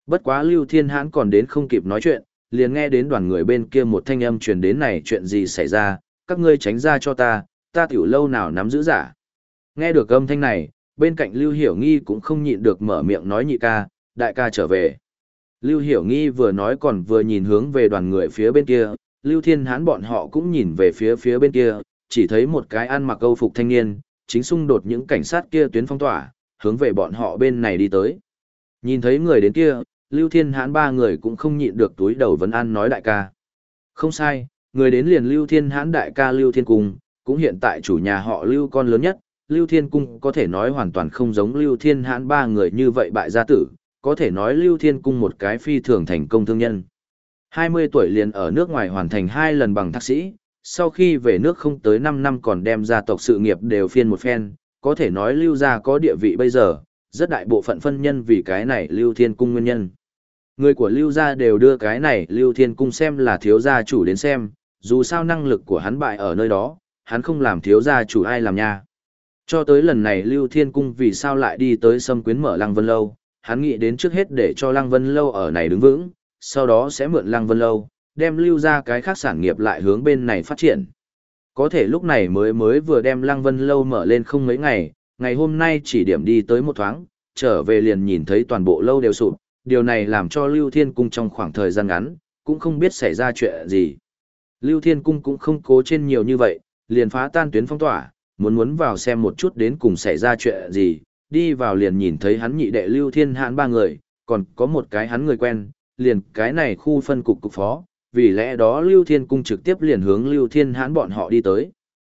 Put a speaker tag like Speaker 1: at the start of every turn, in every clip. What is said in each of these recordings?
Speaker 1: Bất quá Lưu Thiên Hãn còn đến không kịp nói chuyện, liền nghe đến đoàn người bên kia một thanh âm truyền đến này chuyện gì xảy ra, các ngươi tránh ra cho ta tiểu lâu nào nắm giữ giả. Nghe được âm thanh này, bên cạnh Lưu Hiểu Nghi cũng không nhịn được mở miệng nói nhị ca, đại ca trở về. Lưu Hiểu Nghi vừa nói còn vừa nhìn hướng về đoàn người phía bên kia, Lưu Thiên Hãn bọn họ cũng nhìn về phía bên kia, chỉ thấy một cái ăn mặc câu phục thanh niên, chính xung đột những cảnh sát kia tuyến phong tỏa, hướng về bọn họ bên này đi tới. Nhìn thấy người đến kia, Lưu Thiên Hãn ba người cũng không nhịn được túi đầu vấn an nói đại ca. Không sai, người đến liền Lưu Thiên Hãn đại ca Lưu Thiên Cung, cũng hiện tại chủ nhà họ Lưu con lớn nhất, Lưu Thiên Cung có thể nói hoàn toàn không giống Lưu Thiên Hãn ba người như vậy bại gia tử, có thể nói Lưu Thiên Cung một cái phi thường thành công thương nhân. 20 tuổi liền ở nước ngoài hoàn thành 2 lần bằng thạc sĩ, sau khi về nước không tới 5 năm còn đem gia tộc sự nghiệp đều phiên một phen, có thể nói Lưu gia có địa vị bây giờ, rất đại bộ phận phân nhân vì cái này Lưu Thiên Cung nguyên nhân. Người của Lưu gia đều đưa cái này Lưu Thiên Cung xem là thiếu gia chủ đến xem, dù sao năng lực của hắn bại ở nơi đó, hắn không làm thiếu gia chủ ai làm nha. Cho tới lần này Lưu Thiên Cung vì sao lại đi tới Sâm Quyến mở Lăng Vân Lâu, hắn nghĩ đến trước hết để cho Lăng Vân Lâu ở này đứng vững, sau đó sẽ mượn Lăng Vân Lâu, đem Lưu ra cái khác sản nghiệp lại hướng bên này phát triển. Có thể lúc này mới vừa đem Lăng Vân Lâu mở lên không mấy ngày, ngày hôm nay chỉ điểm đi tới một thoáng, trở về liền nhìn thấy toàn bộ lâu đều sụp, điều này làm cho Lưu Thiên Cung trong khoảng thời gian ngắn, cũng không biết xảy ra chuyện gì. Lưu Thiên Cung cũng không cố trên nhiều như vậy, liền phá tan tuyến phong tỏa, muốn vào xem một chút đến cùng xảy ra chuyện gì, đi vào liền nhìn thấy hắn nhị đệ Lưu Thiên Hãn ba người, còn có một cái hắn người quen, liền cái này khu phân cục phó, vì lẽ đó Lưu Thiên Cung trực tiếp liền hướng Lưu Thiên Hãn bọn họ đi tới.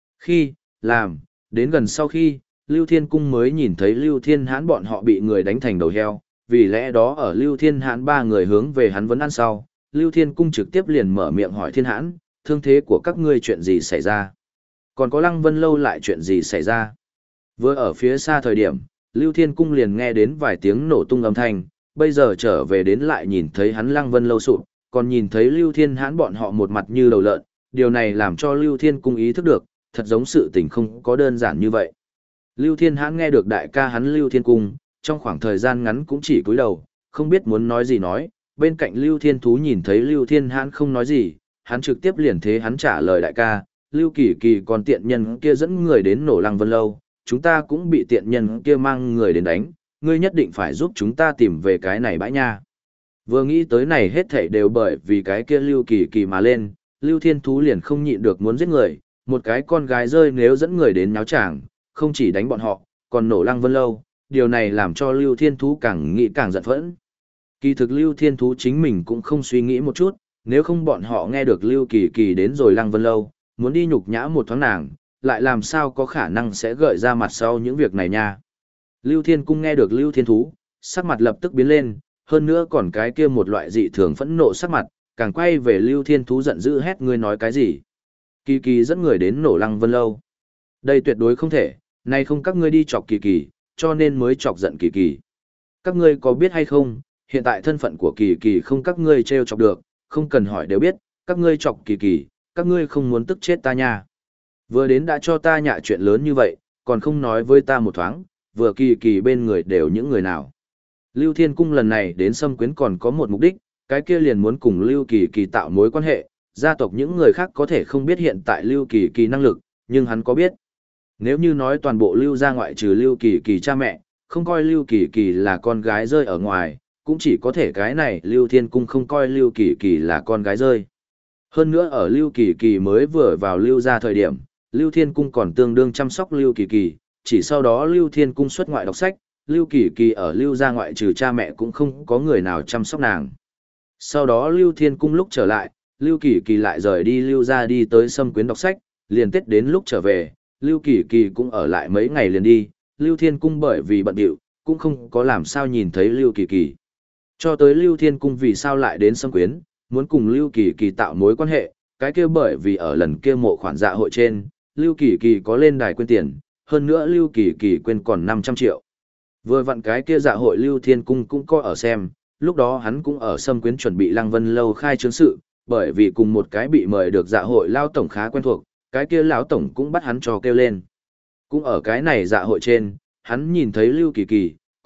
Speaker 1: Đến gần sau khi, Lưu Thiên Cung mới nhìn thấy Lưu Thiên Hãn bọn họ bị người đánh thành đầu heo, vì lẽ đó ở Lưu Thiên Hãn ba người hướng về hắn vấn ăn sau, Lưu Thiên Cung trực tiếp liền mở miệng hỏi Thiên Hãn, thương thế của các ngươi chuyện gì xảy ra? Còn có Lăng Vân Lâu lại chuyện gì xảy ra? Vừa ở phía xa thời điểm, Lưu Thiên Cung liền nghe đến vài tiếng nổ tung âm thanh, bây giờ trở về đến lại nhìn thấy hắn Lăng Vân Lâu sụp, còn nhìn thấy Lưu Thiên Hãn bọn họ một mặt như đầu lợn, điều này làm cho Lưu Thiên Cung ý thức được, thật giống sự tình không có đơn giản như vậy. Lưu Thiên Hãn nghe được đại ca hắn Lưu Thiên Cung, trong khoảng thời gian ngắn cũng chỉ cúi đầu, không biết muốn nói gì nói, bên cạnh Lưu Thiên Thú nhìn thấy Lưu Thiên Hãn không nói gì, hắn trực tiếp liền thế hắn trả lời đại ca, Lưu Kỳ Kỳ còn tiện nhân kia dẫn người đến nổ Lăng Vân Lâu, chúng ta cũng bị tiện nhân kia mang người đến đánh, ngươi nhất định phải giúp chúng ta tìm về cái này bãi nha. Vừa nghĩ tới này hết thảy đều bởi vì cái kia Lưu Kỳ Kỳ mà lên, Lưu Thiên Thú liền không nhịn được muốn giết người, một cái con gái rơi nếu dẫn người đến nháo tràng, không chỉ đánh bọn họ, còn nổ Lăng Vân Lâu, điều này làm cho Lưu Thiên Thú càng nghĩ càng giận phẫn. Kỳ thực Lưu Thiên Thú chính mình cũng không suy nghĩ một chút, nếu không bọn họ nghe được Lưu Kỳ Kỳ đến rồi Lăng Vân Lâu, muốn đi nhục nhã một thoáng nàng, lại làm sao có khả năng sẽ gợi ra mặt sau những việc này nha. Lưu Thiên Cung nghe được Lưu Thiên Thú, sắc mặt lập tức biến lên, hơn nữa còn cái kia một loại dị thường phẫn nộ sắc mặt, càng quay về Lưu Thiên Thú giận dữ hét ngươi nói cái gì. Kỳ Kỳ dẫn người đến nổ Lăng Vân Lâu. Đây tuyệt đối không thể, nay không các ngươi đi chọc Kỳ Kỳ, cho nên mới chọc giận Kỳ Kỳ. Các ngươi có biết hay không, hiện tại thân phận của Kỳ Kỳ không các ngươi trêu chọc được, không cần hỏi đều biết, các ngươi chọc Kỳ Kỳ, các ngươi không muốn tức chết ta nha. Vừa đến đã cho ta nhạ chuyện lớn như vậy, còn không nói với ta một thoáng, vừa Kỳ Kỳ bên người đều những người nào. Lưu Thiên Cung lần này đến Sâm Quyến còn có một mục đích, cái kia liền muốn cùng Lưu Kỳ Kỳ tạo mối quan hệ, gia tộc những người khác có thể không biết hiện tại Lưu Kỳ Kỳ năng lực, nhưng hắn có biết. Nếu như nói toàn bộ Lưu gia ngoại trừ Lưu Kỳ Kỳ cha mẹ, không coi Lưu Kỳ Kỳ là con gái rơi ở ngoài, cũng chỉ có thể cái này Lưu Thiên Cung không coi Lưu Kỳ Kỳ là con gái rơi. Hơn nữa ở Lưu Kỳ Kỳ mới vừa vào Lưu gia thời điểm, Lưu Thiên Cung còn tương đương chăm sóc Lưu Kỳ Kỳ, chỉ sau đó Lưu Thiên Cung xuất ngoại đọc sách, Lưu Kỳ Kỳ ở Lưu gia ngoại trừ cha mẹ cũng không có người nào chăm sóc nàng. Sau đó Lưu Thiên Cung lúc trở lại, Lưu Kỳ Kỳ lại rời đi Lưu gia đi tới Sâm Quyến đọc sách, liền Tết đến lúc trở về, Lưu Kỳ Kỳ cũng ở lại mấy ngày liền đi, Lưu Thiên Cung bởi vì bận điệu, cũng không có làm sao nhìn thấy Lưu Kỳ Kỳ. Cho tới Lưu Thiên Cung vì sao lại đến Sâm Quyến, muốn cùng Lưu Kỳ Kỳ tạo mối quan hệ, cái kia bởi vì ở lần kia mộ khoản dạ hội trên, Lưu Kỳ Kỳ có lên đài quên tiền, hơn nữa Lưu Kỳ Kỳ quên còn 500 triệu. Vừa vặn cái kia dạ hội Lưu Thiên Cung cũng có ở xem, lúc đó hắn cũng ở Sâm Quyến chuẩn bị Lăng Vân Lâu khai trương sự, bởi vì cùng một cái bị mời được dạ hội lao tổng khá quen thuộc, cái kia lão tổng cũng bắt hắn cho kêu lên. Cũng ở cái này dạ hội trên, hắn nhìn thấy Lưu Kỳ Kỳ,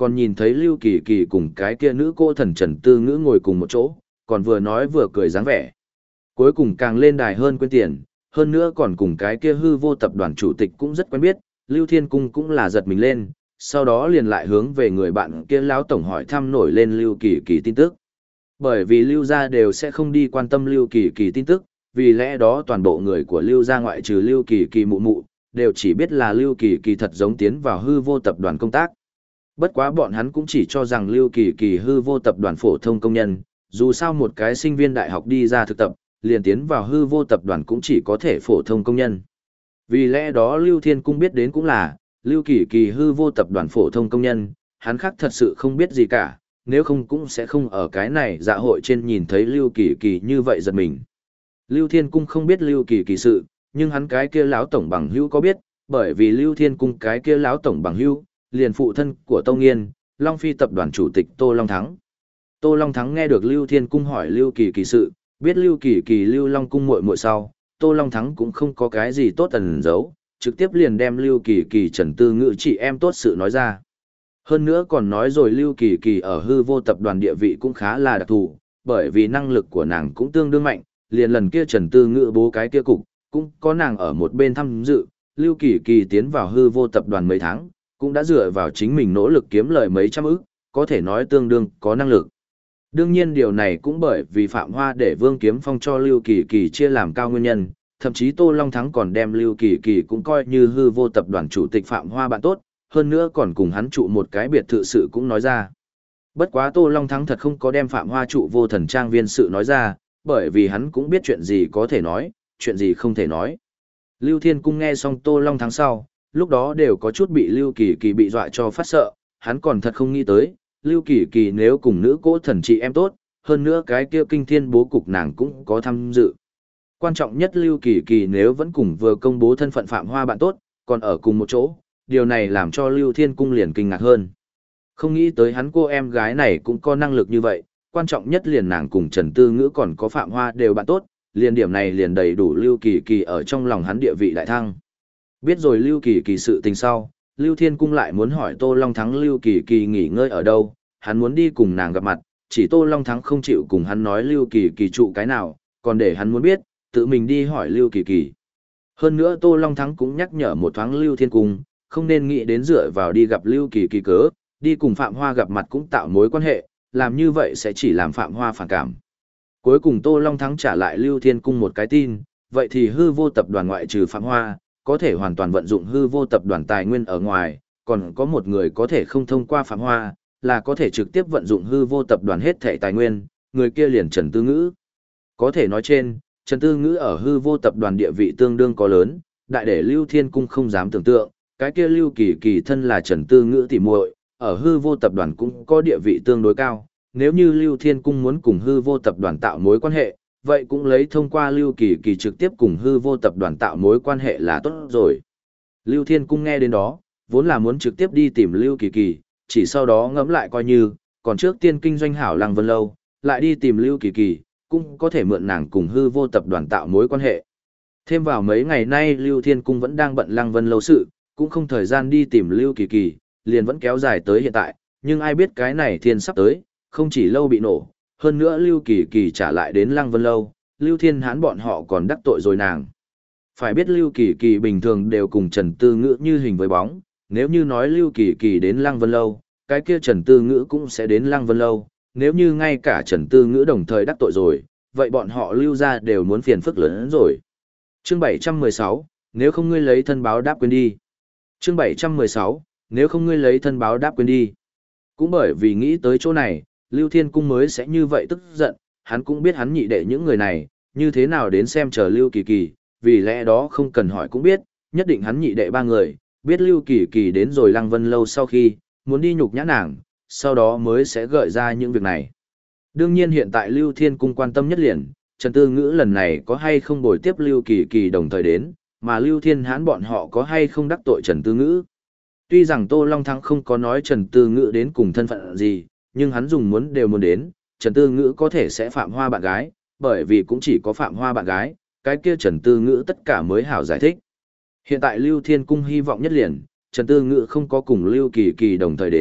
Speaker 1: còn nhìn thấy Lưu Kỳ Kỳ cùng cái kia nữ cô thần Trần Tư Ngữ ngồi cùng một chỗ, còn vừa nói vừa cười dáng vẻ. Cuối cùng càng lên đài hơn quên tiền, hơn nữa còn cùng cái kia hư vô tập đoàn chủ tịch cũng rất quen biết, Lưu Thiên Cung cũng là giật mình lên, sau đó liền lại hướng về người bạn kia lão tổng hỏi thăm nổi lên Lưu Kỳ Kỳ tin tức. Bởi vì Lưu gia đều sẽ không đi quan tâm Lưu Kỳ Kỳ tin tức, vì lẽ đó toàn bộ người của Lưu gia ngoại trừ Lưu Kỳ Kỳ mụ mụ, đều chỉ biết là Lưu Kỳ Kỳ thật giống tiến vào hư vô tập đoàn công tác. Bất quá bọn hắn cũng chỉ cho rằng Lưu Kỳ Kỳ hư vô tập đoàn phổ thông công nhân, dù sao một cái sinh viên đại học đi ra thực tập, liền tiến vào hư vô tập đoàn cũng chỉ có thể phổ thông công nhân. Vì lẽ đó Lưu Thiên Cung biết đến cũng là, Lưu Kỳ Kỳ hư vô tập đoàn phổ thông công nhân, hắn khác thật sự không biết gì cả, nếu không cũng sẽ không ở cái này dạ hội trên nhìn thấy Lưu Kỳ Kỳ như vậy giật mình. Lưu Thiên Cung không biết Lưu Kỳ Kỳ sự, nhưng hắn cái kia lão tổng bằng hữu có biết, bởi vì Lưu Thiên Cung cái kia lão tổng bằng hữu, liền phụ thân của Tâu Nghiên, Long Phi tập đoàn chủ tịch Tô Long Thắng. Tô Long Thắng nghe được Lưu Thiên Cung hỏi Lưu Kỳ Kỳ sự, biết Lưu Kỳ Kỳ Lưu Long Cung muội muội sau, Tô Long Thắng cũng không có cái gì tốt ẩn giấu, trực tiếp liền đem Lưu Kỳ Kỳ Trần Tư Ngữ chị em tốt sự nói ra. Hơn nữa còn nói rồi Lưu Kỳ Kỳ ở hư vô tập đoàn địa vị cũng khá là đặc thù, bởi vì năng lực của nàng cũng tương đương mạnh, liền lần kia Trần Tư Ngữ bố cái kia cục, cũng có nàng ở một bên tham dự, Lưu Kỳ Kỳ tiến vào hư vô tập đoàn mấy tháng, cũng đã dựa vào chính mình nỗ lực kiếm lời mấy trăm ức, có thể nói tương đương có năng lực. Đương nhiên điều này cũng bởi vì Phạm Hoa để Vương Kiếm Phong cho Lưu Kỳ Kỳ chia làm cao nguyên nhân, thậm chí Tô Long Thắng còn đem Lưu Kỳ Kỳ cũng coi như hư vô tập đoàn chủ tịch Phạm Hoa bạn tốt, hơn nữa còn cùng hắn trụ một cái biệt thự sự cũng nói ra. Bất quá Tô Long Thắng thật không có đem Phạm Hoa trụ vô thần trang viên sự nói ra, bởi vì hắn cũng biết chuyện gì có thể nói, chuyện gì không thể nói. Lưu Thiên Cung nghe xong Tô Long Thắng sau, lúc đó đều có chút bị Lưu Kỳ Kỳ bị dọa cho phát sợ, hắn còn thật không nghĩ tới, Lưu Kỳ Kỳ nếu cùng nữ cỗ thần chị em tốt, hơn nữa cái kia kinh thiên bố cục nàng cũng có tham dự. Quan trọng nhất Lưu Kỳ Kỳ nếu vẫn cùng vừa công bố thân phận Phạm Hoa bạn tốt, còn ở cùng một chỗ, điều này làm cho Lưu Thiên Cung liền kinh ngạc hơn. Không nghĩ tới hắn cô em gái này cũng có năng lực như vậy, quan trọng nhất liền nàng cùng Trần Tư Ngữ còn có Phạm Hoa đều bạn tốt, liền điểm này liền đầy đủ Lưu Kỳ Kỳ ở trong lòng hắn địa vị đại thăng. Biết rồi Lưu Kỳ Kỳ sự tình sau, Lưu Thiên Cung lại muốn hỏi Tô Long Thắng Lưu Kỳ Kỳ nghỉ ngơi ở đâu, hắn muốn đi cùng nàng gặp mặt, chỉ Tô Long Thắng không chịu cùng hắn nói Lưu Kỳ Kỳ trụ cái nào, còn để hắn muốn biết, tự mình đi hỏi Lưu Kỳ Kỳ. Hơn nữa Tô Long Thắng cũng nhắc nhở một thoáng Lưu Thiên Cung, không nên nghĩ đến dựa vào đi gặp Lưu Kỳ Kỳ cớ, đi cùng Phạm Hoa gặp mặt cũng tạo mối quan hệ, làm như vậy sẽ chỉ làm Phạm Hoa phản cảm. Cuối cùng Tô Long Thắng trả lại Lưu Thiên Cung một cái tin, vậy thì hư vô tập đoàn ngoại trừ Phạm Hoa, có thể hoàn toàn vận dụng hư vô tập đoàn tài nguyên ở ngoài, còn có một người có thể không thông qua Phạm Hoa, là có thể trực tiếp vận dụng hư vô tập đoàn hết thảy tài nguyên, người kia liền Trần Tư Ngữ. Có thể nói trên, Trần Tư Ngữ ở hư vô tập đoàn địa vị tương đương có lớn, đại để Lưu Thiên Cung không dám tưởng tượng, cái kia Lưu Kỳ Kỳ thân là Trần Tư Ngữ tỉ muội, ở hư vô tập đoàn cũng có địa vị tương đối cao, nếu như Lưu Thiên Cung muốn cùng hư vô tập đoàn tạo mối quan hệ, vậy cũng lấy thông qua Lưu Kỳ Kỳ trực tiếp cùng hư vô tập đoàn tạo mối quan hệ là tốt rồi. Lưu Thiên Cung nghe đến đó, vốn là muốn trực tiếp đi tìm Lưu Kỳ Kỳ, chỉ sau đó ngẫm lại coi như, còn trước tiên kinh doanh hảo Lăng Vân Lâu, lại đi tìm Lưu Kỳ Kỳ, cũng có thể mượn nàng cùng hư vô tập đoàn tạo mối quan hệ. Thêm vào mấy ngày nay Lưu Thiên Cung vẫn đang bận Lăng Vân Lâu sự, cũng không thời gian đi tìm Lưu Kỳ Kỳ, liền vẫn kéo dài tới hiện tại, nhưng ai biết cái này thiên sắp tới, không chỉ lâu bị nổ, hơn nữa Lưu Kỳ Kỳ trả lại đến Lăng Vân Lâu, Lưu Thiên Hán bọn họ còn đắc tội rồi nàng. Phải biết Lưu Kỳ Kỳ bình thường đều cùng Trần Tư Ngữ như hình với bóng, nếu như nói Lưu Kỳ Kỳ đến Lăng Vân Lâu, cái kia Trần Tư Ngữ cũng sẽ đến Lăng Vân Lâu, nếu như ngay cả Trần Tư Ngữ đồng thời đắc tội rồi, vậy bọn họ Lưu ra đều muốn phiền phức lớn hơn rồi. Chương 716, nếu không ngươi lấy thân báo đáp quên đi. Chương 716, nếu không ngươi lấy thân báo đáp quên đi. Cũng bởi vì nghĩ tới chỗ này, Lưu Thiên Cung mới sẽ như vậy tức giận, hắn cũng biết hắn nhị đệ những người này, như thế nào đến xem chờ Lưu Kỳ Kỳ, vì lẽ đó không cần hỏi cũng biết, nhất định hắn nhị đệ ba người, biết Lưu Kỳ Kỳ đến rồi Lăng Vân Lâu sau khi, muốn đi nhục nhã nàng, sau đó mới sẽ gợi ra những việc này. Đương nhiên hiện tại Lưu Thiên Cung quan tâm nhất liền, Trần Tư Ngữ lần này có hay không bồi tiếp Lưu Kỳ Kỳ đồng thời đến, mà Lưu Thiên Hán bọn họ có hay không đắc tội Trần Tư Ngữ. Tuy rằng Tô Long Thắng không có nói Trần Tư Ngữ đến cùng thân phận gì, nhưng hắn dùng muốn đều muốn đến, Trần Tư Ngữ có thể sẽ Phạm Hoa bạn gái, bởi vì cũng chỉ có Phạm Hoa bạn gái, cái kia Trần Tư Ngữ tất cả mới hảo giải thích. Hiện tại Lưu Thiên Cung hy vọng nhất liền, Trần Tư Ngữ không có cùng Lưu Kỳ Kỳ đồng thời đến,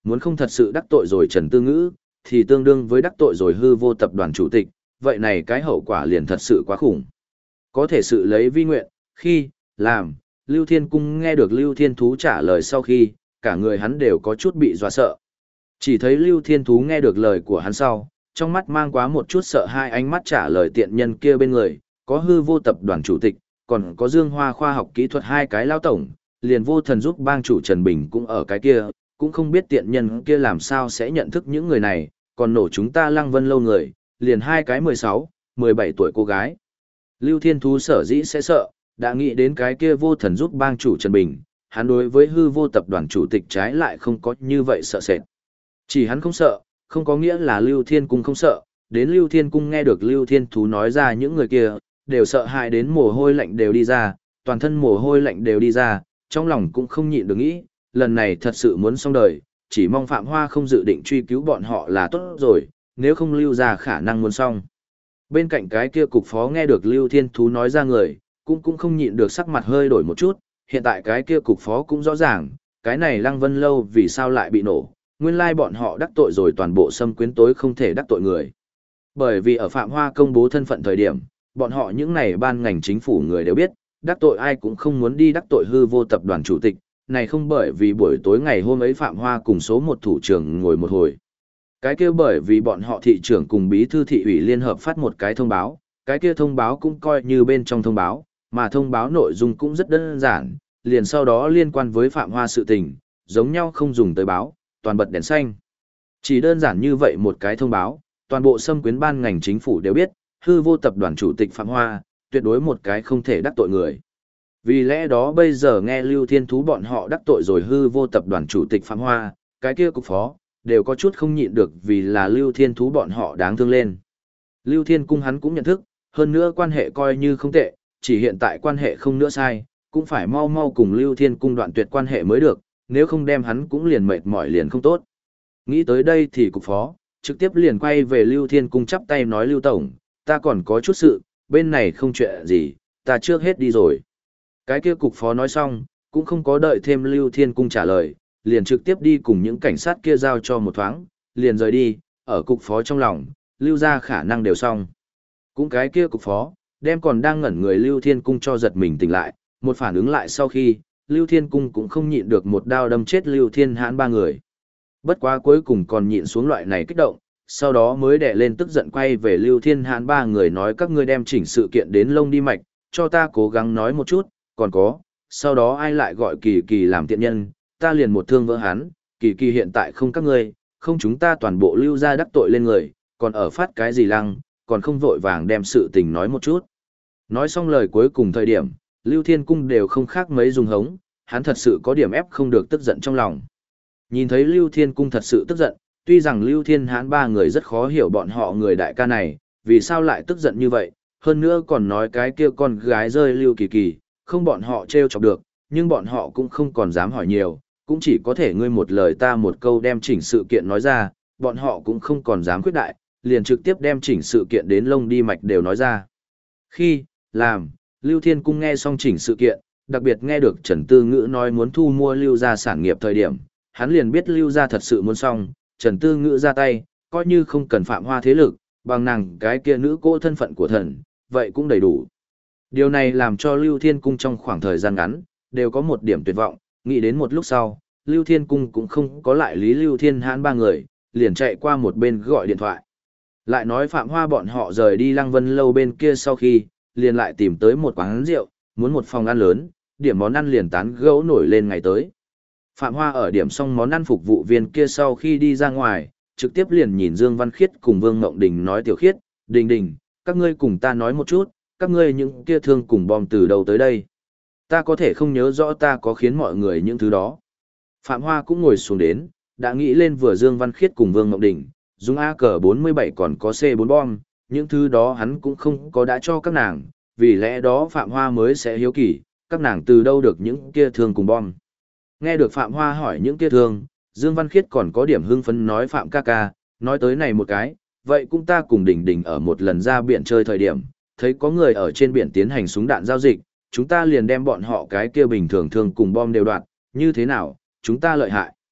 Speaker 1: muốn không thật sự đắc tội rồi Trần Tư Ngữ, thì tương đương với đắc tội rồi hư vô tập đoàn chủ tịch, vậy này cái hậu quả liền thật sự quá khủng. Có thể sự lấy vi nguyện, khi, làm, Lưu Thiên Cung nghe được Lưu Thiên Thú trả lời sau khi, cả người hắn đều có chút bị dọa sợ. Chỉ thấy Lưu Thiên Thú nghe được lời của hắn sau, trong mắt mang quá một chút sợ hai, ánh mắt trả lời tiện nhân kia bên người, có hư vô tập đoàn chủ tịch, còn có Dương Hoa khoa học kỹ thuật hai cái lao tổng, liền vô thần giúp bang chủ Trần Bình cũng ở cái kia, cũng không biết tiện nhân kia làm sao sẽ nhận thức những người này, còn nổ chúng ta Lăng Vân lâu người, liền hai cái 16, 17 tuổi cô gái. Lưu Thiên Thú sở dĩ sẽ sợ, đã nghĩ đến cái kia vô thần giúp bang chủ Trần Bình, hắn đối với hư vô tập đoàn chủ tịch trái lại không có như vậy sợ sệt. Chỉ hắn không sợ, không có nghĩa là Lưu Thiên Cung không sợ, đến Lưu Thiên Cung nghe được Lưu Thiên Thú nói ra những người kia, đều sợ hãi đến mồ hôi lạnh đều đi ra, toàn thân mồ hôi lạnh đều đi ra, trong lòng cũng không nhịn được nghĩ, lần này thật sự muốn xong đời, chỉ mong Phạm Hoa không dự định truy cứu bọn họ là tốt rồi, nếu không Lưu ra khả năng muốn xong. Bên cạnh cái kia cục phó nghe được Lưu Thiên Thú nói ra người, cũng không nhịn được sắc mặt hơi đổi một chút, hiện tại cái kia cục phó cũng rõ ràng, cái này Lăng Vân lâu vì sao lại bị nổ, nguyên lai bọn họ đắc tội rồi toàn bộ xâm quyến tối không thể đắc tội người. Bởi vì ở Phạm Hoa công bố thân phận thời điểm, bọn họ những này ban ngành chính phủ người đều biết, đắc tội ai cũng không muốn đi đắc tội hư vô tập đoàn chủ tịch, này không bởi vì buổi tối ngày hôm ấy Phạm Hoa cùng số một thủ trưởng ngồi một hồi. Cái kia bởi vì bọn họ thị trưởng cùng bí thư thị ủy liên hợp phát một cái thông báo, cái kia thông báo cũng coi như bên trong thông báo, mà thông báo nội dung cũng rất đơn giản, liền sau đó liên quan với Phạm Hoa sự tình, giống nhau không dùng tới báo, toàn bật đèn xanh. Chỉ đơn giản như vậy một cái thông báo, toàn bộ xâm quyến ban ngành chính phủ đều biết, hư vô tập đoàn chủ tịch Phạm Hoa, tuyệt đối một cái không thể đắc tội người. Vì lẽ đó bây giờ nghe Lưu Thiên Thú bọn họ đắc tội rồi hư vô tập đoàn chủ tịch Phạm Hoa, cái kia cục phó, đều có chút không nhịn được vì là Lưu Thiên Thú bọn họ đáng thương lên. Lưu Thiên Cung hắn cũng nhận thức, hơn nữa quan hệ coi như không tệ, chỉ hiện tại quan hệ không nữa sai, cũng phải mau mau cùng Lưu Thiên Cung đoạn tuyệt quan hệ mới được, nếu không đem hắn cũng liền mệt mỏi liền không tốt. Nghĩ tới đây thì cục phó, trực tiếp liền quay về Lưu Thiên Cung chắp tay nói Lưu Tổng, ta còn có chút sự, bên này không chuyện gì, ta trước hết đi rồi. Cái kia cục phó nói xong, cũng không có đợi thêm Lưu Thiên Cung trả lời, liền trực tiếp đi cùng những cảnh sát kia giao cho một thoáng, liền rời đi, ở cục phó trong lòng, Lưu ra khả năng đều xong. Cũng cái kia cục phó, đem còn đang ngẩn người Lưu Thiên Cung cho giật mình tỉnh lại, một phản ứng lại sau khi, Lưu Thiên Cung cũng không nhịn được một đao đâm chết Lưu Thiên Hãn ba người. Bất quá cuối cùng còn nhịn xuống loại này kích động, sau đó mới đè lên tức giận quay về Lưu Thiên Hãn ba người nói các ngươi đem chỉnh sự kiện đến lông đi mạch, cho ta cố gắng nói một chút, còn có, sau đó ai lại gọi Kỳ Kỳ làm tiện nhân, ta liền một thương vỡ hắn, Kỳ Kỳ hiện tại không các ngươi, không chúng ta toàn bộ Lưu ra đắc tội lên người, còn ở phát cái gì lăng, còn không vội vàng đem sự tình nói một chút. Nói xong lời cuối cùng thời điểm, Lưu Thiên Cung đều không khác mấy dùng hống, hắn thật sự có điểm ép không được tức giận trong lòng. Nhìn thấy Lưu Thiên Cung thật sự tức giận, tuy rằng Lưu Thiên Hãn ba người rất khó hiểu bọn họ người đại ca này, vì sao lại tức giận như vậy, hơn nữa còn nói cái kia con gái rơi Lưu Kỳ Kỳ, không bọn họ trêu chọc được, nhưng bọn họ cũng không còn dám hỏi nhiều, cũng chỉ có thể ngươi một lời ta một câu đem chỉnh sự kiện nói ra, bọn họ cũng không còn dám quyết đại, liền trực tiếp đem chỉnh sự kiện đến lông đi mạch đều nói ra. Khi, làm, Lưu Thiên Cung nghe xong chỉnh sự kiện, đặc biệt nghe được Trần Tư Ngữ nói muốn thu mua Lưu gia sản nghiệp thời điểm, hắn liền biết Lưu gia thật sự muốn xong, Trần Tư Ngữ ra tay, coi như không cần Phạm Hoa thế lực, bằng nàng cái kia nữ cô thân phận của thần, vậy cũng đầy đủ. Điều này làm cho Lưu Thiên Cung trong khoảng thời gian ngắn, đều có một điểm tuyệt vọng, nghĩ đến một lúc sau, Lưu Thiên Cung cũng không có lại lý Lưu Thiên Hãn ba người, liền chạy qua một bên gọi điện thoại. Lại nói Phạm Hoa bọn họ rời đi Lăng Vân lâu bên kia sau khi, liền lại tìm tới một quán rượu, muốn một phòng ăn lớn, điểm món ăn liền tán gẫu nổi lên ngày tới. Phạm Hoa ở điểm xong món ăn phục vụ viên kia sau khi đi ra ngoài, trực tiếp liền nhìn Dương Văn Khiết cùng Vương Ngộng Đình nói Tiểu Khiết, Đình Đình, các ngươi cùng ta nói một chút, các ngươi những kia thương cùng bom từ đâu tới đây. Ta có thể không nhớ rõ ta có khiến mọi người những thứ đó. Phạm Hoa cũng ngồi xuống đến, đã nghĩ lên vừa Dương Văn Khiết cùng Vương Ngộng Đình, dùng AK-47 còn có C4 bom, những thứ đó hắn cũng không có đã cho các nàng, vì lẽ đó Phạm Hoa mới sẽ hiếu kỳ, các nàng từ đâu được những kia thương cùng bom. Nghe được Phạm Hoa hỏi những kia thương, Dương Văn Khiết còn có điểm hưng phấn nói Phạm ca ca, nói tới này một cái, vậy cũng ta cùng Đình Đình ở một lần ra biển chơi thời điểm, thấy có người ở trên biển tiến hành súng đạn giao dịch, chúng ta liền đem bọn họ cái kia bình thường thương cùng bom đều đoạt, như thế nào, chúng ta lợi hại.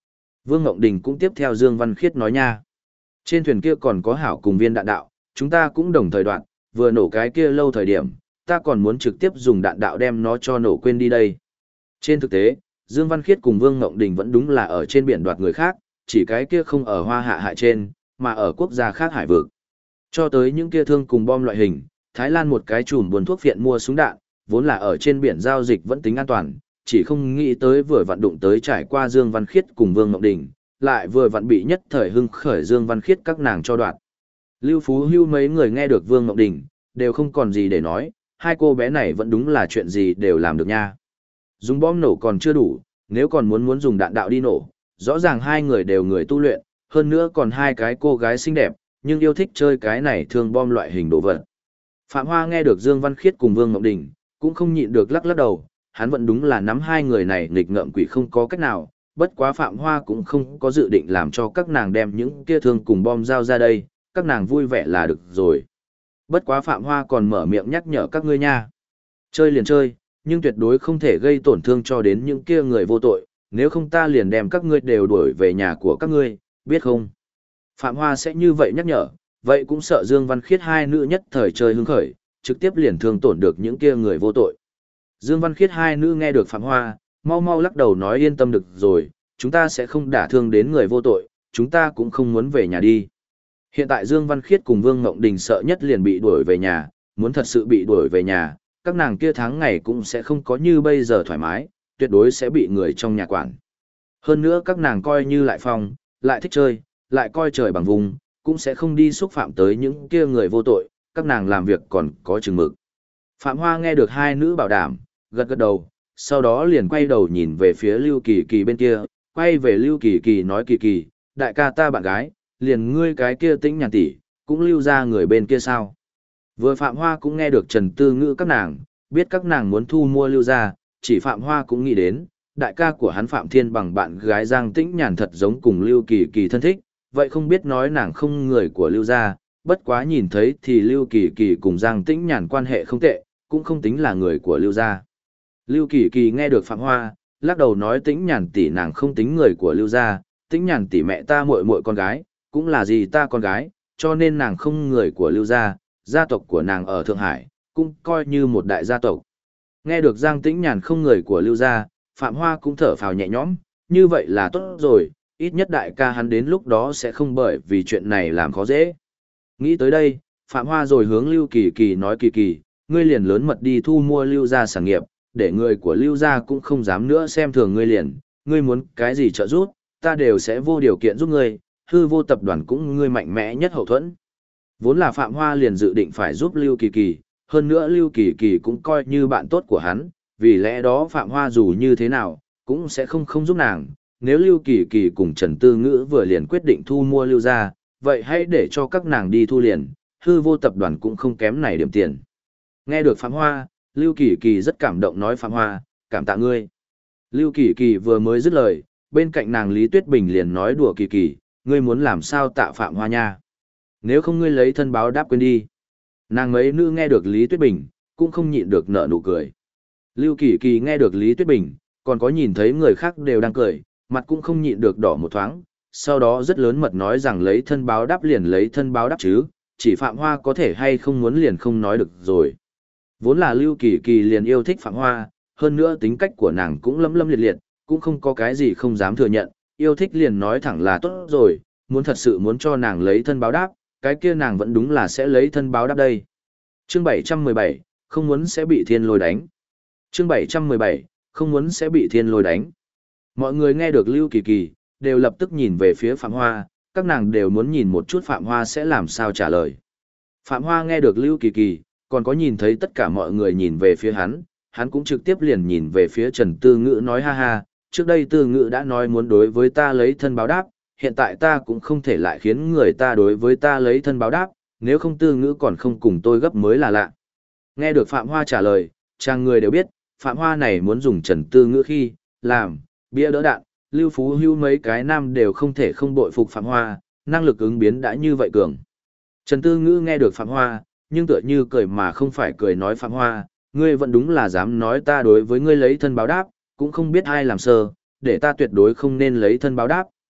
Speaker 1: Vương Ngộng Đình cũng tiếp theo Dương Văn Khiết nói nha. Trên thuyền kia còn có hảo cùng viên đạn đạo, chúng ta cũng đồng thời đoạn, vừa nổ cái kia lâu thời điểm, ta còn muốn trực tiếp dùng đạn đạo đem nó cho nổ quên đi đây. Trên thực tế, Dương Văn Khiết cùng Vương Ngộng Đình vẫn đúng là ở trên biển đoạt người khác, chỉ cái kia không ở Hoa Hạ hại trên, mà ở quốc gia khác hải vực. Cho tới những kia thương cùng bom loại hình, Thái Lan một cái chùm buôn thuốc viện mua súng đạn, vốn là ở trên biển giao dịch vẫn tính an toàn, chỉ không nghĩ tới vừa vặn đụng tới trải qua Dương Văn Khiết cùng Vương Ngọc Đình, lại vừa vặn bị nhất thời hưng khởi Dương Văn Khiết các nàng cho đoạt. Lưu Phú Hưu mấy người nghe được Vương Ngọc Đình, đều không còn gì để nói, hai cô bé này vẫn đúng là chuyện gì đều làm được nha. Dùng bom nổ còn chưa đủ, nếu còn muốn dùng đạn đạo đi nổ, rõ ràng hai người đều người tu luyện, hơn nữa còn hai cái cô gái xinh đẹp, nhưng yêu thích chơi cái này thương bom loại hình đồ vật. Phạm Hoa nghe được Dương Văn Khiết cùng Vương Ngọc Đình, cũng không nhịn được lắc lắc đầu, hắn vẫn đúng là nắm hai người này nghịch ngợm quỷ không có cách nào, bất quá Phạm Hoa cũng không có dự định làm cho các nàng đem những kia thương cùng bom giao ra đây, các nàng vui vẻ là được rồi. Bất quá Phạm Hoa còn mở miệng nhắc nhở các ngươi nha. Chơi liền chơi, nhưng tuyệt đối không thể gây tổn thương cho đến những kia người vô tội, nếu không ta liền đem các ngươi đều đuổi về nhà của các ngươi, biết không? Phạm Hoa sẽ như vậy nhắc nhở, vậy cũng sợ Dương Văn Khiết hai nữ nhất thời chơi hứng khởi, trực tiếp liền thương tổn được những kia người vô tội. Dương Văn Khiết hai nữ nghe được Phạm Hoa, mau mau lắc đầu nói yên tâm được rồi, chúng ta sẽ không đả thương đến người vô tội, chúng ta cũng không muốn về nhà đi. Hiện tại Dương Văn Khiết cùng Vương Ngộng Đình sợ nhất liền bị đuổi về nhà, muốn thật sự bị đuổi về nhà, các nàng kia tháng ngày cũng sẽ không có như bây giờ thoải mái, tuyệt đối sẽ bị người trong nhà quản. Hơn nữa các nàng coi như lại phong, lại thích chơi, lại coi trời bằng vùng, cũng sẽ không đi xúc phạm tới những kia người vô tội, các nàng làm việc còn có chừng mực. Phạm Hoa nghe được hai nữ bảo đảm, gật gật đầu, sau đó liền quay đầu nhìn về phía Lưu Kỳ Kỳ bên kia, quay về Lưu Kỳ Kỳ nói Kỳ Kỳ, đại ca ta bạn gái, liền ngươi cái kia Tĩnh Nhàn tỷ, cũng lưu ra người bên kia sao. Vừa Phạm Hoa cũng nghe được Trần Tư Ngữ các nàng, biết các nàng muốn thu mua lưu ra, chỉ Phạm Hoa cũng nghĩ đến, đại ca của hắn Phạm Thiên bằng bạn gái Giang Tĩnh Nhàn thật giống cùng Lưu Kỳ Kỳ thân thích, vậy không biết nói nàng không người của lưu gia, bất quá nhìn thấy thì Lưu Kỳ Kỳ cùng Giang Tĩnh Nhàn quan hệ không tệ, cũng không tính là người của lưu gia. Lưu Kỳ Kỳ nghe được Phạm Hoa, lắc đầu nói Tĩnh Nhàn tỷ nàng không tính người của lưu gia, Tĩnh Nhàn tỷ mẹ ta muội muội con gái, cũng là gì ta con gái, cho nên nàng không người của lưu gia, gia tộc của nàng ở Thượng Hải, cũng coi như một đại gia tộc. Nghe được Giang Tĩnh Nhàn không người của lưu gia, Phạm Hoa cũng thở phào nhẹ nhõm, như vậy là tốt rồi, ít nhất đại ca hắn đến lúc đó sẽ không bởi vì chuyện này làm khó dễ. Nghĩ tới đây, Phạm Hoa rồi hướng Lưu Kỳ Kỳ nói Kỳ Kỳ, ngươi liền lớn mật đi thu mua lưu gia sản nghiệp, để người của lưu gia cũng không dám nữa xem thường ngươi liền, ngươi muốn cái gì trợ giúp, ta đều sẽ vô điều kiện giúp ngươi, hư vô tập đoàn cũng ngươi mạnh mẽ nhất hậu thuẫn. Vốn là Phạm Hoa liền dự định phải giúp Lưu Kỳ Kỳ, hơn nữa Lưu Kỳ Kỳ cũng coi như bạn tốt của hắn, vì lẽ đó Phạm Hoa dù như thế nào, cũng sẽ không giúp nàng. Nếu Lưu Kỳ Kỳ cùng Trần Tư Ngữ vừa liền quyết định thu mua lưu gia, vậy hãy để cho các nàng đi thu liền, hư vô tập đoàn cũng không kém này điểm tiền. Nghe được Phạm Hoa, Lưu Kỳ Kỳ rất cảm động nói Phạm Hoa, cảm tạ ngươi. Lưu Kỳ Kỳ vừa mới dứt lời, bên cạnh nàng Lý Tuyết Bình liền nói đùa Kỳ Kỳ, ngươi muốn làm sao tạ Phạm Hoa nha. Nếu không ngươi lấy thân báo đáp quên đi. Nàng mấy nữ nghe được Lý Tuyết Bình, cũng không nhịn được nở nụ cười. Lưu Kỳ Kỳ nghe được Lý Tuyết Bình, còn có nhìn thấy người khác đều đang cười, mặt cũng không nhịn được đỏ một thoáng, sau đó rất lớn mật nói rằng lấy thân báo đáp liền lấy thân báo đáp chứ, chỉ Phạm Hoa có thể hay không muốn liền không nói được rồi. Vốn là Lưu Kỳ Kỳ liền yêu thích Phạm Hoa, hơn nữa tính cách của nàng cũng lâm lâm liệt liệt, cũng không có cái gì không dám thừa nhận, yêu thích liền nói thẳng là tốt rồi, muốn thật sự muốn cho nàng lấy thân báo đáp, cái kia nàng vẫn đúng là sẽ lấy thân báo đáp đây. Chương 717, không muốn sẽ bị thiên lôi đánh. Chương 717, không muốn sẽ bị thiên lôi đánh. Mọi người nghe được Lưu Kỳ Kỳ, đều lập tức nhìn về phía Phạm Hoa, các nàng đều muốn nhìn một chút Phạm Hoa sẽ làm sao trả lời. Phạm Hoa nghe được Lưu Kỳ Kỳ, còn có nhìn thấy tất cả mọi người nhìn về phía hắn cũng trực tiếp liền nhìn về phía Trần Tư Ngữ nói ha ha, trước đây Tư Ngữ đã nói muốn đối với ta lấy thân báo đáp, hiện tại ta cũng không thể lại khiến người ta đối với ta lấy thân báo đáp, nếu không Tư Ngữ còn không cùng tôi gấp mới là lạ. Nghe được Phạm Hoa trả lời, chàng người đều biết, Phạm Hoa này muốn dùng Trần Tư Ngữ khi, làm, bia đỡ đạn, Lưu Phú Hưu mấy cái nam đều không thể không bội phục Phạm Hoa, năng lực ứng biến đã như vậy cường. Trần Tư Ngữ nghe được Phạm Hoa, nhưng tựa như cười mà không phải cười nói Phạm Hoa, ngươi vẫn đúng là dám nói ta đối với ngươi lấy thân báo đáp, cũng không biết ai làm sơ, để ta tuyệt đối không nên lấy thân báo đáp.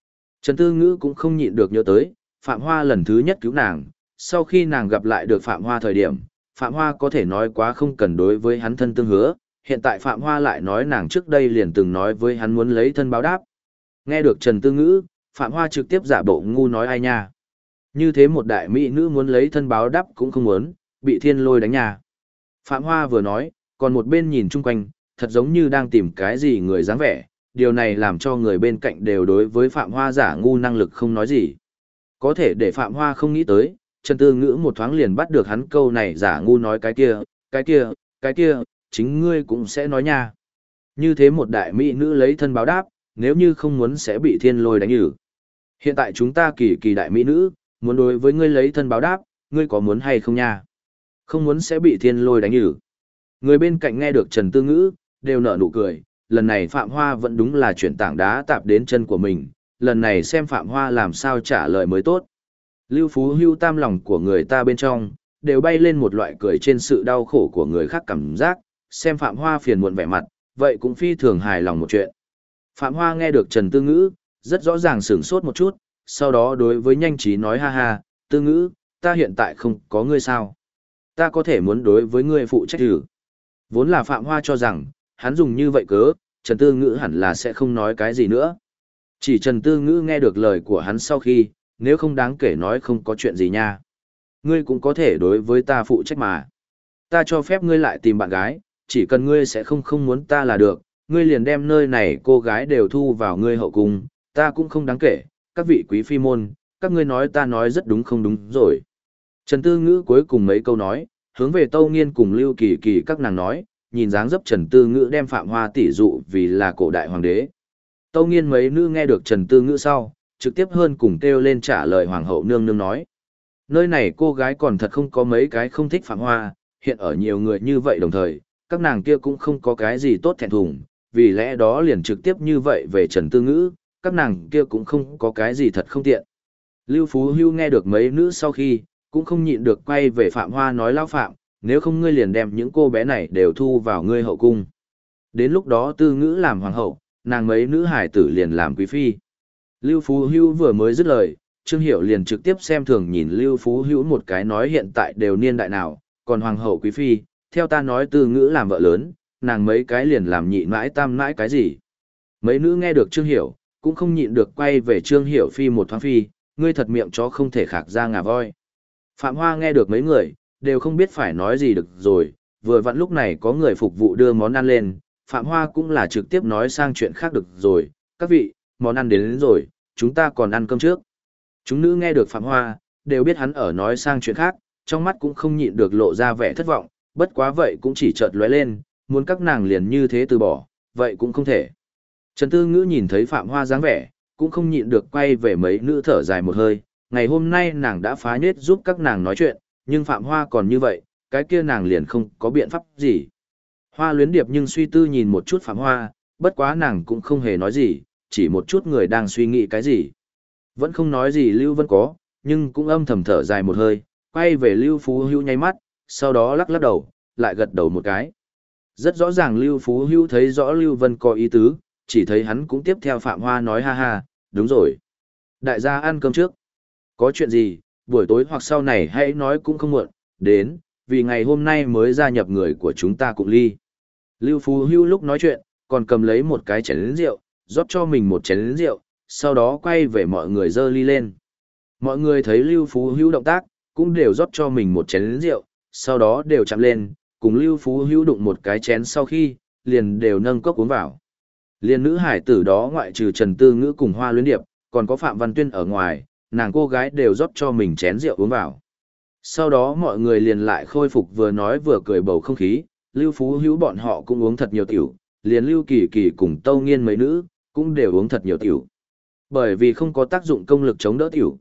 Speaker 1: Trần Tư Ngữ cũng không nhịn được nhớ tới, Phạm Hoa lần thứ nhất cứu nàng, sau khi nàng gặp lại được Phạm Hoa thời điểm, Phạm Hoa có thể nói quá không cần đối với hắn thân tương hứa, hiện tại Phạm Hoa lại nói nàng trước đây liền từng nói với hắn muốn lấy thân báo đáp. Nghe được Trần Tư Ngữ, Phạm Hoa trực tiếp giả bộ ngu nói ai nha. Như thế một đại mỹ nữ muốn lấy thân báo đáp cũng không muốn, bị thiên lôi đánh nhà. Phạm Hoa vừa nói, còn một bên nhìn chung quanh, thật giống như đang tìm cái gì người dáng vẻ, điều này làm cho người bên cạnh đều đối với Phạm Hoa giả ngu năng lực không nói gì. Có thể để Phạm Hoa không nghĩ tới, Trần Tư Ngữ một thoáng liền bắt được hắn câu này giả ngu nói cái kia, cái kia, cái kia, chính ngươi cũng sẽ nói nha. Như thế một đại mỹ nữ lấy thân báo đáp, nếu như không muốn sẽ bị thiên lôi đánh nhử. Hiện tại chúng ta kỳ kỳ đại mỹ nữ, muốn đối với ngươi lấy thân báo đáp, ngươi có muốn hay không nha? Không muốn sẽ bị thiên lôi đánh nhử. Người bên cạnh nghe được Trần Tư Ngữ, đều nở nụ cười, lần này Phạm Hoa vẫn đúng là chuyển tảng đá tạp đến chân của mình, lần này xem Phạm Hoa làm sao trả lời mới tốt. Lưu Phú Hưu tam lòng của người ta bên trong, đều bay lên một loại cười trên sự đau khổ của người khác cảm giác, xem Phạm Hoa phiền muộn vẻ mặt, vậy cũng phi thường hài lòng một chuyện. Phạm Hoa nghe được Trần Tư Ngữ, rất rõ ràng sửng sốt một chút, sau đó đối với nhanh trí nói ha ha, Tư Ngữ, ta hiện tại không có ngươi sao? Ta có thể muốn đối với ngươi phụ trách thử. Vốn là Phạm Hoa cho rằng, hắn dùng như vậy cớ, Trần Tư Ngữ hẳn là sẽ không nói cái gì nữa. Chỉ Trần Tư Ngữ nghe được lời của hắn sau khi, nếu không đáng kể nói không có chuyện gì nha. Ngươi cũng có thể đối với ta phụ trách mà. Ta cho phép ngươi lại tìm bạn gái, chỉ cần ngươi sẽ không muốn ta là được, ngươi liền đem nơi này cô gái đều thu vào ngươi hậu cung, ta cũng không đáng kể, các vị quý phi môn, các ngươi nói ta nói rất đúng không đúng rồi. Trần Tư Ngữ cuối cùng mấy câu nói, hướng về Tâu Nghiên cùng Lưu Kỳ Kỳ các nàng nói, nhìn dáng dấp Trần Tư Ngữ đem Phạm Hoa tỷ dụ vì là cổ đại hoàng đế. Tâu Nghiên mấy nữ nghe được Trần Tư Ngữ sau, trực tiếp hơn cùng kêu lên trả lời hoàng hậu nương nương nói. Nơi này cô gái còn thật không có mấy cái không thích Phạm Hoa, hiện ở nhiều người như vậy đồng thời, các nàng kia cũng không có cái gì tốt thẹn thùng, vì lẽ đó liền trực tiếp như vậy về Trần Tư Ngữ, các nàng kia cũng không có cái gì thật không tiện. Lưu Phú Hưu nghe được mấy nữ sau khi, cũng không nhịn được quay về Phạm Hoa nói lão Phạm, nếu không ngươi liền đem những cô bé này đều thu vào ngươi hậu cung. Đến lúc đó Tư Ngữ làm hoàng hậu, nàng mấy nữ hải tử liền làm quý phi. Lưu Phú Hưu vừa mới dứt lời, Trương Hiểu liền trực tiếp xem thường nhìn Lưu Phú Hữu một cái nói hiện tại đều niên đại nào, còn hoàng hậu quý phi, theo ta nói Tư Ngữ làm vợ lớn, nàng mấy cái liền làm nhị mãi tam mãi cái gì. Mấy nữ nghe được Trương Hiểu, cũng không nhịn được quay về Trương Hiểu phi một thoáng phi, ngươi thật miệng chó không thể khạc ra ngà voi. Phạm Hoa nghe được mấy người, đều không biết phải nói gì được rồi, vừa vặn lúc này có người phục vụ đưa món ăn lên, Phạm Hoa cũng là trực tiếp nói sang chuyện khác được rồi, các vị, món ăn đến rồi, chúng ta còn ăn cơm trước. Chúng nữ nghe được Phạm Hoa, đều biết hắn ở nói sang chuyện khác, trong mắt cũng không nhịn được lộ ra vẻ thất vọng, bất quá vậy cũng chỉ chợt lóe lên, muốn các nàng liền như thế từ bỏ, vậy cũng không thể. Trần Tư Ngữ nhìn thấy Phạm Hoa dáng vẻ, cũng không nhịn được quay về mấy nữ thở dài một hơi, ngày hôm nay nàng đã phá nết giúp các nàng nói chuyện, nhưng Phạm Hoa còn như vậy, cái kia nàng liền không có biện pháp gì. Hoa Luyến Điệp nhưng suy tư nhìn một chút Phạm Hoa, bất quá nàng cũng không hề nói gì, chỉ một chút người đang suy nghĩ cái gì. Vẫn không nói gì Lưu Vân có, nhưng cũng âm thầm thở dài một hơi, quay về Lưu Phú Hữu nháy mắt, sau đó lắc lắc đầu, lại gật đầu một cái. Rất rõ ràng Lưu Phú Hữu thấy rõ Lưu Vân có ý tứ, chỉ thấy hắn cũng tiếp theo Phạm Hoa nói ha ha, đúng rồi. Đại gia ăn cơm trước. Có chuyện gì, buổi tối hoặc sau này hãy nói cũng không muộn, đến, vì ngày hôm nay mới gia nhập người của chúng ta cùng ly. Lưu Phú Hữu lúc nói chuyện, còn cầm lấy một cái chén rượu, rót cho mình một chén rượu, sau đó quay về mọi người dơ ly lên. Mọi người thấy Lưu Phú Hữu động tác, cũng đều rót cho mình một chén rượu, sau đó đều chạm lên, cùng Lưu Phú Hữu đụng một cái chén sau khi, liền đều nâng cốc uống vào. Liên nữ hải tử đó ngoại trừ Trần Tư Ngữ cùng Hoa Luyến Điệp, còn có Phạm Văn Tuyên ở ngoài, nàng cô gái đều rót cho mình chén rượu uống vào. Sau đó mọi người liền lại khôi phục vừa nói vừa cười bầu không khí, Lưu Phú Hữu bọn họ cũng uống thật nhiều tiểu, liền Lưu Kỳ Kỳ cùng Tâu Nghiên mấy nữ, cũng đều uống thật nhiều tiểu. Bởi vì không có tác dụng công lực chống đỡ tiểu,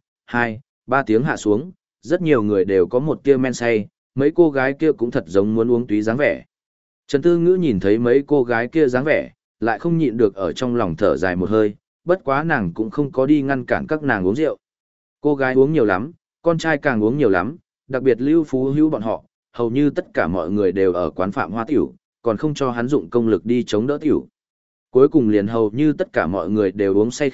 Speaker 1: 2-3 tiếng hạ xuống, rất nhiều người đều có một tia men say, mấy cô gái kia cũng thật giống muốn uống túy dáng vẻ. Trần Tư Ngữ nhìn thấy mấy cô gái kia dáng vẻ, lại không nhịn được ở trong lòng thở dài một hơi, bất quá nàng cũng không có đi ngăn cản các nàng uống rượu. Cô gái uống nhiều lắm, con trai càng uống nhiều lắm, đặc biệt Lưu Phú Hữu bọn họ, hầu như tất cả mọi người đều ở quán Phạm Hoa tiểu, còn không cho hắn dụng công lực đi chống đỡ tiểu. Cuối cùng liền hầu như tất cả mọi người đều uống say khướt,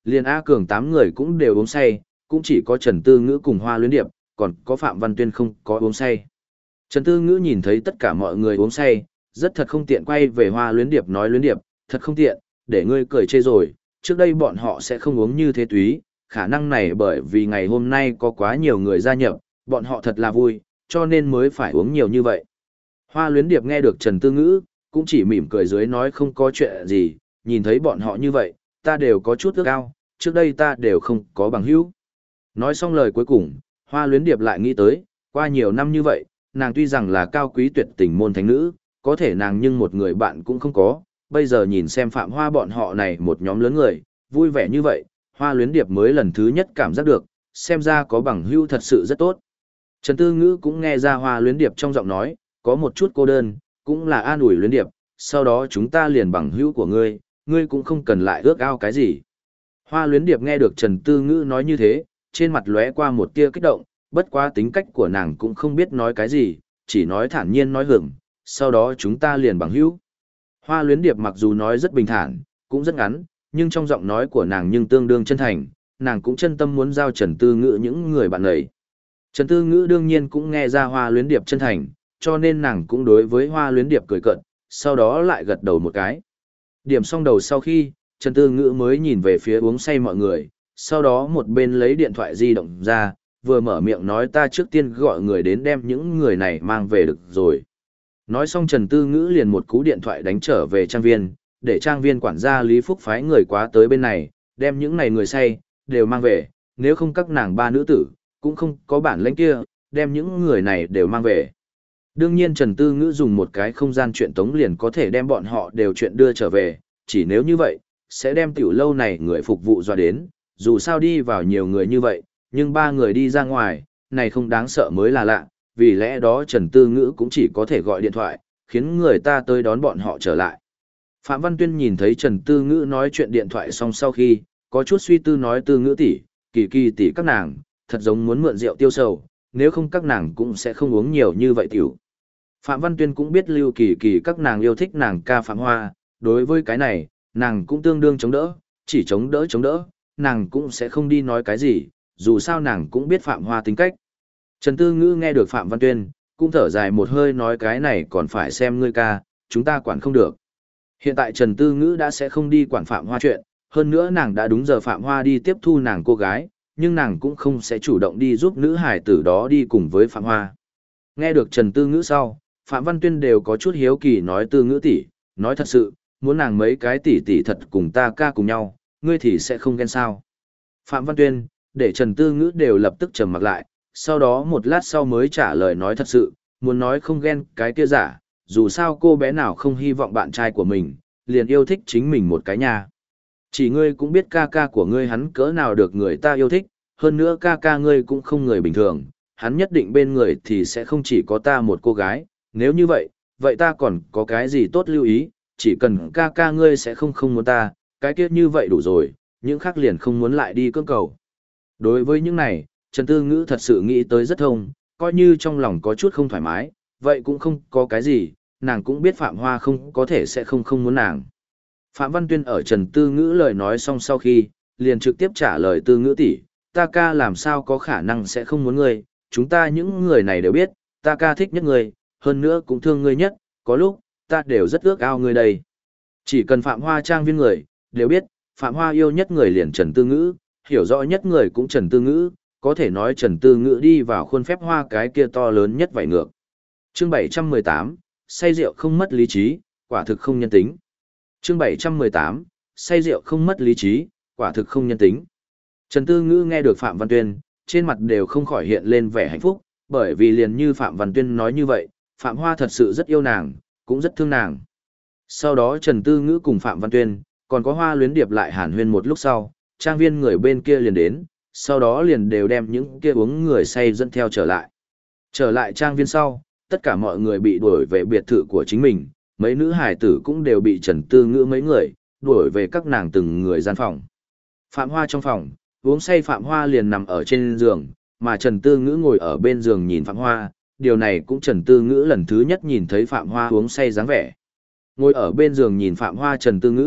Speaker 1: Liền A Cường 8 người cũng đều uống say, cũng chỉ có Trần Tư Ngữ cùng Hoa Luyến Điệp, còn có Phạm Văn Tuyên không có uống say. Trần Tư Ngữ nhìn thấy tất cả mọi người uống say, rất thật không tiện quay về Hoa Luyến Điệp nói Luyến Điệp, thật không tiện, để ngươi cười chê rồi, trước đây bọn họ sẽ không uống như thế túy, khả năng này bởi vì ngày hôm nay có quá nhiều người gia nhập, bọn họ thật là vui, cho nên mới phải uống nhiều như vậy. Hoa Luyến Điệp nghe được Trần Tư Ngữ, cũng chỉ mỉm cười dưới nói không có chuyện gì, nhìn thấy bọn họ như vậy, ta đều có chút ước ao, trước đây ta đều không có bằng hữu. Nói xong lời cuối cùng, Hoa Luyến Điệp lại nghĩ tới, qua nhiều năm như vậy, nàng tuy rằng là cao quý tuyệt tình môn thánh nữ, có thể nàng nhưng một người bạn cũng không có, bây giờ nhìn xem Phạm Hoa bọn họ này một nhóm lớn người, vui vẻ như vậy, Hoa Luyến Điệp mới lần thứ nhất cảm giác được, xem ra có bằng hữu thật sự rất tốt. Trần Tư Ngữ cũng nghe ra Hoa Luyến Điệp trong giọng nói, có một chút cô đơn, cũng là an ủi Luyến Điệp, sau đó chúng ta liền bằng hữu của ngươi, ngươi cũng không cần lại ước ao cái gì. Hoa Luyến Điệp nghe được Trần Tư Ngữ nói như thế, trên mặt lóe qua một tia kích động, bất quá tính cách của nàng cũng không biết nói cái gì, chỉ nói thản nhiên nói hưởng, sau đó chúng ta liền bằng hữu. Hoa Luyến Điệp mặc dù nói rất bình thản, cũng rất ngắn, nhưng trong giọng nói của nàng nhưng tương đương chân thành, nàng cũng chân tâm muốn giao Trần Tư Ngữ những người bạn ấy. Trần Tư Ngữ đương nhiên cũng nghe ra Hoa Luyến Điệp chân thành, cho nên nàng cũng đối với Hoa Luyến Điệp cười cợt, sau đó lại gật đầu một cái. Điểm xong đầu sau khi, Trần Tư Ngữ mới nhìn về phía uống say mọi người, sau đó một bên lấy điện thoại di động ra, vừa mở miệng nói ta trước tiên gọi người đến đem những người này mang về được rồi. Nói xong Trần Tư Ngữ liền một cú điện thoại đánh trở về trang viên, để trang viên quản gia Lý Phúc phái người quá tới bên này, đem những này người say, đều mang về, nếu không các nàng ba nữ tử, cũng không có bản lĩnh kia, đem những người này đều mang về. Đương nhiên Trần Tư Ngữ dùng một cái không gian chuyện tống liền có thể đem bọn họ đều chuyện đưa trở về, chỉ nếu như vậy, sẽ đem tiểu lâu này người phục vụ dọa đến, dù sao đi vào nhiều người như vậy, nhưng ba người đi ra ngoài, này không đáng sợ mới là lạ, vì lẽ đó Trần Tư Ngữ cũng chỉ có thể gọi điện thoại, khiến người ta tới đón bọn họ trở lại. Phạm Văn Tuyên nhìn thấy Trần Tư Ngữ nói chuyện điện thoại xong sau khi, có chút suy tư nói Tư Ngữ tỷ, Kỳ Kỳ tỷ các nàng, thật giống muốn mượn rượu tiêu sầu, nếu không các nàng cũng sẽ không uống nhiều như vậy tiểu. Phạm Văn Tuyên cũng biết Lưu Kỳ Kỳ các nàng yêu thích nàng ca Phạm Hoa, đối với cái này, nàng cũng tương đương chống đỡ, chỉ chống đỡ, nàng cũng sẽ không đi nói cái gì, dù sao nàng cũng biết Phạm Hoa tính cách. Trần Tư Ngữ nghe được Phạm Văn Tuyên, cũng thở dài một hơi nói cái này còn phải xem ngươi ca, chúng ta quản không được. Hiện tại Trần Tư Ngữ đã sẽ không đi quản Phạm Hoa chuyện, hơn nữa nàng đã đúng giờ Phạm Hoa đi tiếp thu nàng cô gái, nhưng nàng cũng không sẽ chủ động đi giúp nữ hải tử đó đi cùng với Phạm Hoa. Nghe được Trần Tư Ngữ sau, Phạm Văn Tuyên đều có chút hiếu kỳ nói Tư Ngữ tỷ, nói thật sự, muốn nàng mấy cái tỷ tỷ thật cùng ta ca cùng nhau, ngươi thì sẽ không ghen sao. Phạm Văn Tuyên, để Trần Tư Ngữ đều lập tức trầm mặc lại, sau đó một lát sau mới trả lời nói thật sự, muốn nói không ghen cái kia giả, dù sao cô bé nào không hy vọng bạn trai của mình, liền yêu thích chính mình một cái nhà. Chỉ ngươi cũng biết ca ca của ngươi hắn cỡ nào được người ta yêu thích, hơn nữa ca ca ngươi cũng không người bình thường, hắn nhất định bên người thì sẽ không chỉ có ta một cô gái, nếu như vậy, vậy ta còn có cái gì tốt lưu ý, chỉ cần ca ca ngươi sẽ không muốn ta, cái kia như vậy đủ rồi, những khác liền không muốn lại đi cưỡng cầu. Đối với những này, Trần Tư Ngữ thật sự nghĩ tới rất thông, coi như trong lòng có chút không thoải mái, vậy cũng không có cái gì, nàng cũng biết Phạm Hoa không có thể sẽ không muốn nàng. Phạm Văn Tuyên ở Trần Tư Ngữ lời nói xong sau khi, liền trực tiếp trả lời Tư Ngữ tỷ, ta ca làm sao có khả năng sẽ không muốn ngươi, chúng ta những người này đều biết, ta ca thích nhất ngươi, hơn nữa cũng thương ngươi nhất, có lúc, ta đều rất ước ao ngươi đây. Chỉ cần Phạm Hoa trang viên người, đều biết, Phạm Hoa yêu nhất người liền Trần Tư Ngữ, hiểu rõ nhất người cũng Trần Tư Ngữ, có thể nói Trần Tư Ngữ đi vào khuôn phép Hoa cái kia to lớn nhất vảy ngược. Chương 718, say rượu không mất lý trí, quả thực không nhân tính. Chương 718, say rượu không mất lý trí, quả thực không nhân tính. Trần Tư Ngữ nghe được Phạm Văn Tuyên, trên mặt đều không khỏi hiện lên vẻ hạnh phúc, bởi vì liền như Phạm Văn Tuyên nói như vậy, Phạm Hoa thật sự rất yêu nàng, cũng rất thương nàng. Sau đó Trần Tư Ngữ cùng Phạm Văn Tuyên, còn có Hoa Luyến Điệp lại hàn huyên một lúc sau, trang viên người bên kia liền đến, sau đó liền đều đem những kia uống người say dẫn theo trở lại. Trở lại trang viên sau, tất cả mọi người bị đuổi về biệt thự của chính mình, mấy nữ hài tử cũng đều bị Trần Tư Ngữ mấy người, đuổi về các nàng từng người gian phòng. Phạm Hoa trong phòng, uống say Phạm Hoa liền nằm ở trên giường, mà Trần Tư Ngữ ngồi ở bên giường nhìn Phạm Hoa, điều này cũng Trần Tư Ngữ lần thứ nhất nhìn thấy Phạm Hoa uống say dáng vẻ. Ngồi ở bên giường nhìn Phạm Hoa Trần Tư Ngữ,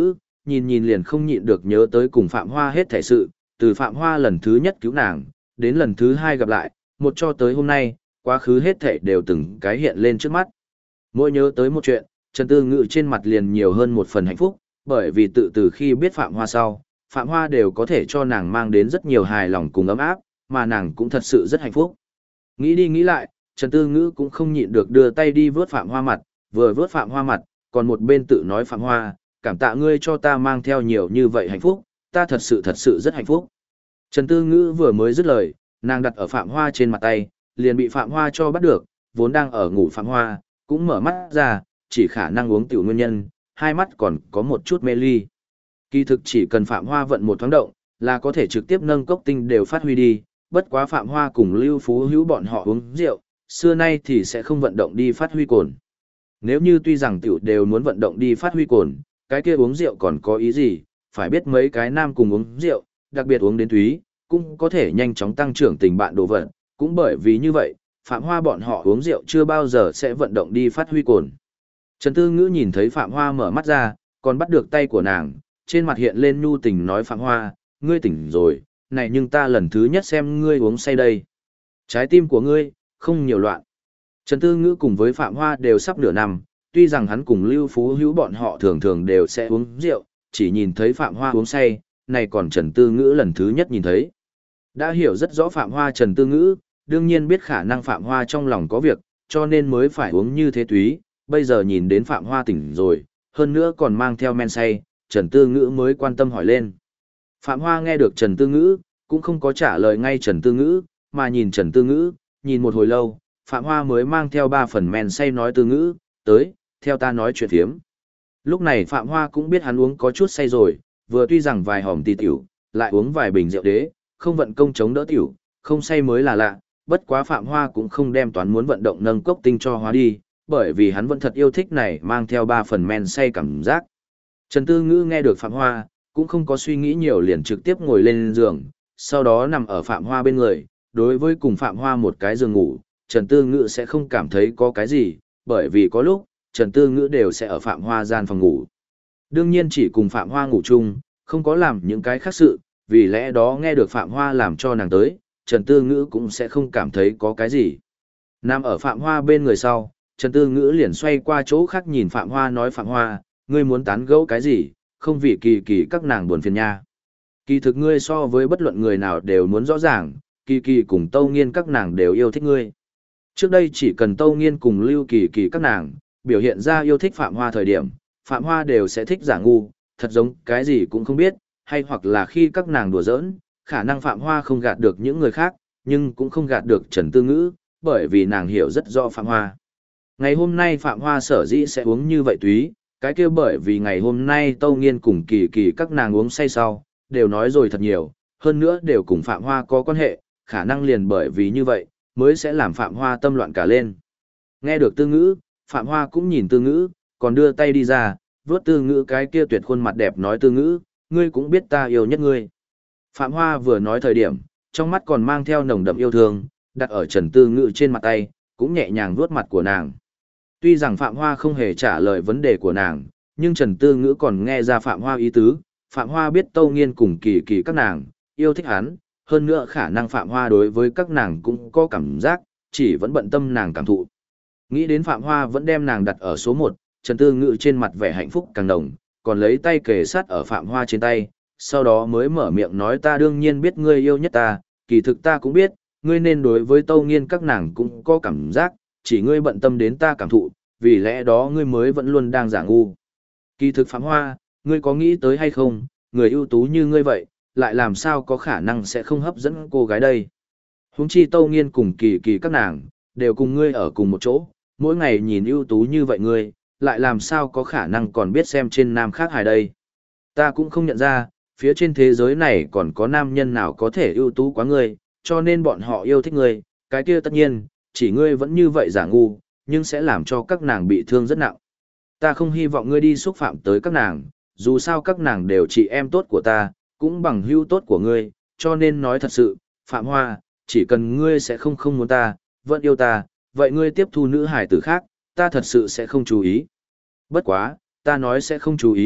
Speaker 1: nhìn nhìn liền không nhịn được nhớ tới cùng Phạm Hoa hết thảy sự, từ Phạm Hoa lần thứ nhất cứu nàng, đến lần thứ hai gặp lại, một cho tới hôm nay, quá khứ hết thảy đều từng cái hiện lên trước mắt. Mỗi nhớ tới một chuyện, Trần Tư Ngữ trên mặt liền nhiều hơn một phần hạnh phúc, bởi vì từ khi biết Phạm Hoa sau, Phạm Hoa đều có thể cho nàng mang đến rất nhiều hài lòng cùng ấm áp, mà nàng cũng thật sự rất hạnh phúc. Nghĩ đi nghĩ lại, Trần Tư Ngữ cũng không nhịn được đưa tay đi vớt Phạm Hoa mặt, vừa vớt Phạm Hoa mặt, còn một bên tự nói Phạm Hoa, cảm tạ ngươi cho ta mang theo nhiều như vậy hạnh phúc, ta thật sự rất hạnh phúc. Trần Tư Ngữ vừa mới dứt lời, nàng đặt ở Phạm Hoa trên mặt tay, liền bị Phạm Hoa cho bắt được, vốn đang ở ngủ Phạm Hoa, cũng mở mắt ra, chỉ khả năng uống tiểu nguyên nhân, hai mắt còn có một chút mê ly. Kỳ thực chỉ cần Phạm Hoa vận một thoáng động, là có thể trực tiếp nâng cốc tinh đều phát huy đi, bất quá Phạm Hoa cùng Lưu Phú Hữu bọn họ uống rượu, xưa nay thì sẽ không vận động đi phát huy cồn. Nếu như tuy rằng tiểu đều muốn vận động đi phát huy cồn, cái kia uống rượu còn có ý gì, phải biết mấy cái nam cùng uống rượu, đặc biệt uống đến túy, cũng có thể nhanh chóng tăng trưởng tình bạn đồ vật, cũng bởi vì như vậy, Phạm Hoa bọn họ uống rượu chưa bao giờ sẽ vận động đi phát huy cồn. Trần Tư Ngữ nhìn thấy Phạm Hoa mở mắt ra, còn bắt được tay của nàng, trên mặt hiện lên nhu tình nói Phạm Hoa, ngươi tỉnh rồi, này nhưng ta lần thứ nhất xem ngươi uống say đây. Trái tim của ngươi, không nhiều loạn. Trần Tư Ngữ cùng với Phạm Hoa đều sắp nửa năm, tuy rằng hắn cùng Lưu Phú Hữu bọn họ thường thường đều sẽ uống rượu, chỉ nhìn thấy Phạm Hoa uống say, này còn Trần Tư Ngữ lần thứ nhất nhìn thấy. Đã hiểu rất rõ Phạm Hoa Trần Tư Ngữ, đương nhiên biết khả năng Phạm Hoa trong lòng có việc, cho nên mới phải uống như thế túy, bây giờ nhìn đến Phạm Hoa tỉnh rồi, hơn nữa còn mang theo men say, Trần Tư Ngữ mới quan tâm hỏi lên. Phạm Hoa nghe được Trần Tư Ngữ, cũng không có trả lời ngay Trần Tư Ngữ, mà nhìn Trần Tư Ngữ, nhìn một hồi lâu, Phạm Hoa mới mang theo 3 phần men say nói Tư Ngữ, tới, theo ta nói chuyện thiếm. Lúc này Phạm Hoa cũng biết hắn uống có chút say rồi, vừa tuy rằng vài hòm tí tiểu, lại uống vài bình rượu đế, không vận công chống đỡ tiểu, không say mới là lạ, bất quá Phạm Hoa cũng không đem toán muốn vận động nâng cốc tinh cho hóa đi, bởi vì hắn vẫn thật yêu thích này mang theo 3 phần men say cảm giác. Trần Tư Ngữ nghe được Phạm Hoa, cũng không có suy nghĩ nhiều liền trực tiếp ngồi lên giường, sau đó nằm ở Phạm Hoa bên người, đối với cùng Phạm Hoa một cái giường ngủ, Trần Tư Ngữ sẽ không cảm thấy có cái gì, bởi vì có lúc, Trần Tư Ngữ đều sẽ ở Phạm Hoa gian phòng ngủ. Đương nhiên chỉ cùng Phạm Hoa ngủ chung, không có làm những cái khác sự, vì lẽ đó nghe được Phạm Hoa làm cho nàng tới, Trần Tư Ngữ cũng sẽ không cảm thấy có cái gì. Nằm ở Phạm Hoa bên người sau, Trần Tư Ngữ liền xoay qua chỗ khác nhìn Phạm Hoa nói Phạm Hoa, ngươi muốn tán gẫu cái gì, không vì kỳ kỳ các nàng buồn phiền nha. Kỳ thực ngươi so với bất luận người nào đều muốn rõ ràng, kỳ kỳ cùng Tâu Nghiên các nàng đều yêu thích ngươi. Trước đây chỉ cần Tâu Nghiên cùng Lưu Kỳ kỳ các nàng, biểu hiện ra yêu thích Phạm Hoa thời điểm, Phạm Hoa đều sẽ thích giả ngu, thật giống cái gì cũng không biết, hay hoặc là khi các nàng đùa giỡn, khả năng Phạm Hoa không gạt được những người khác, nhưng cũng không gạt được Trần Tư Ngữ, bởi vì nàng hiểu rất rõ Phạm Hoa. Ngày hôm nay Phạm Hoa sở dĩ sẽ uống như vậy túy, cái kia bởi vì ngày hôm nay Tâu Nghiên cùng kỳ kỳ các nàng uống say sau, đều nói rồi thật nhiều, hơn nữa đều cùng Phạm Hoa có quan hệ, khả năng liền bởi vì như vậy, mới sẽ làm Phạm Hoa tâm loạn cả lên. Nghe được Tư Ngữ, Phạm Hoa cũng nhìn Tư Ngữ, còn đưa tay đi ra, vuốt Tư Ngữ cái kia tuyệt khuôn mặt đẹp nói Tư Ngữ, ngươi cũng biết ta yêu nhất ngươi. Phạm Hoa vừa nói thời điểm, trong mắt còn mang theo nồng đậm yêu thương, đặt ở Trần Tư Ngữ trên mặt tay, cũng nhẹ nhàng vuốt mặt của nàng. Tuy rằng Phạm Hoa không hề trả lời vấn đề của nàng, nhưng Trần Tư Ngữ còn nghe ra Phạm Hoa ý tứ, Phạm Hoa biết Tâu Nghiên cùng kỳ kỳ các nàng, yêu thích hắn, hơn nữa khả năng Phạm Hoa đối với các nàng cũng có cảm giác, chỉ vẫn bận tâm nàng cảm thụ. Nghĩ đến Phạm Hoa vẫn đem nàng đặt ở số 1, Trần Tư Ngữ trên mặt vẻ hạnh phúc càng đồng, còn lấy tay kề sát ở Phạm Hoa trên tay, sau đó mới mở miệng nói ta đương nhiên biết ngươi yêu nhất ta, kỳ thực ta cũng biết, ngươi nên đối với Tâu Nghiên các nàng cũng có cảm giác, chỉ ngươi bận tâm đến ta cảm thụ, vì lẽ đó ngươi mới vẫn luôn đang giả ngu. Kỳ thực Phạm Hoa, ngươi có nghĩ tới hay không, người ưu tú như ngươi vậy, lại làm sao có khả năng sẽ không hấp dẫn cô gái đây. Huống chi Tâu Nghiên cùng kỳ kỳ các nàng, đều cùng ngươi ở cùng một chỗ, mỗi ngày nhìn ưu tú như vậy ngươi, lại làm sao có khả năng còn biết xem trên nam khác hài đây. Ta cũng không nhận ra, phía trên thế giới này còn có nam nhân nào có thể ưu tú quá ngươi, cho nên bọn họ yêu thích ngươi, cái kia tất nhiên, chỉ ngươi vẫn như vậy giả ngu, nhưng sẽ làm cho các nàng bị thương rất nặng. Ta không hy vọng ngươi đi xúc phạm tới các nàng, dù sao các nàng đều chị em tốt của ta, cũng bằng hữu tốt của ngươi, cho nên nói thật sự, Phạm Hoa, chỉ cần ngươi sẽ không muốn ta, vẫn yêu ta, vậy ngươi tiếp thu nữ hải tử khác, ta thật sự sẽ không chú ý. Bất quá, ta nói sẽ không chú ý,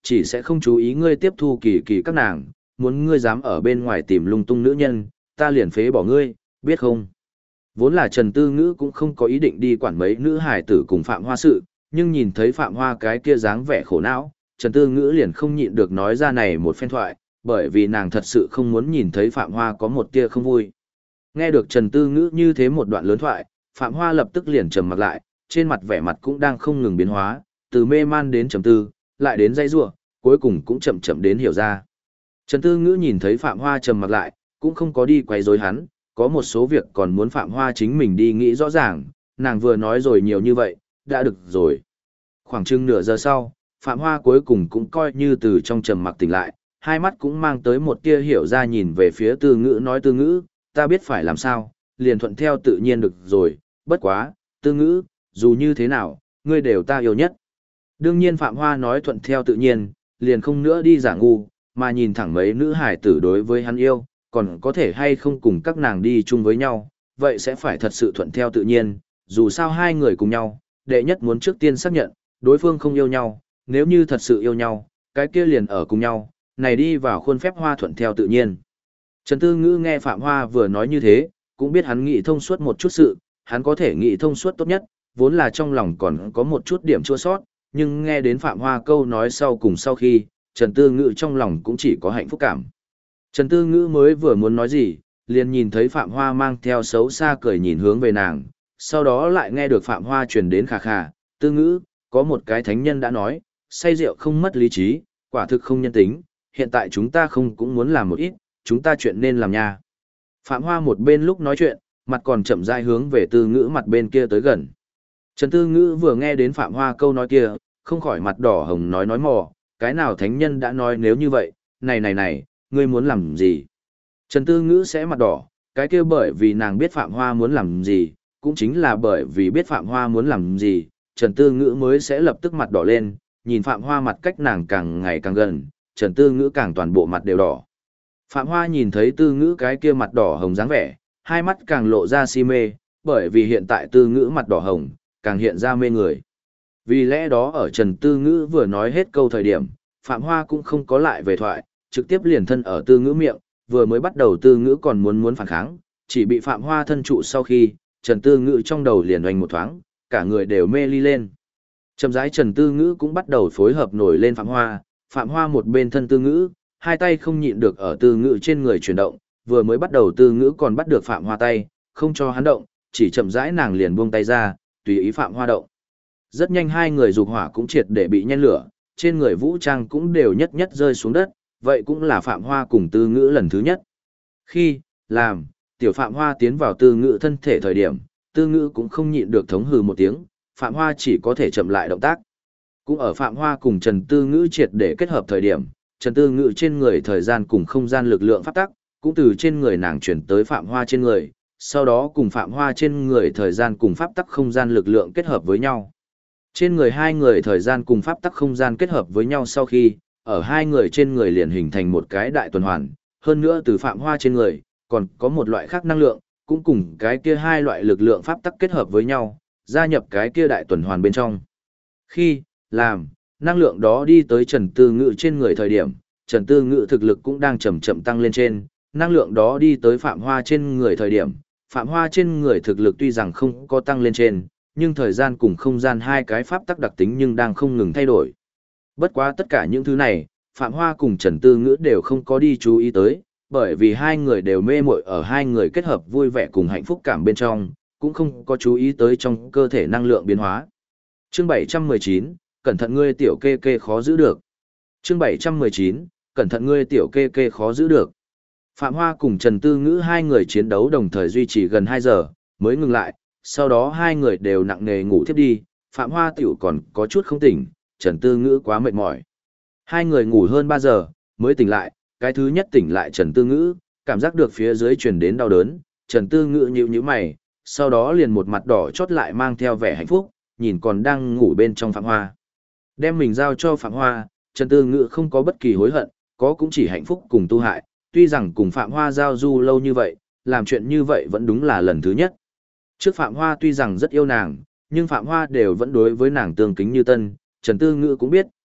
Speaker 1: chỉ sẽ không chú ý ngươi tiếp thu kỳ kỳ các nàng, muốn ngươi dám ở bên ngoài tìm lung tung nữ nhân, ta liền phế bỏ ngươi, biết không? Vốn là Trần Tư Ngữ cũng không có ý định đi quản mấy nữ hài tử cùng Phạm Hoa sự, nhưng nhìn thấy Phạm Hoa cái kia dáng vẻ khổ não, Trần Tư Ngữ liền không nhịn được nói ra này một phen thoại, bởi vì nàng thật sự không muốn nhìn thấy Phạm Hoa có một tia không vui. Nghe được Trần Tư Ngữ như thế một đoạn lớn thoại, Phạm Hoa lập tức liền trầm mặt lại, trên mặt vẻ mặt cũng đang không ngừng biến hóa, từ mê man đến trầm tư, lại đến dây rủa, cuối cùng cũng chậm chậm đến hiểu ra. Trần Tư Ngữ nhìn thấy Phạm Hoa trầm mặt lại, cũng không có đi quấy rối hắn, có một số việc còn muốn Phạm Hoa chính mình đi nghĩ rõ ràng, nàng vừa nói rồi nhiều như vậy, đã được rồi. Khoảng chừng nửa giờ sau, Phạm Hoa cuối cùng cũng coi như từ trong trầm mặc tỉnh lại, hai mắt cũng mang tới một tia hiểu ra nhìn về phía Tư Ngữ nói Tư Ngữ, ta biết phải làm sao, liền thuận theo tự nhiên được rồi, bất quá, Tư Ngữ, dù như thế nào, ngươi đều ta yêu nhất. Đương nhiên Phạm Hoa nói thuận theo tự nhiên, liền không nữa đi giả ngu, mà nhìn thẳng mấy nữ hải tử đối với hắn yêu, còn có thể hay không cùng các nàng đi chung với nhau, vậy sẽ phải thật sự thuận theo tự nhiên, dù sao hai người cùng nhau, đệ nhất muốn trước tiên xác nhận, đối phương không yêu nhau, nếu như thật sự yêu nhau, cái kia liền ở cùng nhau, này đi vào khuôn phép Hoa thuận theo tự nhiên. Trần Tư Ngữ nghe Phạm Hoa vừa nói như thế, cũng biết hắn nghĩ thông suốt một chút sự, hắn có thể nghĩ thông suốt tốt nhất, vốn là trong lòng còn có một chút điểm chua sót, nhưng nghe đến Phạm Hoa câu nói sau cùng sau khi, Trần Tư Ngữ trong lòng cũng chỉ có hạnh phúc cảm. Trần Tư Ngữ mới vừa muốn nói gì, liền nhìn thấy Phạm Hoa mang theo xấu xa cười nhìn hướng về nàng, sau đó lại nghe được Phạm Hoa truyền đến khà khà, Tư Ngữ, có một cái thánh nhân đã nói, say rượu không mất lý trí, quả thực không nhân tính, hiện tại chúng ta không cũng muốn làm một ít, chúng ta chuyện nên làm nha. Phạm Hoa một bên lúc nói chuyện, mặt còn chậm rãi hướng về Tư Ngữ mặt bên kia tới gần. Trần Tư Ngữ vừa nghe đến Phạm Hoa câu nói kia, không khỏi mặt đỏ hồng nói mò, cái nào thánh nhân đã nói nếu như vậy, này, ngươi muốn làm gì? Trần Tư Ngữ sẽ mặt đỏ, cái kia bởi vì nàng biết Phạm Hoa muốn làm gì, cũng chính là bởi vì biết Phạm Hoa muốn làm gì, Trần Tư Ngữ mới sẽ lập tức mặt đỏ lên, nhìn Phạm Hoa mặt cách nàng càng ngày càng gần, Trần Tư Ngữ càng toàn bộ mặt đều đỏ. Phạm Hoa nhìn thấy Tư Ngữ cái kia mặt đỏ hồng dáng vẻ, hai mắt càng lộ ra si mê, bởi vì hiện tại Tư Ngữ mặt đỏ hồng, càng hiện ra mê người. Vì lẽ đó ở Trần Tư Ngữ vừa nói hết câu thời điểm, Phạm Hoa cũng không có lại về thoại, trực tiếp liền thân ở Tư Ngữ miệng, vừa mới bắt đầu Tư Ngữ còn muốn phản kháng, chỉ bị Phạm Hoa thân trụ sau khi, Trần Tư Ngữ trong đầu liền oanh một thoáng, cả người đều mê ly lên. Chậm rãi Trần Tư Ngữ cũng bắt đầu phối hợp nổi lên Phạm Hoa một bên thân Tư Ngữ, hai tay không nhịn được ở Tư Ngữ trên người chuyển động, vừa mới bắt đầu Tư Ngữ còn bắt được Phạm Hoa tay, không cho hắn động, chỉ chậm rãi nàng liền buông tay ra, tùy ý Phạm Hoa động. Rất nhanh hai người dục hỏa cũng triệt để bị nhen lửa, trên người vũ trang cũng đều nhất nhất rơi xuống đất, vậy cũng là Phạm Hoa cùng Tư Ngữ lần thứ nhất. Khi, làm, tiểu Phạm Hoa tiến vào Tư Ngữ thân thể thời điểm, Tư Ngữ cũng không nhịn được thống hừ một tiếng, Phạm Hoa chỉ có thể chậm lại động tác. Cũng ở Phạm Hoa cùng Trần Tư Ngữ triệt để kết hợp thời điểm, Trần Tư Ngữ trên người thời gian cùng không gian lực lượng pháp tắc, cũng từ trên người nàng chuyển tới Phạm Hoa trên người, sau đó cùng Phạm Hoa trên người thời gian cùng pháp tắc không gian lực lượng kết hợp với nhau. Trên người hai người thời gian cùng pháp tắc không gian kết hợp với nhau sau khi, ở hai người trên người liền hình thành một cái đại tuần hoàn, hơn nữa từ Phạm Hoa trên người, còn có một loại khác năng lượng, cũng cùng cái kia hai loại lực lượng pháp tắc kết hợp với nhau, gia nhập cái kia đại tuần hoàn bên trong. Khi, làm, năng lượng đó đi tới Trần Tư Ngữ trên người thời điểm, Trần Tư Ngữ thực lực cũng đang chậm chậm tăng lên trên, năng lượng đó đi tới Phạm Hoa trên người thời điểm, Phạm Hoa trên người thực lực tuy rằng không có tăng lên trên, nhưng thời gian cùng không gian hai cái pháp tắc đặc tính nhưng đang không ngừng thay đổi. Bất quá tất cả những thứ này, Phạm Hoa cùng Trần Tư Ngữ đều không có đi chú ý tới, bởi vì hai người đều mê muội ở hai người kết hợp vui vẻ cùng hạnh phúc cảm bên trong, cũng không có chú ý tới trong cơ thể năng lượng biến hóa. Chương 719, cẩn thận ngươi tiểu kê kê khó giữ được. Chương 719, cẩn thận ngươi tiểu kê kê khó giữ được. Phạm Hoa cùng Trần Tư Ngữ hai người chiến đấu đồng thời duy trì gần 2 giờ, mới ngừng lại, sau đó hai người đều nặng nề ngủ thiếp đi, Phạm Hoa tiểu còn có chút không tỉnh, Trần Tư Ngữ quá mệt mỏi. Hai người ngủ hơn 3 giờ, mới tỉnh lại, cái thứ nhất tỉnh lại Trần Tư Ngữ, cảm giác được phía dưới truyền đến đau đớn, Trần Tư Ngữ nhíu mày, sau đó liền một mặt đỏ chót lại mang theo vẻ hạnh phúc, nhìn còn đang ngủ bên trong Phạm Hoa. Đem mình giao cho Phạm Hoa, Trần Tư Ngữ không có bất kỳ hối hận, có cũng chỉ hạnh phúc cùng tu hại, tuy rằng cùng Phạm Hoa giao du lâu như vậy, làm chuyện như vậy vẫn đúng là lần thứ nhất. Trước Phạm Hoa tuy rằng rất yêu nàng, nhưng Phạm Hoa đều vẫn đối với nàng tương kính như tân, Trần Tư Ngữ cũng biết,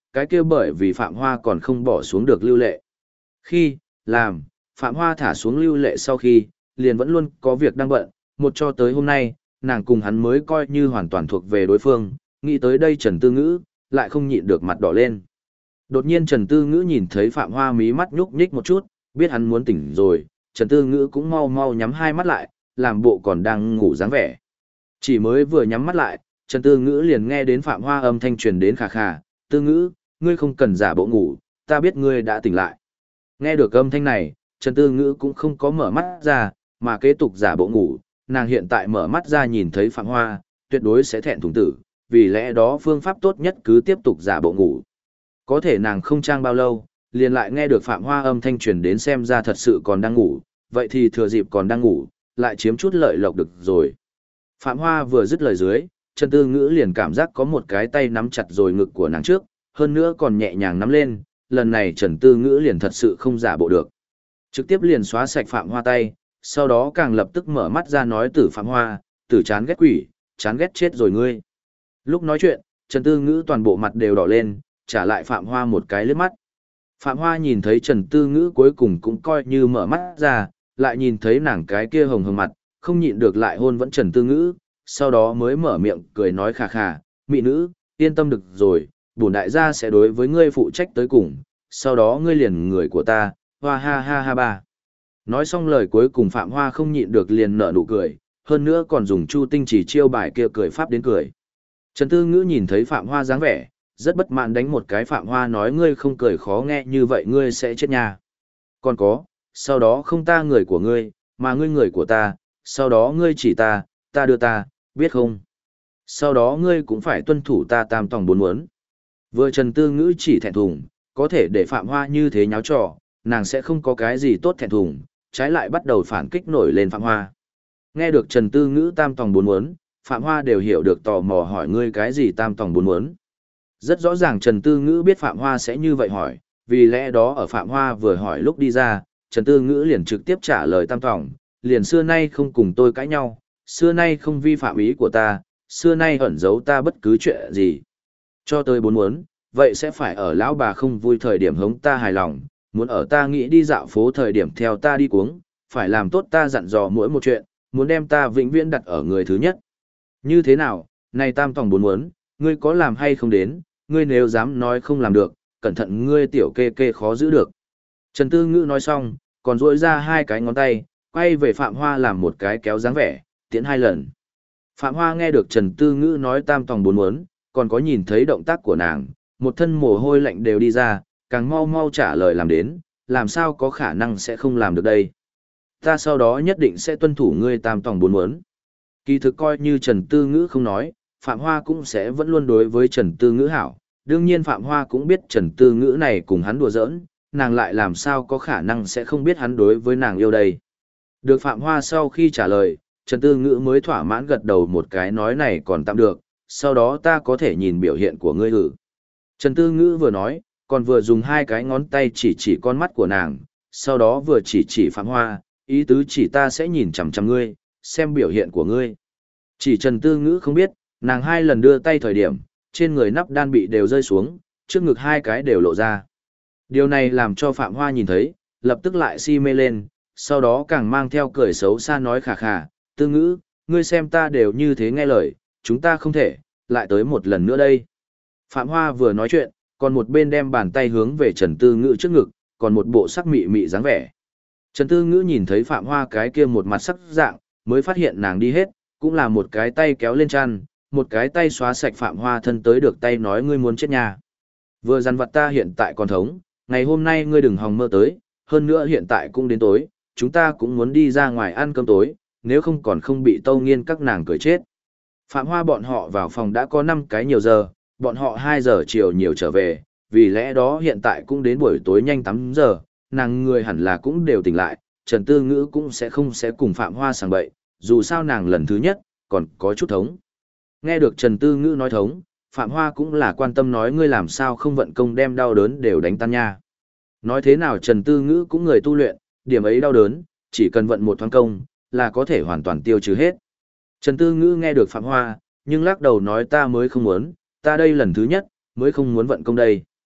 Speaker 1: cái kia bởi vì Phạm Hoa còn không bỏ xuống được Lưu Lệ. Khi, làm, Phạm Hoa thả xuống Lưu Lệ sau khi, liền vẫn luôn có việc đang bận, một cho tới hôm nay, nàng cùng hắn mới coi như hoàn toàn thuộc về đối phương, nghĩ tới đây Trần Tư Ngữ, lại không nhịn được mặt đỏ lên. Đột nhiên Trần Tư Ngữ nhìn thấy Phạm Hoa mí mắt nhúc nhích một chút, biết hắn muốn tỉnh rồi, Trần Tư Ngữ cũng mau mau nhắm hai mắt lại, làm bộ còn đang ngủ dáng vẻ. Chỉ mới vừa nhắm mắt lại, Trần Tư Ngữ liền nghe đến Phạm Hoa âm thanh truyền đến khà khà, Tư Ngữ, ngươi không cần giả bộ ngủ, ta biết ngươi đã tỉnh lại. Nghe được âm thanh này, Trần Tư Ngữ cũng không có mở mắt ra, mà kế tục giả bộ ngủ, nàng hiện tại mở mắt ra nhìn thấy Phạm Hoa, tuyệt đối sẽ thẹn thùng tử, vì lẽ đó phương pháp tốt nhất cứ tiếp tục giả bộ ngủ. Có thể nàng không trang bao lâu, liền lại nghe được Phạm Hoa âm thanh truyền đến xem ra thật sự còn đang ngủ, vậy thì thừa dịp còn đang ngủ, lại chiếm chút lợi lộc được rồi. Phạm Hoa vừa dứt lời dưới, Trần Tư Ngữ liền cảm giác có một cái tay nắm chặt rồi ngực của nàng trước, hơn nữa còn nhẹ nhàng nắm lên, lần này Trần Tư Ngữ liền thật sự không giả bộ được. Trực tiếp liền xóa sạch Phạm Hoa tay, sau đó càng lập tức mở mắt ra nói tử Phạm Hoa, tử chán ghét quỷ, chán ghét chết rồi ngươi. Lúc nói chuyện, Trần Tư Ngữ toàn bộ mặt đều đỏ lên, trả lại Phạm Hoa một cái liếc mắt. Phạm Hoa nhìn thấy Trần Tư Ngữ cuối cùng cũng coi như mở mắt ra, lại nhìn thấy nàng cái kia hồng hồng mặt, không nhịn được lại hôn vẫn Trần Tư Ngữ, sau đó mới mở miệng cười nói khà khà, mị nữ, yên tâm được rồi, bổn đại gia sẽ đối với ngươi phụ trách tới cùng, sau đó ngươi liền người của ta, hoa ha ha ha ba. Nói xong lời cuối cùng Phạm Hoa không nhịn được liền nở nụ cười, hơn nữa còn dùng Chu Tinh Chỉ chiêu bài kia cười pháp đến cười. Trần Tư Ngữ nhìn thấy Phạm Hoa dáng vẻ, rất bất mãn đánh một cái Phạm Hoa nói ngươi không cười khó nghe như vậy ngươi sẽ chết nha. Còn có, sau đó không ta người của ngươi, mà ngươi người của ta, sau đó ngươi chỉ ta, ta đưa ta, biết không? Sau đó ngươi cũng phải tuân thủ ta tam tòng bốn muốn. Vừa Trần Tư Ngữ chỉ thẹn thùng, có thể để Phạm Hoa như thế nháo trò, nàng sẽ không có cái gì tốt thẹn thùng, trái lại bắt đầu phản kích nổi lên Phạm Hoa. Nghe được Trần Tư Ngữ tam tòng bốn muốn, Phạm Hoa đều hiểu được tò mò hỏi ngươi cái gì tam tòng bốn muốn. Rất rõ ràng Trần Tư Ngữ biết Phạm Hoa sẽ như vậy hỏi, vì lẽ đó ở Phạm Hoa vừa hỏi lúc đi ra, Trần Tư Ngữ liền trực tiếp trả lời tam tòng, liền xưa nay không cùng tôi cãi nhau, xưa nay không vi phạm ý của ta, xưa nay ẩn giấu ta bất cứ chuyện gì. Cho tôi bốn muốn, vậy sẽ phải ở lão bà không vui thời điểm hống ta hài lòng, muốn ở ta nghĩ đi dạo phố thời điểm theo ta đi cuống, phải làm tốt ta dặn dò mỗi một chuyện, muốn đem ta vĩnh viễn đặt ở người thứ nhất. Như thế nào, này tam tòng bốn muốn, ngươi có làm hay không đến, ngươi nếu dám nói không làm được, cẩn thận ngươi tiểu kê kê khó giữ được. Trần Tư Ngữ nói xong, còn duỗi ra hai cái ngón tay, quay về Phạm Hoa làm một cái kéo dáng vẻ, tiễn hai lần. Phạm Hoa nghe được Trần Tư Ngữ nói tam tòng bốn muốn, còn có nhìn thấy động tác của nàng, một thân mồ hôi lạnh đều đi ra, càng mau mau trả lời làm đến, làm sao có khả năng sẽ không làm được đây. Ta sau đó nhất định sẽ tuân thủ ngươi tam tòng bốn muốn. Kỳ thực coi như Trần Tư Ngữ không nói, Phạm Hoa cũng sẽ vẫn luôn đối với Trần Tư Ngữ hảo. Đương nhiên Phạm Hoa cũng biết Trần Tư Ngữ này cùng hắn đùa giỡn, nàng lại làm sao có khả năng sẽ không biết hắn đối với nàng yêu đây. Được Phạm Hoa sau khi trả lời, Trần Tư Ngữ mới thỏa mãn gật đầu một cái nói này còn tạm được, sau đó ta có thể nhìn biểu hiện của ngươi hử. Trần Tư Ngữ vừa nói, còn vừa dùng hai cái ngón tay chỉ con mắt của nàng, sau đó vừa chỉ Phạm Hoa, ý tứ chỉ ta sẽ nhìn chằm chằm ngươi, xem biểu hiện của ngươi. Chỉ Trần Tư Ngữ không biết, nàng hai lần đưa tay thời điểm, trên người nắp đan bị đều rơi xuống, trước ngực hai cái đều lộ ra. Điều này làm cho Phạm Hoa nhìn thấy, lập tức lại si mê lên, sau đó càng mang theo cười xấu xa nói khà khà, Tư Ngữ, ngươi xem ta đều như thế nghe lời, chúng ta không thể, lại tới một lần nữa đây. Phạm Hoa vừa nói chuyện, còn một bên đem bàn tay hướng về Trần Tư Ngữ trước ngực, còn một bộ sắc mị mị dáng vẻ. Trần Tư Ngữ nhìn thấy Phạm Hoa cái kia một mặt sắc dạng, mới phát hiện nàng đi hết, cũng là một cái tay kéo lên chăn, một cái tay xóa sạch Phạm Hoa thân tới được tay nói ngươi muốn chết nhà. Vừa dằn vặt ta hiện tại còn thống, ngày hôm nay ngươi đừng hòng mơ tới, hơn nữa hiện tại cũng đến tối, chúng ta cũng muốn đi ra ngoài ăn cơm tối, nếu không còn không bị Tâu Nghiên các nàng cười chết. Phạm Hoa bọn họ vào phòng đã có 5 cái nhiều giờ, bọn họ 2 giờ chiều nhiều trở về, vì lẽ đó hiện tại cũng đến buổi tối nhanh 8 giờ, nàng người hẳn là cũng đều tỉnh lại, Trần Tư Ngữ cũng sẽ cùng Phạm Hoa sảng bậy, dù sao nàng lần thứ nhất, còn có chút thống. Nghe được Trần Tư Ngữ nói thống, Phạm Hoa cũng là quan tâm nói ngươi làm sao không vận công đem đau đớn đều đánh tan nha. Nói thế nào Trần Tư Ngữ cũng người tu luyện, điểm ấy đau đớn, chỉ cần vận một thoáng công, là có thể hoàn toàn tiêu trừ hết. Trần Tư Ngữ nghe được Phạm Hoa, nhưng lắc đầu nói ta mới không muốn, ta đây lần thứ nhất, mới không muốn vận công đây.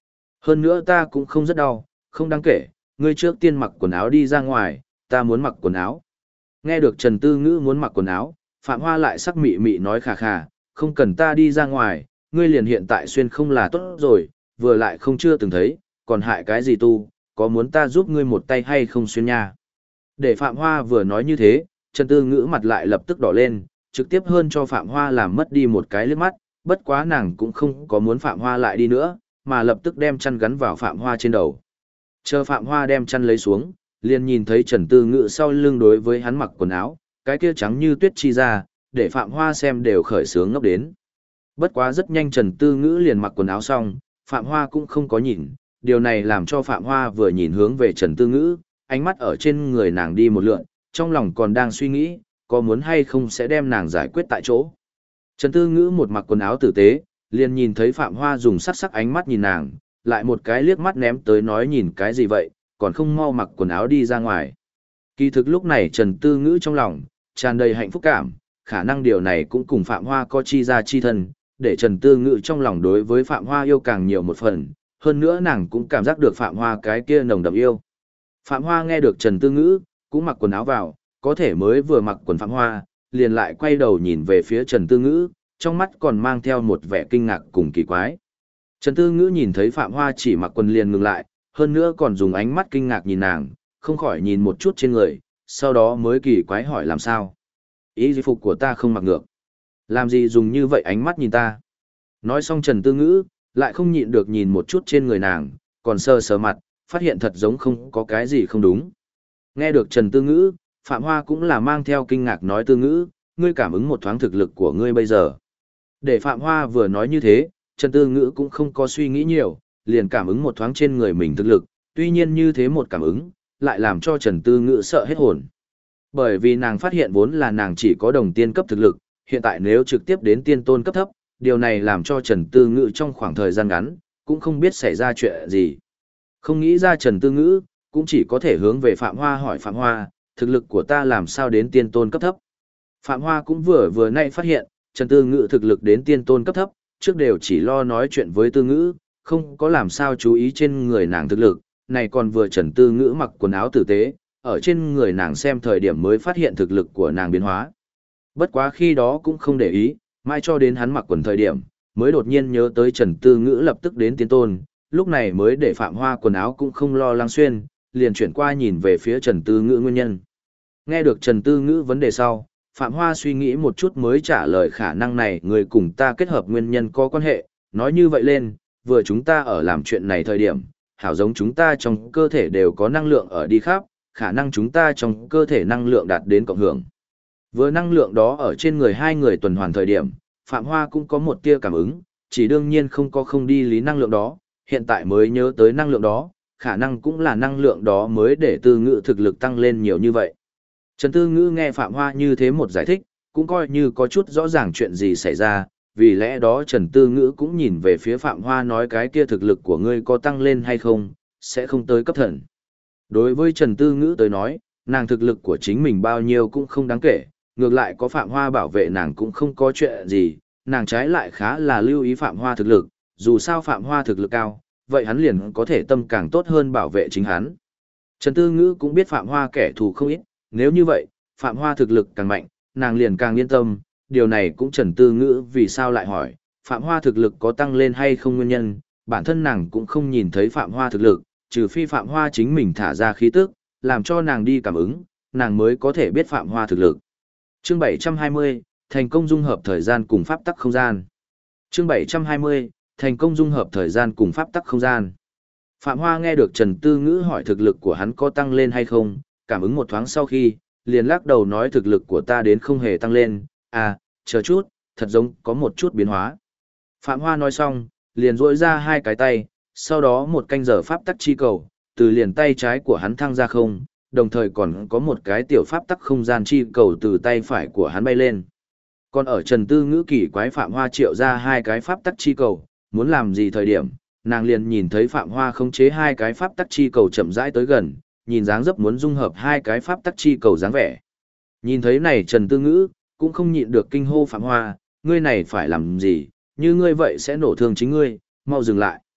Speaker 1: Hơn nữa ta cũng không rất đau, không đáng kể, ngươi trước tiên mặc quần áo đi ra ngoài, ta muốn mặc quần áo. Nghe được Trần Tư Ngữ muốn mặc quần áo, Phạm Hoa lại sắc mị mị nói khà khà, không cần ta đi ra ngoài, ngươi liền hiện tại xuyên không là tốt rồi, vừa lại không chưa từng thấy, còn hại cái gì tu, có muốn ta giúp ngươi một tay hay không xuyên nha. Để Phạm Hoa vừa nói như thế, Trần Tư Ngữ mặt lại lập tức đỏ lên, trực tiếp hơn cho Phạm Hoa làm mất đi một cái liếc mắt, bất quá nàng cũng không có muốn Phạm Hoa lại đi nữa, mà lập tức đem chăn gắn vào Phạm Hoa trên đầu. Chờ Phạm Hoa đem chăn lấy xuống, liền nhìn thấy Trần Tư Ngữ sau lưng đối với hắn mặc quần áo, cái kia trắng như tuyết chi ra, để Phạm Hoa xem đều khởi sướng ngốc đến. Bất quá rất nhanh Trần Tư Ngữ liền mặc quần áo xong, Phạm Hoa cũng không có nhìn, điều này làm cho Phạm Hoa vừa nhìn hướng về Trần Tư Ngữ, ánh mắt ở trên người nàng đi một lượn, trong lòng còn đang suy nghĩ, có muốn hay không sẽ đem nàng giải quyết tại chỗ. Trần Tư Ngữ một mặc quần áo tử tế, liền nhìn thấy Phạm Hoa dùng sắc sắc ánh mắt nhìn nàng, lại một cái liếc mắt ném tới nói nhìn cái gì vậy, còn không mau mặc quần áo đi ra ngoài. Kỳ thực lúc này Trần Tư Ngữ trong lòng, tràn đầy hạnh phúc cảm, khả năng điều này cũng cùng Phạm Hoa có chi ra chi thân, để Trần Tư Ngữ trong lòng đối với Phạm Hoa yêu càng nhiều một phần, hơn nữa nàng cũng cảm giác được Phạm Hoa cái kia nồng đậm yêu. Phạm Hoa nghe được Trần Tư Ngữ, cũng mặc quần áo vào, có thể mới vừa mặc quần Phạm Hoa, liền lại quay đầu nhìn về phía Trần Tư Ngữ, trong mắt còn mang theo một vẻ kinh ngạc cùng kỳ quái. Trần Tư Ngữ nhìn thấy Phạm Hoa chỉ mặc quần liền ngừng lại, hơn nữa còn dùng ánh mắt kinh ngạc nhìn nàng, không khỏi nhìn một chút trên người, sau đó mới kỳ quái hỏi làm sao. Ý phục của ta không mặc ngược. Làm gì dùng như vậy ánh mắt nhìn ta. Nói xong Trần Tư Ngữ, lại không nhịn được nhìn một chút trên người nàng, còn sờ sờ mặt, phát hiện thật giống không có cái gì không đúng. Nghe được Trần Tư Ngữ, Phạm Hoa cũng là mang theo kinh ngạc nói Tư Ngữ, ngươi cảm ứng một thoáng thực lực của ngươi bây giờ. Để Phạm Hoa vừa nói như thế, Trần Tư Ngữ cũng không có suy nghĩ nhiều, liền cảm ứng một thoáng trên người mình thực lực, tuy nhiên như thế một cảm ứng, lại làm cho Trần Tư Ngữ sợ hết hồn. Bởi vì nàng phát hiện vốn là nàng chỉ có đồng tiên cấp thực lực, hiện tại nếu trực tiếp đến tiên tôn cấp thấp, điều này làm cho Trần Tư Ngữ trong khoảng thời gian ngắn, cũng không biết xảy ra chuyện gì. Không nghĩ ra Trần Tư Ngữ, cũng chỉ có thể hướng về Phạm Hoa hỏi Phạm Hoa, thực lực của ta làm sao đến tiên tôn cấp thấp. Phạm Hoa cũng vừa nay phát hiện, Trần Tư Ngữ thực lực đến tiên tôn cấp thấp, trước đều chỉ lo nói chuyện với Tư Ngữ, không có làm sao chú ý trên người nàng thực lực, này còn vừa Trần Tư Ngữ mặc quần áo tử tế, ở trên người nàng xem thời điểm mới phát hiện thực lực của nàng biến hóa. Bất quá khi đó cũng không để ý, mai cho đến hắn mặc quần thời điểm, mới đột nhiên nhớ tới Trần Tư Ngữ lập tức đến tiên tôn, lúc này mới để Phạm Hoa quần áo cũng không lo lắng xuyên, liền chuyển qua nhìn về phía Trần Tư Ngữ nguyên nhân. Nghe được Trần Tư Ngữ vấn đề sau, Phạm Hoa suy nghĩ một chút mới trả lời khả năng này người cùng ta kết hợp nguyên nhân có quan hệ, nói như vậy lên, vừa chúng ta ở làm chuyện này thời điểm, hảo giống chúng ta trong cơ thể đều có năng lượng ở đi khắp, khả năng chúng ta trong cơ thể năng lượng đạt đến cộng hưởng. Vừa năng lượng đó ở trên người hai người tuần hoàn thời điểm, Phạm Hoa cũng có một tia cảm ứng, chỉ đương nhiên không có không đi lý năng lượng đó, hiện tại mới nhớ tới năng lượng đó, khả năng cũng là năng lượng đó mới để Tư Ngữ thực lực tăng lên nhiều như vậy. Trần Tư Ngữ nghe Phạm Hoa như thế một giải thích, cũng coi như có chút rõ ràng chuyện gì xảy ra, vì lẽ đó Trần Tư Ngữ cũng nhìn về phía Phạm Hoa nói cái kia thực lực của ngươi có tăng lên hay không, sẽ không tới cấp thần. Đối với Trần Tư Ngữ tới nói, nàng thực lực của chính mình bao nhiêu cũng không đáng kể, ngược lại có Phạm Hoa bảo vệ nàng cũng không có chuyện gì, nàng trái lại khá là lưu ý Phạm Hoa thực lực, dù sao Phạm Hoa thực lực cao, vậy hắn liền có thể tâm càng tốt hơn bảo vệ chính hắn. Trần Tư Ngữ cũng biết Phạm Hoa kẻ thù không ít, nếu như vậy, Phạm Hoa thực lực càng mạnh, nàng liền càng yên tâm, điều này cũng Trần Tư Ngữ vì sao lại hỏi, Phạm Hoa thực lực có tăng lên hay không nguyên nhân, bản thân nàng cũng không nhìn thấy Phạm Hoa thực lực, trừ phi Phạm Hoa chính mình thả ra khí tức, làm cho nàng đi cảm ứng, nàng mới có thể biết Phạm Hoa thực lực. Chương 720, thành công dung hợp thời gian cùng pháp tắc không gian. Chương 720, thành công dung hợp thời gian cùng pháp tắc không gian. Phạm Hoa nghe được Trần Tư Ngữ hỏi thực lực của hắn có tăng lên hay không, cảm ứng một thoáng sau khi, liền lắc đầu nói thực lực của ta đến không hề tăng lên, à, chờ chút, thật giống có một chút biến hóa. Phạm Hoa nói xong, liền duỗi ra hai cái tay, sau đó một canh giờ pháp tắc chi cầu, từ liền tay trái của hắn thăng ra không, đồng thời còn có một cái tiểu pháp tắc không gian chi cầu từ tay phải của hắn bay lên. Còn ở Trần Tư Ngữ kỳ quái Phạm Hoa triệu ra hai cái pháp tắc chi cầu, muốn làm gì thời điểm, nàng liền nhìn thấy Phạm Hoa khống chế hai cái pháp tắc chi cầu chậm rãi tới gần, nhìn dáng dấp muốn dung hợp hai cái pháp tắc chi cầu dáng vẻ. Nhìn thấy này Trần Tư Ngữ, cũng không nhịn được kinh hô Phạm Hoa, ngươi này phải làm gì, như ngươi vậy sẽ nổ thương chính ngươi, mau dừng lại.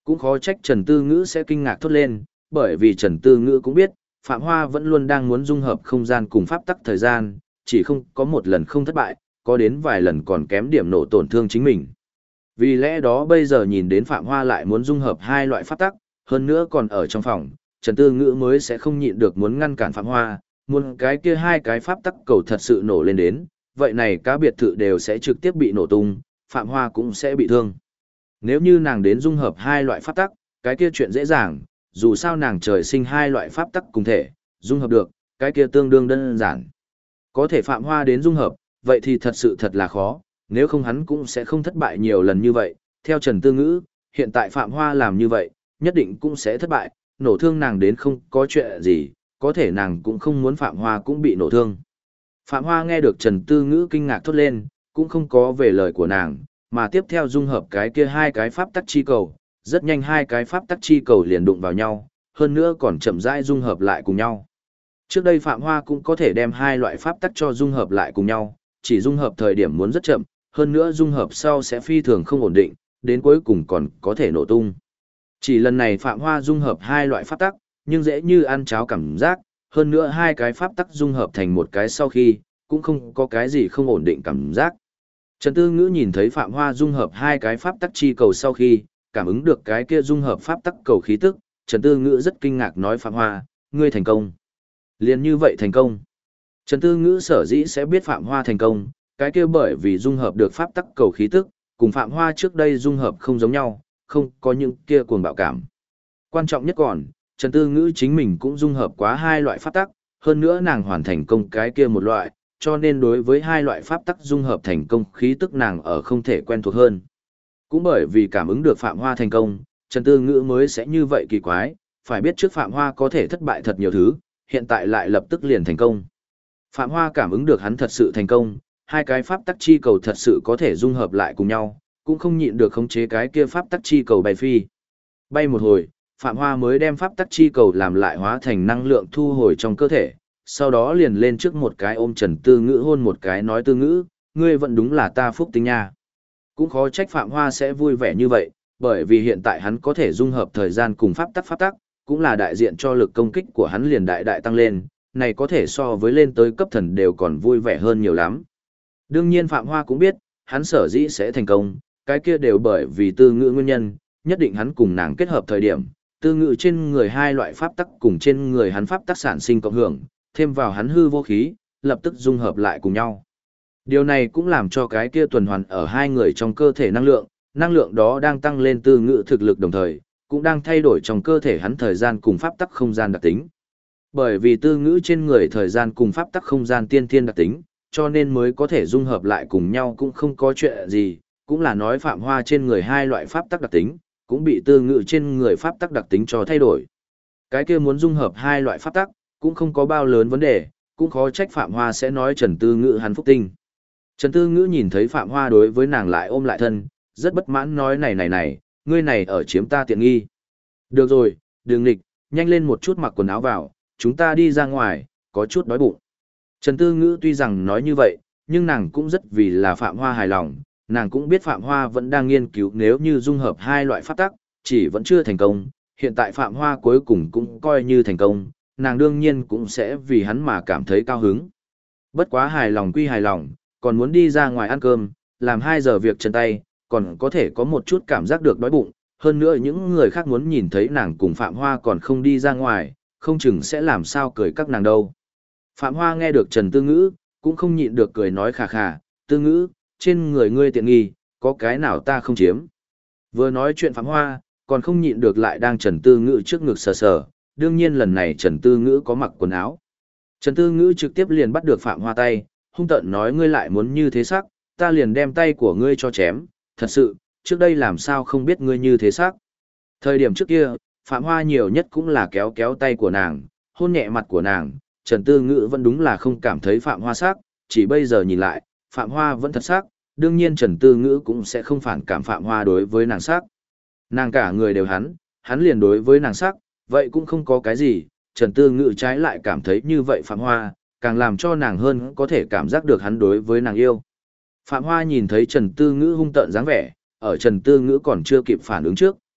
Speaker 1: Cũng khó trách Trần Tư Ngữ sẽ kinh ngạc thốt lên, bởi vì Trần Tư Ngữ cũng biết, Phạm Hoa vẫn luôn đang muốn dung hợp không gian cùng pháp tắc thời gian, chỉ không có một lần không thất bại, có đến vài lần còn kém điểm nổ tổn thương chính mình. Vì lẽ đó bây giờ nhìn đến Phạm Hoa lại muốn dung hợp hai loại pháp tắc, hơn nữa còn ở trong phòng, Trần Tư Ngữ mới sẽ không nhịn được muốn ngăn cản Phạm Hoa, muốn cái kia hai cái pháp tắc cầu thật sự nổ lên đến, vậy này cả biệt thự đều sẽ trực tiếp bị nổ tung, Phạm Hoa cũng sẽ bị thương. Nếu như nàng đến dung hợp hai loại pháp tắc, cái kia chuyện dễ dàng, dù sao nàng trời sinh hai loại pháp tắc cùng thể, dung hợp được, cái kia tương đương đơn giản. Có thể Phạm Hoa đến dung hợp, vậy thì thật sự thật là khó, nếu không hắn cũng sẽ không thất bại nhiều lần như vậy. Theo Trần Tư Ngữ, hiện tại Phạm Hoa làm như vậy, nhất định cũng sẽ thất bại, nổ thương nàng đến không có chuyện gì, có thể nàng cũng không muốn Phạm Hoa cũng bị nổ thương. Phạm Hoa nghe được Trần Tư Ngữ kinh ngạc thốt lên, cũng không có về lời của nàng, mà tiếp theo dung hợp cái kia hai cái pháp tắc chi cầu, rất nhanh hai cái pháp tắc chi cầu liền đụng vào nhau, hơn nữa còn chậm rãi dung hợp lại cùng nhau. Trước đây Phạm Hoa cũng có thể đem hai loại pháp tắc cho dung hợp lại cùng nhau, chỉ dung hợp thời điểm muốn rất chậm, hơn nữa dung hợp sau sẽ phi thường không ổn định, đến cuối cùng còn có thể nổ tung. Chỉ lần này Phạm Hoa dung hợp hai loại pháp tắc, nhưng dễ như ăn cháo cảm giác, hơn nữa hai cái pháp tắc dung hợp thành một cái sau khi, cũng không có cái gì không ổn định cảm giác. Trần Tư Ngữ nhìn thấy Phạm Hoa dung hợp hai cái pháp tắc chi cầu sau khi, cảm ứng được cái kia dung hợp pháp tắc cầu khí tức, Trần Tư Ngữ rất kinh ngạc nói Phạm Hoa, ngươi thành công. Liền như vậy thành công. Trần Tư Ngữ sở dĩ sẽ biết Phạm Hoa thành công, cái kia bởi vì dung hợp được pháp tắc cầu khí tức, cùng Phạm Hoa trước đây dung hợp không giống nhau, không có những kia cuồng bạo cảm. Quan trọng nhất còn, Trần Tư Ngữ chính mình cũng dung hợp quá hai loại pháp tắc, hơn nữa nàng hoàn thành công cái kia một loại, cho nên đối với hai loại pháp tắc dung hợp thành công khí tức nàng ở không thể quen thuộc hơn. Cũng bởi vì cảm ứng được Phạm Hoa thành công, Trần Tư Ngữ mới sẽ như vậy kỳ quái, phải biết trước Phạm Hoa có thể thất bại thật nhiều thứ, hiện tại lại lập tức liền thành công. Phạm Hoa cảm ứng được hắn thật sự thành công, hai cái pháp tắc chi cầu thật sự có thể dung hợp lại cùng nhau, cũng không nhịn được khống chế cái kia pháp tắc chi cầu bay phi. Bay một hồi, Phạm Hoa mới đem pháp tắc chi cầu làm lại hóa thành năng lượng thu hồi trong cơ thể, sau đó liền lên trước một cái ôm Trần Tư Ngữ hôn một cái nói Tư Ngữ, ngươi vẫn đúng là ta phúc tính nha. Cũng khó trách Phạm Hoa sẽ vui vẻ như vậy, bởi vì hiện tại hắn có thể dung hợp thời gian cùng pháp tắc, cũng là đại diện cho lực công kích của hắn liền đại đại tăng lên, này có thể so với lên tới cấp thần đều còn vui vẻ hơn nhiều lắm. Đương nhiên Phạm Hoa cũng biết, hắn sở dĩ sẽ thành công, cái kia đều bởi vì Tư Ngữ nguyên nhân, nhất định hắn cùng nàng kết hợp thời điểm, Tư Ngữ trên người hai loại pháp tắc cùng trên người hắn pháp tắc sản sinh cộng hưởng, thêm vào hắn hư vô khí, lập tức dung hợp lại cùng nhau. Điều này cũng làm cho cái kia tuần hoàn ở hai người trong cơ thể năng lượng đó đang tăng lên Tư Ngữ thực lực đồng thời, cũng đang thay đổi trong cơ thể hắn thời gian cùng pháp tắc không gian đặc tính. Bởi vì Tư Ngữ trên người thời gian cùng pháp tắc không gian tiên thiên đặc tính, cho nên mới có thể dung hợp lại cùng nhau cũng không có chuyện gì, cũng là nói Phạm Hoa trên người hai loại pháp tắc đặc tính, cũng bị Tư Ngữ trên người pháp tắc đặc tính cho thay đổi. Cái kia muốn dung hợp hai loại pháp tắc, cũng không có bao lớn vấn đề, cũng khó trách Phạm Hoa sẽ nói Trần Tư Ngữ hắn phúc tinh. Trần Tư Ngữ nhìn thấy Phạm Hoa đối với nàng lại ôm lại thân, rất bất mãn nói này, ngươi này ở chiếm ta tiện nghi. Được rồi, đừng nghịch, nhanh lên một chút mặc quần áo vào, chúng ta đi ra ngoài, có chút đói bụng. Trần Tư Ngữ tuy rằng nói như vậy, nhưng nàng cũng rất vì là Phạm Hoa hài lòng, nàng cũng biết Phạm Hoa vẫn đang nghiên cứu nếu như dung hợp hai loại pháp tắc, chỉ vẫn chưa thành công, hiện tại Phạm Hoa cuối cùng cũng coi như thành công, nàng đương nhiên cũng sẽ vì hắn mà cảm thấy cao hứng. Bất quá hài lòng quy hài lòng, còn muốn đi ra ngoài ăn cơm, làm 2 giờ việc chân tay, còn có thể có một chút cảm giác được đói bụng, hơn nữa những người khác muốn nhìn thấy nàng cùng Phạm Hoa còn không đi ra ngoài, không chừng sẽ làm sao cười các nàng đâu. Phạm Hoa nghe được Trần Tư Ngữ, cũng không nhịn được cười nói khà khà, Tư Ngữ, trên người ngươi tiện nghi, có cái nào ta không chiếm. Vừa nói chuyện Phạm Hoa, còn không nhịn được lại đang Trần Tư Ngữ trước ngực sờ sờ, đương nhiên lần này Trần Tư Ngữ có mặc quần áo. Trần Tư Ngữ trực tiếp liền bắt được Phạm Hoa tay, hung tợn nói ngươi lại muốn như thế sắc, ta liền đem tay của ngươi cho chém, thật sự, trước đây làm sao không biết ngươi như thế sắc. Thời điểm trước kia, Phạm Hoa nhiều nhất cũng là kéo kéo tay của nàng, hôn nhẹ mặt của nàng, Trần Tư Ngữ vẫn đúng là không cảm thấy Phạm Hoa sắc, chỉ bây giờ nhìn lại, Phạm Hoa vẫn thật sắc, đương nhiên Trần Tư Ngữ cũng sẽ không phản cảm Phạm Hoa đối với nàng sắc. Nàng cả người đều hắn liền đối với nàng sắc, vậy cũng không có cái gì, Trần Tư Ngữ trái lại cảm thấy như vậy Phạm Hoa, càng làm cho nàng hơn có thể cảm giác được hắn đối với nàng yêu. Phạm Hoa nhìn thấy Trần Tư Ngữ hung tợn dáng vẻ, ở Trần Tư Ngữ còn chưa kịp phản ứng trước,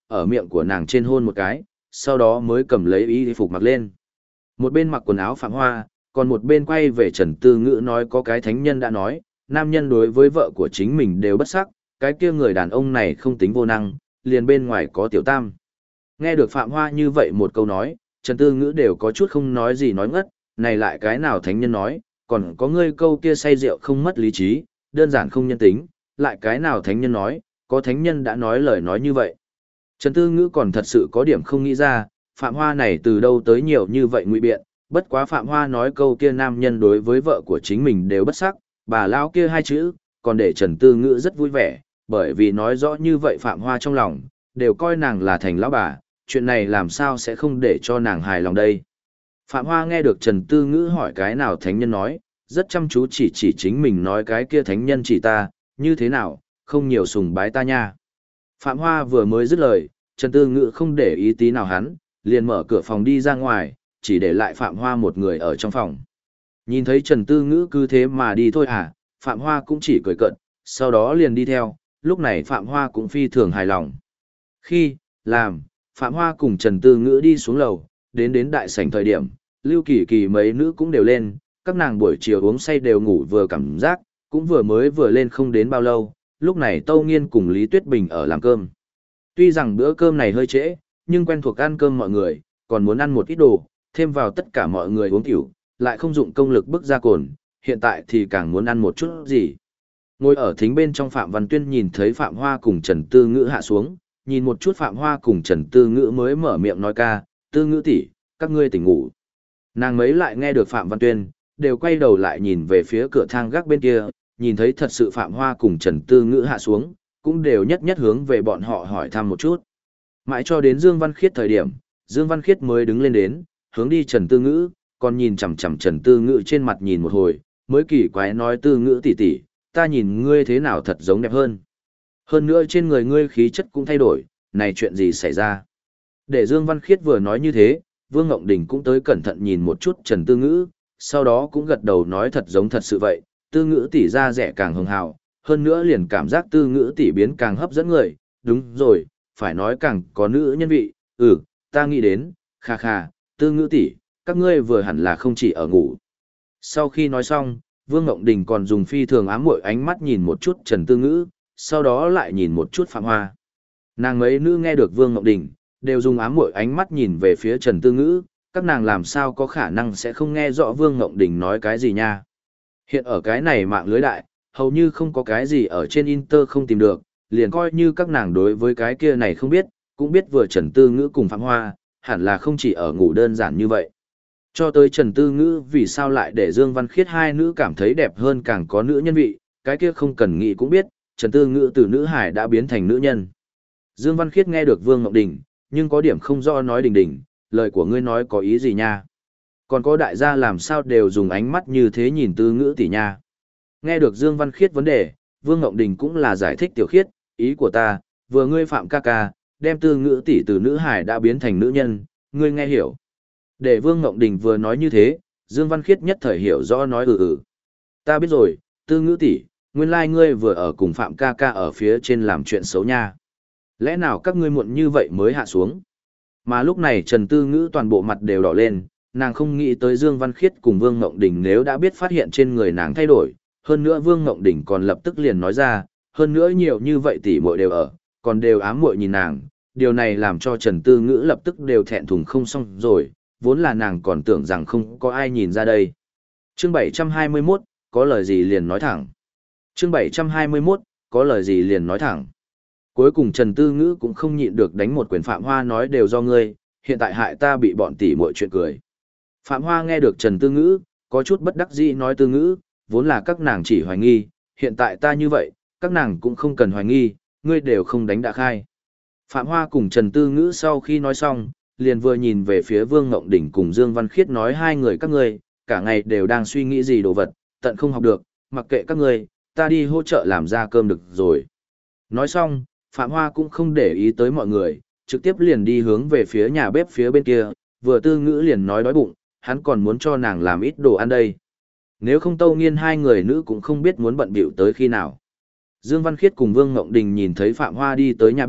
Speaker 1: ở miệng của nàng trên hôn một cái, sau đó mới cầm lấy y phục mặc lên. Một bên mặc quần áo Phạm Hoa, còn một bên quay về Trần Tư Ngữ nói có cái thánh nhân đã nói, nam nhân đối với vợ của chính mình đều bất sắc, cái kia người đàn ông này không tính vô năng, liền bên ngoài có tiểu tam. Nghe được Phạm Hoa như vậy một câu nói, Trần Tư Ngữ đều có chút không nói gì nói ngất, này lại cái nào thánh nhân nói, còn có ngươi câu kia say rượu không mất lý trí, đơn giản không nhân tính, lại cái nào thánh nhân nói, có thánh nhân đã nói lời nói như vậy. Trần Tư Ngữ còn thật sự có điểm không nghĩ ra, Phạm Hoa này từ đâu tới nhiều như vậy ngụy biện, bất quá Phạm Hoa nói câu kia nam nhân đối với vợ của chính mình đều bất sắc, bà lão kia hai chữ, còn để Trần Tư Ngữ rất vui vẻ, bởi vì nói rõ như vậy Phạm Hoa trong lòng, đều coi nàng là thành lão bà, chuyện này làm sao sẽ không để cho nàng hài lòng đây. Phạm Hoa nghe được Trần Tư Ngữ hỏi cái nào thánh nhân nói, rất chăm chú chỉ chính mình nói cái kia thánh nhân chỉ ta, như thế nào, không nhiều sùng bái ta nha. Phạm Hoa vừa mới dứt lời, Trần Tư Ngữ không để ý tí nào hắn, liền mở cửa phòng đi ra ngoài, chỉ để lại Phạm Hoa một người ở trong phòng. Nhìn thấy Trần Tư Ngữ cứ thế mà đi thôi à, Phạm Hoa cũng chỉ cười cợt, sau đó liền đi theo, lúc này Phạm Hoa cũng phi thường hài lòng. Khi, làm, Phạm Hoa cùng Trần Tư Ngữ đi xuống lầu, đến đại sảnh thời điểm, Lưu Kỳ Kỳ mấy nữ cũng đều lên, các nàng buổi chiều uống say đều ngủ vừa cảm giác, cũng vừa lên không đến bao lâu, lúc này Tâu Nghiên cùng Lý Tuyết Bình ở làm cơm. Tuy rằng bữa cơm này hơi trễ, nhưng quen thuộc ăn cơm mọi người, còn muốn ăn một ít đồ, thêm vào tất cả mọi người uống tiểu, lại không dụng công lực bức ra cồn, hiện tại thì càng muốn ăn một chút gì. Ngồi ở thính bên trong Phạm Văn Tuyên nhìn thấy Phạm Hoa cùng Trần Tư Ngữ hạ xuống, nhìn một chút Phạm Hoa cùng Trần Tư Ngữ mới mở miệng nói ca, Tư Ngữ tỷ, các ngươi tỉnh ngủ. Nàng mấy lại nghe được Phạm Văn Tuyên, đều quay đầu lại nhìn về phía cửa thang gác bên kia, nhìn thấy thật sự Phạm Hoa cùng Trần Tư Ngữ hạ xuống, cũng đều nhất hướng về bọn họ hỏi thăm một chút. Mãi cho đến Dương Văn Khiết thời điểm, Dương Văn Khiết mới đứng lên đến, hướng đi Trần Tư Ngữ, còn nhìn chằm chằm Trần Tư Ngữ trên mặt nhìn một hồi, mới kỳ quái nói Tư Ngữ tỷ tỷ, ta nhìn ngươi thế nào thật giống đẹp hơn. Hơn nữa trên người ngươi khí chất cũng thay đổi, này chuyện gì xảy ra? Để Dương Văn Khiết vừa nói như thế, Vương Ngộng Đình cũng tới cẩn thận nhìn một chút Trần Tư Ngữ, sau đó cũng gật đầu nói thật giống thật sự vậy, Tư Ngữ tỷ da rẻ càng hồng hào, hơn nữa liền cảm giác Tư Ngữ tỷ biến càng hấp dẫn người, đúng rồi, phải nói càng có nữ nhân vị, ta nghĩ đến, kha kha, Tư Ngữ tỷ, các ngươi vừa hẳn là không chỉ ở ngủ. Sau khi nói xong, Vương Ngộng Đình còn dùng phi thường ám muội ánh mắt nhìn một chút Trần Tư Ngữ, sau đó lại nhìn một chút Phạm Hoa. Nàng mấy nữ nghe được Vương Ngộng Đình, đều dùng ám muội ánh mắt nhìn về phía Trần Tư Ngữ, các nàng làm sao có khả năng sẽ không nghe rõ Vương Ngộng Đình nói cái gì nha. Hiện ở cái này mạng lưới đại, hầu như không có cái gì ở trên Inter không tìm được, liền coi như các nàng đối với cái kia này không biết, cũng biết vừa Trần Tư Ngữ cùng Phạm Hoa, hẳn là không chỉ ở ngủ đơn giản như vậy. Cho tới Trần Tư Ngữ vì sao lại để Dương Văn Khiết hai nữ cảm thấy đẹp hơn càng có nữ nhân vị, cái kia không cần nghĩ cũng biết, Trần Tư Ngữ từ nữ hải đã biến thành nữ nhân. Dương Văn Khiết nghe được Vương Ngọc Đình, nhưng có điểm không rõ nói Đình, lời của ngươi nói có ý gì nha. Còn có đại gia làm sao đều dùng ánh mắt như thế nhìn Tư Ngữ tỷ nha. Nghe được Dương Văn Khiết vấn đề, Vương Ngọc Đình cũng là giải thích tiểu khiết, ý của ta, vừa ngươi Phạm ca ca, đem Tư Ngữ tỷ từ nữ hải đã biến thành nữ nhân, ngươi nghe hiểu. Để Vương Ngọc Đình vừa nói như thế, Dương Văn Khiết nhất thời hiểu rõ nói Ta biết rồi, Tư Ngữ tỷ, nguyên lai ngươi vừa ở cùng Phạm ca ca ở phía trên làm chuyện xấu nha. Lẽ nào các ngươi muộn như vậy mới hạ xuống? Mà lúc này Trần Tư Ngữ toàn bộ mặt đều đỏ lên, nàng không nghĩ tới Dương Văn Khiết cùng Vương Ngộng Đình nếu đã biết phát hiện trên người nàng thay đổi, hơn nữa Vương Ngộng Đình còn lập tức liền nói ra, hơn nữa nhiều như vậy tỷ muội đều ở, còn đều ám muội nhìn nàng, điều này làm cho Trần Tư Ngữ lập tức đều thẹn thùng không xong rồi, vốn là nàng còn tưởng rằng không có ai nhìn ra đây. Chương 721, có lời gì liền nói thẳng. Chương 721, có lời gì liền nói thẳng. Cuối cùng Trần Tư Ngữ cũng không nhịn được đánh một quyền Phạm Hoa nói đều do ngươi, hiện tại hại ta bị bọn tỷ muội chuyện cười. Phạm Hoa nghe được Trần Tư Ngữ, có chút bất đắc dĩ nói Tư Ngữ, vốn là các nàng chỉ hoài nghi, hiện tại ta như vậy, các nàng cũng không cần hoài nghi, ngươi đều không đánh đã khai. Phạm Hoa cùng Trần Tư Ngữ sau khi nói xong, liền vừa nhìn về phía Vương Ngộng Đình cùng Dương Văn Khiết nói hai người các ngươi, cả ngày đều đang suy nghĩ gì đồ vật, tận không học được, mặc kệ các ngươi, ta đi hỗ trợ làm ra cơm được rồi. Nói xong, Phạm Hoa cũng không để ý tới mọi người, trực tiếp liền đi hướng về phía nhà bếp phía bên kia, vừa Tư Ngữ liền nói đói bụng, hắn còn muốn cho nàng làm ít đồ ăn đây. Nếu không Tâu Nghiên hai người nữ cũng không biết muốn bận bịu tới khi nào. Dương Văn Khiết cùng Vương Ngộng Đình nhìn thấy Phạm Hoa đi tới nhà bếp,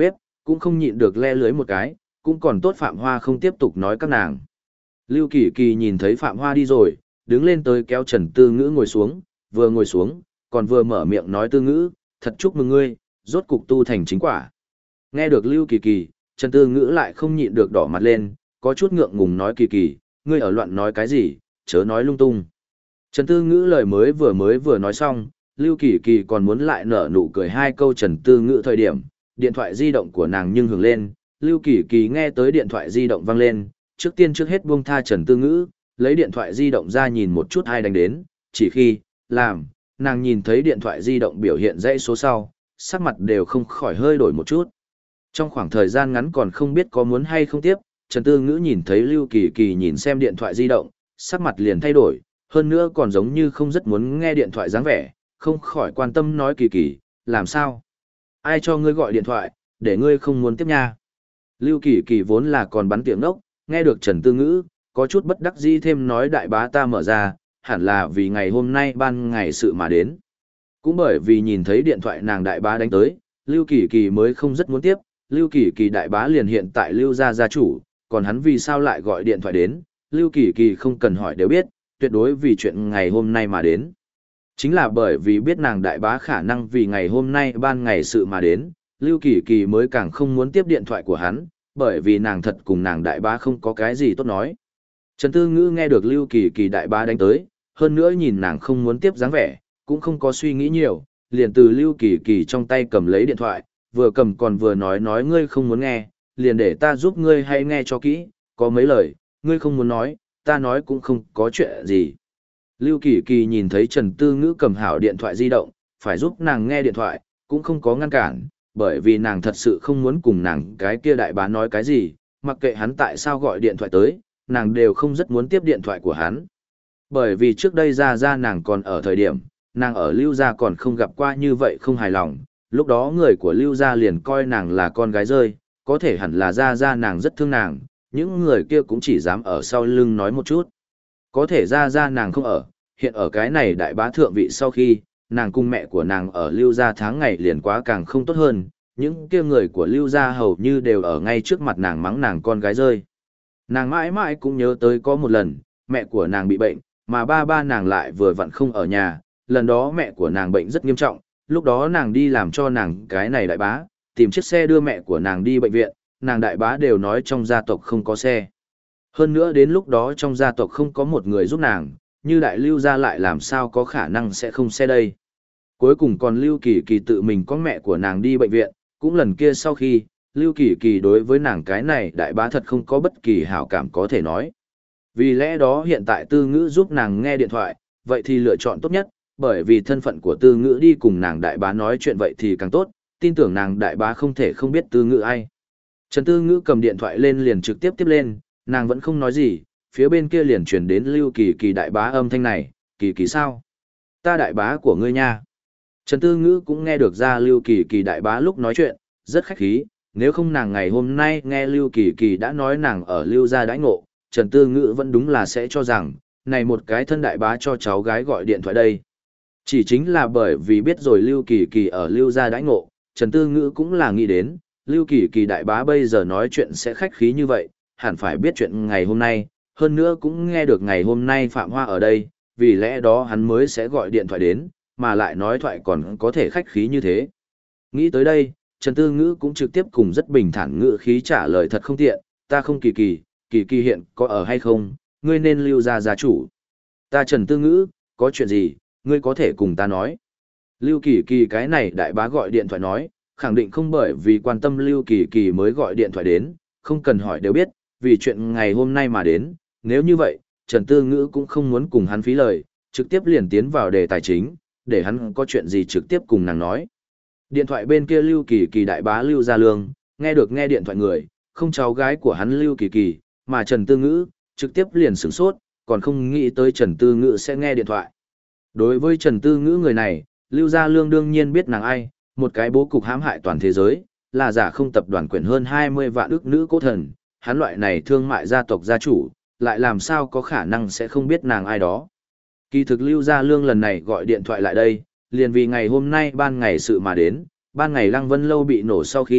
Speaker 1: cũng không nhịn được le lưới một cái, cũng còn tốt Phạm Hoa không tiếp tục nói các nàng. Lưu Kỳ Kỳ nhìn thấy Phạm Hoa đi rồi, đứng lên tới kéo Trần Tư Ngữ ngồi xuống, vừa ngồi xuống, còn vừa mở miệng nói Tư Ngữ, thật chúc mừng ngươi, rốt cục tu thành chính quả. Nghe được Lưu Kỳ Kỳ, Trần Tư Ngữ lại không nhịn được đỏ mặt lên, có chút ngượng ngùng nói Kỳ Kỳ, ngươi ở loạn nói cái gì, chớ nói lung tung. Trần Tư Ngữ lời mới vừa nói xong, Lưu Kỳ Kỳ còn muốn lại nở nụ cười hai câu Trần Tư Ngữ thời điểm, điện thoại di động của nàng nhưng hưởng lên, Lưu Kỳ Kỳ nghe tới điện thoại di động vang lên, trước tiên trước hết buông tha Trần Tư Ngữ, lấy điện thoại di động ra nhìn một chút ai đánh đến, chỉ khi, nàng nhìn thấy điện thoại di động biểu hiện dãy số sau, sắc mặt đều không khỏi hơi đổi một chút. Trong khoảng thời gian ngắn còn không biết có muốn hay không tiếp, Trần Tư Ngữ nhìn thấy Lưu Kỳ Kỳ nhìn xem điện thoại di động, sắc mặt liền thay đổi, hơn nữa còn giống như không rất muốn nghe điện thoại dáng vẻ, không khỏi quan tâm nói Kỳ Kỳ, làm sao? Ai cho ngươi gọi điện thoại, để ngươi không muốn tiếp nha? Lưu Kỳ Kỳ vốn là còn bắn tiếng ngốc, nghe được Trần Tư Ngữ, có chút bất đắc dĩ thêm nói đại bá ta mở ra, hẳn là vì ngày hôm nay ban ngày sự mà đến. Cũng bởi vì nhìn thấy điện thoại nàng đại bá đánh tới, Lưu Kỳ Kỳ mới không rất muốn tiếp, Lưu Kỳ Kỳ đại bá liền hiện tại Lưu gia gia chủ, còn hắn vì sao lại gọi điện thoại đến, Lưu Kỳ Kỳ không cần hỏi đều biết, tuyệt đối vì chuyện ngày hôm nay mà đến. Chính là bởi vì biết nàng đại bá khả năng vì ngày hôm nay ban ngày sự mà đến, Lưu Kỳ Kỳ mới càng không muốn tiếp điện thoại của hắn, bởi vì nàng thật cùng nàng đại bá không có cái gì tốt nói. Trần Tư Ngữ nghe được Lưu Kỳ Kỳ đại bá đánh tới, hơn nữa nhìn nàng không muốn tiếp dáng vẻ, cũng không có suy nghĩ nhiều, liền từ Lưu Kỳ Kỳ trong tay cầm lấy điện thoại, vừa cầm còn vừa nói ngươi không muốn nghe, liền để ta giúp ngươi hay nghe cho kỹ, có mấy lời, ngươi không muốn nói, ta nói cũng không có chuyện gì. Lưu Kỳ Kỳ nhìn thấy Trần Tư Ngữ cầm hảo điện thoại di động, phải giúp nàng nghe điện thoại, cũng không có ngăn cản, bởi vì nàng thật sự không muốn cùng nàng cái kia đại bá nói cái gì, mặc kệ hắn tại sao gọi điện thoại tới, nàng đều không rất muốn tiếp điện thoại của hắn. Bởi vì trước đây ra nàng còn ở thời điểm, nàng ở Lưu gia còn không gặp qua như vậy không hài lòng, lúc đó người của Lưu gia liền coi nàng là con gái rơi, có thể hẳn là ra nàng rất thương nàng, những người kia cũng chỉ dám ở sau lưng nói một chút. Có thể ra nàng không ở, hiện ở cái này đại bá thượng vị sau khi, nàng cùng mẹ của nàng ở Lưu gia tháng ngày liền quá càng không tốt hơn, những kia người của Lưu gia hầu như đều ở ngay trước mặt nàng mắng nàng con gái rơi. Nàng mãi mãi cũng nhớ tới có một lần, mẹ của nàng bị bệnh, mà ba nàng lại vừa vặn không ở nhà, lần đó mẹ của nàng bệnh rất nghiêm trọng, lúc đó nàng đi làm cho nàng cái này đại bá, tìm chiếc xe đưa mẹ của nàng đi bệnh viện, nàng đại bá đều nói trong gia tộc không có xe. Hơn nữa đến lúc đó trong gia tộc không có một người giúp nàng, như đại Lưu gia lại làm sao có khả năng sẽ không xe đây. Cuối cùng còn Lưu Kỳ Kỳ tự mình có mẹ của nàng đi bệnh viện, cũng lần kia sau khi, Lưu Kỳ Kỳ đối với nàng cái này đại bá thật không có bất kỳ hảo cảm có thể nói. Vì lẽ đó hiện tại Tư Ngữ giúp nàng nghe điện thoại, vậy thì lựa chọn tốt nhất, bởi vì thân phận của Tư Ngữ đi cùng nàng đại bá nói chuyện vậy thì càng tốt, tin tưởng nàng đại bá không thể không biết Tư Ngữ ai. Trần Tư Ngữ cầm điện thoại lên liền trực tiếp tiếp lên, nàng vẫn không nói gì, phía bên kia liền truyền đến Lưu Kỳ Kỳ đại bá âm thanh này, Kỳ Kỳ sao? Ta đại bá của ngươi nha. Trần Tư Ngữ cũng nghe được ra Lưu Kỳ Kỳ đại bá lúc nói chuyện, rất khách khí, nếu không nàng ngày hôm nay nghe Lưu Kỳ Kỳ đã nói nàng ở Lưu gia đãi ngộ, Trần Tư Ngữ vẫn đúng là sẽ cho rằng, này một cái thân đại bá cho cháu gái gọi điện thoại đây. Chỉ chính là bởi vì biết rồi Lưu Kỳ Kỳ ở Lưu gia đãi ngộ, Trần Tư Ngữ cũng là nghĩ đến, Lưu Kỳ Kỳ đại bá bây giờ nói chuyện sẽ khách khí như vậy, hẳn phải biết chuyện ngày hôm nay, hơn nữa cũng nghe được ngày hôm nay Phạm Hoa ở đây, vì lẽ đó hắn mới sẽ gọi điện thoại đến, mà lại nói thoại còn có thể khách khí như thế. Nghĩ tới đây, Trần Tư Ngữ cũng trực tiếp cùng rất bình thản ngữ khí trả lời thật không tiện, ta không Kỳ Kỳ, Kỳ Kỳ hiện có ở hay không, ngươi nên Lưu gia gia chủ. Ta Trần Tư Ngữ, có chuyện gì, ngươi có thể cùng ta nói. Lưu Kỳ Kỳ cái này đại bá gọi điện thoại nói, khẳng định không bởi vì quan tâm Lưu Kỳ Kỳ mới gọi điện thoại đến, không cần hỏi đều biết, vì chuyện ngày hôm nay mà đến, nếu như vậy, Trần Tư Ngữ cũng không muốn cùng hắn phí lời, trực tiếp liền tiến vào đề tài chính, để hắn có chuyện gì trực tiếp cùng nàng nói. Điện thoại bên kia Lưu Kỳ Kỳ đại bá Lưu Gia Lương, nghe được nghe điện thoại người, không cháu gái của hắn Lưu Kỳ Kỳ, mà Trần Tư Ngữ, trực tiếp liền sửng sốt, còn không nghĩ tới Trần Tư Ngữ sẽ nghe điện thoại. Đối với Trần Tư Ngữ người này, Lưu Gia Lương đương nhiên biết nàng ai, một cái bố cục hãm hại toàn thế giới, là giả không tập đoàn quyền hơn 20 vạn ức nữ cố thần, hắn loại này thương mại gia tộc gia chủ, lại làm sao có khả năng sẽ không biết nàng ai đó. Kỳ thực Lưu Gia Lương lần này gọi điện thoại lại đây, liền vì ngày hôm nay ban ngày sự mà đến, ban ngày Lăng Vân Lâu bị nổ sau khi,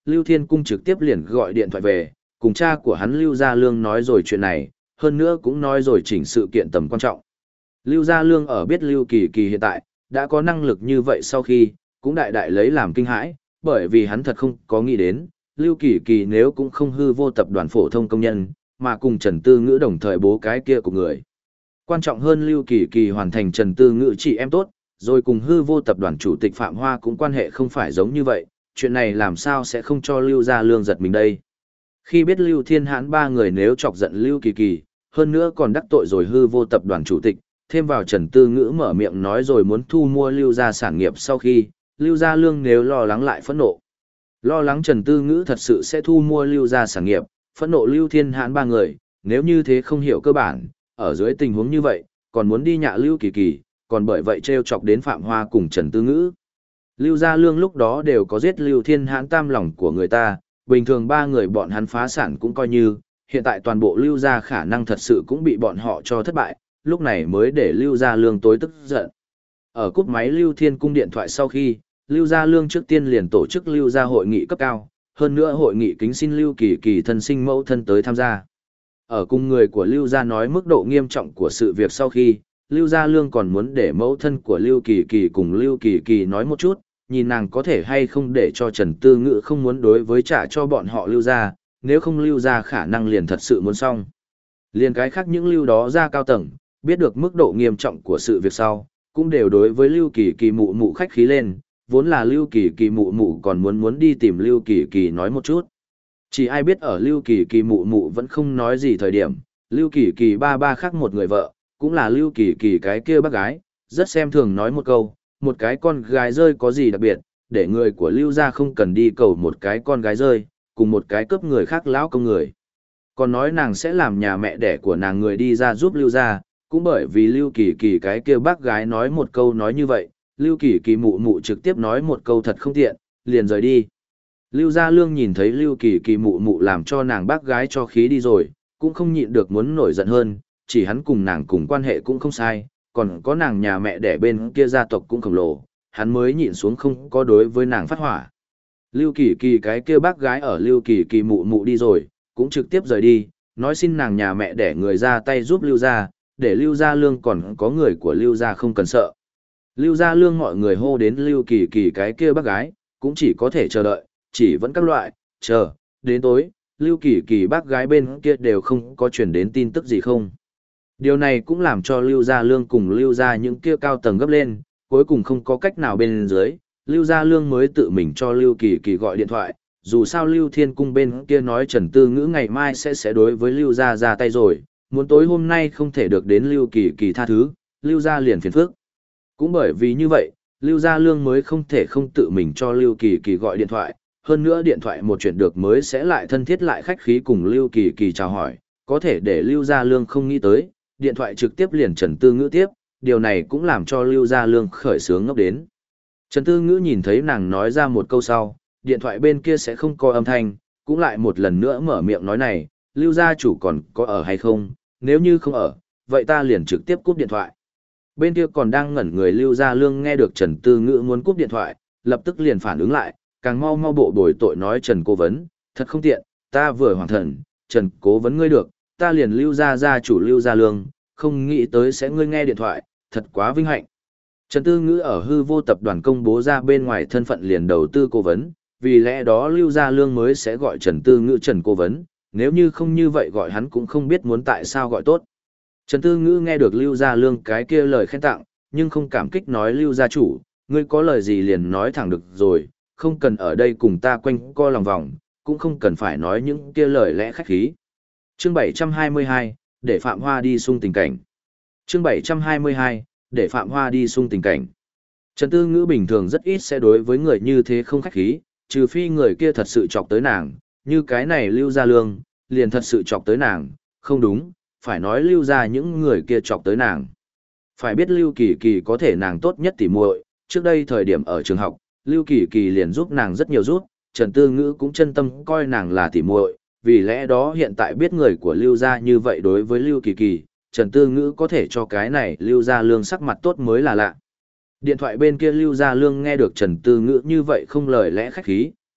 Speaker 1: Lưu Thiên Cung trực tiếp liền gọi điện thoại về, cùng cha của hắn Lưu Gia Lương nói rồi chuyện này, hơn nữa cũng nói rồi chỉnh sự kiện tầm quan trọng. Lưu Gia Lương ở biết Lưu Kỳ Kỳ hiện tại đã có năng lực như vậy sau khi, cũng đại đại lấy làm kinh hãi, bởi vì hắn thật không có nghĩ đến, Lưu Kỳ Kỳ nếu cũng không hư vô tập đoàn phổ thông công nhân, mà cùng Trần Tư Ngữ đồng thời bố cái kia của người. Quan trọng hơn Lưu Kỳ Kỳ hoàn thành Trần Tư Ngữ chị em tốt, rồi cùng hư vô tập đoàn chủ tịch Phạm Hoa cũng quan hệ không phải giống như vậy, chuyện này làm sao sẽ không cho Lưu Gia Lương giật mình đây. Khi biết Lưu Thiên Hãn ba người nếu chọc giận Lưu Kỳ Kỳ, hơn nữa còn đắc tội rồi hư vô tập đoàn chủ tịch, thêm vào Trần Tư Ngữ mở miệng nói rồi muốn thu mua Lưu Gia sản nghiệp sau khi, Lưu Gia Lương nếu lo lắng lại phẫn nộ. Lo lắng Trần Tư Ngữ thật sự sẽ thu mua Lưu Gia sản nghiệp, phẫn nộ Lưu Thiên Hãn ba người, nếu như thế không hiểu cơ bản, ở dưới tình huống như vậy, còn muốn đi nhạ Lưu Kỳ Kỳ, còn bởi vậy trêu chọc đến Phạm Hoa cùng Trần Tư Ngữ. Lưu Gia Lương lúc đó đều có giết Lưu Thiên Hãn tam lòng của người ta, bình thường ba người bọn hắn phá sản cũng coi như, hiện tại toàn bộ Lưu Gia khả năng thật sự cũng bị bọn họ cho thất bại, lúc này mới để Lưu Gia Lương tối tức giận. Ở cúp máy Lưu Thiên Cung điện thoại sau khi, Lưu Gia Lương trước tiên liền tổ chức Lưu Gia hội nghị cấp cao, hơn nữa hội nghị kính xin Lưu Kỳ Kỳ thân sinh mẫu thân tới tham gia. Ở cùng người của Lưu Gia nói mức độ nghiêm trọng của sự việc sau khi, Lưu Gia Lương còn muốn để mẫu thân của Lưu Kỳ Kỳ cùng Lưu Kỳ Kỳ nói một chút, nhìn nàng có thể hay không để cho Trần Tư Ngữ không muốn đối với trả cho bọn họ Lưu Gia, nếu không Lưu Gia khả năng liền thật sự muốn xong. Liền cái khác những Lưu đó ra cao tầng, biết được mức độ nghiêm trọng của sự việc sau, cũng đều đối với Lưu Kỳ Kỳ mụ mụ khách khí lên, vốn là Lưu Kỳ Kỳ mụ mụ còn muốn đi tìm Lưu Kỳ Kỳ nói một chút. Chỉ ai biết ở Lưu Kỳ Kỳ mụ mụ vẫn không nói gì thời điểm, Lưu Kỳ Kỳ ba ba khác một người vợ, cũng là Lưu Kỳ Kỳ cái kia bác gái, rất xem thường nói một câu, một cái con gái rơi có gì đặc biệt, để người của Lưu gia không cần đi cầu một cái con gái rơi, cùng một cái cướp người khác lão công người. Còn nói nàng sẽ làm nhà mẹ đẻ của nàng người đi ra giúp Lưu gia, cũng bởi vì Lưu Kỳ Kỳ cái kia bác gái nói một câu nói như vậy, Lưu Kỳ Kỳ mụ mụ trực tiếp nói một câu thật không tiện, liền rời đi. Lưu Gia Lương nhìn thấy Lưu Kỳ Kỳ mụ mụ làm cho nàng bác gái cho khí đi rồi, cũng không nhịn được muốn nổi giận hơn, chỉ hắn cùng nàng cùng quan hệ cũng không sai, còn có nàng nhà mẹ đẻ bên kia gia tộc cũng khổng lồ, hắn mới nhịn xuống không có đối với nàng phát hỏa. Lưu Kỳ Kỳ cái kia bác gái ở Lưu Kỳ Kỳ mụ mụ đi rồi, cũng trực tiếp rời đi, nói xin nàng nhà mẹ đẻ người ra tay giúp Lưu Gia, để Lưu Gia Lương còn có người của Lưu Gia không cần sợ. Lưu Gia Lương mọi người hô đến Lưu Kỳ Kỳ cái kia bác gái, cũng chỉ có thể chờ đợi, chỉ vẫn các loại, chờ, đến tối, Lưu Kỳ Kỳ bác gái bên kia đều không có truyền đến tin tức gì không. Điều này cũng làm cho Lưu Gia Lương cùng Lưu Gia những kia cao tầng gấp lên, cuối cùng không có cách nào bên dưới, Lưu Gia Lương mới tự mình cho Lưu Kỳ Kỳ gọi điện thoại, dù sao Lưu Thiên Cung bên kia nói Trần Tư Ngữ ngày mai sẽ đối với Lưu Gia ra tay rồi, muốn tối hôm nay không thể được đến Lưu Kỳ Kỳ tha thứ, Lưu Gia liền phiền phức. Cũng bởi vì như vậy, Lưu Gia Lương mới không thể không tự mình cho Lưu Kỳ Kỳ gọi điện thoại, hơn nữa điện thoại một chuyện được mới sẽ lại thân thiết lại khách khí cùng Lưu Kỳ Kỳ chào hỏi, có thể để Lưu Gia Lương không nghĩ tới, điện thoại trực tiếp liền Trần Tư Ngữ tiếp, điều này cũng làm cho Lưu Gia Lương khởi sướng ngốc đến. Trần Tư Ngữ nhìn thấy nàng nói ra một câu sau, điện thoại bên kia sẽ không có âm thanh, cũng lại một lần nữa mở miệng nói này, Lưu Gia chủ còn có ở hay không, nếu như không ở, vậy ta liền trực tiếp cúp điện thoại. Bên kia còn đang ngẩn người Lưu Gia Lương nghe được Trần Tư Ngữ muốn cúp điện thoại, lập tức liền phản ứng lại, càng mau mau bộ bồi tội nói Trần Cố Vấn, thật không tiện, ta vừa hoàng thần, Trần Cố Vấn ngươi được, ta liền Lưu Gia chủ Lưu Gia Lương, không nghĩ tới sẽ ngươi nghe điện thoại, thật quá vinh hạnh. Trần Tư Ngữ ở hư vô tập đoàn công bố ra bên ngoài thân phận liền đầu tư cố vấn, vì lẽ đó Lưu Gia Lương mới sẽ gọi Trần Tư Ngữ Trần Cố Vấn, nếu như không như vậy gọi hắn cũng không biết muốn tại sao gọi tốt. Trần Tư Ngữ nghe được Lưu Gia Lương cái kia lời khen tặng, nhưng không cảm kích nói Lưu Gia chủ, ngươi có lời gì liền nói thẳng được rồi, không cần ở đây cùng ta quanh co lòng vòng, cũng không cần phải nói những kia lời lẽ khách khí. Chương 722, để Phạm Hoa đi sung tình cảnh. Chương 722, để Phạm Hoa đi sung tình cảnh. Trần Tư Ngữ bình thường rất ít sẽ đối với người như thế không khách khí, trừ phi người kia thật sự chọc tới nàng, như cái này Lưu Gia Lương, liền thật sự chọc tới nàng, không đúng, phải nói Lưu Gia những người kia chọc tới nàng. Phải biết Lưu Kỳ Kỳ có thể nàng tốt nhất tỉ muội, trước đây thời điểm ở trường học, Lưu Kỳ Kỳ liền giúp nàng rất nhiều giúp, Trần Tư Ngữ cũng chân tâm coi nàng là tỉ muội, vì lẽ đó hiện tại biết người của Lưu Gia như vậy đối với Lưu Kỳ Kỳ, Trần Tư Ngữ có thể cho cái này Lưu Gia Lương sắc mặt tốt mới là lạ. Điện thoại bên kia Lưu Gia Lương nghe được Trần Tư Ngữ như vậy không lời lẽ khách khí,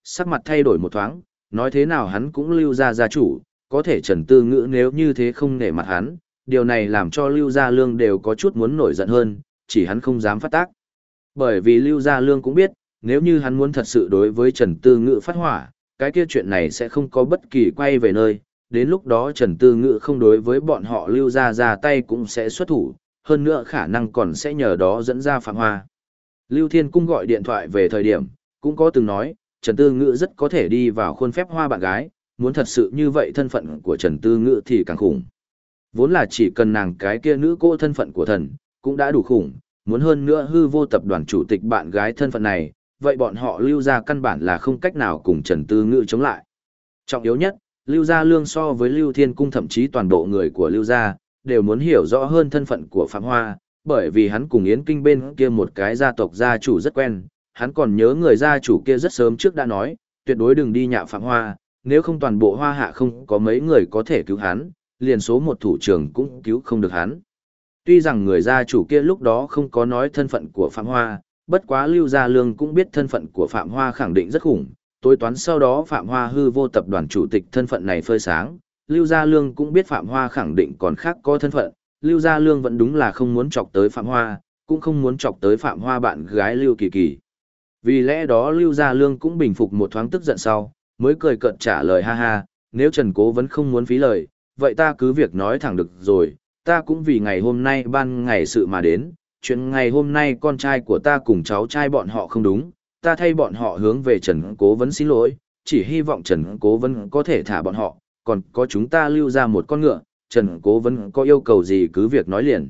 Speaker 1: sắc mặt thay đổi một thoáng, nói thế nào hắn cũng Lưu gia gia chủ, có thể Trần Tư Ngữ nếu như thế không nể mặt hắn, điều này làm cho Lưu Gia Lương đều có chút muốn nổi giận hơn, chỉ hắn không dám phát tác. Bởi vì Lưu Gia Lương cũng biết, nếu như hắn muốn thật sự đối với Trần Tư Ngữ phát hỏa, cái kia chuyện này sẽ không có bất kỳ quay về nơi, đến lúc đó Trần Tư Ngữ không đối với bọn họ Lưu Gia ra tay cũng sẽ xuất thủ, hơn nữa khả năng còn sẽ nhờ đó dẫn ra Phạm Hoa. Lưu Thiên Cung gọi điện thoại về thời điểm, cũng có từng nói, Trần Tư Ngữ rất có thể đi vào khuôn phép Hoa bạn gái, muốn thật sự như vậy thân phận của Trần Tư Ngữ thì càng khủng. Vốn là chỉ cần nàng cái kia nữ cô thân phận của thần, cũng đã đủ khủng, muốn hơn nữa hư vô tập đoàn chủ tịch bạn gái thân phận này, vậy bọn họ Lưu gia căn bản là không cách nào cùng Trần Tư Ngữ chống lại. Trọng yếu nhất, Lưu Gia Lương so với Lưu Thiên Cung thậm chí toàn bộ người của Lưu gia, đều muốn hiểu rõ hơn thân phận của Phạm Hoa, bởi vì hắn cùng Yến Kinh bên kia một cái gia tộc gia chủ rất quen, hắn còn nhớ người gia chủ kia rất sớm trước đã nói, tuyệt đối đừng đi nhạo Phạm Hoa, nếu không toàn bộ Hoa Hạ không có mấy người có thể cứu hắn, liền số một thủ trưởng cũng cứu không được hắn. Tuy rằng người gia chủ kia lúc đó không có nói thân phận của Phạm Hoa, bất quá Lưu Gia Lương cũng biết thân phận của Phạm Hoa khẳng định rất khủng, tối toán sau đó Phạm Hoa hư vô tập đoàn chủ tịch thân phận này phơi sáng, Lưu Gia Lương cũng biết Phạm Hoa khẳng định còn khác có thân phận, Lưu Gia Lương vẫn đúng là không muốn chọc tới Phạm Hoa, cũng không muốn chọc tới Phạm Hoa bạn gái Lưu Kỳ Kỳ. Vì lẽ đó Lưu Gia Lương cũng bình phục một thoáng tức giận sau, mới cười cợt trả lời ha ha, nếu Trần Cố vẫn không muốn phí lời, vậy ta cứ việc nói thẳng được rồi, ta cũng vì ngày hôm nay ban ngày sự mà đến, chuyện ngày hôm nay con trai của ta cùng cháu trai bọn họ không đúng, ta thay bọn họ hướng về Trần Cố vấn xin lỗi, chỉ hy vọng Trần Cố vấn có thể thả bọn họ, còn có chúng ta Lưu ra một con ngựa, Trần Cố vấn có yêu cầu gì cứ việc nói liền.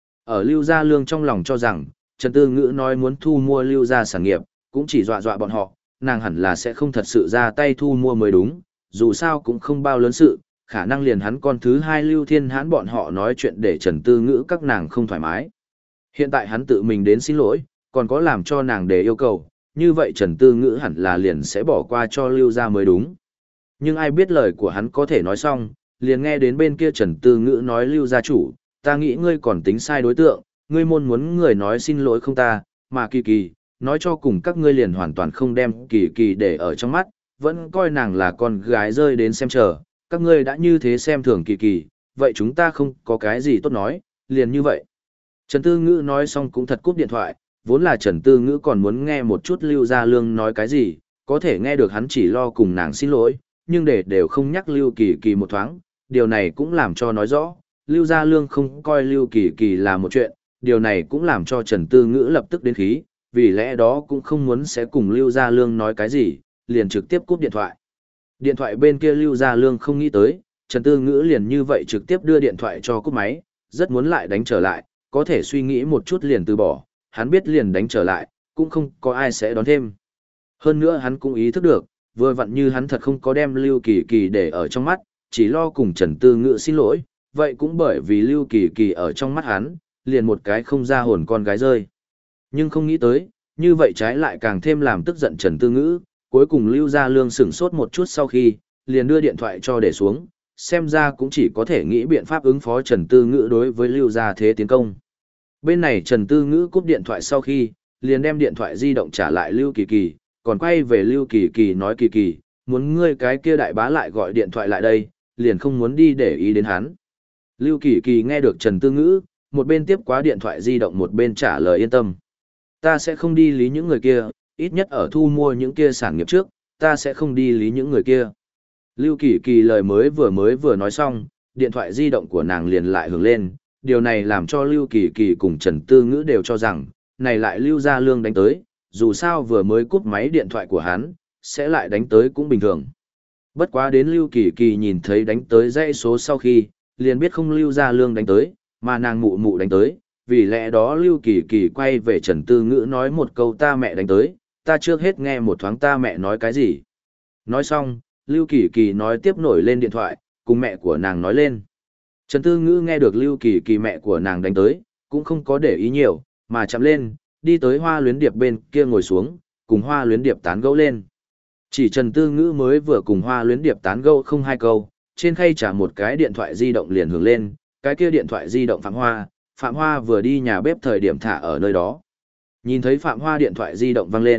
Speaker 1: Ở Lưu Gia Lương trong lòng cho rằng, Trần Tư Ngữ nói muốn thu mua Lưu gia sản nghiệp, cũng chỉ dọa dọa bọn họ, nàng hẳn là sẽ không thật sự ra tay thu mua mới đúng, dù sao cũng không bao lớn sự, khả năng liền hắn con thứ hai Lưu Thiên Hãn bọn họ nói chuyện để Trần Tư Ngữ các nàng không thoải mái. Hiện tại hắn tự mình đến xin lỗi, còn có làm cho nàng để yêu cầu, như vậy Trần Tư Ngữ hẳn là liền sẽ bỏ qua cho Lưu gia mới đúng. Nhưng ai biết lời của hắn có thể nói xong, liền nghe đến bên kia Trần Tư Ngữ nói Lưu gia chủ, ta nghĩ ngươi còn tính sai đối tượng, ngươi môn muốn người nói xin lỗi không ta, mà Kỳ Kỳ, nói cho cùng các ngươi liền hoàn toàn không đem Kỳ Kỳ để ở trong mắt, vẫn coi nàng là con gái rơi đến xem chờ, các ngươi đã như thế xem thường Kỳ Kỳ, vậy chúng ta không có cái gì tốt nói, liền như vậy. Trần Tư Ngữ nói xong cũng thật cúp điện thoại, vốn là Trần Tư Ngữ còn muốn nghe một chút Lưu Gia Lương nói cái gì, có thể nghe được hắn chỉ lo cùng nàng xin lỗi, nhưng để đều không nhắc Lưu Kỳ Kỳ một thoáng, điều này cũng làm cho nói rõ, Lưu Gia Lương không coi Lưu Kỳ Kỳ là một chuyện, điều này cũng làm cho Trần Tư Ngữ lập tức đến khí, vì lẽ đó cũng không muốn sẽ cùng Lưu Gia Lương nói cái gì, liền trực tiếp cúp điện thoại. Điện thoại bên kia Lưu Gia Lương không nghĩ tới, Trần Tư Ngữ liền như vậy trực tiếp đưa điện thoại cho cúp máy, rất muốn lại đánh trở lại, có thể suy nghĩ một chút liền từ bỏ, hắn biết liền đánh trở lại, cũng không có ai sẽ đón thêm. Hơn nữa hắn cũng ý thức được, vừa vặn như hắn thật không có đem Lưu Kỳ Kỳ để ở trong mắt, chỉ lo cùng Trần Tư Ngữ xin lỗi, vậy cũng bởi vì Lưu Kỳ Kỳ ở trong mắt hắn, liền một cái không ra hồn con gái rơi. Nhưng không nghĩ tới, như vậy trái lại càng thêm làm tức giận Trần Tư Ngữ, cuối cùng Lưu Gia Lương sửng sốt một chút sau khi, liền đưa điện thoại cho để xuống, xem ra cũng chỉ có thể nghĩ biện pháp ứng phó Trần Tư Ngữ đối với Lưu Gia thế tiến công. Bên này Trần Tư Ngữ cúp điện thoại sau khi, liền đem điện thoại di động trả lại Lưu Kỳ Kỳ, còn quay về Lưu Kỳ Kỳ nói Kỳ Kỳ, muốn ngươi cái kia đại bá lại gọi điện thoại lại đây, liền không muốn đi để ý đến hắn. Lưu Kỳ Kỳ nghe được Trần Tư Ngữ, một bên tiếp quá điện thoại di động một bên trả lời yên tâm. Ta sẽ không đi lý những người kia, ít nhất ở thu mua những kia sản nghiệp trước, ta sẽ không đi lý những người kia. Lưu Kỳ Kỳ lời mới vừa nói xong, điện thoại di động của nàng liền lại hướng lên, điều này làm cho Lưu Kỳ Kỳ cùng Trần Tư Ngữ đều cho rằng, này lại Lưu Gia Lương đánh tới, dù sao vừa mới cúp máy điện thoại của hắn, sẽ lại đánh tới cũng bình thường. Bất quá đến Lưu Kỳ Kỳ nhìn thấy đánh tới dãy số sau khi, liền biết không Lưu Gia Lương đánh tới, mà nàng mụ mụ đánh tới, vì lẽ đó Lưu Kỳ Kỳ quay về Trần Tư Ngữ nói một câu ta mẹ đánh tới, ta trước hết nghe một thoáng ta mẹ nói cái gì. Nói xong, Lưu Kỳ Kỳ nói tiếp nổi lên điện thoại, cùng mẹ của nàng nói lên. Trần Tư Ngữ nghe được Lưu Kỳ Kỳ mẹ của nàng đánh tới, cũng không có để ý nhiều, mà chạm lên, đi tới Hoa Luyến Điệp bên kia ngồi xuống, cùng Hoa Luyến Điệp tán gẫu lên. Chỉ Trần Tư Ngữ mới vừa cùng Hoa Luyến Điệp tán gẫu không hai câu, trên khay trả một cái điện thoại di động liền hướng lên, cái kia điện thoại di động Phạm Hoa vừa đi nhà bếp thời điểm thả ở nơi đó. Nhìn thấy Phạm Hoa điện thoại di động vang lên,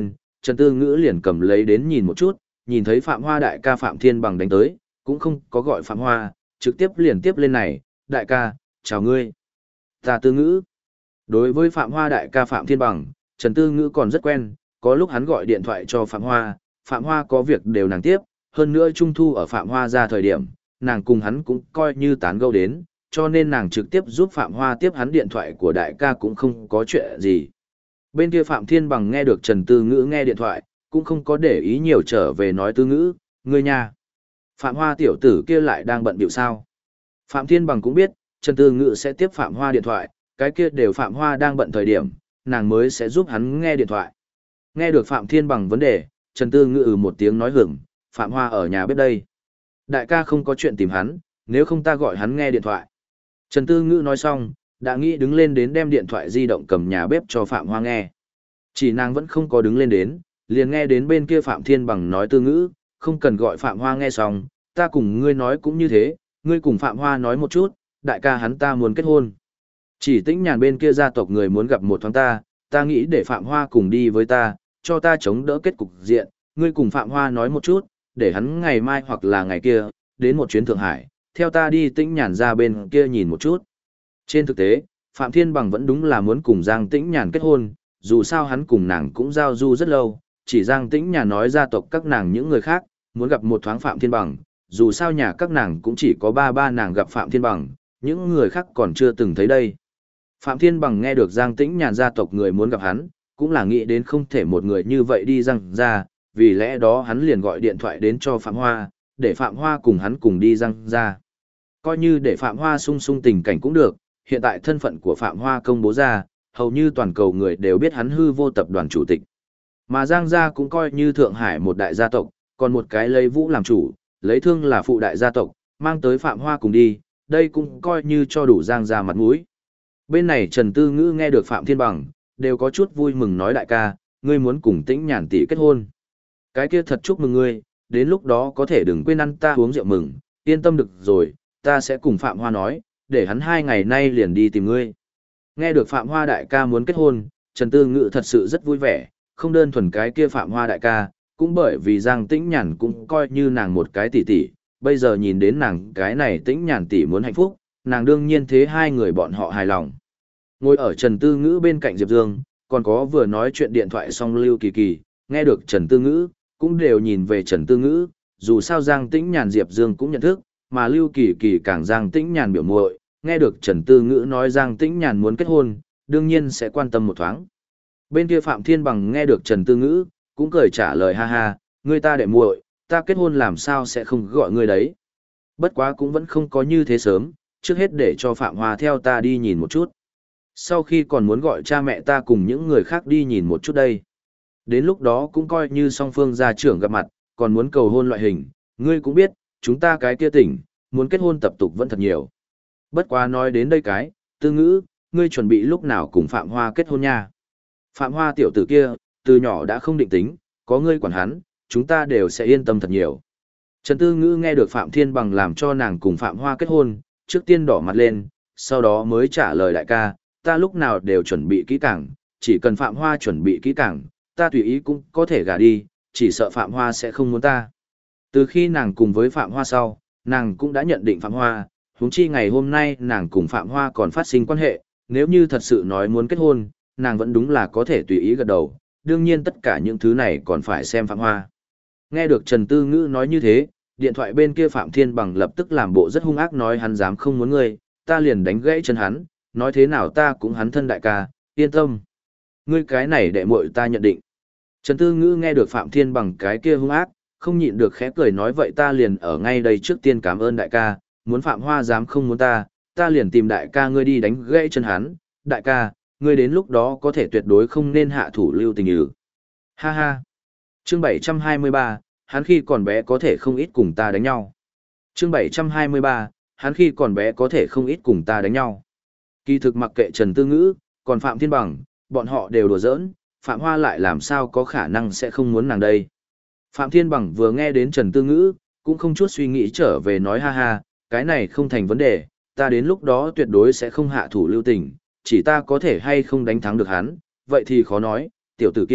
Speaker 1: Trần Tư Ngữ liền cầm lấy đến nhìn một chút, nhìn thấy Phạm Hoa đại ca Phạm Thiên Bằng đánh tới, cũng không có gọi Phạm Hoa, trực tiếp liền tiếp lên này, đại ca, chào ngươi. Ta Tư Ngữ. Đối với Phạm Hoa đại ca Phạm Thiên Bằng, Trần Tư Ngữ còn rất quen, có lúc hắn gọi điện thoại cho Phạm Hoa có việc đều nàng tiếp, hơn nữa Trung Thu ở Phạm Hoa ra thời điểm, nàng cùng hắn cũng coi như tán gẫu đến, cho nên nàng trực tiếp giúp Phạm Hoa tiếp hắn điện thoại của đại ca cũng không có chuyện gì. Bên kia Phạm Thiên Bằng nghe được Trần Tư Ngữ nghe điện thoại, cũng không có để ý nhiều trở về nói Tư Ngữ, ngươi nhà. Phạm Hoa tiểu tử kia lại đang bận bịu sao. Phạm Thiên Bằng cũng biết, Trần Tư Ngữ sẽ tiếp Phạm Hoa điện thoại, cái kia đều Phạm Hoa đang bận thời điểm, nàng mới sẽ giúp hắn nghe điện thoại. Nghe được Phạm Thiên Bằng vấn đề, Trần Tư Ngữ một tiếng nói hửng, Phạm Hoa ở nhà bếp đây. Đại ca không có chuyện tìm hắn, nếu không ta gọi hắn nghe điện thoại. Trần Tư Ngữ nói xong, đã nghĩ đứng lên đến đem điện thoại di động cầm nhà bếp cho Phạm Hoa nghe. Chỉ nàng vẫn không có đứng lên đến, liền nghe đến bên kia Phạm Thiên Bằng nói Tư Ngữ, không cần gọi Phạm Hoa nghe xong, ta cùng ngươi nói cũng như thế, ngươi cùng Phạm Hoa nói một chút, đại ca hắn ta muốn kết hôn. Chỉ Tĩnh Nhàn bên kia gia tộc người muốn gặp một thoáng ta nghĩ để Phạm Hoa cùng đi với ta, cho ta chống đỡ kết cục diện, ngươi cùng Phạm Hoa nói một chút, để hắn ngày mai hoặc là ngày kia, đến một chuyến Thượng Hải, theo ta đi Tĩnh Nhàn ra bên kia nhìn một chút. Trên thực tế, Phạm Thiên Bằng vẫn đúng là muốn cùng Giang Tĩnh Nhàn kết hôn, dù sao hắn cùng nàng cũng giao du rất lâu, chỉ Giang Tĩnh Nhàn nói gia tộc các nàng những người khác, muốn gặp một thoáng Phạm Thiên Bằng, dù sao nhà các nàng cũng chỉ có ba nàng gặp Phạm Thiên Bằng, những người khác còn chưa từng thấy đây. Phạm Thiên Bằng nghe được Giang Tĩnh Nhàn gia tộc người muốn gặp hắn, cũng là nghĩ đến không thể một người như vậy đi Giang ra, vì lẽ đó hắn liền gọi điện thoại đến cho Phạm Hoa, để Phạm Hoa cùng hắn cùng đi Giang ra. Coi như để Phạm Hoa sung sung tình cảnh cũng được, hiện tại thân phận của Phạm Hoa công bố ra, hầu như toàn cầu người đều biết hắn hư vô tập đoàn chủ tịch. Mà Giang gia cũng coi như Thượng Hải một đại gia tộc, còn một cái lấy Vũ làm chủ, lấy Thương là phụ đại gia tộc, mang tới Phạm Hoa cùng đi, đây cũng coi như cho đủ Giang gia mặt mũi. Bên này Trần Tư Ngữ nghe được Phạm Thiên Bằng, đều có chút vui mừng nói đại ca, ngươi muốn cùng Tĩnh Nhàn tỷ kết hôn. Cái kia thật chúc mừng ngươi, đến lúc đó có thể đừng quên ăn ta uống rượu mừng, yên tâm được rồi, ta sẽ cùng Phạm Hoa nói, để hắn 2 ngày nay liền đi tìm ngươi. Nghe được Phạm Hoa đại ca muốn kết hôn, Trần Tư Ngữ thật sự rất vui vẻ, không đơn thuần cái kia Phạm Hoa đại ca, cũng bởi vì Giang Tĩnh Nhàn cũng coi như nàng một cái tỷ tỷ, bây giờ nhìn đến nàng cái này Tĩnh Nhàn tỷ muốn hạnh phúc, nàng đương nhiên thế hai người bọn họ hài lòng. Ngồi ở Trần Tư Ngữ bên cạnh Diệp Dương, còn có vừa nói chuyện điện thoại xong Lưu Kỳ Kỳ, nghe được Trần Tư Ngữ, cũng đều nhìn về Trần Tư Ngữ, dù sao Giang Tĩnh Nhàn Diệp Dương cũng nhận thức, mà Lưu Kỳ Kỳ càng Giang Tĩnh Nhàn biểu muội, nghe được Trần Tư Ngữ nói Giang Tĩnh Nhàn muốn kết hôn, đương nhiên sẽ quan tâm một thoáng. Bên kia Phạm Thiên Bằng nghe được Trần Tư Ngữ, cũng cười trả lời ha ha, ngươi ta đệ muội, ta kết hôn làm sao sẽ không gọi ngươi đấy. Bất quá cũng vẫn không có như thế sớm, trước hết để cho Phạm Hoa theo ta đi nhìn một chút. Sau khi còn muốn gọi cha mẹ ta cùng những người khác đi nhìn một chút đây. Đến lúc đó cũng coi như song phương gia trưởng gặp mặt, còn muốn cầu hôn loại hình, ngươi cũng biết, chúng ta cái kia tỉnh, muốn kết hôn tập tục vẫn thật nhiều. Bất quá nói đến đây cái, Tư Ngữ, ngươi chuẩn bị lúc nào cùng Phạm Hoa kết hôn nha. Phạm Hoa tiểu tử kia, từ nhỏ đã không định tính, có ngươi quản hắn, chúng ta đều sẽ yên tâm thật nhiều. Trần Tư Ngữ nghe được Phạm Thiên Bằng làm cho nàng cùng Phạm Hoa kết hôn, trước tiên đỏ mặt lên, sau đó mới trả lời đại ca, ta lúc nào đều chuẩn bị kỹ càng, chỉ cần Phạm Hoa chuẩn bị kỹ càng, ta tùy ý cũng có thể gả đi, chỉ sợ Phạm Hoa sẽ không muốn ta. Từ khi nàng cùng với Phạm Hoa sau, nàng cũng đã nhận định Phạm Hoa, huống chi ngày hôm nay nàng cùng Phạm Hoa còn phát sinh quan hệ, nếu như thật sự nói muốn kết hôn, nàng vẫn đúng là có thể tùy ý gật đầu, đương nhiên tất cả những thứ này còn phải xem Phạm Hoa. Nghe được Trần Tư Ngữ nói như thế, điện thoại bên kia Phạm Thiên Bằng lập tức làm bộ rất hung ác nói hắn dám không muốn ngươi, ta liền đánh gãy chân hắn, nói thế nào ta cũng hắn thân đại ca, yên tâm. Ngươi cái này đệ muội ta nhận định. Trần Tư Ngữ nghe được Phạm Thiên Bằng cái kia hung ác, không nhịn được khẽ cười nói vậy ta liền ở ngay đây trước tiên cảm ơn đại ca, muốn Phạm Hoa dám không muốn ta liền tìm đại ca ngươi đi đánh gãy chân hắn, đại ca, ngươi đến lúc đó có thể tuyệt đối không nên hạ thủ lưu tình ư. Ha ha. Chương 723, hắn khi còn bé có thể không ít cùng ta đánh nhau. Chương 723, hắn khi còn bé có thể không ít cùng ta đánh nhau. Kỳ thực mặc kệ Trần Tư Ngữ, còn Phạm Thiên Bằng, bọn họ đều đùa giỡn, Phạm Hoa lại làm sao có khả năng sẽ không muốn nàng đây. Phạm Thiên Bằng vừa nghe đến Trần Tư Ngữ, cũng không chút suy nghĩ trở về nói ha ha, cái này không thành vấn đề, ta đến lúc đó tuyệt đối sẽ không hạ thủ lưu tình, chỉ ta có thể hay không đánh thắng được hắn, vậy thì khó nói, tiểu tử kia,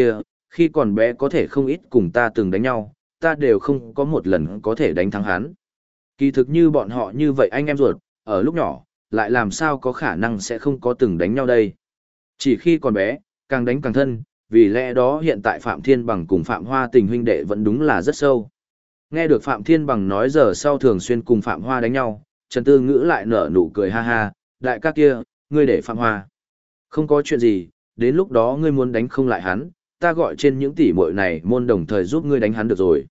Speaker 1: khi còn bé có thể không ít cùng ta từng đánh nhau, ta đều không có một lần có thể đánh thắng hắn. Kỳ thực như bọn họ như vậy anh em ruột, ở lúc nhỏ, lại làm sao có khả năng sẽ không có từng đánh nhau đây. Chỉ khi còn bé, càng đánh càng thân, vì lẽ đó hiện tại Phạm Thiên Bằng cùng Phạm Hoa tình huynh đệ vẫn đúng là rất sâu. Nghe được Phạm Thiên Bằng nói giờ sau thường xuyên cùng Phạm Hoa đánh nhau, Trần Tư Ngữ lại nở nụ cười ha ha, đại ca kia, ngươi để Phạm Hoa. Không có chuyện gì, đến lúc đó ngươi muốn đánh không lại hắn, ta gọi trên những tỷ muội này môn đồng thời giúp ngươi đánh hắn được rồi.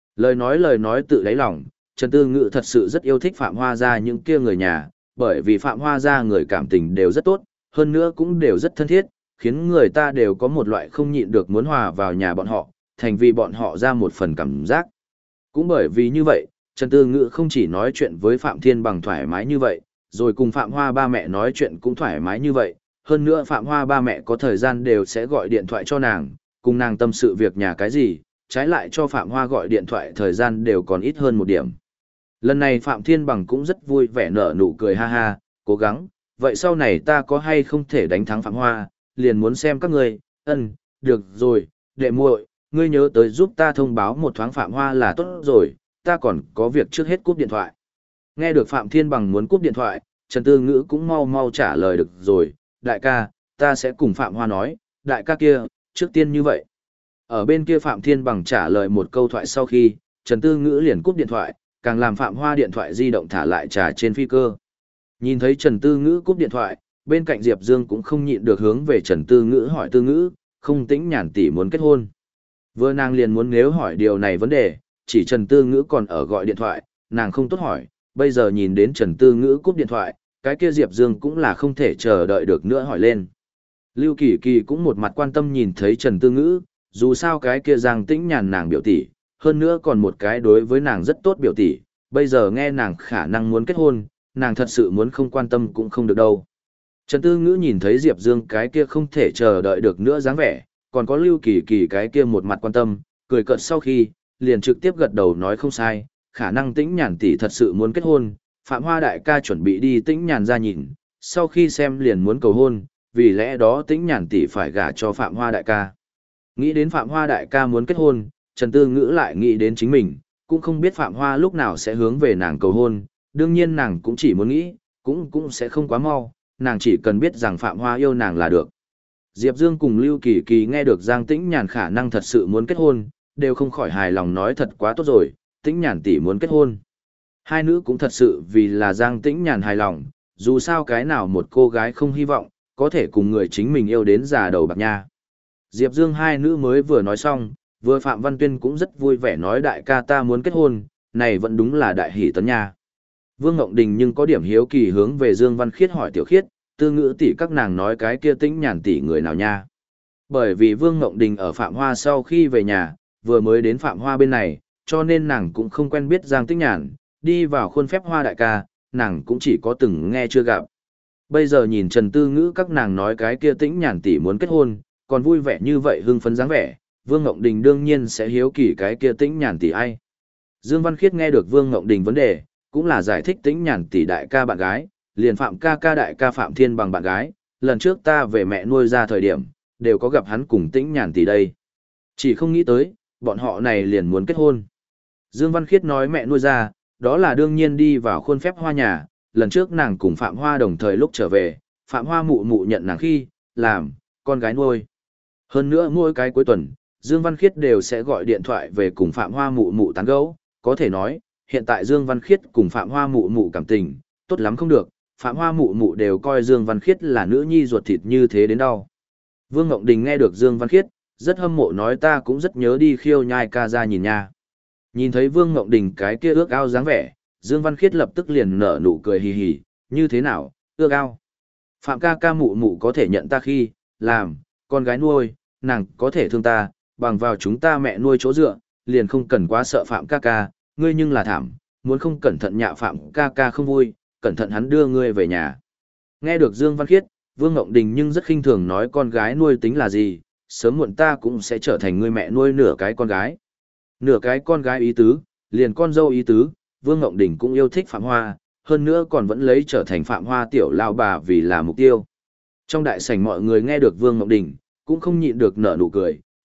Speaker 1: Lời nói tự đáy lòng, Trần Tư Ngữ thật sự rất yêu thích Phạm Hoa gia những kia người nhà, bởi vì Phạm Hoa gia người cảm tình đều rất tốt, hơn nữa cũng đều rất thân thiết, khiến người ta đều có một loại không nhịn được muốn hòa vào nhà bọn họ, thành vì bọn họ ra một phần cảm giác. Cũng bởi vì như vậy, Trần Tư Ngữ không chỉ nói chuyện với Phạm Thiên Bằng thoải mái như vậy, rồi cùng Phạm Hoa ba mẹ nói chuyện cũng thoải mái như vậy, hơn nữa Phạm Hoa ba mẹ có thời gian đều sẽ gọi điện thoại cho nàng, cùng nàng tâm sự việc nhà cái gì, trái lại cho Phạm Hoa gọi điện thoại thời gian đều còn ít hơn một điểm. Lần này Phạm Thiên Bằng cũng rất vui vẻ nở nụ cười ha ha, cố gắng, vậy sau này ta có hay không thể đánh thắng Phạm Hoa, liền muốn xem các ngươi, được rồi, đệ muội, ngươi nhớ tới giúp ta thông báo một thoáng Phạm Hoa là tốt rồi, ta còn có việc trước hết cúp điện thoại. Nghe được Phạm Thiên Bằng muốn cúp điện thoại, Trần Tư Ngữ cũng mau mau trả lời được rồi, đại ca, ta sẽ cùng Phạm Hoa nói, đại ca kia, trước tiên như vậy. Ở bên kia Phạm Thiên Bằng trả lời một câu thoại sau khi, Trần Tư Ngữ liền cúp điện thoại, càng làm Phạm Hoa điện thoại di động thả lại trả trên phi cơ. Nhìn thấy Trần Tư Ngữ cúp điện thoại, bên cạnh Diệp Dương cũng không nhịn được hướng về Trần Tư Ngữ hỏi Tư Ngữ, không Tĩnh Nhàn tỷ muốn kết hôn. Vừa nàng liền muốn nếu hỏi điều này vấn đề, chỉ Trần Tư Ngữ còn ở gọi điện thoại, nàng không tốt hỏi, bây giờ nhìn đến Trần Tư Ngữ cúp điện thoại, cái kia Diệp Dương cũng là không thể chờ đợi được nữa hỏi lên. Lưu Kỳ Kỳ cũng một mặt quan tâm nhìn thấy Trần Tư Ngữ, dù sao cái kia Giang Tĩnh Nhàn nàng biểu tỷ, hơn nữa còn một cái đối với nàng rất tốt biểu tỷ, bây giờ nghe nàng khả năng muốn kết hôn, nàng thật sự muốn không quan tâm cũng không được đâu. Trần Tư Ngữ nhìn thấy Diệp Dương cái kia không thể chờ đợi được nữa dáng vẻ, còn có Lưu Kỳ Kỳ cái kia một mặt quan tâm, cười cợt sau khi, liền trực tiếp gật đầu nói không sai, khả năng Tĩnh Nhàn tỷ thật sự muốn kết hôn, Phạm Hoa đại ca chuẩn bị đi Tĩnh Nhàn ra nhìn, sau khi xem liền muốn cầu hôn, vì lẽ đó Tĩnh Nhàn tỷ phải gả cho Phạm Hoa đại ca. Nghĩ đến Phạm Hoa đại ca muốn kết hôn, Trần Tư Ngữ lại nghĩ đến chính mình, cũng không biết Phạm Hoa lúc nào sẽ hướng về nàng cầu hôn, đương nhiên nàng cũng chỉ muốn nghĩ, cũng sẽ không quá mau, nàng chỉ cần biết rằng Phạm Hoa yêu nàng là được. Diệp Dương cùng Lưu Kỳ Kỳ nghe được Giang Tĩnh Nhàn khả năng thật sự muốn kết hôn, đều không khỏi hài lòng nói thật quá tốt rồi, Tĩnh Nhàn tỷ muốn kết hôn. Hai nữ cũng thật sự vì là Giang Tĩnh Nhàn hài lòng, dù sao cái nào một cô gái không hy vọng, có thể cùng người chính mình yêu đến già đầu bạc nha. Diệp Dương hai nữ mới vừa nói xong, vừa Phạm Văn Tuyên cũng rất vui vẻ nói đại ca ta muốn kết hôn, này vẫn đúng là đại hỷ tấn nha. Vương Ngộng Đình nhưng có điểm hiếu kỳ hướng về Dương Văn Khiết hỏi Tiểu Khiết, Tư Ngữ tỷ các nàng nói cái kia Tĩnh Nhàn tỷ người nào nha. Bởi vì Vương Ngộng Đình ở Phạm Hoa sau khi về nhà, vừa mới đến Phạm Hoa bên này, cho nên nàng cũng không quen biết Giang Tĩnh Nhàn, đi vào khuôn phép Hoa đại ca, nàng cũng chỉ có từng nghe chưa gặp. Bây giờ nhìn Trần Tư Ngữ các nàng nói cái kia Tĩnh Nhàn tỷ muốn kết hôn, còn vui vẻ như vậy hưng phấn dáng vẻ, Vương Ngộng Đình đương nhiên sẽ hiếu kỳ cái kia Tĩnh Nhàn tỷ ai. Dương Văn Khiết nghe được Vương Ngộng Đình vấn đề, cũng là giải thích Tĩnh Nhàn tỷ đại ca bạn gái, liền Phạm ca ca đại ca Phạm Thiên Bằng bạn gái, lần trước ta về mẹ nuôi ra thời điểm, đều có gặp hắn cùng Tĩnh Nhàn tỷ đây. Chỉ không nghĩ tới, bọn họ này liền muốn kết hôn. Dương Văn Khiết nói mẹ nuôi ra, đó là đương nhiên đi vào khuôn phép Hoa nhà, lần trước nàng cùng Phạm Hoa đồng thời lúc trở về, Phạm Hoa mụ mụ nhận nàng khi, làm, con gái nuôi. Hơn nữa mỗi cái cuối tuần, Dương Văn Khiết đều sẽ gọi điện thoại về cùng Phạm Hoa mụ mụ tán gẫu, có thể nói, hiện tại Dương Văn Khiết cùng Phạm Hoa mụ mụ cảm tình, tốt lắm không được, Phạm Hoa mụ mụ đều coi Dương Văn Khiết là nữ nhi ruột thịt như thế đến đau. Vương Ngộng Đình nghe được Dương Văn Khiết, rất hâm mộ nói ta cũng rất nhớ đi khiêu nhai ca ra nhìn nha. Nhìn thấy Vương Ngộng Đình cái kia ước ao dáng vẻ, Dương Văn Khiết lập tức liền nở nụ cười hì hì, như thế nào, ước ao. Phạm ca ca mụ mụ có thể nhận ta khi, làm, con gái nuôi, nàng có thể thương ta, bằng vào chúng ta mẹ nuôi chỗ dựa, liền không cần quá sợ Phạm ca ca, ngươi nhưng là thảm, muốn không cẩn thận nhạ Phạm ca ca không vui, cẩn thận hắn đưa ngươi về nhà. Nghe được Dương Văn Khiết, Vương Ngộng Đình nhưng rất khinh thường nói con gái nuôi tính là gì, sớm muộn ta cũng sẽ trở thành ngươi mẹ nuôi nửa cái con gái. Nửa cái con gái ý tứ, liền con dâu ý tứ, Vương Ngộng Đình cũng yêu thích Phạm Hoa, hơn nữa còn vẫn lấy trở thành Phạm Hoa tiểu lao bà vì là mục tiêu. Trong đại sảnh mọi người nghe được Vương Ngộng Đình, cũng không nhịn được nở nụ cười,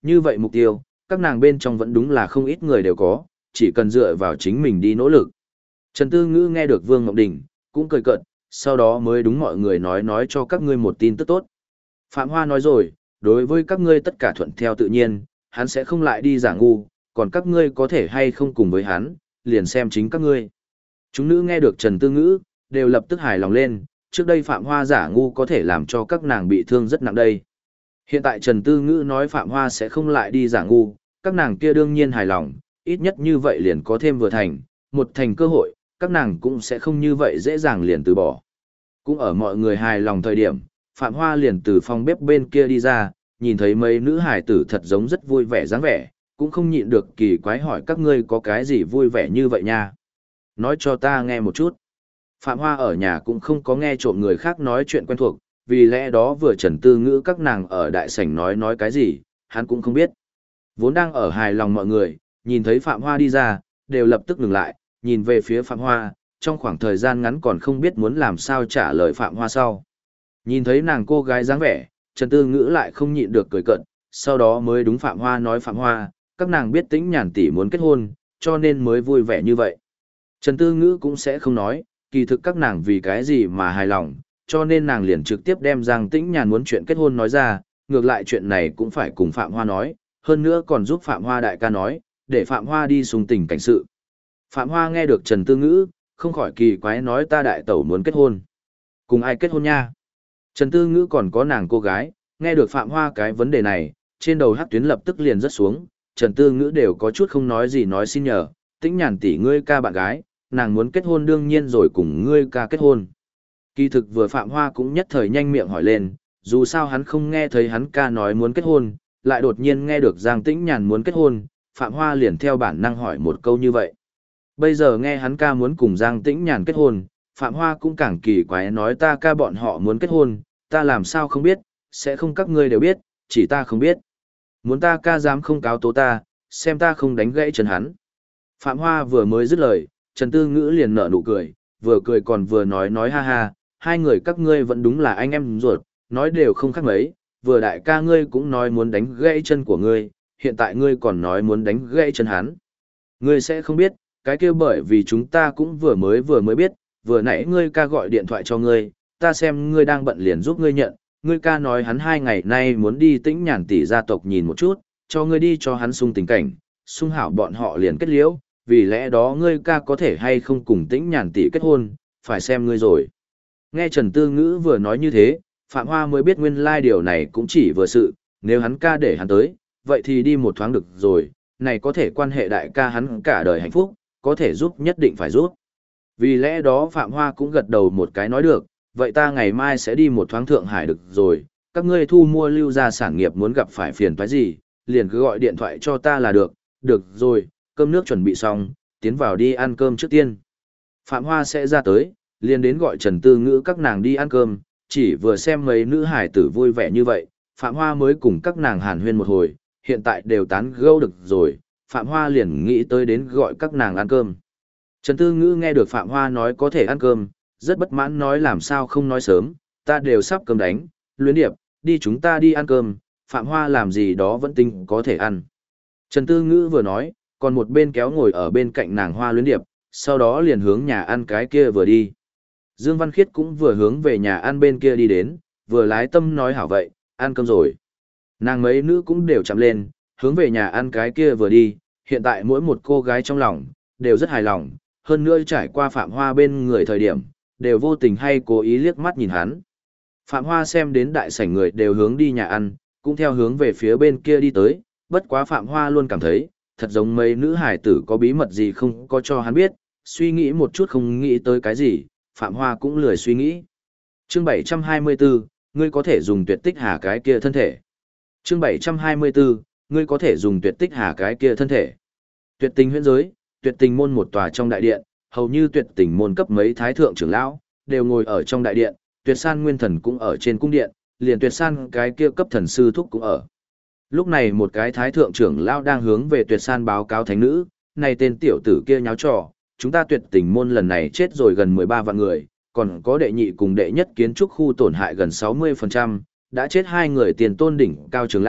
Speaker 1: Như vậy mục tiêu, các nàng bên trong vẫn đúng là không ít người đều có, chỉ cần dựa vào chính mình đi nỗ lực. Trần Tư Ngữ nghe được Vương Ngọc Đình, cũng cười cợt, sau đó mới đúng mọi người nói cho các ngươi một tin tức tốt. Phạm Hoa nói rồi, đối với các ngươi tất cả thuận theo tự nhiên, hắn sẽ không lại đi giả ngu, còn các ngươi có thể hay không cùng với hắn, liền xem chính các ngươi. Chúng nữ nghe được Trần Tư Ngữ, đều lập tức hài lòng lên, trước đây Phạm Hoa giả ngu có thể làm cho các nàng bị thương rất nặng đây. Hiện tại Trần Tư Ngữ nói Phạm Hoa sẽ không lại đi giả ngu, các nàng kia đương nhiên hài lòng, ít nhất như vậy liền có thêm vừa thành, một thành cơ hội, các nàng cũng sẽ không như vậy dễ dàng liền từ bỏ. Cũng ở mọi người hài lòng thời điểm, Phạm Hoa liền từ phòng bếp bên kia đi ra, nhìn thấy mấy nữ hài tử thật giống rất vui vẻ dáng vẻ, cũng không nhịn được kỳ quái hỏi các ngươi có cái gì vui vẻ như vậy nha. Nói cho ta nghe một chút. Phạm Hoa ở nhà cũng không có nghe trộm người khác nói chuyện quen thuộc, vì lẽ đó vừa Trần Tư Ngữ các nàng ở đại sảnh nói cái gì, hắn cũng không biết. Vốn đang ở hài lòng mọi người, nhìn thấy Phạm Hoa đi ra, đều lập tức ngừng lại, nhìn về phía Phạm Hoa, trong khoảng thời gian ngắn còn không biết muốn làm sao trả lời Phạm Hoa sau. Nhìn thấy nàng cô gái dáng vẻ, Trần Tư Ngữ lại không nhịn được cười cợt, sau đó mới đúng Phạm Hoa nói Phạm Hoa, các nàng biết Tĩnh Nhàn tỷ muốn kết hôn, cho nên mới vui vẻ như vậy. Trần Tư Ngữ cũng sẽ không nói, kỳ thực các nàng vì cái gì mà hài lòng, cho nên nàng liền trực tiếp đem Giang Tĩnh Nhàn muốn chuyện kết hôn nói ra, ngược lại chuyện này cũng phải cùng Phạm Hoa nói, hơn nữa còn giúp Phạm Hoa đại ca nói, để Phạm Hoa đi xung tình cảnh sự. Phạm Hoa nghe được Trần Tư Ngữ, không khỏi kỳ quái nói ta đại tẩu muốn kết hôn. Cùng ai kết hôn nha? Trần Tư Ngữ còn có nàng cô gái, nghe được Phạm Hoa cái vấn đề này, trên đầu hắc tuyến lập tức liền rớt xuống, Trần Tư Ngữ đều có chút không nói gì nói xin nhờ, Tĩnh Nhàn tỷ ngươi ca bạn gái, nàng muốn kết hôn đương nhiên rồi cùng ngươi ca kết hôn. Kỳ thực vừa Phạm Hoa cũng nhất thời nhanh miệng hỏi lên, dù sao hắn không nghe thấy hắn ca nói muốn kết hôn, lại đột nhiên nghe được Giang Tĩnh Nhàn muốn kết hôn, Phạm Hoa liền theo bản năng hỏi một câu như vậy. Bây giờ nghe hắn ca muốn cùng Giang Tĩnh Nhàn kết hôn, Phạm Hoa cũng càng kỳ quái nói ta ca bọn họ muốn kết hôn, ta làm sao không biết, sẽ không các ngươi đều biết, chỉ ta không biết. Muốn ta ca dám không cáo tố ta, xem ta không đánh gãy chân hắn. Phạm Hoa vừa mới dứt lời, Trần Tư Ngữ liền nở nụ cười, vừa cười còn vừa nói ha ha, hai người các ngươi vẫn đúng là anh em ruột, nói đều không khác mấy, vừa đại ca ngươi cũng nói muốn đánh gãy chân của ngươi, hiện tại ngươi còn nói muốn đánh gãy chân hắn. Ngươi sẽ không biết, cái kia bởi vì chúng ta cũng vừa mới biết, vừa nãy ngươi ca gọi điện thoại cho ngươi, ta xem ngươi đang bận liền giúp ngươi nhận, ngươi ca nói hắn 2 ngày nay muốn đi Tĩnh Nhàn tỷ gia tộc nhìn một chút, cho ngươi đi cho hắn sung tình cảnh, sung hảo bọn họ liền kết liễu, vì lẽ đó ngươi ca có thể hay không cùng Tĩnh Nhàn tỷ kết hôn, phải xem ngươi rồi. Nghe Trần Tư Ngữ vừa nói như thế, Phạm Hoa mới biết nguyên lai điều này cũng chỉ vừa sự, nếu hắn ca để hắn tới, vậy thì đi một thoáng được rồi, này có thể quan hệ đại ca hắn cả đời hạnh phúc, có thể giúp nhất định phải giúp. Vì lẽ đó Phạm Hoa cũng gật đầu một cái nói được, vậy ta ngày mai sẽ đi một thoáng Thượng Hải được rồi, các ngươi thu mua lưu ra sản nghiệp muốn gặp phải phiền toái gì, liền cứ gọi điện thoại cho ta là được rồi, cơm nước chuẩn bị xong, tiến vào đi ăn cơm trước tiên. Phạm Hoa sẽ ra tới, liền đến gọi Trần Tư Ngữ các nàng đi ăn cơm, chỉ vừa xem mấy nữ hải tử vui vẻ như vậy, Phạm Hoa mới cùng các nàng hàn huyên một hồi, hiện tại đều tán gẫu được rồi, Phạm Hoa liền nghĩ tới đến gọi các nàng ăn cơm. Trần Tư Ngữ nghe được Phạm Hoa nói có thể ăn cơm, rất bất mãn nói làm sao không nói sớm, ta đều sắp cơm đánh, Luyến Điệp, đi chúng ta đi ăn cơm, Phạm Hoa làm gì đó vẫn tính có thể ăn. Trần Tư Ngữ vừa nói, còn một bên kéo ngồi ở bên cạnh nàng Hoa Luyến Điệp, sau đó liền hướng nhà ăn cái kia vừa đi. Dương Văn Khiết cũng vừa hướng về nhà ăn bên kia đi đến, vừa lái tâm nói hảo vậy, ăn cơm rồi. Nàng mấy nữ cũng đều chạm lên, hướng về nhà ăn cái kia vừa đi, hiện tại mỗi một cô gái trong lòng, đều rất hài lòng, hơn nữa trải qua Phạm Hoa bên người thời điểm, đều vô tình hay cố ý liếc mắt nhìn hắn. Phạm Hoa xem đến đại sảnh người đều hướng đi nhà ăn, cũng theo hướng về phía bên kia đi tới, bất quá Phạm Hoa luôn cảm thấy, thật giống mấy nữ hải tử có bí mật gì không có cho hắn biết, suy nghĩ một chút không nghĩ tới cái gì, Phạm Hoa cũng lười suy nghĩ. Chương 724, ngươi có thể dùng tuyệt tích hà cái kia thân thể. Chương 724, ngươi có thể dùng tuyệt tích hà cái kia thân thể. Tuyệt tình huyễn giới, tuyệt tình môn một tòa trong đại điện, hầu như tuyệt tình môn cấp mấy thái thượng trưởng lão, đều ngồi ở trong đại điện, tuyệt san nguyên thần cũng ở trên cung điện, liền tuyệt san cái kia cấp thần sư thúc cũng ở. Lúc này một cái thái thượng trưởng lão đang hướng về tuyệt san báo cáo thánh nữ, này tên tiểu tử kia nháo trò, chúng ta tuyệt tình môn lần này chết rồi gần 13 vạn người, còn có đệ nhị cùng đệ nhất kiến trúc khu tổn hại gần 60%, đã chết 2 người tiền tôn đỉnh cao trưởng lão,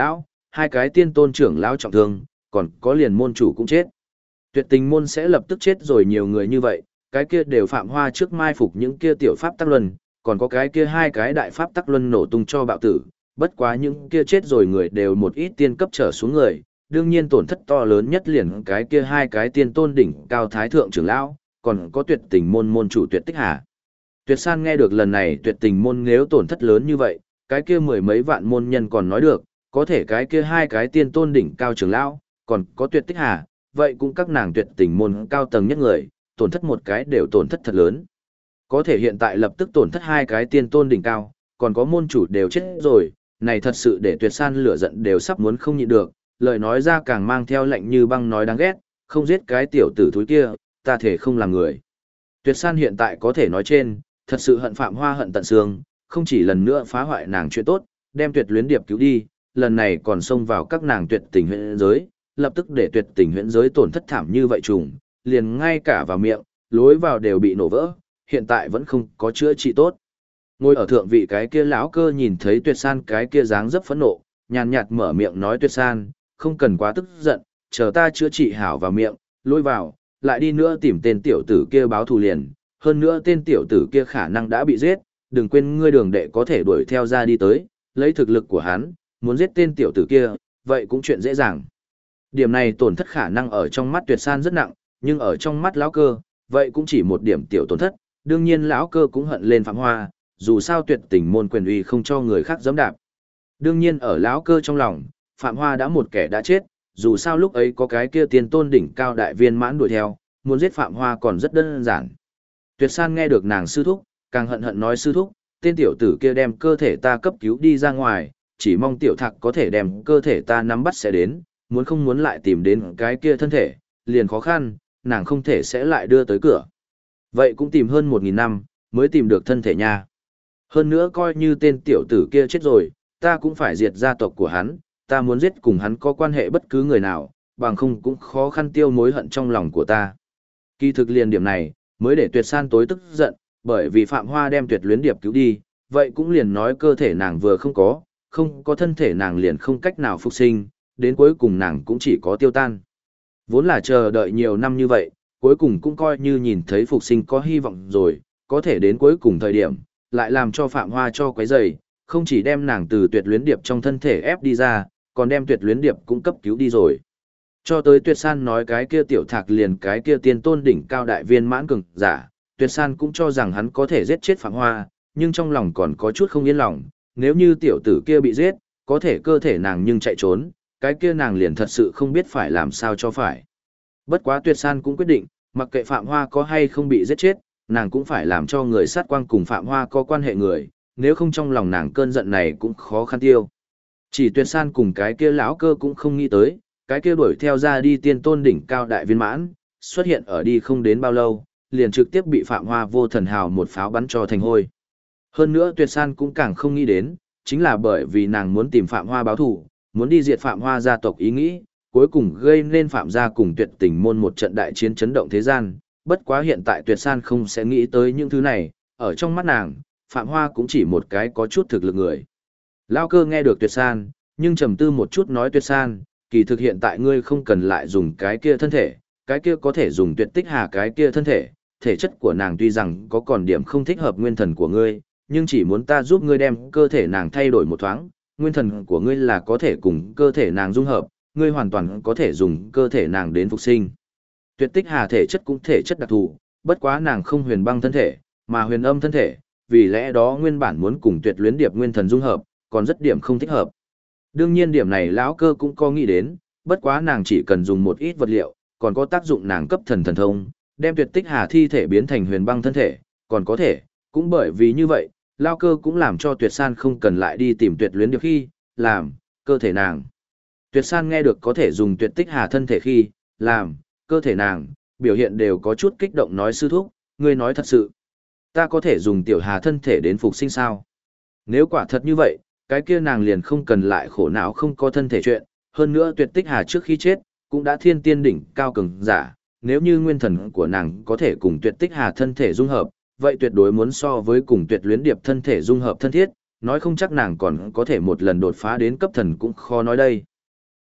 Speaker 1: hai cái tiên tôn trưởng lão trọng thương, còn có liền môn chủ cũng chết. Tuyệt tình môn sẽ lập tức chết rồi nhiều người như vậy, cái kia đều Phạm Hoa trước mai phục những kia tiểu pháp tắc luân, còn có cái kia hai cái đại pháp tắc luân nổ tung cho bạo tử, bất quá những kia chết rồi người đều một ít tiên cấp trở xuống người, đương nhiên tổn thất to lớn nhất liền cái kia hai cái tiên tôn đỉnh cao thái thượng trưởng lão, còn có tuyệt tình môn môn chủ Tuyệt Tích Hà. Tuyệt San nghe được lần này tuyệt tình môn nếu tổn thất lớn như vậy, cái kia mười mấy vạn môn nhân còn nói được, có thể cái kia hai cái tiên tôn đỉnh cao trưởng lão, còn có Tuyệt Tích Hà, vậy cũng các nàng tuyệt tình môn cao tầng nhất người, tổn thất một cái đều tổn thất thật lớn. Có thể hiện tại lập tức tổn thất hai cái tiên tôn đỉnh cao, còn có môn chủ đều chết rồi, này thật sự để Tuyệt San lửa giận đều sắp muốn không nhịn được, lời nói ra càng mang theo lạnh như băng nói đáng ghét, không giết cái tiểu tử thúi kia, ta thể không làm người. Tuyệt San hiện tại có thể nói trên, thật sự hận Phạm Hoa hận tận xương, không chỉ lần nữa phá hoại nàng chuyện tốt, đem Tuyệt Luyến Điệp cứu đi, lần này còn xông vào các nàng tuyệt tình huyễn giới, lập tức để tuyệt tình huyễn giới tổn thất thảm như vậy trùng, liền ngay cả vào miệng, lối vào đều bị nổ vỡ, hiện tại vẫn không có chữa trị tốt. Ngồi ở thượng vị cái kia lão cơ nhìn thấy Tuyệt San cái kia dáng dấp phẫn nộ, nhàn nhạt mở miệng nói Tuyệt San, không cần quá tức giận, chờ ta chữa trị hảo vào miệng, lối vào, lại đi nữa tìm tên tiểu tử kia báo thù liền, hơn nữa tên tiểu tử kia khả năng đã bị giết, đừng quên ngươi đường đệ có thể đuổi theo ra đi tới, lấy thực lực của hắn, muốn giết tên tiểu tử kia, vậy cũng chuyện dễ dàng. Điểm này tổn thất khả năng ở trong mắt Tuyệt San rất nặng, nhưng ở trong mắt lão cơ, vậy cũng chỉ một điểm tiểu tổn thất, đương nhiên lão cơ cũng hận lên Phạm Hoa, dù sao tuyệt tình môn quyền uy không cho người khác giẫm đạp. Đương nhiên ở lão cơ trong lòng, Phạm Hoa đã một kẻ đã chết, dù sao lúc ấy có cái kia tiên tôn đỉnh cao đại viên mãn đuổi theo, muốn giết Phạm Hoa còn rất đơn giản. Tuyệt San nghe được nàng sư thúc, càng hận hận nói sư thúc, tên tiểu tử kia đem cơ thể ta cấp cứu đi ra ngoài, chỉ mong tiểu thạc có thể đem cơ thể ta nắm bắt sẽ đến, muốn không muốn lại tìm đến cái kia thân thể, liền khó khăn, nàng không thể sẽ lại đưa tới cửa. Vậy cũng tìm hơn 1.000 năm, mới tìm được thân thể nha. Hơn nữa coi như tên tiểu tử kia chết rồi, ta cũng phải diệt gia tộc của hắn, ta muốn giết cùng hắn có quan hệ bất cứ người nào, bằng không cũng khó khăn tiêu mối hận trong lòng của ta. Kỳ thực liền điểm này, mới để Tuyệt San tối tức giận, bởi vì Phạm Hoa đem Tuyệt Luyến Điệp cứu đi, vậy cũng liền nói cơ thể nàng vừa không có thân thể nàng liền không cách nào phục sinh, đến cuối cùng nàng cũng chỉ có tiêu tan. Vốn là chờ đợi nhiều năm như vậy, cuối cùng cũng coi như nhìn thấy phục sinh có hy vọng rồi, có thể đến cuối cùng thời điểm, lại làm cho Phạm Hoa cho quấy rầy, không chỉ đem nàng từ Tuyệt Luyến Điệp trong thân thể ép đi ra, còn đem Tuyệt Luyến Điệp cũng cấp cứu đi rồi. Cho tới Tuyệt San nói cái kia tiểu thạc liền cái kia tiên tôn đỉnh cao đại viên mãn cường giả, Tuyệt San cũng cho rằng hắn có thể giết chết Phạm Hoa, nhưng trong lòng còn có chút không yên lòng, nếu như tiểu tử kia bị giết, có thể cơ thể nàng nhưng chạy trốn, cái kia nàng liền thật sự không biết phải làm sao cho phải. Bất quá Tuyệt San cũng quyết định, mặc kệ Phạm Hoa có hay không bị giết chết, nàng cũng phải làm cho người sát quang cùng Phạm Hoa có quan hệ người, nếu không trong lòng nàng cơn giận này cũng khó khăn tiêu. Chỉ Tuyệt San cùng cái kia lão cơ cũng không nghĩ tới, cái kia đuổi theo ra đi tiên tôn đỉnh cao đại viên mãn, xuất hiện ở đi không đến bao lâu, liền trực tiếp bị Phạm Hoa vô thần hào một pháo bắn cho thành hôi. Hơn nữa Tuyệt San cũng càng không nghĩ đến, chính là bởi vì nàng muốn tìm Phạm Hoa báo thù, muốn đi diệt Phạm Hoa gia tộc ý nghĩ, cuối cùng gây nên Phạm gia cùng Tuyệt tình môn một trận đại chiến chấn động thế gian. Bất quá hiện tại Tuyệt San không sẽ nghĩ tới những thứ này, ở trong mắt nàng, Phạm Hoa cũng chỉ một cái có chút thực lực người. Lao cơ nghe được Tuyệt San, nhưng trầm tư một chút nói Tuyệt San, kỳ thực hiện tại ngươi không cần lại dùng cái kia thân thể, cái kia có thể dùng Tuyệt Tích Hà cái kia thân thể, thể chất của nàng tuy rằng có còn điểm không thích hợp nguyên thần của ngươi, nhưng chỉ muốn ta giúp ngươi đem cơ thể nàng thay đổi một thoáng, nguyên thần của ngươi là có thể cùng cơ thể nàng dung hợp, ngươi hoàn toàn có thể dùng cơ thể nàng đến phục sinh. Tuyệt Tích Hà thể chất cũng thể chất đặc thù, bất quá nàng không huyền băng thân thể, mà huyền âm thân thể, vì lẽ đó nguyên bản muốn cùng Tuyệt Luyến Điệp nguyên thần dung hợp, còn rất điểm không thích hợp. Đương nhiên điểm này lão cơ cũng có nghĩ đến, bất quá nàng chỉ cần dùng một ít vật liệu, còn có tác dụng nàng cấp thần thông, đem Tuyệt Tích Hà thi thể biến thành huyền băng thân thể, còn có thể, cũng bởi vì như vậy, lão cơ cũng làm cho Tuyệt San không cần lại đi tìm Tuyệt Luyến Điệp khi, làm, cơ thể nàng. Tuyệt San nghe được có thể dùng Tuyệt Tích Hà thân thể khi, làm, cơ thể nàng, biểu hiện đều có chút kích động nói sư thúc, ngươi nói thật sự. Ta có thể dùng Tiểu Hà thân thể đến phục sinh sao? Nếu quả thật như vậy, cái kia nàng liền không cần lại khổ não không có thân thể chuyện, hơn nữa Tuyệt Tích Hà trước khi chết, cũng đã thiên tiên đỉnh cao cường giả, nếu như nguyên thần của nàng có thể cùng Tuyệt Tích Hà thân thể dung hợp, vậy tuyệt đối muốn so với cùng Tuyệt Luyến Điệp thân thể dung hợp thân thiết, nói không chắc nàng còn có thể một lần đột phá đến cấp thần cũng khó nói đây.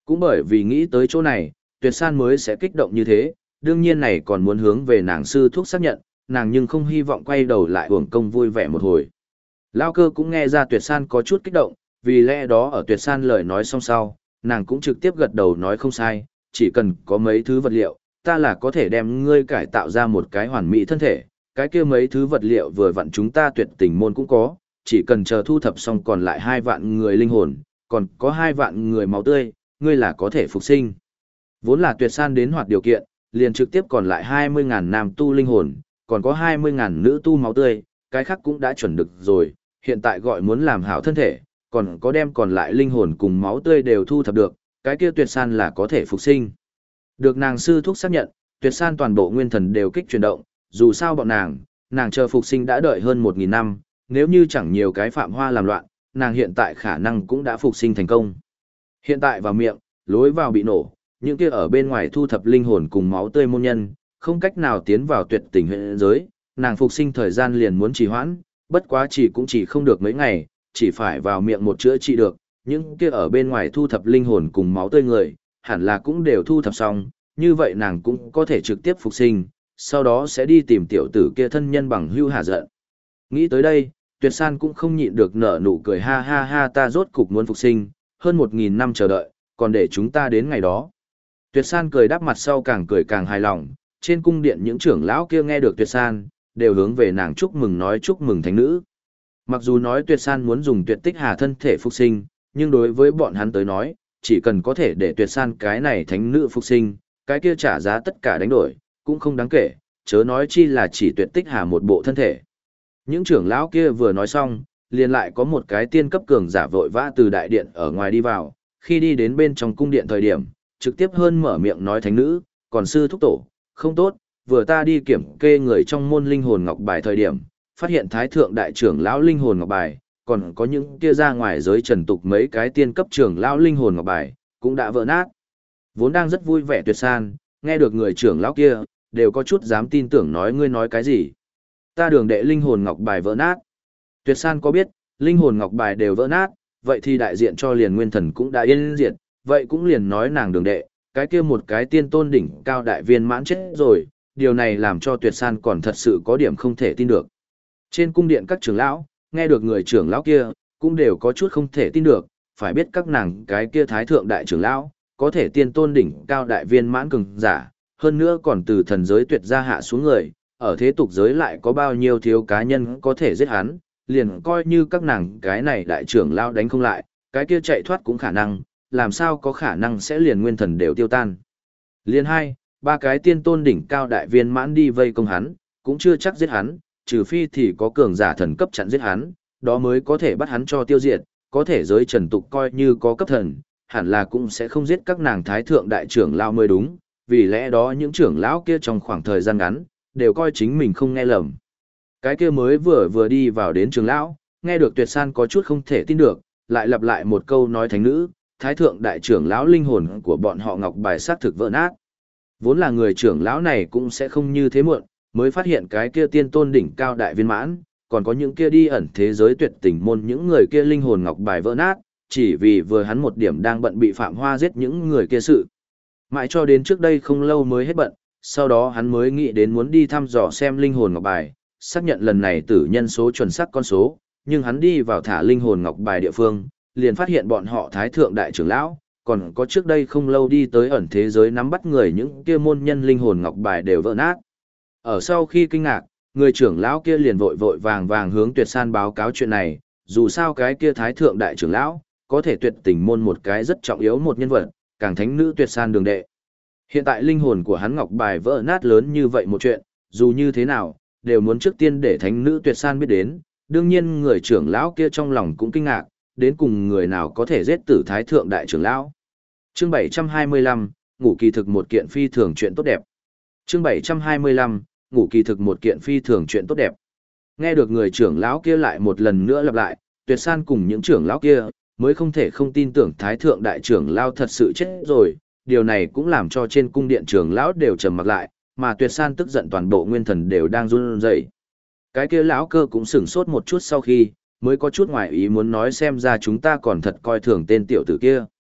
Speaker 1: Cũng bởi vì nghĩ tới chỗ này, Tuyệt San mới sẽ kích động như thế, đương nhiên này còn muốn hướng về nàng sư thúc xác nhận, nàng nhưng không hy vọng quay đầu lại uổng công vui vẻ một hồi. Lao cơ cũng nghe ra Tuyệt San có chút kích động, vì lẽ đó ở Tuyệt San lời nói xong sau, nàng cũng trực tiếp gật đầu nói không sai, chỉ cần có mấy thứ vật liệu, ta là có thể đem ngươi cải tạo ra một cái hoàn mỹ thân thể, cái kia mấy thứ vật liệu vừa vặn chúng ta tuyệt tình môn cũng có, chỉ cần chờ thu thập xong còn lại 2 vạn người linh hồn, còn có 2 vạn người máu tươi, ngươi là có thể phục sinh. Vốn là Tuyệt San đến hoạt điều kiện, liền trực tiếp còn lại 20.000 nam tu linh hồn, còn có 20.000 nữ tu máu tươi, cái khác cũng đã chuẩn được rồi, hiện tại gọi muốn làm hảo thân thể, còn có đem còn lại linh hồn cùng máu tươi đều thu thập được, cái kia Tuyệt San là có thể phục sinh. Được nàng sư thúc xác nhận, Tuyệt San toàn bộ nguyên thần đều kích chuyển động, dù sao bọn nàng chờ phục sinh đã đợi hơn 1.000 năm, nếu như chẳng nhiều cái phạm hoa làm loạn, nàng hiện tại khả năng cũng đã phục sinh thành công. Hiện tại vào miệng, lối vào bị nổ, những kia ở bên ngoài thu thập linh hồn cùng máu tươi môn nhân, không cách nào tiến vào tuyệt tình huyện giới, nàng phục sinh thời gian liền muốn trì hoãn, bất quá cũng chỉ không được mấy ngày, chỉ phải vào miệng một chữa trị được, những kia ở bên ngoài thu thập linh hồn cùng máu tươi người, hẳn là cũng đều thu thập xong, như vậy nàng cũng có thể trực tiếp phục sinh, sau đó sẽ đi tìm tiểu tử kia thân nhân bằng hưu hạ giận. Nghĩ tới đây, Tuyệt San cũng không nhịn được nở nụ cười ha ha ha, ta rốt cục muốn phục sinh, hơn 1.000 năm chờ đợi, còn để chúng ta đến ngày đó. Tuyệt San cười đáp mặt sau càng cười càng hài lòng, trên cung điện những trưởng lão kia nghe được Tuyệt San, đều hướng về nàng chúc mừng nói chúc mừng thánh nữ. Mặc dù nói Tuyệt San muốn dùng Tuyệt Tích Hà thân thể phục sinh, nhưng đối với bọn hắn tới nói, chỉ cần có thể để Tuyệt San cái này thánh nữ phục sinh, cái kia trả giá tất cả đánh đổi, cũng không đáng kể, chớ nói chi là chỉ Tuyệt Tích Hà một bộ thân thể. Những trưởng lão kia vừa nói xong, liền lại có một cái tiên cấp cường giả vội vã từ đại điện ở ngoài đi vào, khi đi đến bên trong cung điện thời điểm, trực tiếp hơn mở miệng nói thánh nữ, còn sư thúc tổ, không tốt, vừa ta đi kiểm kê người trong môn linh hồn ngọc bài thời điểm, phát hiện thái thượng đại trưởng lão linh hồn ngọc bài, còn có những kia ra ngoài giới trần tục mấy cái tiên cấp trưởng lão linh hồn ngọc bài, cũng đã vỡ nát. Vốn đang rất vui vẻ Tuyệt San, nghe được người trưởng lão kia, đều có chút dám tin tưởng nói ngươi nói cái gì. Ta đường đệ linh hồn ngọc bài vỡ nát. Tuyệt San có biết, linh hồn ngọc bài đều vỡ nát, vậy thì đại diện cho liền nguyên thần cũng đã yên diệt, vậy cũng liền nói nàng đường đệ, cái kia một cái tiên tôn đỉnh cao đại viên mãn chết rồi, điều này làm cho Tuyệt San còn thật sự có điểm không thể tin được. Trên cung điện các trưởng lão, nghe được người trưởng lão kia, cũng đều có chút không thể tin được, phải biết các nàng cái kia thái thượng đại trưởng lão, có thể tiên tôn đỉnh cao đại viên mãn cường giả, hơn nữa còn từ thần giới tuyệt gia hạ xuống người, ở thế tục giới lại có bao nhiêu thiếu cá nhân có thể giết hắn, liền coi như các nàng cái này đại trưởng lão đánh không lại, cái kia chạy thoát cũng khả năng, làm sao có khả năng sẽ liền nguyên thần đều tiêu tan. Liền 2, 3 cái tiên tôn đỉnh cao đại viên mãn đi vây công hắn, cũng chưa chắc giết hắn, trừ phi thì có cường giả thần cấp chặn giết hắn, đó mới có thể bắt hắn cho tiêu diệt, có thể giới trần tục coi như có cấp thần, hẳn là cũng sẽ không giết các nàng thái thượng đại trưởng lão mới đúng, vì lẽ đó những trưởng lão kia trong khoảng thời gian ngắn, đều coi chính mình không nghe lầm. Cái kia mới vừa đi vào đến trưởng lão, nghe được Tuyệt San có chút không thể tin được, lại lặp lại một câu nói thánh nữ, thái thượng đại trưởng lão linh hồn của bọn họ ngọc bài sát thực vỡ nát. Vốn là người trưởng lão này cũng sẽ không như thế muộn, mới phát hiện cái kia tiên tôn đỉnh cao đại viên mãn, còn có những kia đi ẩn thế giới tuyệt tình môn những người kia linh hồn ngọc bài vỡ nát, chỉ vì vừa hắn một điểm đang bận bị Phạm Hoa giết những người kia sự. Mãi cho đến trước đây không lâu mới hết bận, sau đó hắn mới nghĩ đến muốn đi thăm dò xem linh hồn ngọc bài, xác nhận lần này tử nhân số chuẩn xác con số, nhưng hắn đi vào thả linh hồn ngọc bài địa phương, liền phát hiện bọn họ thái thượng đại trưởng lão, còn có trước đây không lâu đi tới ẩn thế giới nắm bắt người những kia môn nhân linh hồn ngọc bài đều vỡ nát. Ở sau khi kinh ngạc, người trưởng lão kia liền vội vội vàng vàng hướng Tuyệt San báo cáo chuyện này, dù sao cái kia thái thượng đại trưởng lão, có thể tuyệt tình môn một cái rất trọng yếu một nhân vật, càng thánh nữ Tuyệt San đường đệ. Hiện tại linh hồn của hắn ngọc bài vỡ nát lớn như vậy một chuyện, dù như thế nào, đều muốn trước tiên để thánh nữ Tuyệt San biết đến, đương nhiên người trưởng lão kia trong lòng cũng kinh ngạc, đến cùng người nào có thể giết tử thái thượng đại trưởng lão. Chương 725, ngủ kỳ thực một kiện phi thường chuyện tốt đẹp. Chương 725, ngủ kỳ thực một kiện phi thường chuyện tốt đẹp. Nghe được người trưởng lão kia lại một lần nữa lặp lại, Tuyệt San cùng những trưởng lão kia mới không thể không tin tưởng thái thượng đại trưởng lão thật sự chết rồi, điều này cũng làm cho trên cung điện trưởng lão đều trầm mặc lại, mà Tuyệt San tức giận toàn bộ nguyên thần đều đang run rẩy. Cái kia lão cơ cũng sửng sốt một chút sau khi, mới có chút ngoài ý muốn nói xem ra chúng ta còn thật coi thường tên tiểu tử kia.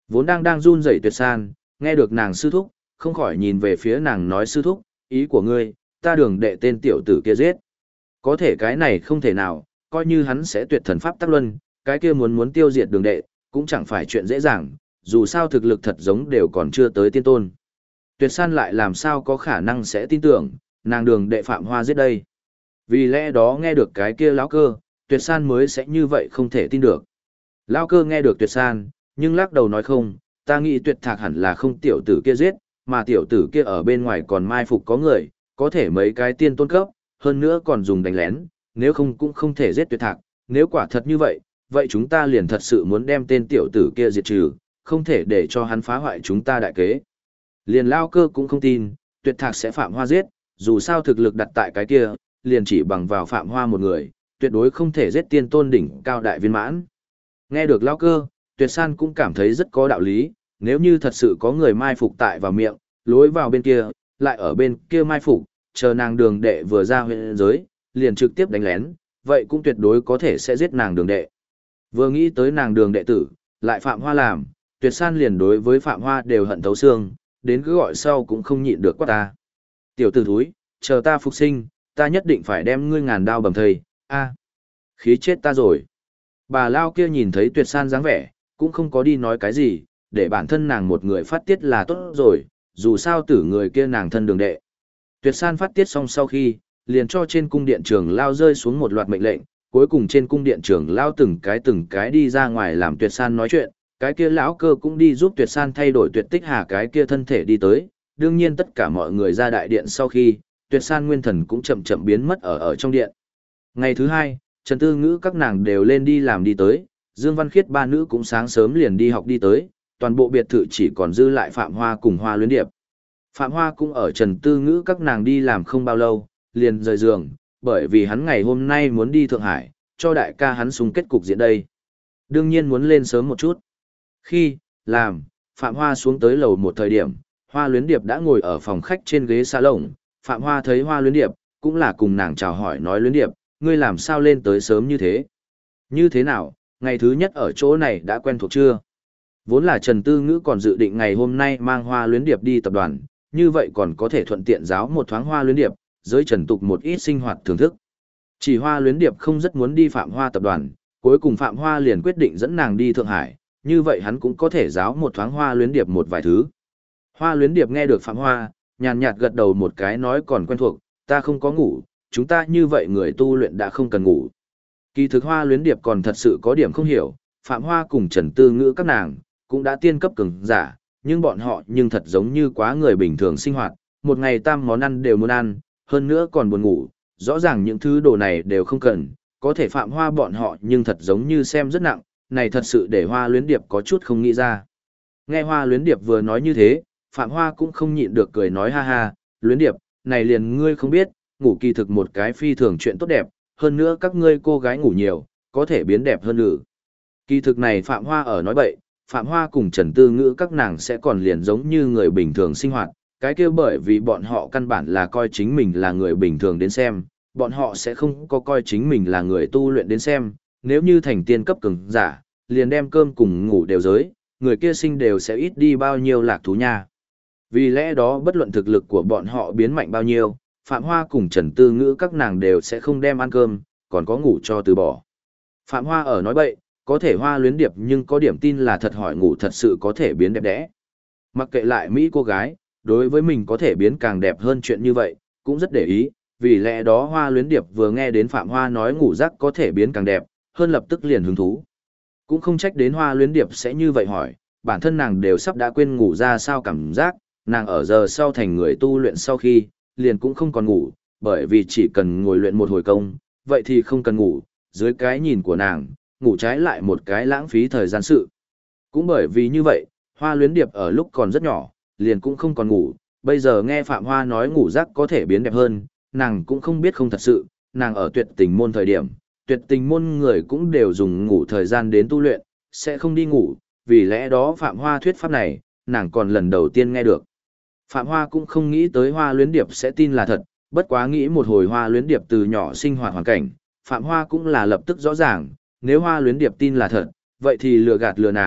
Speaker 1: Vốn đang run rẩy Tuyệt San, nghe được nàng sư thúc, không khỏi nhìn về phía nàng nói sư thúc, ý của ngươi, ta đường đệ tên tiểu tử kia giết. Có thể cái này không thể nào, coi như hắn sẽ tuyệt thần pháp tắc luân, cái kia muốn tiêu diệt đường đệ, cũng chẳng phải chuyện dễ dàng, dù sao thực lực thật giống đều còn chưa tới tiên tôn. Tuyệt San lại làm sao có khả năng sẽ tin tưởng, nàng đường đệ Phạm Hoa giết đây. Vì lẽ đó nghe được cái kia lão cơ, Tuyệt San mới sẽ như vậy không thể tin được. Lão cơ nghe được Tuyệt San, nhưng lắc đầu nói không, ta nghĩ Tuyệt Thạc hẳn là không tiểu tử kia giết, mà tiểu tử kia ở bên ngoài còn mai phục có người, có thể mấy cái tiên tôn cấp, hơn nữa còn dùng đánh lén, nếu không cũng không thể giết Tuyệt Thạc, nếu quả thật như vậy, vậy chúng ta liền thật sự muốn đem tên tiểu tử kia diệt trừ, không thể để cho hắn phá hoại chúng ta đại kế. Liền Lao cơ cũng không tin, Tuyệt Thạc sẽ Phạm Hoa giết, dù sao thực lực đặt tại cái kia, liền chỉ bằng vào Phạm Hoa một người, tuyệt đối không thể giết tiên tôn đỉnh cao đại viên mãn. Nghe được Lao cơ, Tuyệt San cũng cảm thấy rất có đạo lý, nếu như thật sự có người mai phục tại vào miệng, lối vào bên kia, lại ở bên kia mai phục, chờ nàng đường đệ vừa ra huyện giới, liền trực tiếp đánh lén, vậy cũng tuyệt đối có thể sẽ giết nàng đường đệ. Vừa nghĩ tới nàng đường đệ tử, lại Phạm Hoa làm, Tuyệt San liền đối với Phạm Hoa đều hận thấu xương, đến cứ gọi sau cũng không nhịn được quát ta. Tiểu tử thúi, chờ ta phục sinh, ta nhất định phải đem ngươi ngàn đao bầm thây, a, khí chết ta rồi. Bà Lao kia nhìn thấy Tuyệt San dáng vẻ, cũng không có đi nói cái gì, để bản thân nàng một người phát tiết là tốt rồi, dù sao tử người kia nàng thân đường đệ. Tuyệt San phát tiết xong sau khi, liền cho trên cung điện trưởng lao rơi xuống một loạt mệnh lệnh, cuối cùng trên cung điện trưởng lao từng cái đi ra ngoài làm Tuyệt San nói chuyện, cái kia lão cơ cũng đi giúp Tuyệt San thay đổi Tuyệt Tích Hà cái kia thân thể đi tới, đương nhiên tất cả mọi người ra đại điện sau khi, Tuyệt San nguyên thần cũng chậm chậm biến mất ở trong điện. Ngày thứ hai, Trần Tư Ngữ các nàng đều lên đi làm đi tới, Dương Văn Khiết ba nữ cũng sáng sớm liền đi học đi tới, toàn bộ biệt thự chỉ còn dư lại Phạm Hoa cùng Hoa Luyến Điệp. Phạm Hoa cũng ở Trần Tư Ngữ các nàng đi làm không bao lâu, liền rời giường, bởi vì hắn ngày hôm nay muốn đi Thượng Hải, cho đại ca hắn xung kết cục diện đây. Đương nhiên muốn lên sớm một chút. Khi làm, Phạm Hoa xuống tới lầu một thời điểm, Hoa Luyến Điệp đã ngồi ở phòng khách trên ghế salon. Phạm Hoa thấy Hoa Luyến Điệp, cũng là cùng nàng chào hỏi nói Luyến Điệp, ngươi làm sao lên tới sớm như thế? Như thế nào, ngày thứ nhất ở chỗ này đã quen thuộc chưa? Vốn là Trần Tư Ngữ còn dự định ngày hôm nay mang Hoa Luyến Điệp đi tập đoàn, như vậy còn có thể thuận tiện giáo một thoáng Hoa Luyến Điệp, giới Trần tục một ít sinh hoạt thưởng thức. Chỉ Hoa Luyến Điệp không rất muốn đi Phạm Hoa tập đoàn, cuối cùng Phạm Hoa liền quyết định dẫn nàng đi Thượng Hải, như vậy hắn cũng có thể giáo một thoáng Hoa Luyến Điệp một vài thứ. Hoa Luyến Điệp nghe được Phạm Hoa, nhàn nhạt gật đầu một cái nói còn quen thuộc, ta không có ngủ, chúng ta như vậy người tu luyện đã không cần ngủ. Kỳ thực Hoa Luyến Điệp còn thật sự có điểm không hiểu, Phạm Hoa cùng Trần Tư Ngữ các nàng, cũng đã tiên cấp cường giả, nhưng bọn họ nhưng thật giống như quá người bình thường sinh hoạt, một ngày tam món ăn đều muốn ăn, hơn nữa còn buồn ngủ, rõ ràng những thứ đồ này đều không cần, có thể Phạm Hoa bọn họ nhưng thật giống như xem rất nặng, này thật sự để Hoa Luyến Điệp có chút không nghĩ ra. Nghe Hoa Luyến Điệp vừa nói như thế, Phạm Hoa cũng không nhịn được cười nói ha ha, Luyến Điệp, này liền ngươi không biết, ngủ kỳ thực một cái phi thường chuyện tốt đẹp, hơn nữa các ngươi cô gái ngủ nhiều, có thể biến đẹp hơn nữa. Kỳ thực này Phạm Hoa ở nói bậy, Phạm Hoa cùng Trần Tư Ngữ các nàng sẽ còn liền giống như người bình thường sinh hoạt, cái kia bởi vì bọn họ căn bản là coi chính mình là người bình thường đến xem, bọn họ sẽ không có coi chính mình là người tu luyện đến xem, nếu như thành tiên cấp cường giả, liền đem cơm cùng ngủ đều giới, người kia sinh đều sẽ ít đi bao nhiêu lạc thú nha. Vì lẽ đó bất luận thực lực của bọn họ biến mạnh bao nhiêu, Phạm Hoa cùng Trần Tư Ngữ các nàng đều sẽ không đem ăn cơm, còn có ngủ cho từ bỏ. Phạm Hoa ở nói bậy, có thể Hoa Luyến Điệp nhưng có điểm tin là thật hỏi ngủ thật sự có thể biến đẹp đẽ. Mặc kệ lại Mỹ cô gái, đối với mình có thể biến càng đẹp hơn chuyện như vậy, cũng rất để ý, vì lẽ đó Hoa Luyến Điệp vừa nghe đến Phạm Hoa nói ngủ giấc có thể biến càng đẹp, hơn lập tức liền hứng thú. Cũng không trách đến Hoa Luyến Điệp sẽ như vậy hỏi, bản thân nàng đều sắp đã quên ngủ ra sao cảm giác, nàng ở giờ sau thành người tu luyện sau khi, liền cũng không còn ngủ, bởi vì chỉ cần ngồi luyện một hồi công, vậy thì không cần ngủ, dưới cái nhìn của nàng, ngủ trái lại một cái lãng phí thời gian sự. Cũng bởi vì như vậy, Hoa Luyến Điệp ở lúc còn rất nhỏ, liền cũng không còn ngủ, bây giờ nghe Phạm Hoa nói ngủ giấc có thể biến đẹp hơn, nàng cũng không biết không thật sự, nàng ở tuyệt tình môn thời điểm, tuyệt tình môn người cũng đều dùng ngủ thời gian đến tu luyện, sẽ không đi ngủ, vì lẽ đó Phạm Hoa thuyết pháp này, nàng còn lần đầu tiên nghe được. Phạm Hoa cũng không nghĩ tới Hoa Luyến Điệp sẽ tin là thật, bất quá nghĩ một hồi Hoa Luyến Điệp từ nhỏ sinh hoạt hoàn cảnh, Phạm Hoa cũng là lập tức rõ ràng, nếu Hoa Luyến Điệp tin là thật, vậy thì lừa gạt lừa nàng,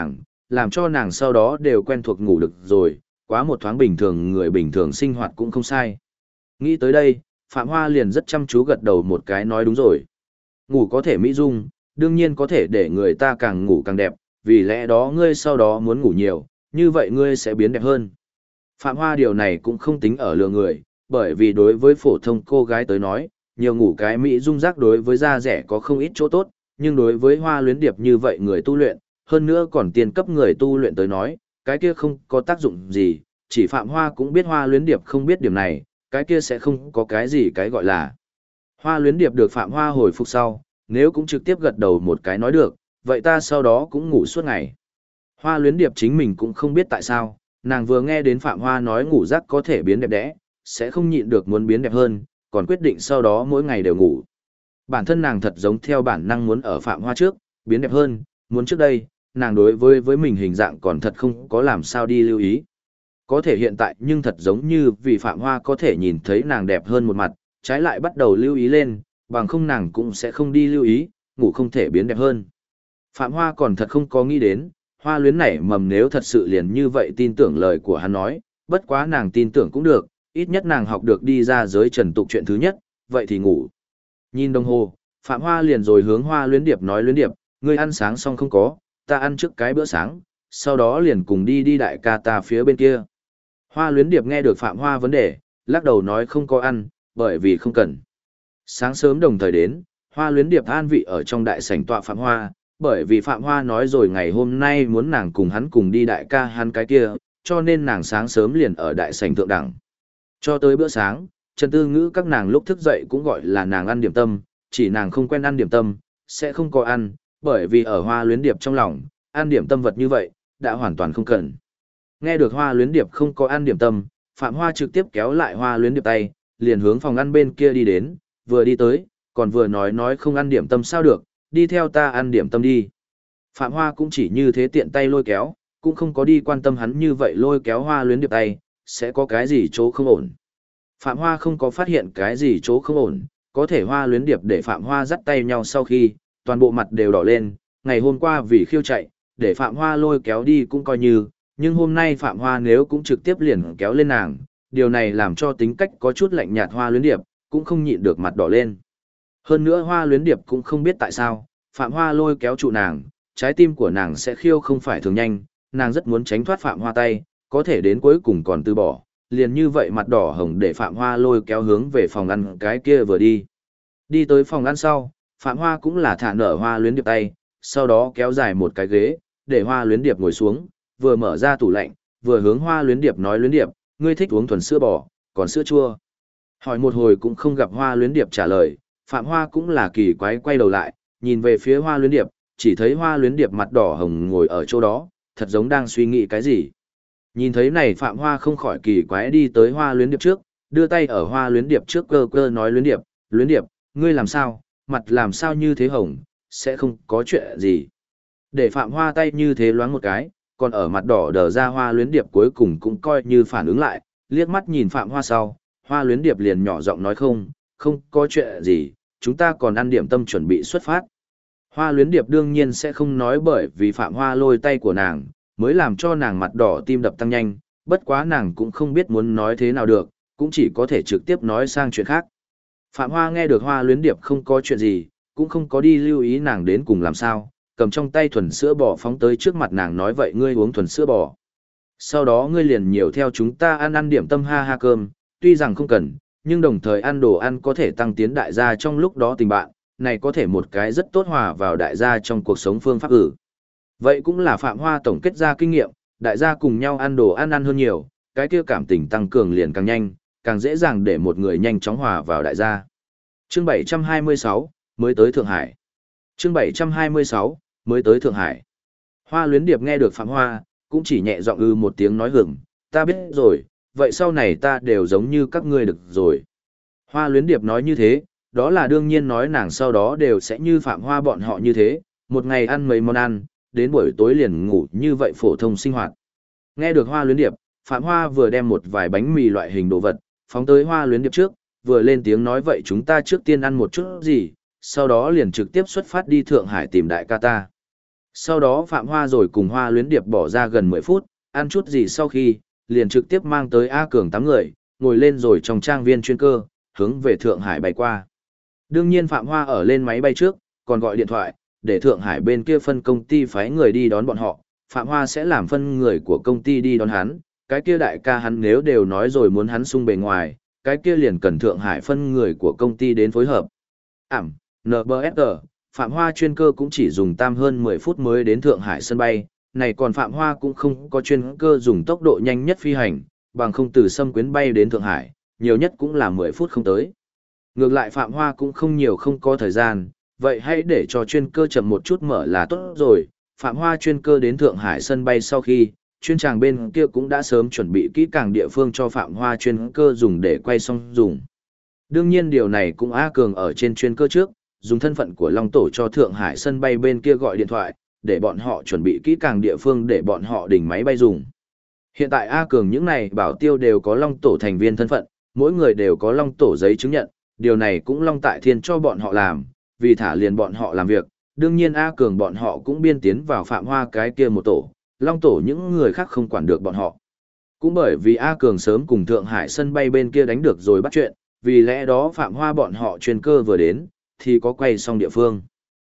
Speaker 1: làm cho nàng sau đó đều quen thuộc ngủ được rồi, quá một thoáng bình thường người bình thường sinh hoạt cũng không sai. Nghĩ tới đây, Phạm Hoa liền rất chăm chú gật đầu một cái nói đúng rồi. Ngủ có thể mỹ dung, đương nhiên có thể để người ta càng ngủ càng đẹp, vì lẽ đó ngươi sau đó muốn ngủ nhiều, như vậy ngươi sẽ biến đẹp hơn. Phạm Hoa điều này cũng không tính ở lừa người, bởi vì đối với phổ thông cô gái tới nói, nhiều ngủ cái mỹ dung rác đối với da rẻ có không ít chỗ tốt, nhưng đối với Hoa Luyến Điệp như vậy người tu luyện, hơn nữa còn tiền cấp người tu luyện tới nói, cái kia không có tác dụng gì, chỉ Phạm Hoa cũng biết Hoa Luyến Điệp không biết điểm này, cái kia sẽ không có cái gì cái gọi là. Hoa Luyến Điệp được Phạm Hoa hồi phục sau, nếu cũng trực tiếp gật đầu một cái nói được, vậy ta sau đó cũng ngủ suốt ngày. Hoa Luyến Điệp chính mình cũng không biết tại sao, nàng vừa nghe đến Phạm Hoa nói ngủ giấc có thể biến đẹp đẽ, sẽ không nhịn được muốn biến đẹp hơn, còn quyết định sau đó mỗi ngày đều ngủ. Bản thân nàng thật giống theo bản năng muốn ở Phạm Hoa trước, biến đẹp hơn, muốn trước đây, nàng đối với mình hình dạng còn thật không có làm sao đi lưu ý. Có thể hiện tại nhưng thật giống như vì Phạm Hoa có thể nhìn thấy nàng đẹp hơn một mặt, trái lại bắt đầu lưu ý lên, bằng không nàng cũng sẽ không đi lưu ý, ngủ không thể biến đẹp hơn. Phạm Hoa còn thật không có nghĩ đến, Hoa Luyến nảy mầm nếu thật sự liền như vậy tin tưởng lời của hắn nói, bất quá nàng tin tưởng cũng được, ít nhất nàng học được đi ra giới trần tục chuyện thứ nhất, vậy thì ngủ. Nhìn đồng hồ, Phạm Hoa liền rồi hướng Hoa Luyến Điệp nói Luyến Điệp, ngươi ăn sáng xong không có, ta ăn trước cái bữa sáng, sau đó liền cùng đi đại ca ta phía bên kia. Hoa Luyến Điệp nghe được Phạm Hoa vấn đề, lắc đầu nói không có ăn, bởi vì không cần. Sáng sớm đồng thời đến, Hoa Luyến Điệp an vị ở trong đại sảnh tọa Phạm Hoa, bởi vì Phạm Hoa nói rồi ngày hôm nay muốn nàng cùng hắn cùng đi đại ca hắn cái kia, cho nên nàng sáng sớm liền ở đại sảnh thượng đẳng. Cho tới bữa sáng, Trần Tư Ngữ các nàng lúc thức dậy cũng gọi là nàng ăn điểm tâm, chỉ nàng không quen ăn điểm tâm, sẽ không có ăn, bởi vì ở Hoa Luyến Điệp trong lòng, ăn điểm tâm vật như vậy, đã hoàn toàn không cần. Nghe được Hoa Luyến Điệp không có ăn điểm tâm, Phạm Hoa trực tiếp kéo lại Hoa Luyến Điệp tay, liền hướng phòng ăn bên kia đi đến, vừa đi tới, còn vừa nói không ăn điểm tâm sao được, đi theo ta ăn điểm tâm đi. Phạm Hoa cũng chỉ như thế tiện tay lôi kéo, cũng không có đi quan tâm hắn như vậy lôi kéo Hoa Luyến Điệp tay, sẽ có cái gì chỗ không ổn. Phạm Hoa không có phát hiện cái gì chỗ không ổn, có thể Hoa Luyến Điệp để Phạm Hoa dắt tay nhau sau khi, toàn bộ mặt đều đỏ lên, ngày hôm qua vì khiêu chạy, để Phạm Hoa lôi kéo đi cũng coi như, nhưng hôm nay Phạm Hoa nếu cũng trực tiếp liền kéo lên nàng, điều này làm cho tính cách có chút lạnh nhạt Hoa Luyến Điệp, cũng không nhịn được mặt đỏ lên. Hơn nữa Hoa Luyến Điệp cũng không biết tại sao, Phạm Hoa lôi kéo trụ nàng, trái tim của nàng sẽ khiêu không phải thường nhanh, nàng rất muốn tránh thoát Phạm Hoa tay, có thể đến cuối cùng còn từ bỏ, liền như vậy mặt đỏ hồng để Phạm Hoa lôi kéo hướng về phòng ăn cái kia vừa đi. Đi tới phòng ăn sau, Phạm Hoa cũng là thả nở Hoa Luyến Điệp tay, sau đó kéo dài một cái ghế, để Hoa Luyến Điệp ngồi xuống, vừa mở ra tủ lạnh, vừa hướng Hoa Luyến Điệp nói Luyến Điệp, ngươi thích uống thuần sữa bò, còn sữa chua. Hỏi một hồi cũng không gặp Hoa Luyến Điệp trả lời, Phạm Hoa cũng là kỳ quái quay đầu lại, nhìn về phía Hoa Luyến Điệp, chỉ thấy Hoa Luyến Điệp mặt đỏ hồng ngồi ở chỗ đó, thật giống đang suy nghĩ cái gì. Nhìn thấy này Phạm Hoa không khỏi kỳ quái đi tới Hoa Luyến Điệp trước, đưa tay ở Hoa Luyến Điệp trước cơ cơ nói Luyến Điệp, ngươi làm sao, mặt làm sao như thế hồng, sẽ không có chuyện gì. Để Phạm Hoa tay như thế loáng một cái, còn ở mặt đỏ đờ ra Hoa Luyến Điệp cuối cùng cũng coi như phản ứng lại, liếc mắt nhìn Phạm Hoa sau, Hoa Luyến Điệp liền nhỏ giọng nói không có chuyện gì, chúng ta còn ăn điểm tâm chuẩn bị xuất phát. Hoa Luyến Điệp đương nhiên sẽ không nói bởi vì Phạm Hoa lôi tay của nàng, mới làm cho nàng mặt đỏ tim đập tăng nhanh, bất quá nàng cũng không biết muốn nói thế nào được, cũng chỉ có thể trực tiếp nói sang chuyện khác. Phạm Hoa nghe được Hoa Luyến Điệp không có chuyện gì, cũng không có đi lưu ý nàng đến cùng làm sao, cầm trong tay thuần sữa bò phóng tới trước mặt nàng nói vậy ngươi uống thuần sữa bò. Sau đó ngươi liền nhiều theo chúng ta ăn điểm tâm ha ha cơm, tuy rằng không cần, nhưng đồng thời ăn đồ ăn có thể tăng tiến đại gia trong lúc đó tình bạn, này có thể một cái rất tốt hòa vào đại gia trong cuộc sống phương pháp ử. Vậy cũng là Phạm Hoa tổng kết ra kinh nghiệm, đại gia cùng nhau ăn đồ ăn hơn nhiều, cái kia cảm tình tăng cường liền càng nhanh, càng dễ dàng để một người nhanh chóng hòa vào đại gia. Chương 726, mới tới Thượng Hải. Chương 726, mới tới Thượng Hải. Hoa Luyến Điệp nghe được Phạm Hoa, cũng chỉ nhẹ giọng một tiếng nói hửng, ta biết rồi, vậy sau này ta đều giống như các ngươi được rồi. Hoa Luyến Điệp nói như thế, đó là đương nhiên nói nàng sau đó đều sẽ như Phạm Hoa bọn họ như thế, một ngày ăn mấy món ăn, đến buổi tối liền ngủ như vậy phổ thông sinh hoạt. Nghe được Hoa Luyến Điệp, Phạm Hoa vừa đem một vài bánh mì loại hình đồ vật, phóng tới Hoa Luyến Điệp trước, vừa lên tiếng nói vậy chúng ta trước tiên ăn một chút gì, sau đó liền trực tiếp xuất phát đi Thượng Hải tìm đại ca ta. Sau đó Phạm Hoa rồi cùng Hoa Luyến Điệp bỏ ra gần 10 phút, ăn chút gì sau khi, liền trực tiếp mang tới A Cường 8 người, ngồi lên rồi trong trang viên chuyên cơ, hướng về Thượng Hải bay qua. Đương nhiên Phạm Hoa ở lên máy bay trước, còn gọi điện thoại, để Thượng Hải bên kia phân công ty phái người đi đón bọn họ, Phạm Hoa sẽ làm phân người của công ty đi đón hắn, cái kia đại ca hắn nếu đều nói rồi muốn hắn sung bề ngoài, cái kia liền cần Thượng Hải phân người của công ty đến phối hợp. NBFG, Phạm Hoa chuyên cơ cũng chỉ dùng tam hơn 10 phút mới đến Thượng Hải sân bay, này còn Phạm Hoa cũng không có chuyên cơ dùng tốc độ nhanh nhất phi hành, bằng không từ Sâm Quyến bay đến Thượng Hải, nhiều nhất cũng là 10 phút không tới. Ngược lại Phạm Hoa cũng không nhiều không có thời gian, vậy hãy để cho chuyên cơ chậm một chút mở là tốt rồi. Phạm Hoa chuyên cơ đến Thượng Hải sân bay sau khi, chuyên tràng bên kia cũng đã sớm chuẩn bị kỹ càng địa phương cho Phạm Hoa chuyên cơ dùng để quay xong dùng. Đương nhiên điều này cũng A Cường ở trên chuyên cơ trước, dùng thân phận của Long Tổ cho Thượng Hải sân bay bên kia gọi điện thoại, để bọn họ chuẩn bị kỹ càng địa phương để bọn họ đỉnh máy bay dùng. Hiện tại A Cường những này bảo tiêu đều có Long Tổ thành viên thân phận, mỗi người đều có Long Tổ giấy chứng nhận, điều này cũng Long Tại Thiên cho bọn họ làm, vì thả liền bọn họ làm việc, đương nhiên A Cường bọn họ cũng biên tiến vào Phạm Hoa cái kia một tổ, Long Tổ những người khác không quản được bọn họ. Cũng bởi vì A Cường sớm cùng Thượng Hải sân bay bên kia đánh được rồi bắt chuyện, vì lẽ đó Phạm Hoa bọn họ chuyên cơ vừa đến, thì có quay xong địa phương.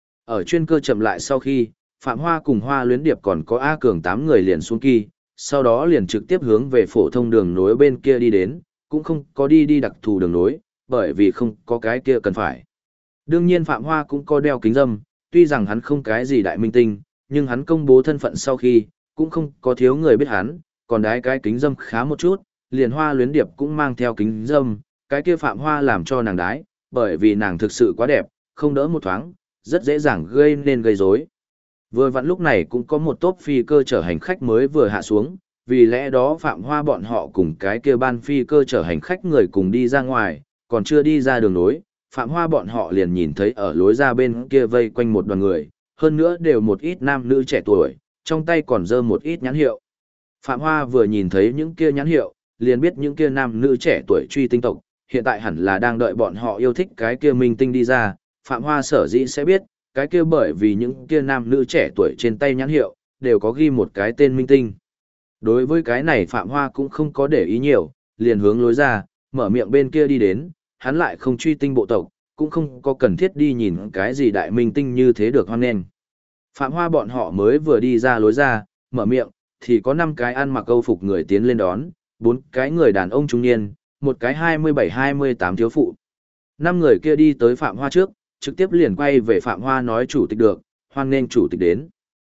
Speaker 1: Ở chuyên cơ chậm lại sau khi, Phạm Hoa cùng Hoa Luyến Điệp còn có A Cường 8 người liền xuống kỳ, sau đó liền trực tiếp hướng về phổ thông đường nối bên kia đi đến, cũng không có đi đặc thù đường nối, bởi vì không có cái kia cần phải. Đương nhiên Phạm Hoa cũng có đeo kính râm, tuy rằng hắn không cái gì đại minh tinh, nhưng hắn công bố thân phận sau khi, cũng không có thiếu người biết hắn, còn đái cái kính râm khá một chút, liền Hoa Luyến Điệp cũng mang theo kính râm, cái kia Phạm Hoa làm cho nàng đái, bởi vì nàng thực sự quá đẹp, không đỡ một thoáng, rất dễ dàng gây rối. Vừa vặn lúc này cũng có một tốp phi cơ chở hành khách mới vừa hạ xuống, vì lẽ đó Phạm Hoa bọn họ cùng cái kia ban phi cơ chở hành khách người cùng đi ra ngoài, còn chưa đi ra đường nối, Phạm Hoa bọn họ liền nhìn thấy ở lối ra bên kia vây quanh một đoàn người, hơn nữa đều một ít nam nữ trẻ tuổi, trong tay còn giơ một ít nhãn hiệu. Phạm Hoa vừa nhìn thấy những kia nhãn hiệu, liền biết những kia nam nữ trẻ tuổi truy tinh tộc, hiện tại hẳn là đang đợi bọn họ yêu thích cái kia minh tinh đi ra, Phạm Hoa sở dĩ sẽ biết, cái kia bởi vì những kia nam nữ trẻ tuổi trên tay nhãn hiệu, đều có ghi một cái tên minh tinh. Đối với cái này Phạm Hoa cũng không có để ý nhiều, liền hướng lối ra, mở miệng bên kia đi đến, hắn lại không truy tinh bộ tộc, cũng không có cần thiết đi nhìn cái gì đại minh tinh như thế được hoan nghênh. Phạm Hoa bọn họ mới vừa đi ra lối ra, mở miệng, thì có 5 cái ăn mặc câu phục người tiến lên đón, 4 cái người đàn ông trung niên, một cái 27-28 thiếu phụ. 5 người kia đi tới Phạm Hoa trước, trực tiếp liền quay về Phạm Hoa nói chủ tịch được, hoan nghênh chủ tịch đến.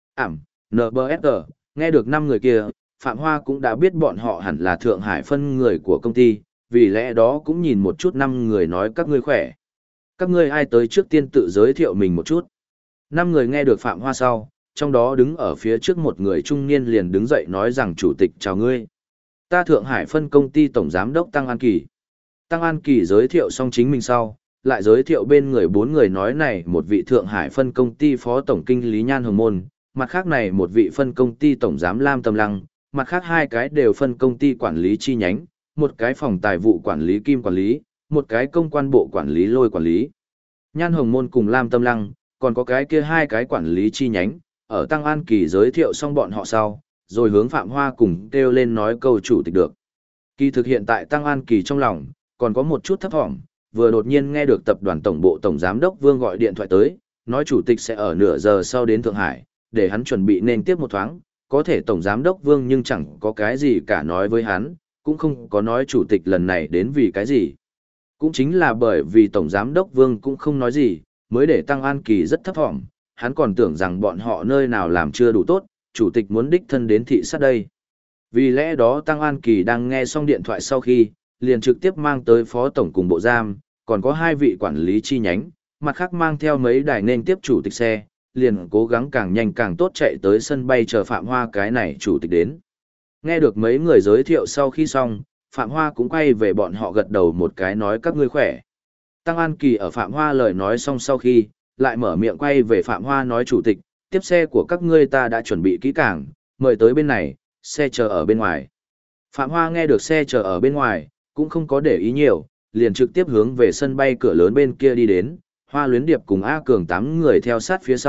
Speaker 1: NBFG, nghe được 5 người kia, Phạm Hoa cũng đã biết bọn họ hẳn là Thượng Hải phân người của công ty, vì lẽ đó cũng nhìn một chút 5 người nói các ngươi khỏe. Các ngươi ai tới trước tiên tự giới thiệu mình một chút. 5 người nghe được Phạm Hoa sau, trong đó đứng ở phía trước một người trung niên liền đứng dậy nói rằng chủ tịch chào ngươi. Ta Thượng Hải phân công ty tổng giám đốc Tăng An Kỳ. Tăng An Kỳ giới thiệu xong chính mình sau, lại giới thiệu bên người 4 người nói này một vị Thượng Hải phân công ty phó tổng kinh lý Nhan Hồng Môn, mặt khác này một vị phân công ty tổng giám Lam Tâm Lăng, mặt khác 2 cái đều phân công ty quản lý chi nhánh, một cái phòng tài vụ quản lý Kim quản lý, một cái công quan bộ quản lý Lôi quản lý. Nhan Hồng Môn cùng Lam Tâm Lăng, còn có cái kia 2 cái quản lý chi nhánh, ở Tăng An Kỳ giới thiệu xong bọn họ sau, rồi hướng Phạm Hoa cùng kêu lên nói câu chủ tịch được. Kỳ thực hiện tại Tăng An Kỳ trong lòng, còn có một chút thấp thỏm, vừa đột nhiên nghe được tập đoàn tổng bộ tổng giám đốc Vương gọi điện thoại tới, nói chủ tịch sẽ ở nửa giờ sau đến Thượng Hải, để hắn chuẩn bị nên tiếp một thoáng, có thể tổng giám đốc Vương nhưng chẳng có cái gì cả nói với hắn, cũng không có nói chủ tịch lần này đến vì cái gì. Cũng chính là bởi vì tổng giám đốc Vương cũng không nói gì, mới để Tăng An Kỳ rất thấp thỏm, hắn còn tưởng rằng bọn họ nơi nào làm chưa đủ tốt, chủ tịch muốn đích thân đến thị sát đây. Vì lẽ đó Tăng An Kỳ đang nghe xong điện thoại sau khi, liền trực tiếp mang tới phó tổng cùng bộ giam, còn có 2 vị quản lý chi nhánh, mặt khác mang theo mấy đài nên tiếp chủ tịch xe, liền cố gắng càng nhanh càng tốt chạy tới sân bay chờ Phạm Hoa cái này chủ tịch đến. Nghe được mấy người giới thiệu sau khi xong, Phạm Hoa cũng quay về bọn họ gật đầu một cái nói các ngươi khỏe. Tăng An Kỳ ở Phạm Hoa lời nói xong sau khi, lại mở miệng quay về Phạm Hoa nói chủ tịch, tiếp xe của các ngươi ta đã chuẩn bị kỹ càng, mời tới bên này, xe chờ ở bên ngoài. Phạm Hoa nghe được xe chờ ở bên ngoài, cũng không có để ý nhiều, liền trực tiếp hướng về sân bay cửa lớn bên kia đi đến, Hoa Luyến Điệp cùng A Cường 8 người theo sát phía sau,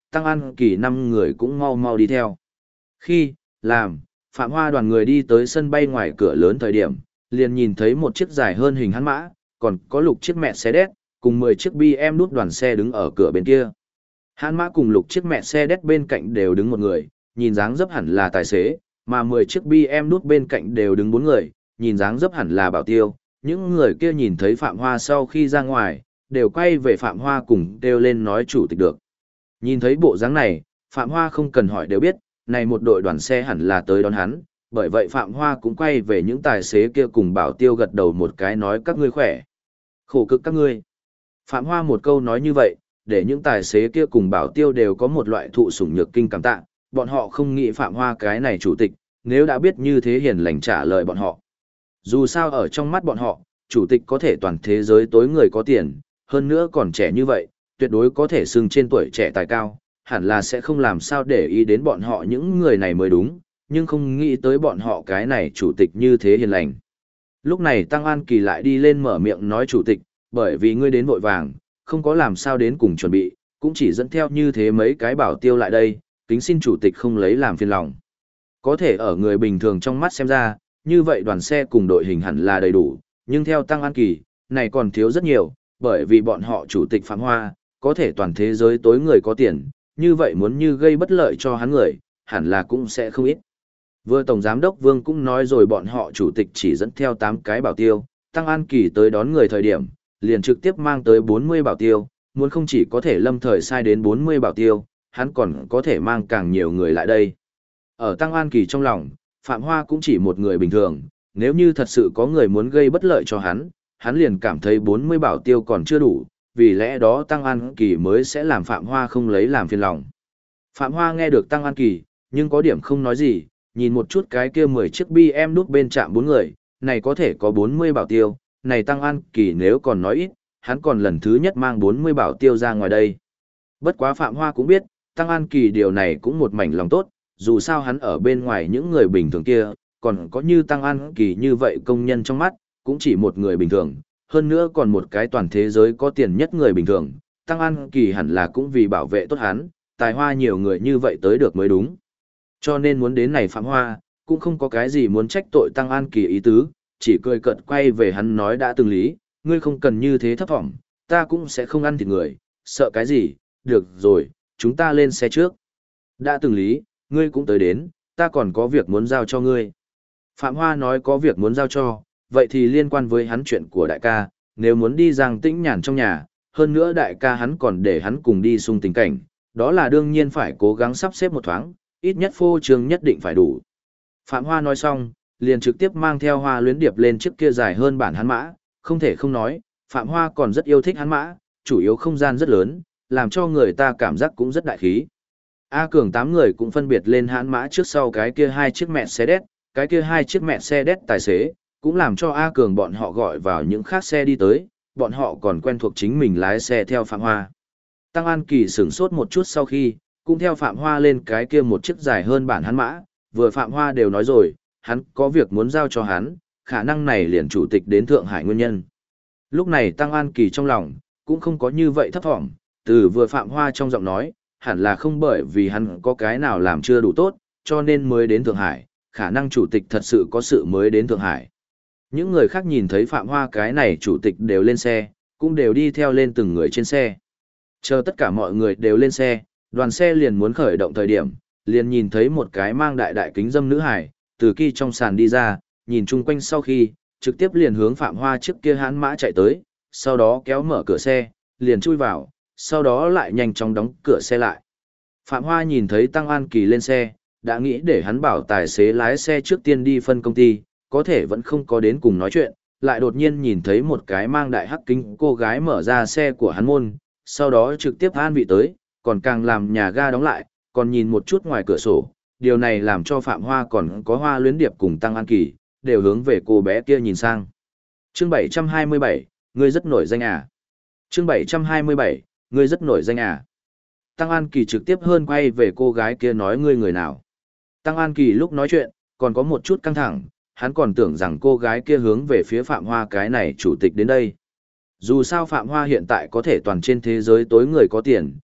Speaker 1: Tăng An Kỳ 5 người cũng mau mau đi theo. Khi, làm, Phạm Hoa đoàn người đi tới sân bay ngoài cửa lớn thời điểm, liền nhìn thấy một chiếc dài hơn hình hắn mã, còn có lục chiếc mẹ xe đét, cùng 10 chiếc BM đút đoàn xe đứng ở cửa bên kia. Hắn mã cùng lục chiếc mẹ xe đét bên cạnh đều đứng một người, nhìn dáng dấp hẳn là tài xế, mà 10 chiếc BM đút bên cạnh đều đứng 4 người, nhìn dáng dấp hẳn là bảo tiêu. Những người kia nhìn thấy Phạm Hoa sau khi ra ngoài, đều quay về Phạm Hoa cùng kêu lên nói chủ tịch được. Nhìn thấy bộ dáng này, Phạm Hoa không cần hỏi đều biết, này một đội đoàn xe hẳn là tới đón hắn, bởi vậy Phạm Hoa cũng quay về những tài xế kia cùng bảo tiêu gật đầu một cái nói các ngươi khỏe. Khổ cực các ngươi. Phạm Hoa một câu nói như vậy, để những tài xế kia cùng bảo tiêu đều có một loại thụ sủng nhược kinh cảm tạ, bọn họ không nghĩ Phạm Hoa cái này chủ tịch, nếu đã biết như thế hiền lành trả lời bọn họ. Dù sao ở trong mắt bọn họ, chủ tịch có thể toàn thế giới tối người có tiền, hơn nữa còn trẻ như vậy, tuyệt đối có thể xưng trên tuổi trẻ tài cao, hẳn là sẽ không làm sao để ý đến bọn họ những người này mới đúng, nhưng không nghĩ tới bọn họ cái này chủ tịch như thế hiền lành. Lúc này Tăng An Kỳ lại đi lên mở miệng nói chủ tịch, bởi vì ngươi đến vội vàng, không có làm sao đến cùng chuẩn bị, cũng chỉ dẫn theo như thế mấy cái bảo tiêu lại đây, kính xin chủ tịch không lấy làm phiền lòng. Có thể ở người bình thường trong mắt xem ra, như vậy đoàn xe cùng đội hình hẳn là đầy đủ, nhưng theo Tăng An Kỳ, này còn thiếu rất nhiều, bởi vì bọn họ chủ tịch Phạm Hoa, có thể toàn thế giới tối người có tiền, như vậy muốn như gây bất lợi cho hắn người, hẳn là cũng sẽ không ít. Vừa Tổng Giám đốc Vương cũng nói rồi bọn họ chủ tịch chỉ dẫn theo 8 cái bảo tiêu, Tăng An Kỳ tới đón người thời điểm, liền trực tiếp mang tới 40 bảo tiêu, muốn không chỉ có thể lâm thời sai đến 40 bảo tiêu, hắn còn có thể mang càng nhiều người lại đây. Ở Tăng An Kỳ trong lòng, Phạm Hoa cũng chỉ một người bình thường, nếu như thật sự có người muốn gây bất lợi cho hắn liền cảm thấy 40 bảo tiêu còn chưa đủ, vì lẽ đó Tăng An Kỳ mới sẽ làm Phạm Hoa không lấy làm phiền lòng. Phạm Hoa nghe được Tăng An Kỳ, nhưng có điểm không nói gì, nhìn một chút cái kia 10 chiếc BM đút bên trạm 4 người, này có thể có 40 bảo tiêu, này Tăng An Kỳ nếu còn nói ít, hắn còn lần thứ nhất mang 40 bảo tiêu ra ngoài đây. Bất quá Phạm Hoa cũng biết, Tăng An Kỳ điều này cũng một mảnh lòng tốt, dù sao hắn ở bên ngoài những người bình thường kia, còn có như Tăng An Kỳ như vậy công nhân trong mắt, cũng chỉ một người bình thường, hơn nữa còn một cái toàn thế giới có tiền nhất người bình thường, Tăng An Kỳ hẳn là cũng vì bảo vệ tốt hắn, tài hoa nhiều người như vậy tới được mới đúng. Cho nên muốn đến này Phạm Hoa, cũng không có cái gì muốn trách tội Tăng An Kỳ ý tứ, chỉ cười cợt quay về hắn nói đã từng lý, ngươi không cần như thế thấp thỏm, ta cũng sẽ không ăn thịt người, sợ cái gì, được rồi, chúng ta lên xe trước. Đã từng lý, ngươi cũng tới đến, ta còn có việc muốn giao cho ngươi. Phạm Hoa nói có việc muốn giao cho, vậy thì liên quan với hắn chuyện của đại ca, nếu muốn đi Giang Tĩnh Nhàn trong nhà, hơn nữa đại ca hắn còn để hắn cùng đi xung tình cảnh, đó là đương nhiên phải cố gắng sắp xếp một thoáng, ít nhất phô trương nhất định phải đủ. Phạm Hoa nói xong, liền trực tiếp mang theo Hoa Luyến Điệp lên chiếc kia dài hơn bản hắn mã, không thể không nói, Phạm Hoa còn rất yêu thích hắn mã, chủ yếu không gian rất lớn, làm cho người ta cảm giác cũng rất đại khí. A Cường 8 người cũng phân biệt lên hắn mã trước sau cái kia 2 chiếc mẹ xe đét, cái kia 2 chiếc mẹ xe đét tài xế, cũng làm cho A Cường bọn họ gọi vào những khác xe đi tới, bọn họ còn quen thuộc chính mình lái xe theo Phạm Hoa. Tăng An Kỳ sửng sốt một chút sau khi, cũng theo Phạm Hoa lên cái kia một chiếc dài hơn bản hắn mã, vừa Phạm Hoa đều nói rồi, hắn có việc muốn giao cho hắn, khả năng này liền chủ tịch đến Thượng Hải nguyên nhân. Lúc này Tăng An Kỳ trong lòng, cũng không có như vậy thấp thỏm, từ vừa Phạm Hoa trong giọng nói, hẳn là không bởi vì hắn có cái nào làm chưa đủ tốt, cho nên mới đến Thượng Hải, khả năng chủ tịch thật sự có sự mới đến Thượng Hải. Những người khác nhìn thấy Phạm Hoa cái này chủ tịch đều lên xe, cũng đều đi theo lên từng người trên xe. Chờ tất cả mọi người đều lên xe, đoàn xe liền muốn khởi động thời điểm, liền nhìn thấy một cái mang đại đại kính dâm nữ hải, từ khi trong sàn đi ra, nhìn chung quanh sau khi, trực tiếp liền hướng Phạm Hoa trước kia hãn mã chạy tới, sau đó kéo mở cửa xe, liền chui vào, sau đó lại nhanh chóng đóng cửa xe lại. Phạm Hoa nhìn thấy Tăng An Kỳ lên xe, đã nghĩ để hắn bảo tài xế lái xe trước tiên đi phân công ty, có thể vẫn không có đến cùng nói chuyện, lại đột nhiên nhìn thấy một cái mang đại hắc kính cô gái mở ra xe của hắn môn, sau đó trực tiếp an vị tới, còn càng làm nhà ga đóng lại, còn nhìn một chút ngoài cửa sổ, điều này làm cho Phạm Hoa còn có Hoa Luyến Điệp cùng Tăng An Kỳ, đều hướng về cô bé kia nhìn sang. Chương 727, ngươi rất nổi danh à? Chương 727, ngươi rất nổi danh à? Tăng An Kỳ trực tiếp hơn quay về cô gái kia nói ngươi người nào. Tăng An Kỳ lúc nói chuyện, còn có một chút căng thẳng, hắn còn tưởng rằng cô gái kia hướng về phía Phạm Hoa cái này chủ tịch đến đây. Dù sao Phạm Hoa hiện tại có thể toàn trên thế giới tối người có tiền,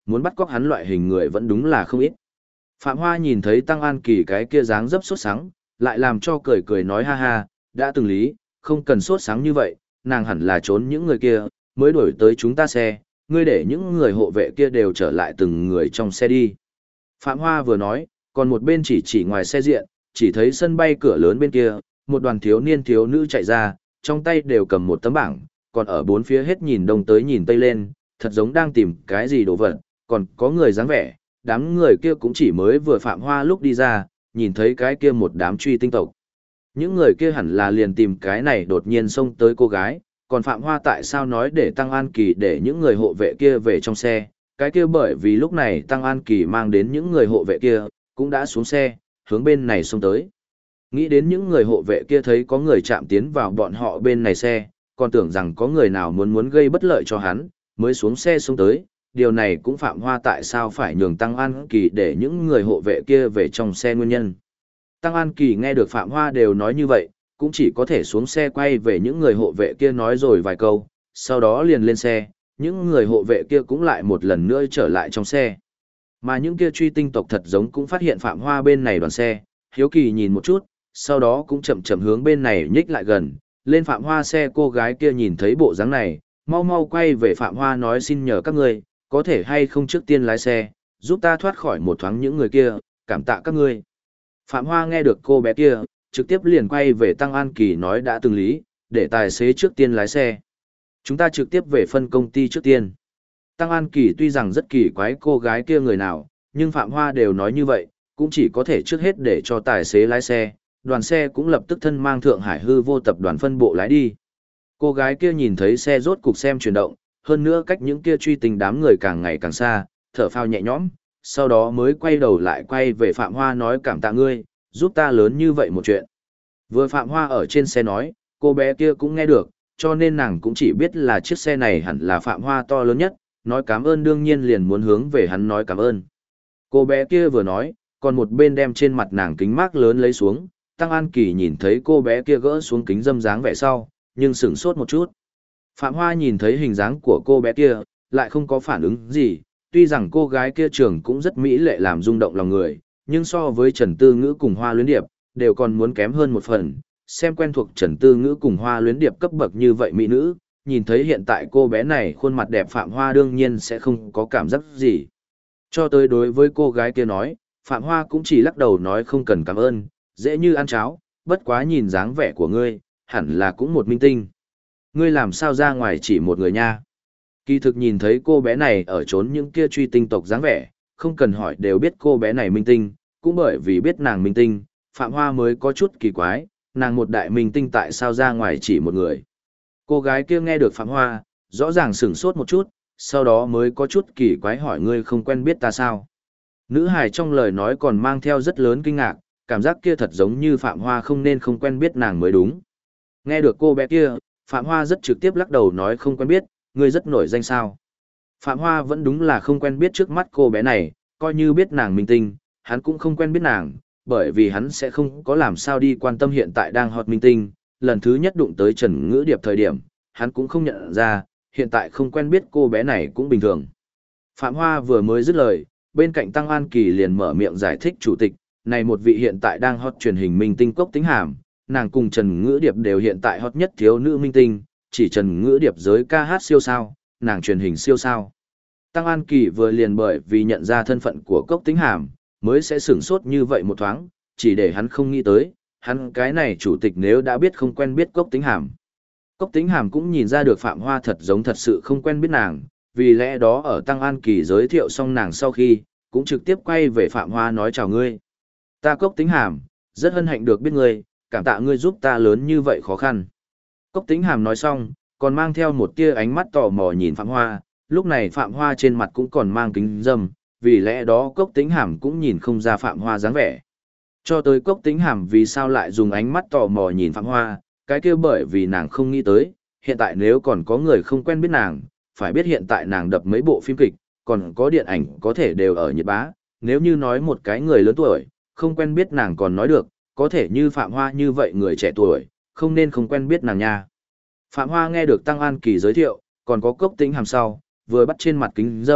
Speaker 1: muốn bắt cóc hắn loại hình người vẫn đúng là không ít. Phạm Hoa nhìn thấy Tăng An Kỳ cái kia dáng dấp sốt sắng, lại làm cho cười cười nói ha ha, đã từng lý, không cần sốt sáng như vậy, nàng hẳn là trốn những người kia, mới đuổi tới chúng ta xe, ngươi để những người hộ vệ kia đều trở lại từng người trong xe đi. Phạm Hoa vừa nói, còn một bên chỉ ngoài xe diện, chỉ thấy sân bay cửa lớn bên kia, một đoàn thiếu niên thiếu nữ chạy ra, trong tay đều cầm một tấm bảng, còn ở bốn phía hết nhìn đông tới nhìn tây lên, thật giống đang tìm cái gì đồ vật, còn có người dáng vẻ, đám người kia cũng chỉ mới vừa Phạm Hoa lúc đi ra, nhìn thấy cái kia một đám truy tinh tộc. Những người kia hẳn là liền tìm cái này đột nhiên xông tới cô gái, còn Phạm Hoa tại sao nói để Tăng An Kỳ để những người hộ vệ kia về trong xe, cái kia bởi vì lúc này Tăng An Kỳ mang đến những người hộ vệ kia, cũng đã xuống xe, hướng bên này xông tới. Nghĩ đến những người hộ vệ kia thấy có người chạm tiến vào bọn họ bên này xe, còn tưởng rằng có người nào muốn gây bất lợi cho hắn, mới xuống xe xông tới, điều này cũng Phạm Hoa tại sao phải nhường Tăng An Kỳ để những người hộ vệ kia về trong xe nguyên nhân. Tăng An Kỳ nghe được Phạm Hoa đều nói như vậy, cũng chỉ có thể xuống xe quay về những người hộ vệ kia nói rồi vài câu, sau đó liền lên xe, những người hộ vệ kia cũng lại một lần nữa trở lại trong xe. Mà những kia truy tinh tộc thật giống cũng phát hiện Phạm Hoa bên này đoàn xe, hiếu kỳ nhìn một chút, sau đó cũng chậm chậm hướng bên này nhích lại gần, lên Phạm Hoa xe cô gái kia nhìn thấy bộ dáng này, mau mau quay về Phạm Hoa nói xin nhờ các ngươi, có thể hay không trước tiên lái xe, giúp ta thoát khỏi một thoáng những người kia, cảm tạ các ngươi. Phạm Hoa nghe được cô bé kia, trực tiếp liền quay về Tăng An Kỳ nói đã từng lý, để tài xế trước tiên lái xe. Chúng ta trực tiếp về phân công ty trước tiên. Tăng An Kỳ tuy rằng rất kỳ quái cô gái kia người nào, nhưng Phạm Hoa đều nói như vậy, cũng chỉ có thể trước hết để cho tài xế lái xe, đoàn xe cũng lập tức thân mang Thượng Hải hư vô tập đoàn phân bộ lái đi. Cô gái kia nhìn thấy xe rốt cục xem chuyển động, hơn nữa cách những kia truy tình đám người càng ngày càng xa, thở phào nhẹ nhõm, sau đó mới quay đầu lại quay về Phạm Hoa nói cảm tạ ngươi, giúp ta lớn như vậy một chuyện. Vừa Phạm Hoa ở trên xe nói, cô bé kia cũng nghe được, cho nên nàng cũng chỉ biết là chiếc xe này hẳn là Phạm Hoa to lớn nhất, nói cảm ơn đương nhiên liền muốn hướng về hắn nói cảm ơn. Cô bé kia vừa nói, còn một bên đem trên mặt nàng kính mác lớn lấy xuống, Tăng An Kỳ nhìn thấy cô bé kia gỡ xuống kính dâm dáng vẻ sau, nhưng sửng sốt một chút. Phạm Hoa nhìn thấy hình dáng của cô bé kia, lại không có phản ứng gì, tuy rằng cô gái kia trường cũng rất mỹ lệ làm rung động lòng người, nhưng so với Trần Tư Ngữ cùng Hoa Luyến Điệp, đều còn muốn kém hơn một phần. Xem quen thuộc Trần Tư Ngữ cùng Hoa Luyến Điệp cấp bậc như vậy mỹ nữ, nhìn thấy hiện tại cô bé này khuôn mặt đẹp Phạm Hoa đương nhiên sẽ không có cảm giác gì. Cho tới đối với cô gái kia nói, Phạm Hoa cũng chỉ lắc đầu nói không cần cảm ơn, dễ như ăn cháo, bất quá nhìn dáng vẻ của ngươi, hẳn là cũng một minh tinh. Ngươi làm sao ra ngoài chỉ một người nha? Kỳ thực nhìn thấy cô bé này ở trốn những kia truy tinh tộc dáng vẻ, không cần hỏi đều biết cô bé này minh tinh, cũng bởi vì biết nàng minh tinh, Phạm Hoa mới có chút kỳ quái, nàng một đại minh tinh tại sao ra ngoài chỉ một người. Cô gái kia nghe được Phạm Hoa, rõ ràng sửng sốt một chút, sau đó mới có chút kỳ quái hỏi ngươi không quen biết ta sao. Nữ hài trong lời nói còn mang theo rất lớn kinh ngạc, cảm giác kia thật giống như Phạm Hoa không nên không quen biết nàng mới đúng. Nghe được cô bé kia, Phạm Hoa rất trực tiếp lắc đầu nói không quen biết, ngươi rất nổi danh sao. Phạm Hoa vẫn đúng là không quen biết trước mắt cô bé này, coi như biết nàng minh tinh, hắn cũng không quen biết nàng, bởi vì hắn sẽ không có làm sao đi quan tâm hiện tại đang hot minh tinh. Lần thứ nhất đụng tới Trần Ngữ Điệp thời điểm, hắn cũng không nhận ra, hiện tại không quen biết cô bé này cũng bình thường. Phạm Hoa vừa mới dứt lời, bên cạnh Tăng An Kỳ liền mở miệng giải thích chủ tịch, này một vị hiện tại đang hot truyền hình minh tinh Cốc Tính Hàm, nàng cùng Trần Ngữ Điệp đều hiện tại hot nhất thiếu nữ minh tinh, chỉ Trần Ngữ Điệp giới ca hát siêu sao, nàng truyền hình siêu sao. Tăng An Kỳ vừa liền bởi vì nhận ra thân phận của Cốc Tính Hàm, mới sẽ sửng sốt như vậy một thoáng, chỉ để hắn không nghĩ tới, hắn cái này chủ tịch nếu đã biết không quen biết Cốc Tính Hàm. Cốc Tính Hàm cũng nhìn ra được Phạm Hoa thật giống thật sự không quen biết nàng, vì lẽ đó ở Tăng An Kỳ giới thiệu xong nàng sau khi, cũng trực tiếp quay về Phạm Hoa nói chào ngươi. Ta Cốc Tính Hàm, rất hân hạnh được biết ngươi, cảm tạ ngươi giúp ta lớn như vậy khó khăn. Cốc Tính Hàm nói xong, còn mang theo một tia ánh mắt tò mò nhìn Phạm Hoa, lúc này Phạm Hoa trên mặt cũng còn mang kính dâm, vì lẽ đó Cốc Tính Hàm cũng nhìn không ra Phạm Hoa dáng vẻ. Cho tới Cốc Tính Hàm vì sao lại dùng ánh mắt tò mò nhìn Phạm Hoa, cái kia bởi vì nàng không nghĩ tới, hiện tại nếu còn có người không quen biết nàng, phải biết hiện tại nàng đập mấy bộ phim kịch, còn có điện ảnh có thể đều ở Nhật Bá, nếu như nói một cái người lớn tuổi, không quen biết nàng còn nói được, có thể như Phạm Hoa như vậy người trẻ tuổi, không nên không quen biết nàng nha. Phạm Hoa nghe được Tăng An Kỳ giới thiệu, còn có Cốc Tính Hàm sau, vừa bắt trên mặt kính dâm,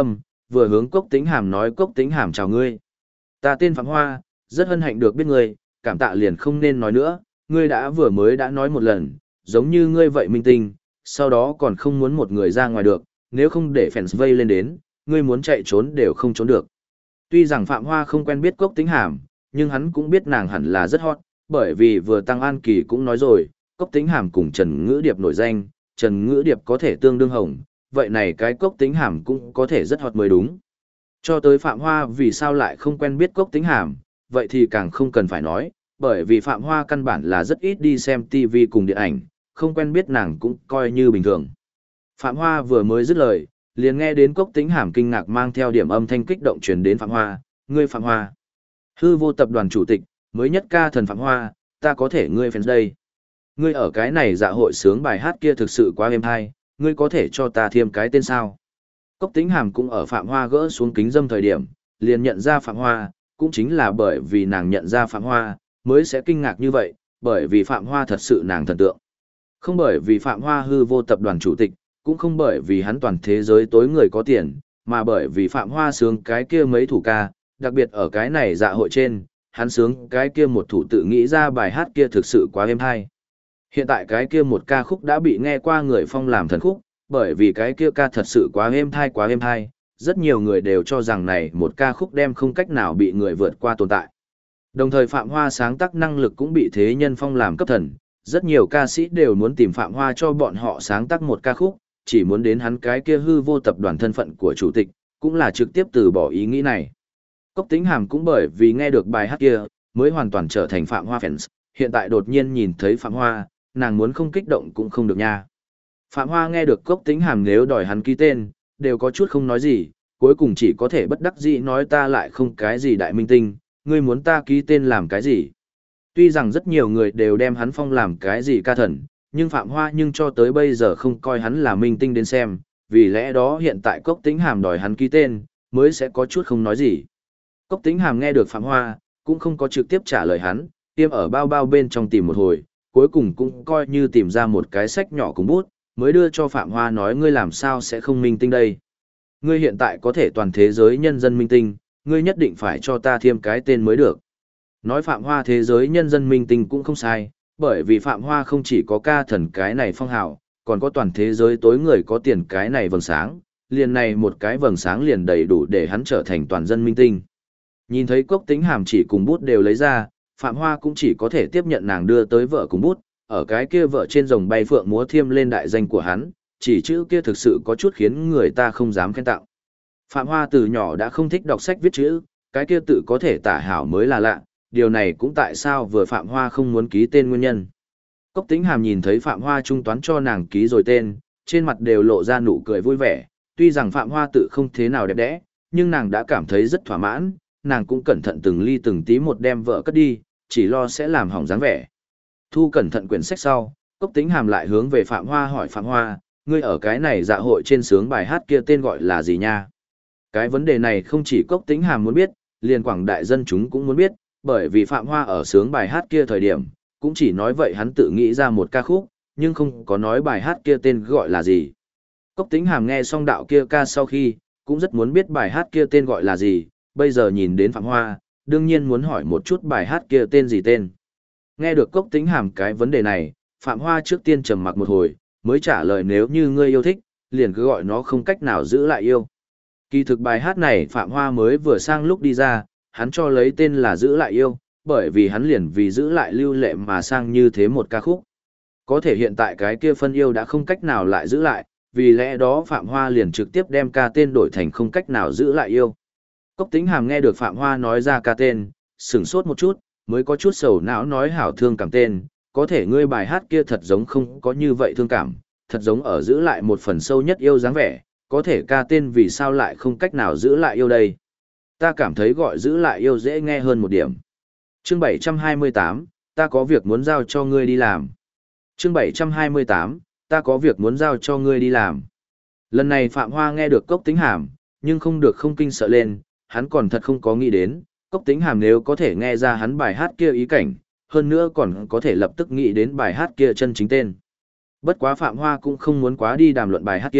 Speaker 1: vừa hướng Cốc Tĩnh Hàm nói Cốc Tĩnh Hàm chào ngươi. Ta tên Phạm Hoa, rất hân hạnh được biết ngươi, cảm tạ liền không nên nói nữa, ngươi vừa mới đã nói một lần, giống như ngươi vậy minh tinh, sau đó còn không muốn một người ra ngoài được, nếu không để fans vây lên đến, ngươi muốn chạy trốn đều không trốn được. Tuy rằng Phạm Hoa không quen biết Cốc Tĩnh Hàm, nhưng hắn cũng biết nàng hẳn là rất hot, bởi vì vừa Tăng An Kỳ cũng nói rồi, Cốc Tĩnh Hàm cùng Trần Ngữ Điệp nổi danh, Trần Ngữ Điệp có thể tương đương hồng, vậy này cái Cốc Tĩnh Hàm cũng có thể rất hot mới đúng. Cho tới Phạm Hoa vì sao lại không quen biết Cốc Tĩnh Hàm, vậy thì càng không cần phải nói, bởi vì Phạm Hoa căn bản là rất ít đi xem TV cùng điện ảnh, không quen biết nàng cũng coi như bình thường. Phạm Hoa vừa mới dứt lời, liền nghe đến Cốc Tĩnh Hàm kinh ngạc mang theo điểm âm thanh kích động truyền đến Phạm Hoa, ngươi Phạm Hoa. Hư Vô tập đoàn chủ tịch, mới nhất ca thần Phạm Hoa, ta có thể ngươi fans đây. Ngươi ở cái này dạ hội sướng bài hát kia thực sự quá êm hay, ngươi có thể cho ta thêm cái tên sao. Cốc Tĩnh Hàm cũng ở Phạm Hoa gỡ xuống kính dâm thời điểm, liền nhận ra Phạm Hoa, cũng chính là bởi vì nàng nhận ra Phạm Hoa, mới sẽ kinh ngạc như vậy, bởi vì Phạm Hoa thật sự nàng thần tượng. Không bởi vì Phạm Hoa Hư Vô tập đoàn chủ tịch, cũng không bởi vì hắn toàn thế giới tối người có tiền, mà bởi vì Phạm Hoa sướng cái kia mấy thủ ca, đặc biệt ở cái này dạ hội trên, hắn sướng cái kia một thủ tự nghĩ ra bài hát kia thực sự quá êm hay. Hiện tại cái kia một ca khúc đã bị nghe qua người phong làm thần khúc, bởi vì cái kia ca thật sự quá êm hay, rất nhiều người đều cho rằng này một ca khúc đem không cách nào bị người vượt qua tồn tại. Đồng thời Phạm Hoa sáng tác năng lực cũng bị thế nhân phong làm cấp thần, rất nhiều ca sĩ đều muốn tìm Phạm Hoa cho bọn họ sáng tác một ca khúc, chỉ muốn đến hắn cái kia Hư Vô tập đoàn thân phận của chủ tịch, cũng là trực tiếp từ bỏ ý nghĩ này. Cốc Tĩnh Hàm cũng bởi vì nghe được bài hát kia, mới hoàn toàn trở thành Phạm Hoa fans, hiện tại đột nhiên nhìn thấy Phạm Hoa, nàng muốn không kích động cũng không được nha. Phạm Hoa nghe được Cốc Tĩnh Hàm nếu đòi hắn ký tên, đều có chút không nói gì, cuối cùng chỉ có thể bất đắc dĩ nói ta lại không cái gì đại minh tinh, ngươi muốn ta ký tên làm cái gì. Tuy rằng rất nhiều người đều đem hắn phong làm cái gì ca thần, nhưng Phạm Hoa nhưng cho tới bây giờ không coi hắn là minh tinh đến xem, vì lẽ đó hiện tại Cốc Tĩnh Hàm đòi hắn ký tên, mới sẽ có chút không nói gì. Cốc Tĩnh Hàm nghe được Phạm Hoa, cũng không có trực tiếp trả lời hắn, tiêm ở bao bao bên trong tìm một hồi, cuối cùng cũng coi như tìm ra một cái sách nhỏ cùng bút, mới đưa cho Phạm Hoa nói ngươi làm sao sẽ không minh tinh đây. Ngươi hiện tại có thể toàn thế giới nhân dân minh tinh, ngươi nhất định phải cho ta thêm cái tên mới được. Nói Phạm Hoa thế giới nhân dân minh tinh cũng không sai, bởi vì Phạm Hoa không chỉ có ca thần cái này phong hào, còn có toàn thế giới tối người có tiền cái này vầng sáng, liền này một cái vầng sáng liền đầy đủ để hắn trở thành toàn dân minh tinh. Nhìn thấy Cốc Tĩnh Hàm chỉ cùng bút đều lấy ra, Phạm Hoa cũng chỉ có thể tiếp nhận nàng đưa tới vợ cùng bút, ở cái kia vợ trên rồng bay phượng múa thiêm lên đại danh của hắn, chỉ chữ kia thực sự có chút khiến người ta không dám khen tặng. Phạm Hoa từ nhỏ đã không thích đọc sách viết chữ, cái kia tự có thể tả hảo mới là lạ, điều này cũng tại sao vừa Phạm Hoa không muốn ký tên nguyên nhân. Cốc Tĩnh Hàm nhìn thấy Phạm Hoa trung toán cho nàng ký rồi tên, trên mặt đều lộ ra nụ cười vui vẻ, tuy rằng Phạm Hoa tự không thế nào đẹp đẽ, nhưng nàng đã cảm thấy rất thỏa mãn, nàng cũng cẩn thận từng ly từng tí một đem vợ cất đi, chỉ lo sẽ làm hỏng dáng vẻ. Thu cẩn thận quyển sách sau, Cốc Tĩnh Hàm lại hướng về Phạm Hoa hỏi Phạm Hoa, ngươi ở cái này dạ hội trên sướng bài hát kia tên gọi là gì nha? Cái vấn đề này không chỉ Cốc Tĩnh Hàm muốn biết, liền quảng đại dân chúng cũng muốn biết, bởi vì Phạm Hoa ở sướng bài hát kia thời điểm, cũng chỉ nói vậy hắn tự nghĩ ra một ca khúc, nhưng không có nói bài hát kia tên gọi là gì. Cốc Tĩnh Hàm nghe xong đạo kia ca sau khi, cũng rất muốn biết bài hát kia tên gọi là gì, bây giờ nhìn đến Phạm Hoa, đương nhiên muốn hỏi một chút bài hát kia tên gì tên. Nghe được Cốc Tĩnh Hàm cái vấn đề này, Phạm Hoa trước tiên trầm mặc một hồi, mới trả lời nếu như ngươi yêu thích, liền cứ gọi nó không cách nào giữ lại yêu. Kỳ thực bài hát này Phạm Hoa mới vừa sang lúc đi ra, hắn cho lấy tên là giữ lại yêu, bởi vì hắn liền vì giữ lại lưu lệ mà sang như thế một ca khúc. Có thể hiện tại cái kia phân yêu đã không cách nào lại giữ lại, vì lẽ đó Phạm Hoa liền trực tiếp đem ca tên đổi thành không cách nào giữ lại yêu. Cốc Tĩnh Hàm nghe được Phạm Hoa nói ra ca tên, sửng sốt một chút, mới có chút sầu não nói hảo thương cảm tên, có thể ngươi bài hát kia thật giống không có như vậy thương cảm, thật giống ở giữ lại một phần sâu nhất yêu dáng vẻ, có thể ca tên vì sao lại không cách nào giữ lại yêu đây. Ta cảm thấy gọi giữ lại yêu dễ nghe hơn một điểm. Chương 728, ta có việc muốn giao cho ngươi đi làm. Chương 728, ta có việc muốn giao cho ngươi đi làm. Lần này Phạm Hoa nghe được Cốc Tĩnh Hàm, nhưng không được không kinh sợ lên, hắn còn thật không có nghĩ đến, Cốc Tĩnh Hàm nếu có thể nghe ra hắn bài hát kia ý cảnh, hơn nữa còn có thể lập tức nghĩ đến bài hát kia chân chính tên. Bất quá Phạm Hoa cũng không muốn quá đi đàm luận bài hát kia,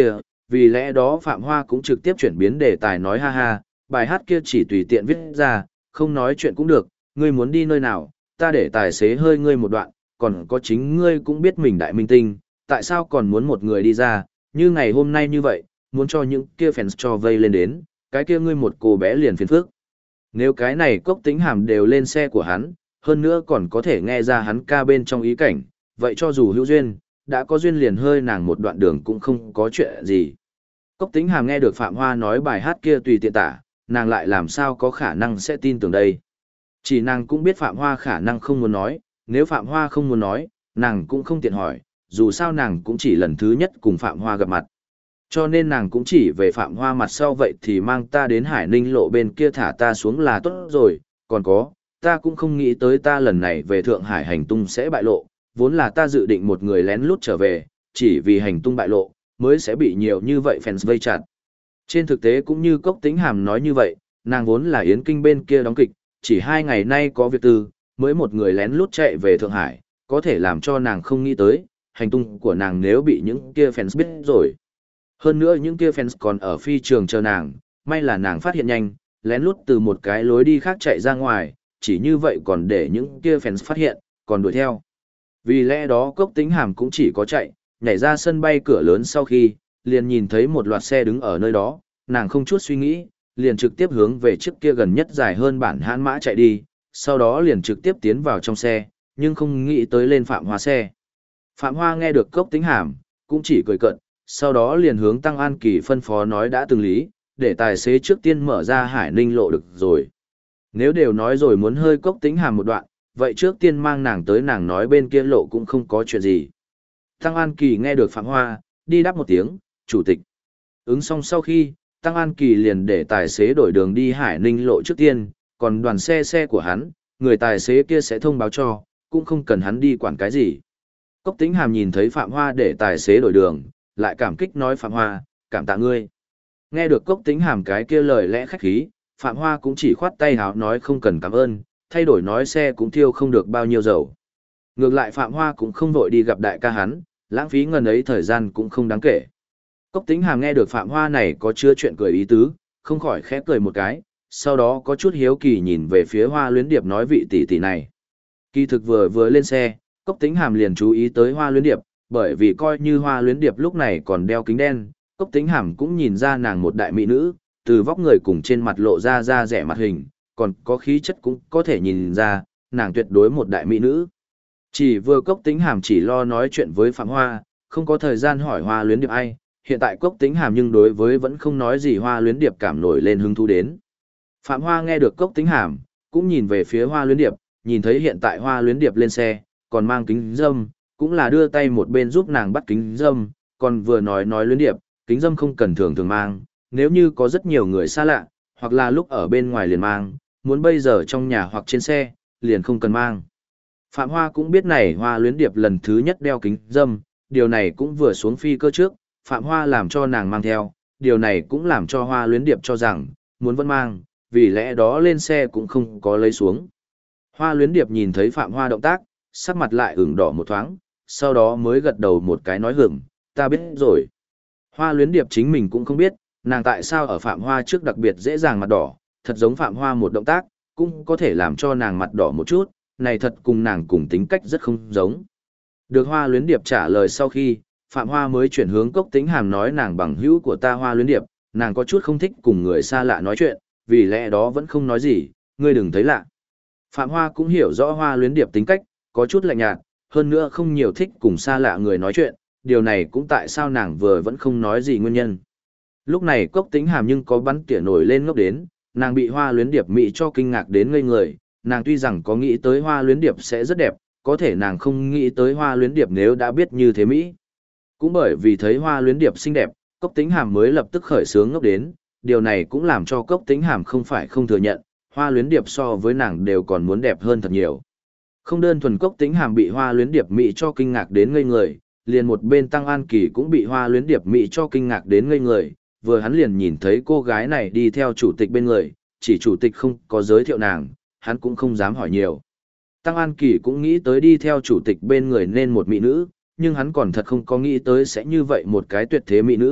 Speaker 1: vì lẽ đó Phạm Hoa cũng trực tiếp chuyển biến đề tài nói ha ha, bài hát kia chỉ tùy tiện viết ra, không nói chuyện cũng được, ngươi muốn đi nơi nào, ta để tài xế hơi ngươi một đoạn, còn có chính ngươi cũng biết mình đại minh tinh, tại sao còn muốn một người đi ra, như ngày hôm nay như vậy, muốn cho những kia fans cho vây lên đến, cái kia ngươi một cô bé liền phiền phức. Nếu cái này Cốc Tĩnh Hàm đều lên xe của hắn, hơn nữa còn có thể nghe ra hắn ca bên trong ý cảnh, vậy cho dù hữu duyên, đã có duyên liền hơi nàng một đoạn đường cũng không có chuyện gì. Cốc Tĩnh Hàm nghe được Phạm Hoa nói bài hát kia tùy tiện tả, nàng lại làm sao có khả năng sẽ tin tưởng đây. Chỉ nàng cũng biết Phạm Hoa khả năng không muốn nói, nếu Phạm Hoa không muốn nói, nàng cũng không tiện hỏi, dù sao nàng cũng chỉ lần thứ nhất cùng Phạm Hoa gặp mặt. Cho nên nàng cũng chỉ về Phạm Hoa mặt sau vậy thì mang ta đến Hải Ninh lộ bên kia thả ta xuống là tốt rồi, còn có, ta cũng không nghĩ tới ta lần này về Thượng Hải hành tung sẽ bại lộ, vốn là ta dự định một người lén lút trở về, chỉ vì hành tung bại lộ, mới sẽ bị nhiều như vậy fans vây chặt. Trên thực tế cũng như Cốc Tĩnh Hàm nói như vậy, nàng vốn là Yến Kinh bên kia đóng kịch, chỉ 2 ngày nay có việc tư, mới một người lén lút chạy về Thượng Hải, có thể làm cho nàng không nghĩ tới, hành tung của nàng nếu bị những kia fans biết rồi. Hơn nữa những kia fans còn ở phi trường chờ nàng, may là nàng phát hiện nhanh, lén lút từ một cái lối đi khác chạy ra ngoài, chỉ như vậy còn để những kia fans phát hiện, còn đuổi theo. Vì lẽ đó Cốc Tĩnh Hàm cũng chỉ có chạy, nhảy ra sân bay cửa lớn sau khi, liền nhìn thấy một loạt xe đứng ở nơi đó, nàng không chút suy nghĩ, liền trực tiếp hướng về chiếc kia gần nhất dài hơn bản hãn mã chạy đi, sau đó liền trực tiếp tiến vào trong xe, nhưng không nghĩ tới lên Phạm Hoa xe. Phạm Hoa nghe được Cốc Tĩnh Hàm, cũng chỉ cười cợt, sau đó liền hướng Tăng An Kỳ phân phó nói đã từng lý, để tài xế trước tiên mở ra Hải Ninh lộ được rồi. Nếu đều nói rồi muốn hơi Cốc Tĩnh Hàm một đoạn, vậy trước tiên mang nàng tới nàng nói bên kia lộ cũng không có chuyện gì. Tăng An Kỳ nghe được Phạm Hoa, đi đáp một tiếng, chủ tịch. Ứng xong sau khi, Tăng An Kỳ liền để tài xế đổi đường đi Hải Ninh lộ trước tiên, còn đoàn xe của hắn, người tài xế kia sẽ thông báo cho, cũng không cần hắn đi quản cái gì. Cốc Tĩnh Hàm nhìn thấy Phạm Hoa để tài xế đổi đường, lại cảm kích nói Phạm Hoa, cảm tạ ngươi. Nghe được Cốc Tĩnh Hàm cái kia lời lẽ khách khí, Phạm Hoa cũng chỉ khoát tay háo nói không cần cảm ơn, thay đổi nói xe cũng thiêu không được bao nhiêu dầu. Ngược lại Phạm Hoa cũng không vội đi gặp đại ca hắn, lãng phí ngần ấy thời gian cũng không đáng kể. Cốc Tĩnh Hàm nghe được Phạm Hoa này có chứa chuyện cười ý tứ, không khỏi khẽ cười một cái, sau đó có chút hiếu kỳ nhìn về phía Hoa Luyến Điệp nói vị tỷ tỷ này. Kỳ thực vừa lên xe, Cốc Tĩnh Hàm liền chú ý tới Hoa Luyến Điệp, bởi vì coi như Hoa Luyến Điệp lúc này còn đeo kính đen, Cốc Tĩnh Hàm cũng nhìn ra nàng một đại mỹ nữ, từ vóc người cùng trên mặt lộ ra rẻ mặt hình, còn có khí chất cũng có thể nhìn ra, nàng tuyệt đối một đại mỹ nữ. Chỉ vừa Cốc Tĩnh Hàm chỉ lo nói chuyện với Phạm Hoa, không có thời gian hỏi Hoa Luyến Điệp ai, hiện tại Cốc Tĩnh Hàm nhưng đối với vẫn không nói gì Hoa Luyến Điệp cảm nổi lên hứng thú đến. Phạm Hoa nghe được Cốc Tĩnh Hàm, cũng nhìn về phía Hoa Luyến Điệp, nhìn thấy hiện tại Hoa Luyến Điệp lên xe, còn mang kính râm, cũng là đưa tay một bên giúp nàng bắt kính râm, còn vừa nói Luyến Điệp, kính râm không cần thường mang, nếu như có rất nhiều người xa lạ, hoặc là lúc ở bên ngoài liền mang, muốn bây giờ trong nhà hoặc trên xe, liền không cần mang. Phạm Hoa cũng biết này Hoa Luyến Điệp lần thứ nhất đeo kính râm, điều này cũng vừa xuống phi cơ trước, Phạm Hoa làm cho nàng mang theo, điều này cũng làm cho Hoa Luyến Điệp cho rằng, muốn vẫn mang, vì lẽ đó lên xe cũng không có lấy xuống. Hoa Luyến Điệp nhìn thấy Phạm Hoa động tác, sắc mặt lại ửng đỏ một thoáng, sau đó mới gật đầu một cái nói hửng, ta biết rồi. Hoa Luyến Điệp chính mình cũng không biết, nàng tại sao ở Phạm Hoa trước đặc biệt dễ dàng mặt đỏ, thật giống Phạm Hoa một động tác, cũng có thể làm cho nàng mặt đỏ một chút, này thật cùng nàng cùng tính cách rất không giống. Được Hoa Luyến Điệp trả lời sau khi, Phạm Hoa mới chuyển hướng Cốc Tĩnh Hàm nói nàng bằng hữu của ta Hoa Luyến Điệp, nàng có chút không thích cùng người xa lạ nói chuyện, vì lẽ đó vẫn không nói gì, ngươi đừng thấy lạ. Phạm Hoa cũng hiểu rõ Hoa Luyến Điệp tính cách, có chút lạnh nhạt, hơn nữa không nhiều thích cùng xa lạ người nói chuyện, điều này cũng tại sao nàng vừa vẫn không nói gì nguyên nhân. Lúc này Cốc Tĩnh Hàm nhưng có bắn tỉa nổi lên ngốc đến, nàng bị Hoa Luyến Điệp mị cho kinh ngạc đến ngây người, nàng tuy rằng có nghĩ tới Hoa Luyến Điệp sẽ rất đẹp, có thể nàng không nghĩ tới Hoa Luyến Điệp nếu đã biết như thế mỹ. Cũng bởi vì thấy Hoa Luyến Điệp xinh đẹp, Cốc Tĩnh Hàm mới lập tức khởi sướng ngốc đến, điều này cũng làm cho Cốc Tĩnh Hàm không phải không thừa nhận, Hoa Luyến Điệp so với nàng đều còn muốn đẹp hơn thật nhiều. Không đơn thuần Cốc Tĩnh Hàm bị Hoa Luyến Điệp mị cho kinh ngạc đến ngây người, liền một bên Tăng An Kỳ cũng bị Hoa Luyến Điệp mị cho kinh ngạc đến ngây người, vừa hắn liền nhìn thấy cô gái này đi theo chủ tịch bên người, chỉ chủ tịch không có giới thiệu nàng, hắn cũng không dám hỏi nhiều. Tăng An Kỳ cũng nghĩ tới đi theo chủ tịch bên người nên một mỹ nữ, nhưng hắn còn thật không có nghĩ tới sẽ như vậy một cái tuyệt thế mỹ nữ,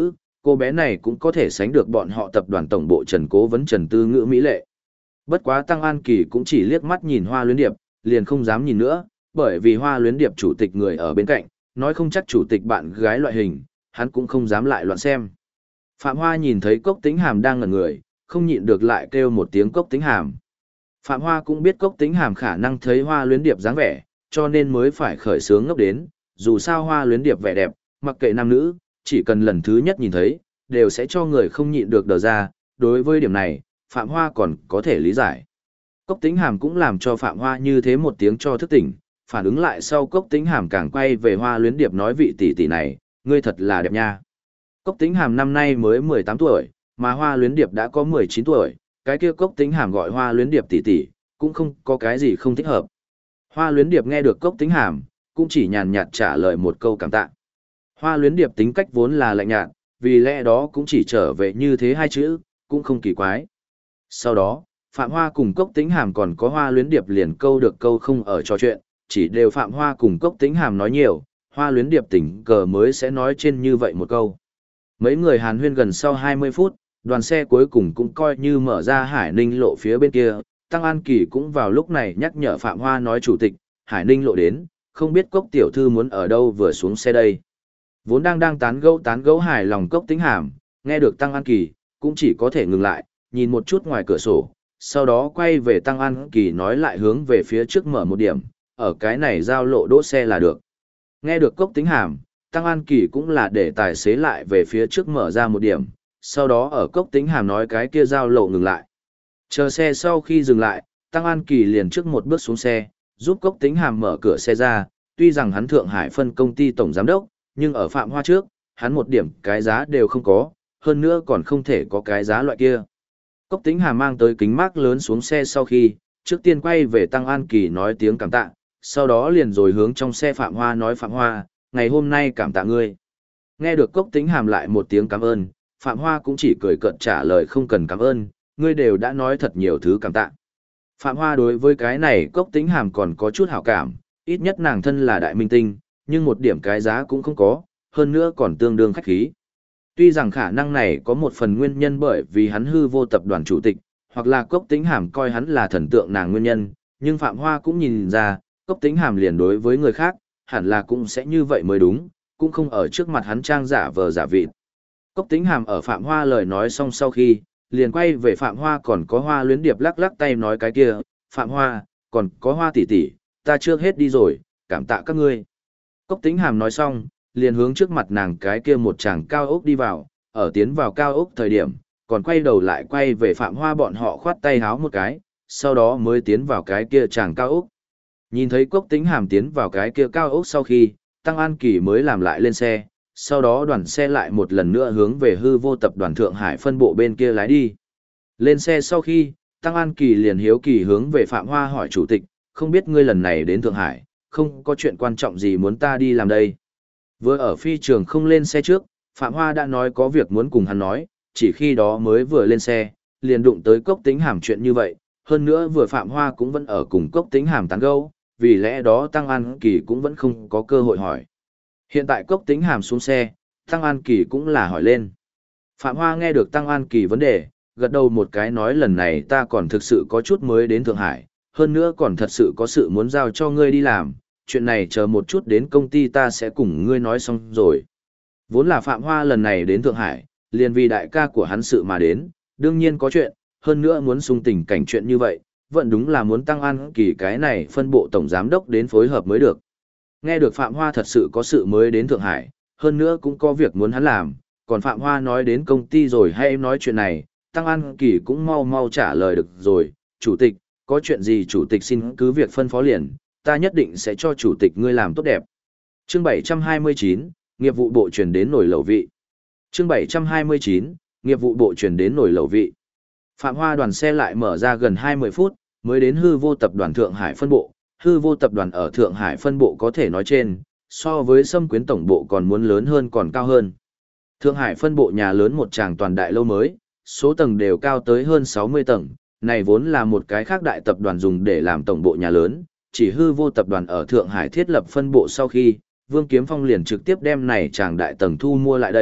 Speaker 1: cô bé này cũng có thể sánh được bọn họ tập đoàn tổng bộ Trần Cố vấn Trần Tư Ngữ mỹ lệ. Bất quá Tăng An Kỳ cũng chỉ liếc mắt nhìn Hoa Luyến Điệp, liền không dám nhìn nữa, bởi vì Hoa Luyến Điệp chủ tịch người ở bên cạnh, nói không chắc chủ tịch bạn gái loại hình, hắn cũng không dám lại loạn xem. Phạm Hoa nhìn thấy Cốc Tĩnh Hàm đang ngẩn người, không nhịn được lại kêu một tiếng Cốc Tĩnh Hàm. Phạm Hoa cũng biết Cốc Tĩnh Hàm khả năng thấy Hoa Luyến Điệp dáng vẻ, cho nên mới phải khởi sướng ngốc đến, dù sao Hoa Luyến Điệp vẻ đẹp, mặc kệ nam nữ, chỉ cần lần thứ nhất nhìn thấy, đều sẽ cho người không nhịn được đờ ra, đối với điểm này, Phạm Hoa còn có thể lý giải. Cốc Tĩnh Hàm cũng làm cho Phạm Hoa như thế một tiếng cho thức tỉnh, phản ứng lại sau Cốc Tĩnh Hàm càng quay về Hoa Luyến Điệp nói vị tỷ tỷ này, ngươi thật là đẹp nha. Cốc Tĩnh Hàm năm nay mới 18 tuổi, mà Hoa Luyến Điệp đã có 19 tuổi, cái kia Cốc Tĩnh Hàm gọi Hoa Luyến Điệp tỷ tỷ, cũng không có cái gì không thích hợp. Hoa Luyến Điệp nghe được Cốc Tĩnh Hàm, cũng chỉ nhàn nhạt trả lời một câu cảm tạ. Hoa Luyến Điệp tính cách vốn là lạnh nhạt, vì lẽ đó cũng chỉ trở về như thế hai chữ, cũng không kỳ quái. Sau đó, Phạm Hoa cùng Cốc Tĩnh Hàm còn có Hoa Luyến Điệp liền câu được câu không ở trò chuyện, chỉ đều Phạm Hoa cùng Cốc Tĩnh Hàm nói nhiều, Hoa Luyến Điệp tình cờ mới sẽ nói trên như vậy một câu. Mấy người hàn huyên gần sau 20 phút, đoàn xe cuối cùng cũng coi như mở ra Hải Ninh lộ phía bên kia, Tăng An Kỳ cũng vào lúc này nhắc nhở Phạm Hoa nói chủ tịch, Hải Ninh lộ đến, không biết Cốc tiểu thư muốn ở đâu vừa xuống xe đây. Vốn đang tán gẫu hài lòng Cốc Tĩnh Hàm, nghe được Tăng An Kỳ, cũng chỉ có thể ngừng lại, nhìn một chút ngoài cửa sổ, sau đó quay về Tăng An Kỳ nói lại hướng về phía trước mở một điểm, ở cái này giao lộ đỗ xe là được. Nghe được Cốc Tĩnh Hàm, Tăng An Kỳ cũng là để tài xế lại về phía trước mở ra một điểm, sau đó ở Cốc Tĩnh Hàm nói cái kia giao lộ ngừng lại. Chờ xe sau khi dừng lại, Tăng An Kỳ liền trước một bước xuống xe, giúp Cốc Tĩnh Hàm mở cửa xe ra, tuy rằng hắn Thượng Hải phân công ty tổng giám đốc, nhưng ở Phạm Hoa trước, hắn một điểm cái giá đều không có, hơn nữa còn không thể có cái giá loại kia. Cốc Tĩnh Hàm mang tới kính mác lớn xuống xe sau khi, trước tiên quay về Tăng An Kỳ nói tiếng cảm tạ, sau đó liền rồi hướng trong xe Phạm Hoa nói Phạm Hoa, ngày hôm nay cảm tạ ngươi. Nghe được Cốc Tĩnh Hàm lại một tiếng cảm ơn, Phạm Hoa cũng chỉ cười cợt trả lời không cần cảm ơn, ngươi đều đã nói thật nhiều thứ cảm tạ. Phạm Hoa đối với cái này Cốc Tĩnh Hàm còn có chút hảo cảm, ít nhất nàng thân là đại minh tinh, nhưng một điểm cái giá cũng không có, hơn nữa còn tương đương khách khí. Tuy rằng khả năng này có một phần nguyên nhân bởi vì hắn hư vô tập đoàn chủ tịch, hoặc là Cốc Tĩnh Hàm coi hắn là thần tượng nàng nguyên nhân, nhưng Phạm Hoa cũng nhìn ra, Cốc Tĩnh Hàm liền đối với người khác, hẳn là cũng sẽ như vậy mới đúng, cũng không ở trước mặt hắn trang giả vờ giả vịt. Cốc Tĩnh Hàm ở Phạm Hoa lời nói xong sau khi, liền quay về Phạm Hoa còn có Hoa Luyến Điệp lắc lắc tay nói cái kia, Phạm Hoa, còn có Hoa tỷ tỷ, ta trước hết đi rồi, cảm tạ các ngươi. Cốc Tĩnh Hàm nói xong, liền hướng trước mặt nàng cái kia một chàng cao ốc đi vào, ở tiến vào cao ốc thời điểm, còn quay đầu lại quay về Phạm Hoa bọn họ khoát tay háo một cái, sau đó mới tiến vào cái kia chàng cao ốc. Nhìn thấy Cốc Tĩnh Hàm tiến vào cái kia cao ốc sau khi, Tăng An Kỳ mới làm lại lên xe, sau đó đoàn xe lại một lần nữa hướng về hư vô tập đoàn Thượng Hải phân bộ bên kia lái đi. Lên xe sau khi, Tăng An Kỳ liền hiếu kỳ hướng về Phạm Hoa hỏi chủ tịch, không biết ngươi lần này đến Thượng Hải, không có chuyện quan trọng gì muốn ta đi làm đây. Vừa ở phi trường không lên xe trước, Phạm Hoa đã nói có việc muốn cùng hắn nói, chỉ khi đó mới vừa lên xe, liền đụng tới Cốc Tĩnh Hàm chuyện như vậy, hơn nữa vừa Phạm Hoa cũng vẫn ở cùng Cốc Tĩnh Hàm tán gẫu, vì lẽ đó Tăng An Kỳ cũng vẫn không có cơ hội hỏi. Hiện tại Cốc Tĩnh Hàm xuống xe, Tăng An Kỳ cũng là hỏi lên. Phạm Hoa nghe được Tăng An Kỳ vấn đề, gật đầu một cái nói lần này ta còn thực sự có chút mới đến Thượng Hải, hơn nữa còn thật sự có sự muốn giao cho ngươi đi làm, chuyện này chờ một chút đến công ty ta sẽ cùng ngươi nói xong rồi. Vốn là Phạm Hoa lần này đến Thượng Hải, liền vì đại ca của hắn sự mà đến, đương nhiên có chuyện, hơn nữa muốn xung tình cảnh chuyện như vậy, vẫn đúng là muốn Tăng An Kỳ cái này phân bộ tổng giám đốc đến phối hợp mới được. Nghe được Phạm Hoa thật sự có sự mới đến Thượng Hải, hơn nữa cũng có việc muốn hắn làm, còn Phạm Hoa nói đến công ty rồi hay nói chuyện này, Tăng An Kỳ cũng mau mau trả lời được rồi, chủ tịch, có chuyện gì chủ tịch xin cứ việc phân phó liền, ta nhất định sẽ cho chủ tịch ngươi làm tốt đẹp. Chương 729, nghiệp vụ bộ chuyển đến nổi lẩu vị. Chương 729, nghiệp vụ bộ chuyển đến nổi lẩu vị. Phạm Hoa đoàn xe lại mở ra gần 20 phút, mới đến hư vô tập đoàn Thượng Hải phân bộ. Hư vô tập đoàn ở Thượng Hải phân bộ có thể nói trên, so với Sâm Quyến tổng bộ còn muốn lớn hơn còn cao hơn. Thượng Hải phân bộ nhà lớn một tràng toàn đại lâu mới, số tầng đều cao tới hơn 60 tầng, này vốn là một cái khác đại tập đoàn dùng để làm tổng bộ nhà lớn, chỉ hư vô tập đoàn ở Thượng Hải thiết lập phân bộ sau khi, Vương Kiếm Phong liền trực tiếp đem này tràng đại tầng thu mua lại đây,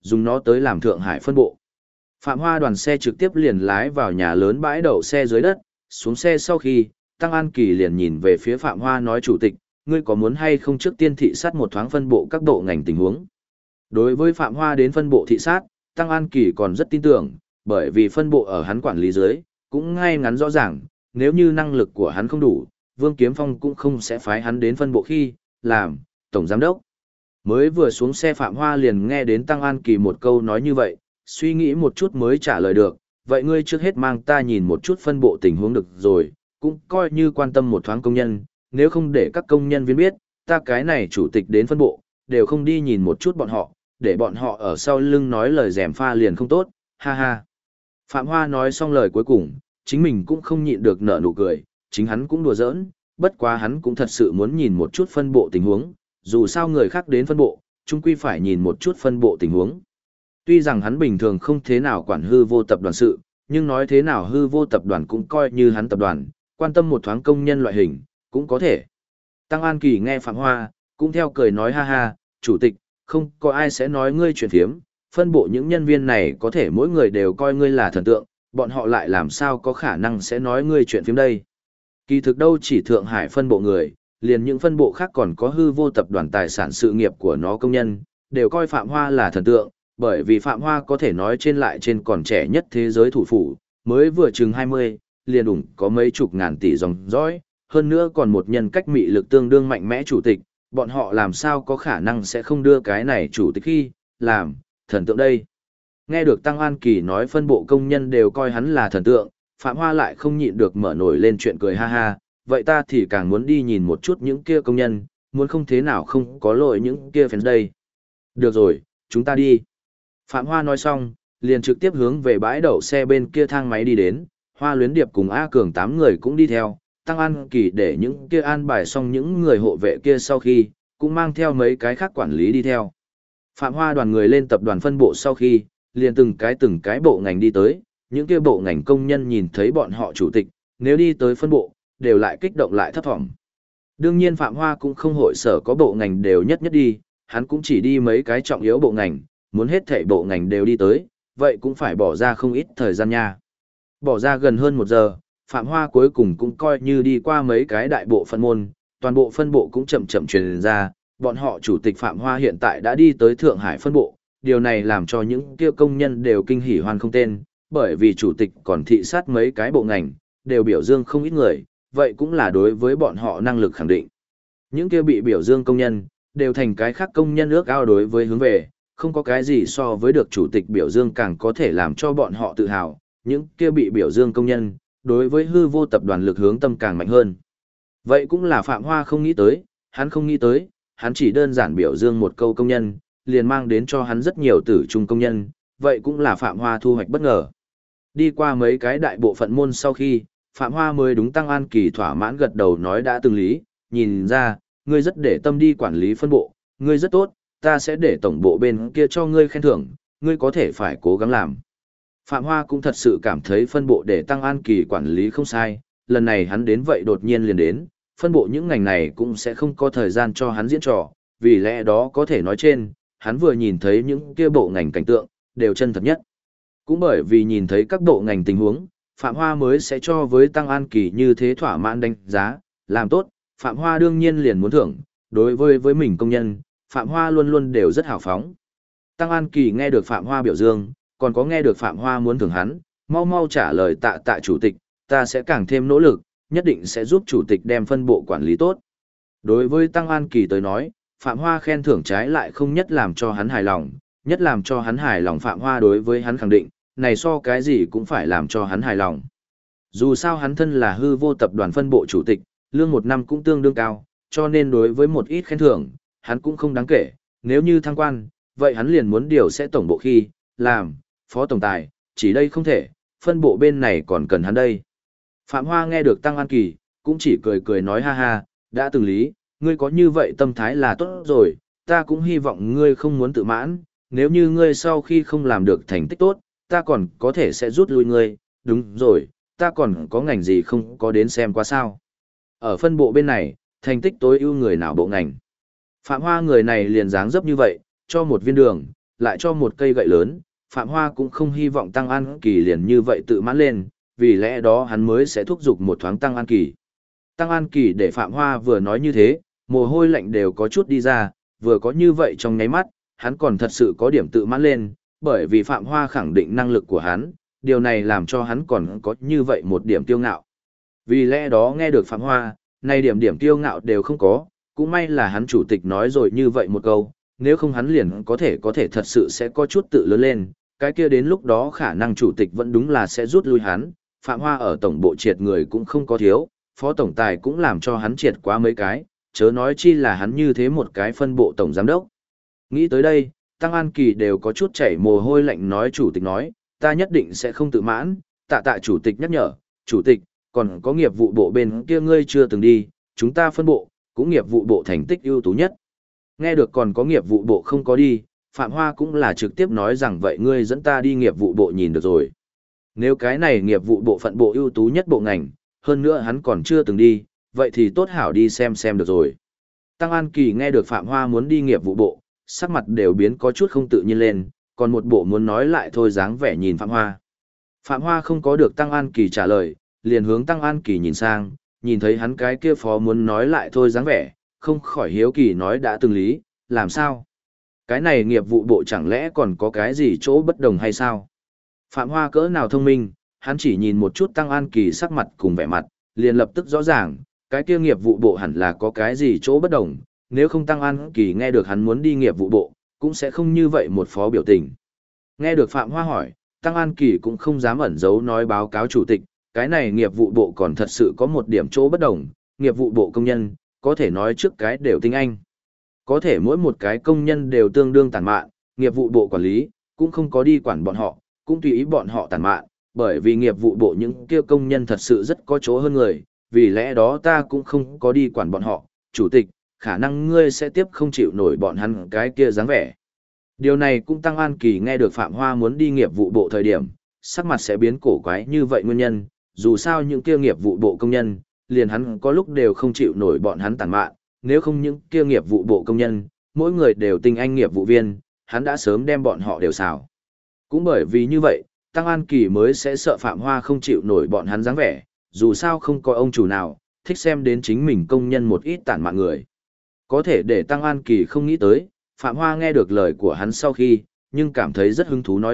Speaker 1: dùng nó tới làm Thượng Hải phân bộ. Phạm Hoa đoàn xe trực tiếp liền lái vào nhà lớn bãi đậu xe dưới đất, xuống xe sau khi, Tăng An Kỳ liền nhìn về phía Phạm Hoa nói chủ tịch, ngươi có muốn hay không trước tiên thị sát một thoáng phân bộ các bộ ngành tình huống. Đối với Phạm Hoa đến phân bộ thị sát, Tăng An Kỳ còn rất tin tưởng, bởi vì phân bộ ở hắn quản lý dưới, cũng ngay ngắn rõ ràng, nếu như năng lực của hắn không đủ, Vương Kiếm Phong cũng không sẽ phái hắn đến phân bộ khi, làm, tổng giám đốc. Mới vừa xuống xe Phạm Hoa liền nghe đến Tăng An Kỳ một câu nói như vậy, suy nghĩ một chút mới trả lời được, vậy ngươi trước hết mang ta nhìn một chút phân bộ tình huống được rồi, cũng coi như quan tâm một thoáng công nhân, nếu không để các công nhân viên biết, ta cái này chủ tịch đến phân bộ, đều không đi nhìn một chút bọn họ, để bọn họ ở sau lưng nói lời dèm pha liền không tốt, ha ha. Phạm Hoa nói xong lời cuối cùng, chính mình cũng không nhịn được nở nụ cười, chính hắn cũng đùa giỡn, bất quá hắn cũng thật sự muốn nhìn một chút phân bộ tình huống, dù sao người khác đến phân bộ, chung quy phải nhìn một chút phân bộ tình huống. Tuy rằng hắn bình thường không thế nào quản hư vô tập đoàn sự, nhưng nói thế nào hư vô tập đoàn cũng coi như hắn tập đoàn, quan tâm một thoáng công nhân loại hình, cũng có thể. Tăng An Kỳ nghe Phạm Hoa, cũng theo cười nói ha ha, chủ tịch, không có ai sẽ nói ngươi chuyện phiếm, phân bộ những nhân viên này có thể mỗi người đều coi ngươi là thần tượng, bọn họ lại làm sao có khả năng sẽ nói ngươi chuyện phiếm đây. Kỳ thực đâu chỉ Thượng Hải phân bộ người, liền những phân bộ khác còn có hư vô tập đoàn tài sản sự nghiệp của nó công nhân, đều coi Phạm Hoa là thần tượng, bởi vì Phạm Hoa có thể nói trên lại trên còn trẻ nhất thế giới thủ phủ, mới vừa chừng 20, liền ủng có mấy chục ngàn tỷ dòng dõi, hơn nữa còn một nhân cách mị lực tương đương mạnh mẽ chủ tịch, bọn họ làm sao có khả năng sẽ không đưa cái này chủ tịch khi, làm, thần tượng đây. Nghe được Tăng An Kỳ nói phân bộ công nhân đều coi hắn là thần tượng, Phạm Hoa lại không nhịn được mở nổi lên chuyện cười ha ha, vậy ta thì càng muốn đi nhìn một chút những kia công nhân, muốn không thế nào không có lỗi những kia fans đây. Được rồi, chúng ta đi. Phạm Hoa nói xong, liền trực tiếp hướng về bãi đậu xe bên kia thang máy đi đến, Hoa Luyến Điệp cùng A Cường 8 người cũng đi theo, Tăng An Kỳ để những kia an bài xong những người hộ vệ kia sau khi, cũng mang theo mấy cái khác quản lý đi theo. Phạm Hoa đoàn người lên tập đoàn phân bộ sau khi, liền từng cái bộ ngành đi tới, những kia bộ ngành công nhân nhìn thấy bọn họ chủ tịch, nếu đi tới phân bộ, đều lại kích động lại thấp thỏm. Đương nhiên Phạm Hoa cũng không hội sở có bộ ngành đều nhất đi, hắn cũng chỉ đi mấy cái trọng yếu bộ ngành, muốn hết thảy bộ ngành đều đi tới, vậy cũng phải bỏ ra không ít thời gian nha. Bỏ ra gần hơn 1 giờ, Phạm Hoa cuối cùng cũng coi như đi qua mấy cái đại bộ phân môn, toàn bộ phân bộ cũng chậm chậm truyền ra, bọn họ chủ tịch Phạm Hoa hiện tại đã đi tới Thượng Hải phân bộ, điều này làm cho những kia công nhân đều kinh hỉ hoan không tên, bởi vì chủ tịch còn thị sát mấy cái bộ ngành, đều biểu dương không ít người, vậy cũng là đối với bọn họ năng lực khẳng định. Những kia bị biểu dương công nhân, đều thành cái khác công nhân ước ao đối với hướng về, không có cái gì so với được chủ tịch biểu dương càng có thể làm cho bọn họ tự hào, những kia bị biểu dương công nhân, đối với hư vô tập đoàn lực hướng tâm càng mạnh hơn. Vậy cũng là Phạm Hoa không nghĩ tới, hắn không nghĩ tới, hắn chỉ đơn giản biểu dương một câu công nhân, liền mang đến cho hắn rất nhiều tử trung công nhân, vậy cũng là Phạm Hoa thu hoạch bất ngờ. Đi qua mấy cái đại bộ phận môn sau khi, Phạm Hoa mới đúng Tăng An Kỳ thỏa mãn gật đầu nói đã từng lý, nhìn ra, ngươi rất để tâm đi quản lý phân bộ, ngươi rất tốt, ta sẽ để tổng bộ bên kia cho ngươi khen thưởng, ngươi có thể phải cố gắng làm. Phạm Hoa cũng thật sự cảm thấy phân bộ để Tăng An Kỳ quản lý không sai, lần này hắn đến vậy đột nhiên liền đến, phân bộ những ngành này cũng sẽ không có thời gian cho hắn diễn trò, vì lẽ đó có thể nói trên, hắn vừa nhìn thấy những kia bộ ngành cảnh tượng, đều chân thật nhất. Cũng bởi vì nhìn thấy các bộ ngành tình huống, Phạm Hoa mới sẽ cho với Tăng An Kỳ như thế thỏa mãn đánh giá, làm tốt, Phạm Hoa đương nhiên liền muốn thưởng, đối với mình công nhân, Phạm Hoa luôn luôn đều rất hào phóng. Tăng An Kỳ nghe được Phạm Hoa biểu dương, còn có nghe được Phạm Hoa muốn thưởng hắn, mau mau trả lời tạ chủ tịch, ta sẽ càng thêm nỗ lực, nhất định sẽ giúp chủ tịch đem phân bộ quản lý tốt. Đối với Tăng An Kỳ tới nói, Phạm Hoa khen thưởng trái lại không nhất làm cho hắn hài lòng, nhất làm cho hắn hài lòng Phạm Hoa đối với hắn khẳng định, này so cái gì cũng phải làm cho hắn hài lòng. Dù sao hắn thân là hư vô tập đoàn phân bộ chủ tịch, lương 1 năm cũng tương đương cao, cho nên đối với một ít khen thưởng, hắn cũng không đáng kể, nếu như thăng quan, vậy hắn liền muốn điều sẽ tổng bộ khi, làm, phó tổng tài, chỉ đây không thể, phân bộ bên này còn cần hắn đây. Phạm Hoa nghe được Tăng An Kỳ, cũng chỉ cười cười nói ha ha, đã từng lý, ngươi có như vậy tâm thái là tốt rồi, ta cũng hy vọng ngươi không muốn tự mãn, nếu như ngươi sau khi không làm được thành tích tốt, ta còn có thể sẽ rút lui ngươi, đúng rồi, ta còn có ngành gì không có đến xem qua sao. Ở phân bộ bên này, thành tích tối ưu người nào bộ ngành. Phạm Hoa người này liền dáng dấp như vậy, cho một viên đường, lại cho một cây gậy lớn, Phạm Hoa cũng không hy vọng Tăng An Kỳ liền như vậy tự mãn lên, vì lẽ đó hắn mới sẽ thúc giục một thoáng Tăng An Kỳ. Tăng An Kỳ để Phạm Hoa vừa nói như thế, mồ hôi lạnh đều có chút đi ra, vừa có như vậy trong nháy mắt, hắn còn thật sự có điểm tự mãn lên, bởi vì Phạm Hoa khẳng định năng lực của hắn, điều này làm cho hắn còn có như vậy một điểm kiêu ngạo. Vì lẽ đó nghe được Phạm Hoa, nay điểm kiêu ngạo đều không có, cũng may là hắn chủ tịch nói rồi như vậy một câu, nếu không hắn liền có thể thật sự sẽ có chút tự lớn lên, cái kia đến lúc đó khả năng chủ tịch vẫn đúng là sẽ rút lui hắn, Phạm Hoa ở tổng bộ triệt người cũng không có thiếu, phó tổng tài cũng làm cho hắn triệt quá mấy cái, chớ nói chi là hắn như thế một cái phân bộ tổng giám đốc. Nghĩ tới đây, Tăng An Kỳ đều có chút chảy mồ hôi lạnh nói chủ tịch nói, ta nhất định sẽ không tự mãn, tạ chủ tịch nhắc nhở, chủ tịch, còn có nghiệp vụ bộ bên kia ngươi chưa từng đi, chúng ta phân bộ, cũng nghiệp vụ bộ thành tích ưu tú nhất. Nghe được còn có nghiệp vụ bộ không có đi, Phạm Hoa cũng là trực tiếp nói rằng vậy ngươi dẫn ta đi nghiệp vụ bộ nhìn được rồi. Nếu cái này nghiệp vụ bộ phận bộ ưu tú nhất bộ ngành, hơn nữa hắn còn chưa từng đi, vậy thì tốt hảo đi xem được rồi. Tăng An Kỳ nghe được Phạm Hoa muốn đi nghiệp vụ bộ, sắc mặt đều biến có chút không tự nhiên lên, còn một bộ muốn nói lại thôi dáng vẻ nhìn Phạm Hoa. Phạm Hoa không có được Tăng An Kỳ trả lời, liền hướng Tăng An Kỳ nhìn sang, nhìn thấy hắn cái kia phó muốn nói lại thôi dáng vẻ, không khỏi hiếu kỳ nói đã từng lý, làm sao? Cái này nghiệp vụ bộ chẳng lẽ còn có cái gì chỗ bất đồng hay sao? Phạm Hoa cỡ nào thông minh, hắn chỉ nhìn một chút Tăng An Kỳ sắc mặt cùng vẻ mặt, liền lập tức rõ ràng, cái kia nghiệp vụ bộ hẳn là có cái gì chỗ bất đồng, nếu không Tăng An Kỳ nghe được hắn muốn đi nghiệp vụ bộ, cũng sẽ không như vậy một phó biểu tình. Nghe được Phạm Hoa hỏi, Tăng An Kỳ cũng không dám ẩn giấu nói báo cáo chủ tịch, cái này nghiệp vụ bộ còn thật sự có một điểm chỗ bất đồng, nghiệp vụ bộ công nhân, có thể nói trước cái đều tinh anh. Có thể mỗi một cái công nhân đều tương đương tàn mạn, nghiệp vụ bộ quản lý, cũng không có đi quản bọn họ, cũng tùy ý bọn họ tàn mạn, bởi vì nghiệp vụ bộ những kia công nhân thật sự rất có chỗ hơn người, vì lẽ đó ta cũng không có đi quản bọn họ, chủ tịch, khả năng ngươi sẽ tiếp không chịu nổi bọn hắn cái kia dáng vẻ. Điều này cũng Tăng An Kỳ nghe được Phạm Hoa muốn đi nghiệp vụ bộ thời điểm, sắc mặt sẽ biến cổ quái như vậy nguyên nhân, dù sao những kia nghiệp vụ bộ công nhân, liền hắn có lúc đều không chịu nổi bọn hắn tàn mạn, nếu không những kia nghiệp vụ bộ công nhân, mỗi người đều tinh anh nghiệp vụ viên, hắn đã sớm đem bọn họ đều xào. Cũng bởi vì như vậy, Tăng An Kỳ mới sẽ sợ Phạm Hoa không chịu nổi bọn hắn dáng vẻ, dù sao không có ông chủ nào, thích xem đến chính mình công nhân một ít tàn mạn người. Có thể để Tăng An Kỳ không nghĩ tới, Phạm Hoa nghe được lời của hắn sau khi, nhưng cảm thấy rất hứng thú nói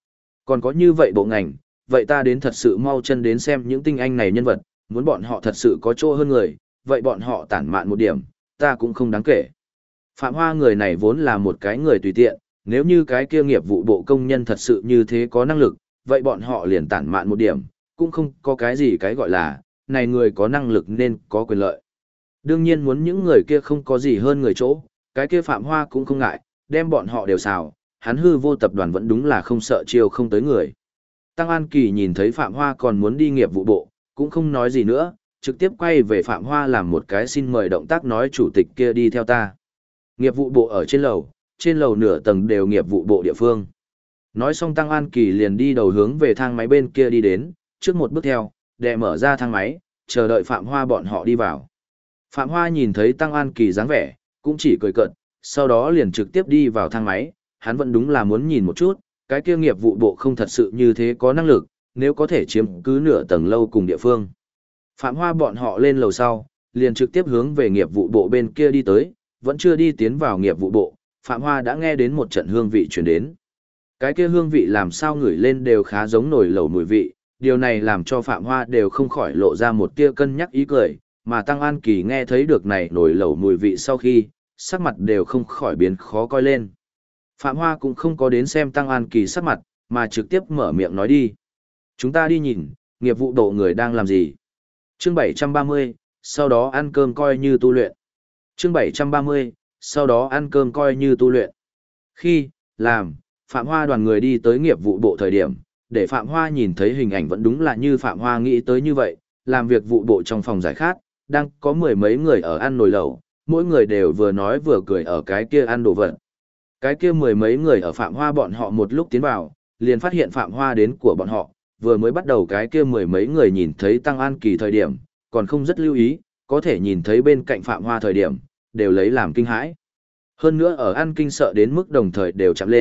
Speaker 1: Còn có như vậy bộ ngành, vậy ta đến thật sự mau chân đến xem những tinh anh này nhân vật, muốn bọn họ thật sự có chỗ hơn người, vậy bọn họ tản mạn một điểm, ta cũng không đáng kể. Phạm Hoa người này vốn là một cái người tùy tiện, nếu như cái kia nghiệp vụ bộ công nhân thật sự như thế có năng lực, vậy bọn họ liền tản mạn một điểm, cũng không có cái gì cái gọi là, này người có năng lực nên có quyền lợi. Đương nhiên muốn những người kia không có gì hơn người chỗ, cái kia Phạm Hoa cũng không ngại, đem bọn họ đều xào, hắn hư vô tập đoàn vẫn đúng là không sợ chiêu không tới người. Tăng An Kỳ nhìn thấy Phạm Hoa còn muốn đi nghiệp vụ bộ, cũng không nói gì nữa, trực tiếp quay về Phạm Hoa làm một cái xin mời động tác nói chủ tịch kia đi theo ta. Nghiệp vụ bộ ở trên lầu nửa tầng đều nghiệp vụ bộ địa phương. Nói xong Tăng An Kỳ liền đi đầu hướng về thang máy bên kia đi đến, trước một bước theo, để mở ra thang máy, chờ đợi Phạm Hoa bọn họ đi vào. Phạm Hoa nhìn thấy Tăng An Kỳ dáng vẻ, cũng chỉ cười cợt, sau đó liền trực tiếp đi vào thang máy, hắn vẫn đúng là muốn nhìn một chút, cái kia nghiệp vụ bộ không thật sự như thế có năng lực, nếu có thể chiếm cứ nửa tầng lâu cùng địa phương. Phạm Hoa bọn họ lên lầu sau, liền trực tiếp hướng về nghiệp vụ bộ bên kia đi tới, vẫn chưa đi tiến vào nghiệp vụ bộ, Phạm Hoa đã nghe đến một trận hương vị truyền đến. Cái kia hương vị làm sao ngửi lên đều khá giống nồi lẩu mùi vị, điều này làm cho Phạm Hoa đều không khỏi lộ ra một tia cân nhắc ý cười, mà Tăng An Kỳ nghe thấy được này nồi lẩu mùi vị sau khi, sắc mặt đều không khỏi biến khó coi lên. Phạm Hoa cũng không có đến xem Tăng An Kỳ sắc mặt, mà trực tiếp mở miệng nói đi. Chúng ta đi nhìn, nghiệp vụ bộ người đang làm gì. Chương 730, sau đó ăn cơm coi như tu luyện. Chương 730, sau đó ăn cơm coi như tu luyện. Khi, làm, Phạm Hoa đoàn người đi tới nghiệp vụ bộ thời điểm, để Phạm Hoa nhìn thấy hình ảnh vẫn đúng là như Phạm Hoa nghĩ tới như vậy, làm việc vụ bộ trong phòng giải khát, đang có mười mấy người ở ăn nồi lẩu, mỗi người đều vừa nói vừa cười ở cái kia ăn đồ vật. Cái kia mười mấy người ở Phạm Hoa bọn họ một lúc tiến vào, liền phát hiện Phạm Hoa đến của bọn họ, vừa mới bắt đầu cái kia mười mấy người nhìn thấy Tăng An Kỳ thời điểm, còn không rất lưu ý, có thể nhìn thấy bên cạnh Phạm Hoa thời điểm, đều lấy làm kinh hãi. Hơn nữa ở ăn kinh sợ đến mức đồng thời đều chạm lên,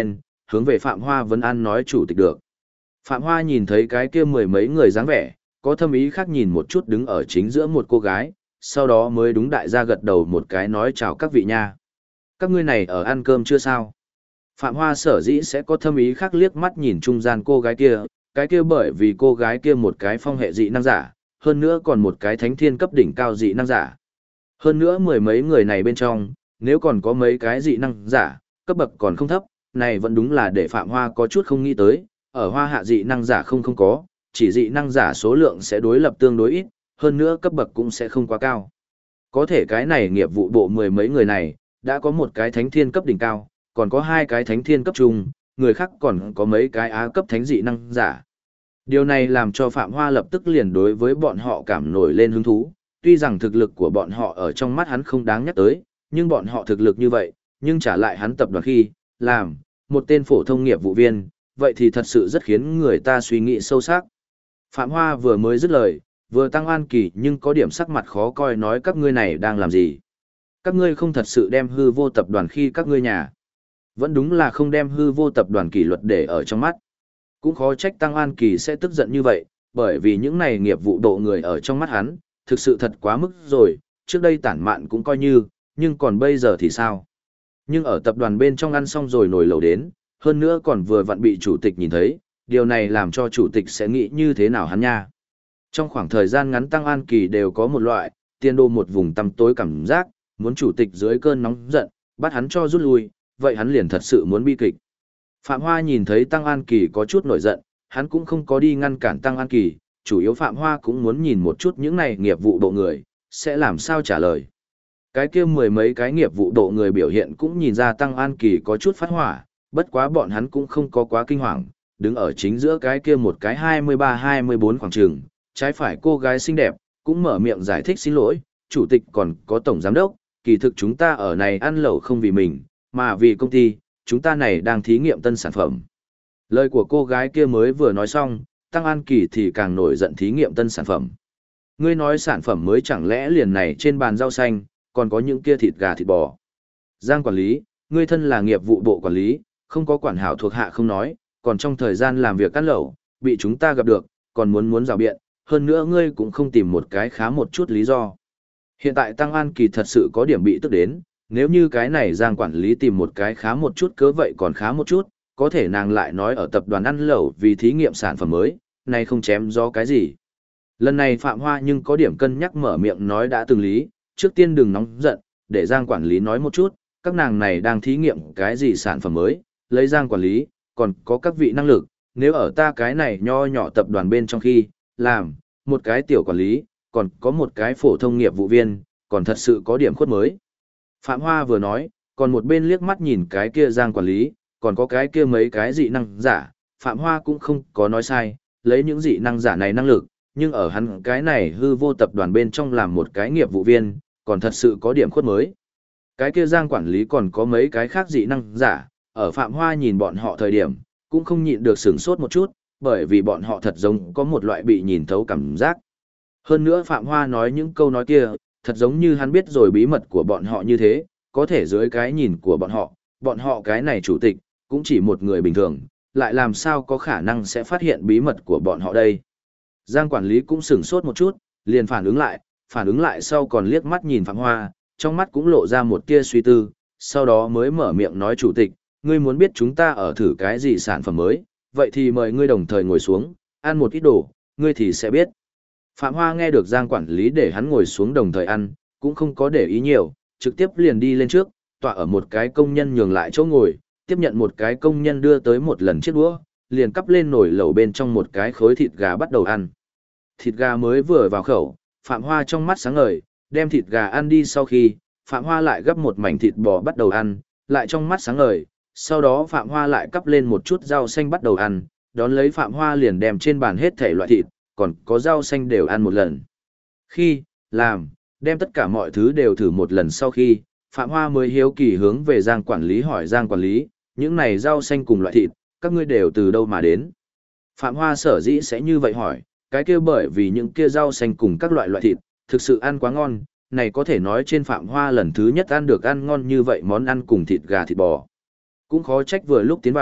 Speaker 1: hướng về Phạm Hoa vấn an nói chủ tịch được. Phạm Hoa nhìn thấy cái kia mười mấy người dáng vẻ, có thâm ý khác nhìn một chút đứng ở chính giữa một cô gái, sau đó mới đúng đại gia gật đầu một cái nói chào các vị nha. Các ngươi này ở ăn cơm chưa sao? Phạm Hoa sở dĩ sẽ có thâm ý khác liếc mắt nhìn trung gian cô gái kia, cái kia bởi vì cô gái kia một cái phong hệ dị năng giả, hơn nữa còn một cái thánh thiên cấp đỉnh cao dị năng giả. Hơn nữa mười mấy người này bên trong, nếu còn có mấy cái dị năng giả, cấp bậc còn không thấp, này vẫn đúng là để Phạm Hoa có chút không nghĩ tới, ở Hoa Hạ dị năng giả không có, chỉ dị năng giả số lượng sẽ đối lập tương đối ít, hơn nữa cấp bậc cũng sẽ không quá cao. Có thể cái này nghiệp vụ bộ mười mấy người này, đã có một cái thánh thiên cấp đỉnh cao, còn có hai cái thánh thiên cấp trung, người khác còn có mấy cái á cấp thánh dị năng giả. Điều này làm cho Phạm Hoa lập tức liền đối với bọn họ cảm nổi lên hứng thú, tuy rằng thực lực của bọn họ ở trong mắt hắn không đáng nhắc tới, nhưng bọn họ thực lực như vậy, nhưng trả lại hắn tập đoàn khi, làm, một tên phổ thông nghiệp vụ viên, vậy thì thật sự rất khiến người ta suy nghĩ sâu sắc. Phạm Hoa vừa mới dứt lời, vừa Tăng An Kỳ nhưng có điểm sắc mặt khó coi nói các ngươi này đang làm gì. Các ngươi không thật sự đem hư vô tập đoàn khi các ngươi nhà. Vẫn đúng là không đem hư vô tập đoàn kỷ luật để ở trong mắt. Cũng khó trách Tăng An Kỳ sẽ tức giận như vậy, bởi vì những này nghiệp vụ độ người ở trong mắt hắn, thực sự thật quá mức rồi, trước đây tản mạn cũng coi như, nhưng còn bây giờ thì sao? Nhưng ở tập đoàn bên trong ăn xong rồi nổi lẩu đến, hơn nữa còn vừa vặn bị chủ tịch nhìn thấy, điều này làm cho chủ tịch sẽ nghĩ như thế nào hắn nha. Trong khoảng thời gian ngắn Tăng An Kỳ đều có một loại, tiên đô một vùng tăm tối cảm giác, muốn chủ tịch dưới cơn nóng giận, bắt hắn cho rút lui, vậy hắn liền thật sự muốn bi kịch. Phạm Hoa nhìn thấy Tăng An Kỳ có chút nổi giận, hắn cũng không có đi ngăn cản Tăng An Kỳ, chủ yếu Phạm Hoa cũng muốn nhìn một chút những này nghiệp vụ độ người, sẽ làm sao trả lời. Cái kia mười mấy cái nghiệp vụ độ người biểu hiện cũng nhìn ra Tăng An Kỳ có chút phát hỏa, bất quá bọn hắn cũng không có quá kinh hoàng, đứng ở chính giữa cái kia một cái 23-24 khoảng trường, trái phải cô gái xinh đẹp, cũng mở miệng giải thích xin lỗi, chủ tịch còn có tổng giám đốc, kỳ thực chúng ta ở này ăn lẩu không vì mình, mà vì công ty, chúng ta này đang thí nghiệm tân sản phẩm. Lời của cô gái kia mới vừa nói xong, Tăng An Kỳ thì càng nổi giận thí nghiệm tân sản phẩm. Ngươi nói sản phẩm mới chẳng lẽ liền này trên bàn rau xanh, còn có những kia thịt gà thịt bò. Giang quản lý, ngươi thân là nghiệp vụ bộ quản lý, không có quản hảo thuộc hạ không nói, còn trong thời gian làm việc ăn lẩu, bị chúng ta gặp được, còn muốn rào biện, hơn nữa ngươi cũng không tìm một cái khá một chút lý do. Hiện tại Tăng An Kỳ thật sự có điểm bị tức đến, nếu như cái này Giang quản lý tìm một cái khá một chút cớ vậy còn khá một chút, có thể nàng lại nói ở tập đoàn ăn lẩu vì thí nghiệm sản phẩm mới, này không chém gió cái gì. Lần này Phạm Hoa nhưng có điểm cân nhắc mở miệng nói đã từng lý, trước tiên đừng nóng giận, để Giang quản lý nói một chút, các nàng này đang thí nghiệm cái gì sản phẩm mới, lấy Giang quản lý, còn có các vị năng lực, nếu ở ta cái này nho nhỏ tập đoàn bên trong khi, làm, một cái tiểu quản lý, còn có một cái phổ thông nghiệp vụ viên, còn thật sự có điểm khuất mới. Phạm Hoa vừa nói, còn một bên liếc mắt nhìn cái kia Giang quản lý, còn có cái kia mấy cái dị năng giả, Phạm Hoa cũng không có nói sai, lấy những dị năng giả này năng lực, nhưng ở hắn cái này hư vô tập đoàn bên trong làm một cái nghiệp vụ viên, còn thật sự có điểm khuất mới. Cái kia Giang quản lý còn có mấy cái khác dị năng giả, ở Phạm Hoa nhìn bọn họ thời điểm, cũng không nhịn được sửng sốt một chút, bởi vì bọn họ thật giống có một loại bị nhìn thấu cảm giác. Hơn nữa Phạm Hoa nói những câu nói kia, thật giống như hắn biết rồi bí mật của bọn họ như thế, có thể dưới cái nhìn của bọn họ cái này chủ tịch, cũng chỉ một người bình thường, lại làm sao có khả năng sẽ phát hiện bí mật của bọn họ đây. Giang quản lý cũng sửng sốt một chút, liền phản ứng lại sau còn liếc mắt nhìn Phạm Hoa, trong mắt cũng lộ ra một tia suy tư, sau đó mới mở miệng nói chủ tịch, ngươi muốn biết chúng ta ở thử cái gì sản phẩm mới, vậy thì mời ngươi đồng thời ngồi xuống, ăn một ít đồ, ngươi thì sẽ biết. Phạm Hoa nghe được Giang quản lý để hắn ngồi xuống đồng thời ăn, cũng không có để ý nhiều, trực tiếp liền đi lên trước, tọa ở một cái công nhân nhường lại chỗ ngồi, tiếp nhận một cái công nhân đưa tới một lần chiếc đũa, liền cắp lên nồi lẩu bên trong một cái khối thịt gà bắt đầu ăn. Thịt gà mới vừa vào khẩu, Phạm Hoa trong mắt sáng ngời, đem thịt gà ăn đi sau khi, Phạm Hoa lại gấp một mảnh thịt bò bắt đầu ăn, lại trong mắt sáng ngời, sau đó Phạm Hoa lại cắp lên một chút rau xanh bắt đầu ăn, đón lấy Phạm Hoa liền đem trên bàn hết thể loại thịt, còn có rau xanh đều ăn một lần. Khi, làm, đem tất cả mọi thứ đều thử một lần sau khi, Phạm Hoa mới hiếu kỳ hướng về Giang quản lý hỏi Giang quản lý, những này rau xanh cùng loại thịt, các ngươi đều từ đâu mà đến? Phạm Hoa sở dĩ sẽ như vậy hỏi, cái kia bởi vì những kia rau xanh cùng các loại thịt, thực sự ăn quá ngon, này có thể nói trên Phạm Hoa lần thứ nhất ăn được ăn ngon như vậy món ăn cùng thịt gà thịt bò. Cũng khó trách vừa lúc tiến vào,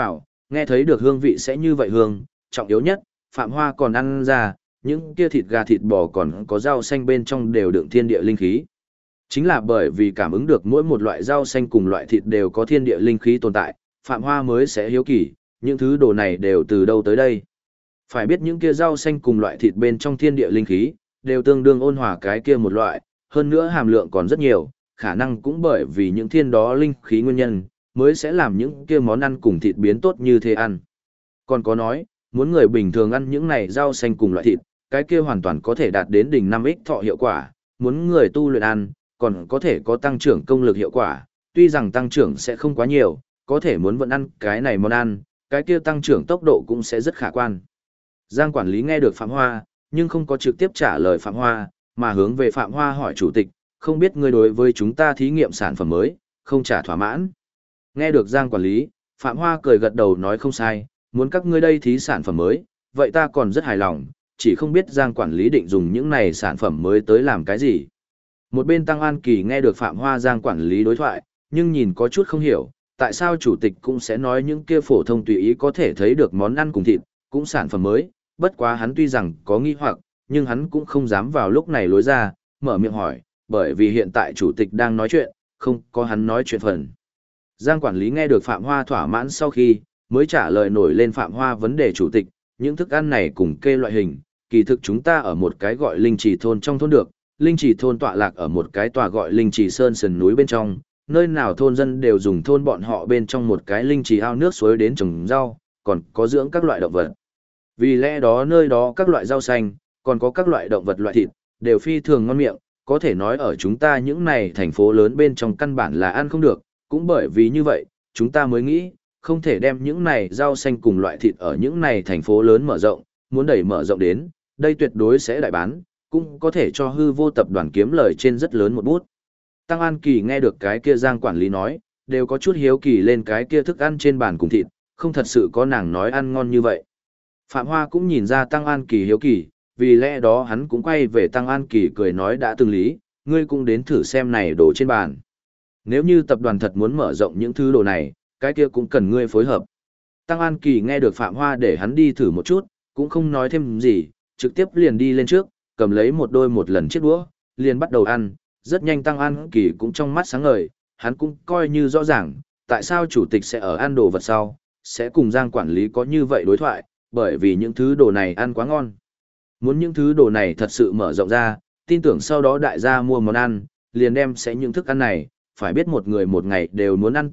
Speaker 1: nghe thấy được hương vị sẽ như vậy hương, trọng yếu nhất, Phạm Hoa còn ăn ra, những kia thịt gà thịt bò còn có rau xanh bên trong đều đựng thiên địa linh khí. Chính là bởi vì cảm ứng được mỗi một loại rau xanh cùng loại thịt đều có thiên địa linh khí tồn tại, Phạm Hoa mới sẽ hiếu kỳ, những thứ đồ này đều từ đâu tới đây. Phải biết những kia rau xanh cùng loại thịt bên trong thiên địa linh khí, đều tương đương ôn hòa cái kia một loại, hơn nữa hàm lượng còn rất nhiều, khả năng cũng bởi vì những thiên đó linh khí nguyên nhân, mới sẽ làm những kia món ăn cùng thịt biến tốt như thế ăn. Còn có nói, muốn người bình thường ăn những này rau xanh cùng loại thịt, cái kia hoàn toàn có thể đạt đến đỉnh 5x thọ hiệu quả, muốn người tu luyện ăn, còn có thể có tăng trưởng công lực hiệu quả, tuy rằng tăng trưởng sẽ không quá nhiều, có thể muốn vẫn ăn cái này món ăn, cái kia tăng trưởng tốc độ cũng sẽ rất khả quan. Giang quản lý nghe được Phạm Hoa, nhưng không có trực tiếp trả lời Phạm Hoa, mà hướng về Phạm Hoa hỏi chủ tịch, không biết ngươi đối với chúng ta thí nghiệm sản phẩm mới, không trả thỏa mãn. Nghe được Giang quản lý, Phạm Hoa cười gật đầu nói không sai, muốn các ngươi đây thí sản phẩm mới, vậy ta còn rất hài lòng, chỉ không biết Giang quản lý định dùng những này sản phẩm mới tới làm cái gì. Một bên Tăng An Kỳ nghe được Phạm Hoa Giang quản lý đối thoại, nhưng nhìn có chút không hiểu, tại sao chủ tịch cũng sẽ nói những kia phổ thông tùy ý có thể thấy được món ăn cùng thịt, cũng sản phẩm mới, bất quá hắn tuy rằng có nghi hoặc, nhưng hắn cũng không dám vào lúc này lối ra, mở miệng hỏi, bởi vì hiện tại chủ tịch đang nói chuyện, không có hắn nói chuyện phần. Giang quản lý nghe được Phạm Hoa thỏa mãn sau khi, mới trả lời nổi lên Phạm Hoa vấn đề chủ tịch, những thức ăn này cùng kê loại hình, kỳ thực chúng ta ở một cái gọi Linh Trì thôn trong thôn được, Linh Trì thôn tọa lạc ở một cái tòa gọi Linh Trì Sơn sườn núi bên trong, nơi nào thôn dân đều dùng thôn bọn họ bên trong một cái linh trì ao nước suối đến trồng rau, còn có dưỡng các loại động vật. Vì lẽ đó nơi đó các loại rau xanh, còn có các loại động vật loại thịt, đều phi thường ngon miệng, có thể nói ở chúng ta những này thành phố lớn bên trong căn bản là ăn không được, cũng bởi vì như vậy, chúng ta mới nghĩ, không thể đem những này rau xanh cùng loại thịt ở những này thành phố lớn mở rộng, muốn đẩy mở rộng đến, đây tuyệt đối sẽ đại bán, cũng có thể cho hư vô tập đoàn kiếm lời trên rất lớn một bút. Tăng An Kỳ nghe được cái kia Giang quản lý nói, đều có chút hiếu kỳ lên cái kia thức ăn trên bàn cùng thịt, không thật sự có nàng nói ăn ngon như vậy. Phạm Hoa cũng nhìn ra Tăng An Kỳ hiếu kỳ, vì lẽ đó hắn cũng quay về Tăng An Kỳ cười nói đã từng lý, ngươi cũng đến thử xem này đồ trên bàn. Nếu như tập đoàn thật muốn mở rộng những thứ đồ này, cái kia cũng cần ngươi phối hợp. Tăng An Kỳ nghe được Phạm Hoa để hắn đi thử một chút, cũng không nói thêm gì, trực tiếp liền đi lên trước, cầm lấy một đôi một lần chiếc đũa, liền bắt đầu ăn, rất nhanh Tăng An Kỳ cũng trong mắt sáng ngời, hắn cũng coi như rõ ràng, tại sao chủ tịch sẽ ở ăn đồ vật sau, sẽ cùng Giang quản lý có như vậy đối thoại, bởi vì những thứ đồ này ăn quá ngon. Muốn những thứ đồ này thật sự mở rộng ra, tin tưởng sau đó đại gia mua món ăn, liền đem sẽ những thức ăn này, phải biết một người một ngày đều muốn ăn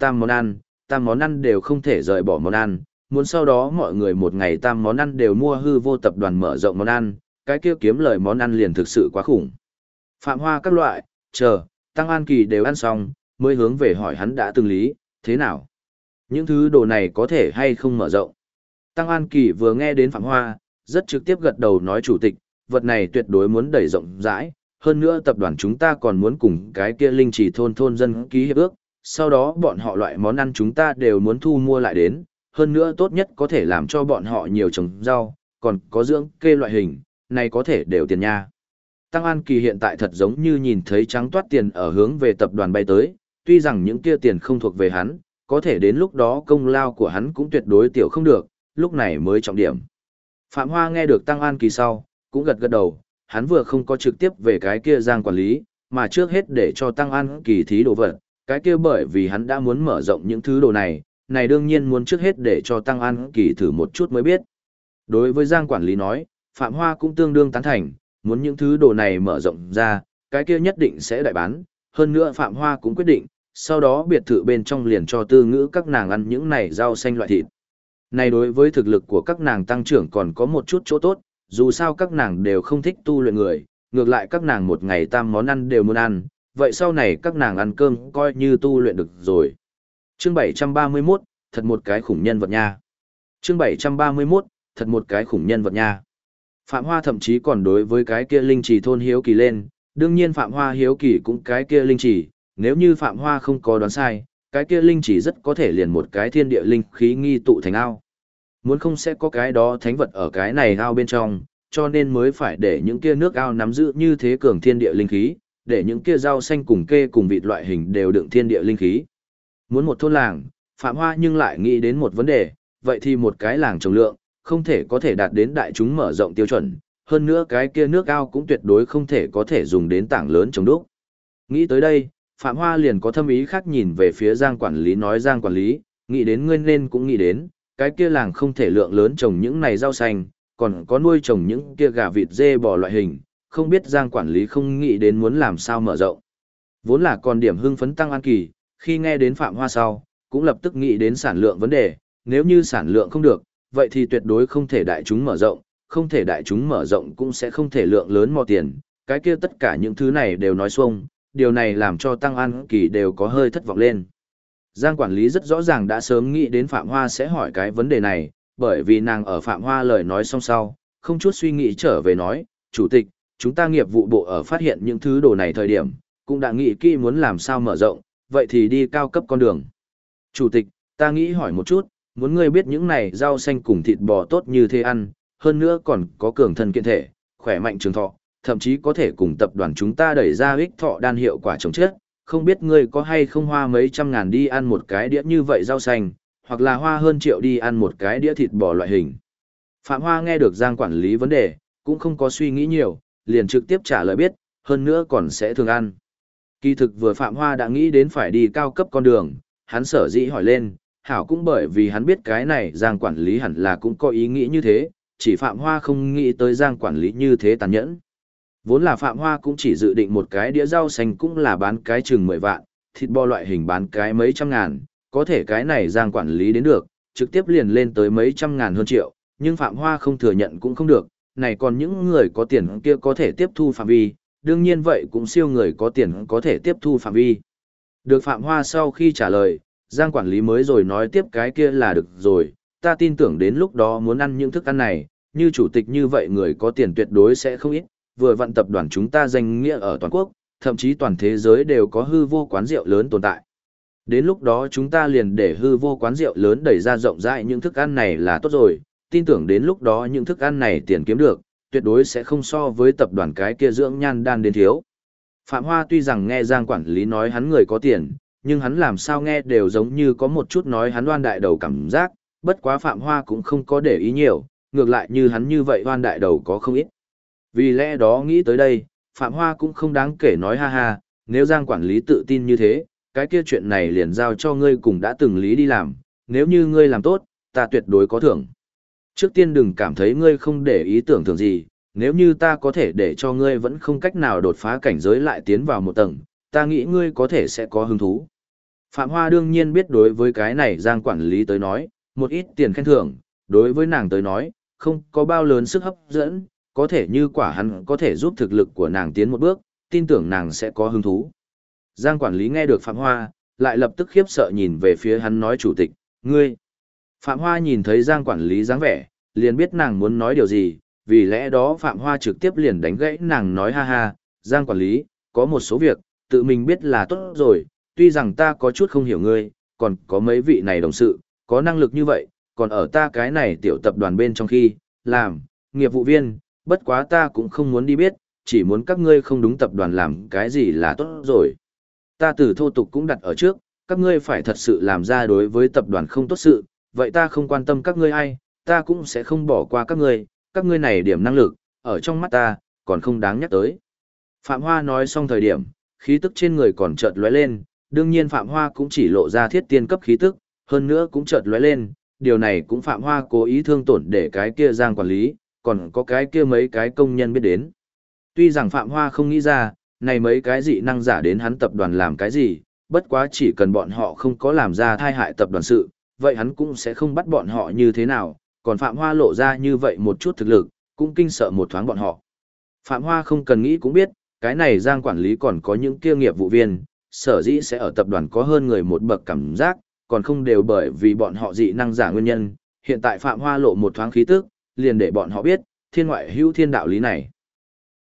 Speaker 1: tam món ăn đều không thể rời bỏ món ăn, muốn sau đó mọi người một ngày tam món ăn đều mua hư vô tập đoàn mở rộng món ăn, cái kia kiếm lời món ăn liền thực sự quá khủng. Phạm Hoa các loại, Tăng An Kỳ đều ăn xong, mới hướng về hỏi hắn đã từng lý, thế nào? Những thứ đồ này có thể hay không mở rộng? Tăng An Kỳ vừa nghe đến Phạm Hoa, rất trực tiếp gật đầu nói chủ tịch, vật này tuyệt đối muốn đẩy rộng rãi, hơn nữa tập đoàn chúng ta còn muốn cùng cái kia Linh Trì thôn dân ký hiệp ước, sau đó bọn họ loại món ăn chúng ta đều muốn thu mua lại đến, hơn nữa tốt nhất có thể làm cho bọn họ nhiều trồng rau, còn có dưỡng kê loại hình, này có thể đều tiền nha. Tăng An Kỳ hiện tại thật giống như nhìn thấy trắng toát tiền ở hướng về tập đoàn bay tới, tuy rằng những kia tiền không thuộc về hắn, có thể đến lúc đó công lao của hắn cũng tuyệt đối tiểu không được, lúc này mới trọng điểm. Phạm Hoa nghe được Tăng An Kỳ sau, cũng gật gật đầu, hắn vừa không có trực tiếp về cái kia Giang quản lý, mà trước hết để cho Tăng An Kỳ thí đồ vật, cái kia bởi vì hắn đã muốn mở rộng những thứ đồ này, này đương nhiên muốn trước hết để cho Tăng An Kỳ thử một chút mới biết. Đối với Giang quản lý nói, Phạm Hoa cũng tương đương tán thành, muốn những thứ đồ này mở rộng ra, cái kia nhất định sẽ đại bán, hơn nữa Phạm Hoa cũng quyết định, sau đó biệt thự bên trong liền cho Tư Ngữ các nàng ăn những này rau xanh loại thịt. Này đối với thực lực của các nàng tăng trưởng còn có một chút chỗ tốt, dù sao các nàng đều không thích tu luyện người, ngược lại các nàng một ngày tam món ăn đều muốn ăn, vậy sau này các nàng ăn cơm coi như tu luyện được rồi. Chương 731, thật một cái khủng nhân vật nha. Chương 731, thật một cái khủng nhân vật nha. Phạm Hoa thậm chí còn đối với cái kia linh trì thôn hiếu kỳ lên, đương nhiên Phạm Hoa hiếu kỳ cũng cái kia linh trì, nếu như Phạm Hoa không có đoán sai, cái kia linh trì rất có thể liền một cái thiên địa linh khí nghi tụ thành ao. Muốn không sẽ có cái đó thánh vật ở cái này ao bên trong, cho nên mới phải để những kia nước ao nắm giữ như thế cường thiên địa linh khí, để những kia rau xanh cùng kê cùng vịt loại hình đều đựng thiên địa linh khí. Muốn một thôn làng, Phạm Hoa nhưng lại nghĩ đến một vấn đề, vậy thì một cái làng trồng lượng, không thể có thể đạt đến đại chúng mở rộng tiêu chuẩn, hơn nữa cái kia nước ao cũng tuyệt đối không thể có thể dùng đến tảng lớn trồng đúc. Nghĩ tới đây, Phạm Hoa liền có thâm ý khác nhìn về phía Giang quản lý nói Giang quản lý, nghĩ đến ngươi nên cũng nghĩ đến, cái kia làng không thể lượng lớn trồng những này rau xanh, còn có nuôi trồng những kia gà vịt dê bò loại hình, không biết Giang quản lý không nghĩ đến muốn làm sao mở rộng. Vốn là còn điểm hưng phấn tăng an kỳ, khi nghe đến Phạm Hoa sau, cũng lập tức nghĩ đến sản lượng vấn đề, nếu như sản lượng không được, vậy thì tuyệt đối không thể đại chúng mở rộng, không thể đại chúng mở rộng cũng sẽ không thể lượng lớn mò tiền, cái kia tất cả những thứ này đều nói xuông, điều này làm cho Tăng An Kỳ đều có hơi thất vọng lên. Giang quản lý rất rõ ràng đã sớm nghĩ đến Phạm Hoa sẽ hỏi cái vấn đề này, bởi vì nàng ở Phạm Hoa lời nói xong sau, không chút suy nghĩ trở về nói, Chủ tịch, chúng ta nghiệp vụ bộ ở phát hiện những thứ đồ này thời điểm, cũng đã nghĩ kỹ muốn làm sao mở rộng, vậy thì đi cao cấp con đường. Chủ tịch, ta nghĩ hỏi một chút, muốn ngươi biết những này rau xanh cùng thịt bò tốt như thế ăn, hơn nữa còn có cường thân kiện thể, khỏe mạnh trường thọ, thậm chí có thể cùng tập đoàn chúng ta đẩy ra ích thọ đan hiệu quả chống chết. Không biết ngươi có hay không hoa mấy trăm ngàn đi ăn một cái đĩa như vậy rau xanh, hoặc là hoa hơn triệu đi ăn một cái đĩa thịt bò loại hình. Phạm Hoa nghe được Giang quản lý vấn đề, cũng không có suy nghĩ nhiều, liền trực tiếp trả lời biết, hơn nữa còn sẽ thường ăn. Kỳ thực vừa Phạm Hoa đã nghĩ đến phải đi cao cấp con đường, hắn sở dĩ hỏi lên, hảo cũng bởi vì hắn biết cái này Giang quản lý hẳn là cũng có ý nghĩ như thế, chỉ Phạm Hoa không nghĩ tới Giang quản lý như thế tàn nhẫn. Vốn là Phạm Hoa cũng chỉ dự định một cái đĩa rau xanh cũng là bán cái chừng 10 vạn, thịt bò loại hình bán cái mấy trăm ngàn, có thể cái này Giang quản lý đến được, trực tiếp liền lên tới mấy trăm ngàn hơn triệu, nhưng Phạm Hoa không thừa nhận cũng không được, này còn những người có tiền kia có thể tiếp thu phạm vi, đương nhiên vậy cũng siêu người có tiền có thể tiếp thu phạm vi. Được Phạm Hoa sau khi trả lời, Giang quản lý mới rồi nói tiếp cái kia là được rồi, ta tin tưởng đến lúc đó muốn ăn những thức ăn này, như chủ tịch như vậy người có tiền tuyệt đối sẽ không ít, vừa vặn tập đoàn chúng ta danh nghĩa ở toàn quốc, thậm chí toàn thế giới đều có hư vô quán rượu lớn tồn tại. Đến lúc đó chúng ta liền để hư vô quán rượu lớn đẩy ra rộng rãi những thức ăn này là tốt rồi, tin tưởng đến lúc đó những thức ăn này tiền kiếm được, tuyệt đối sẽ không so với tập đoàn cái kia dưỡng nhan đan đến thiếu. Phạm Hoa tuy rằng nghe Giang quản lý nói hắn người có tiền, nhưng hắn làm sao nghe đều giống như có một chút nói hắn oan đại đầu cảm giác, bất quá Phạm Hoa cũng không có để ý nhiều, ngược lại như hắn như vậy oan đại đầu có không ít. Vì lẽ đó nghĩ tới đây, Phạm Hoa cũng không đáng kể nói ha ha, nếu Giang quản lý tự tin như thế, cái kia chuyện này liền giao cho ngươi cùng đã từng lý đi làm, nếu như ngươi làm tốt, ta tuyệt đối có thưởng. Trước tiên đừng cảm thấy ngươi không để ý tưởng thường gì, nếu như ta có thể để cho ngươi vẫn không cách nào đột phá cảnh giới lại tiến vào một tầng, ta nghĩ ngươi có thể sẽ có hứng thú. Phạm Hoa đương nhiên biết đối với cái này Giang quản lý tới nói, một ít tiền khen thưởng, đối với nàng tới nói, không có bao lớn sức hấp dẫn, có thể như quả hắn có thể giúp thực lực của nàng tiến một bước, tin tưởng nàng sẽ có hứng thú. Giang quản lý nghe được Phạm Hoa, lại lập tức khiếp sợ nhìn về phía hắn nói chủ tịch, ngươi. Phạm Hoa nhìn thấy Giang quản lý dáng vẻ, liền biết nàng muốn nói điều gì, vì lẽ đó Phạm Hoa trực tiếp liền đánh gãy nàng nói ha ha, Giang quản lý, có một số việc, tự mình biết là tốt rồi, tuy rằng ta có chút không hiểu ngươi, còn có mấy vị này đồng sự, có năng lực như vậy, còn ở ta cái này tiểu tập đoàn bên trong khi, làm, nghiệp vụ viên, bất quá ta cũng không muốn đi biết, chỉ muốn các ngươi không đúng tập đoàn làm cái gì là tốt rồi. Ta từ thô tục cũng đặt ở trước, các ngươi phải thật sự làm ra đối với tập đoàn không tốt sự, vậy ta không quan tâm các ngươi ai, ta cũng sẽ không bỏ qua các ngươi này điểm năng lực, ở trong mắt ta, còn không đáng nhắc tới. Phạm Hoa nói xong thời điểm, khí tức trên người còn chợt lóe lên, đương nhiên Phạm Hoa cũng chỉ lộ ra thiết tiên cấp khí tức, hơn nữa cũng chợt lóe lên, điều này cũng Phạm Hoa cố ý thương tổn để cái kia Giang quản lý, còn có cái kia mấy cái công nhân biết đến. Tuy rằng Phạm Hoa không nghĩ ra, này mấy cái dị năng giả đến hắn tập đoàn làm cái gì, bất quá chỉ cần bọn họ không có làm ra thai hại tập đoàn sự, vậy hắn cũng sẽ không bắt bọn họ như thế nào, còn Phạm Hoa lộ ra như vậy một chút thực lực, cũng kinh sợ một thoáng bọn họ. Phạm Hoa không cần nghĩ cũng biết, cái này Giang quản lý còn có những kia nghiệp vụ viên, sở dĩ sẽ ở tập đoàn có hơn người một bậc cảm giác, còn không đều bởi vì bọn họ dị năng giả nguyên nhân, hiện tại Phạm Hoa lộ một thoáng khí tức, liền để bọn họ biết, thiên ngoại hữu thiên đạo lý này.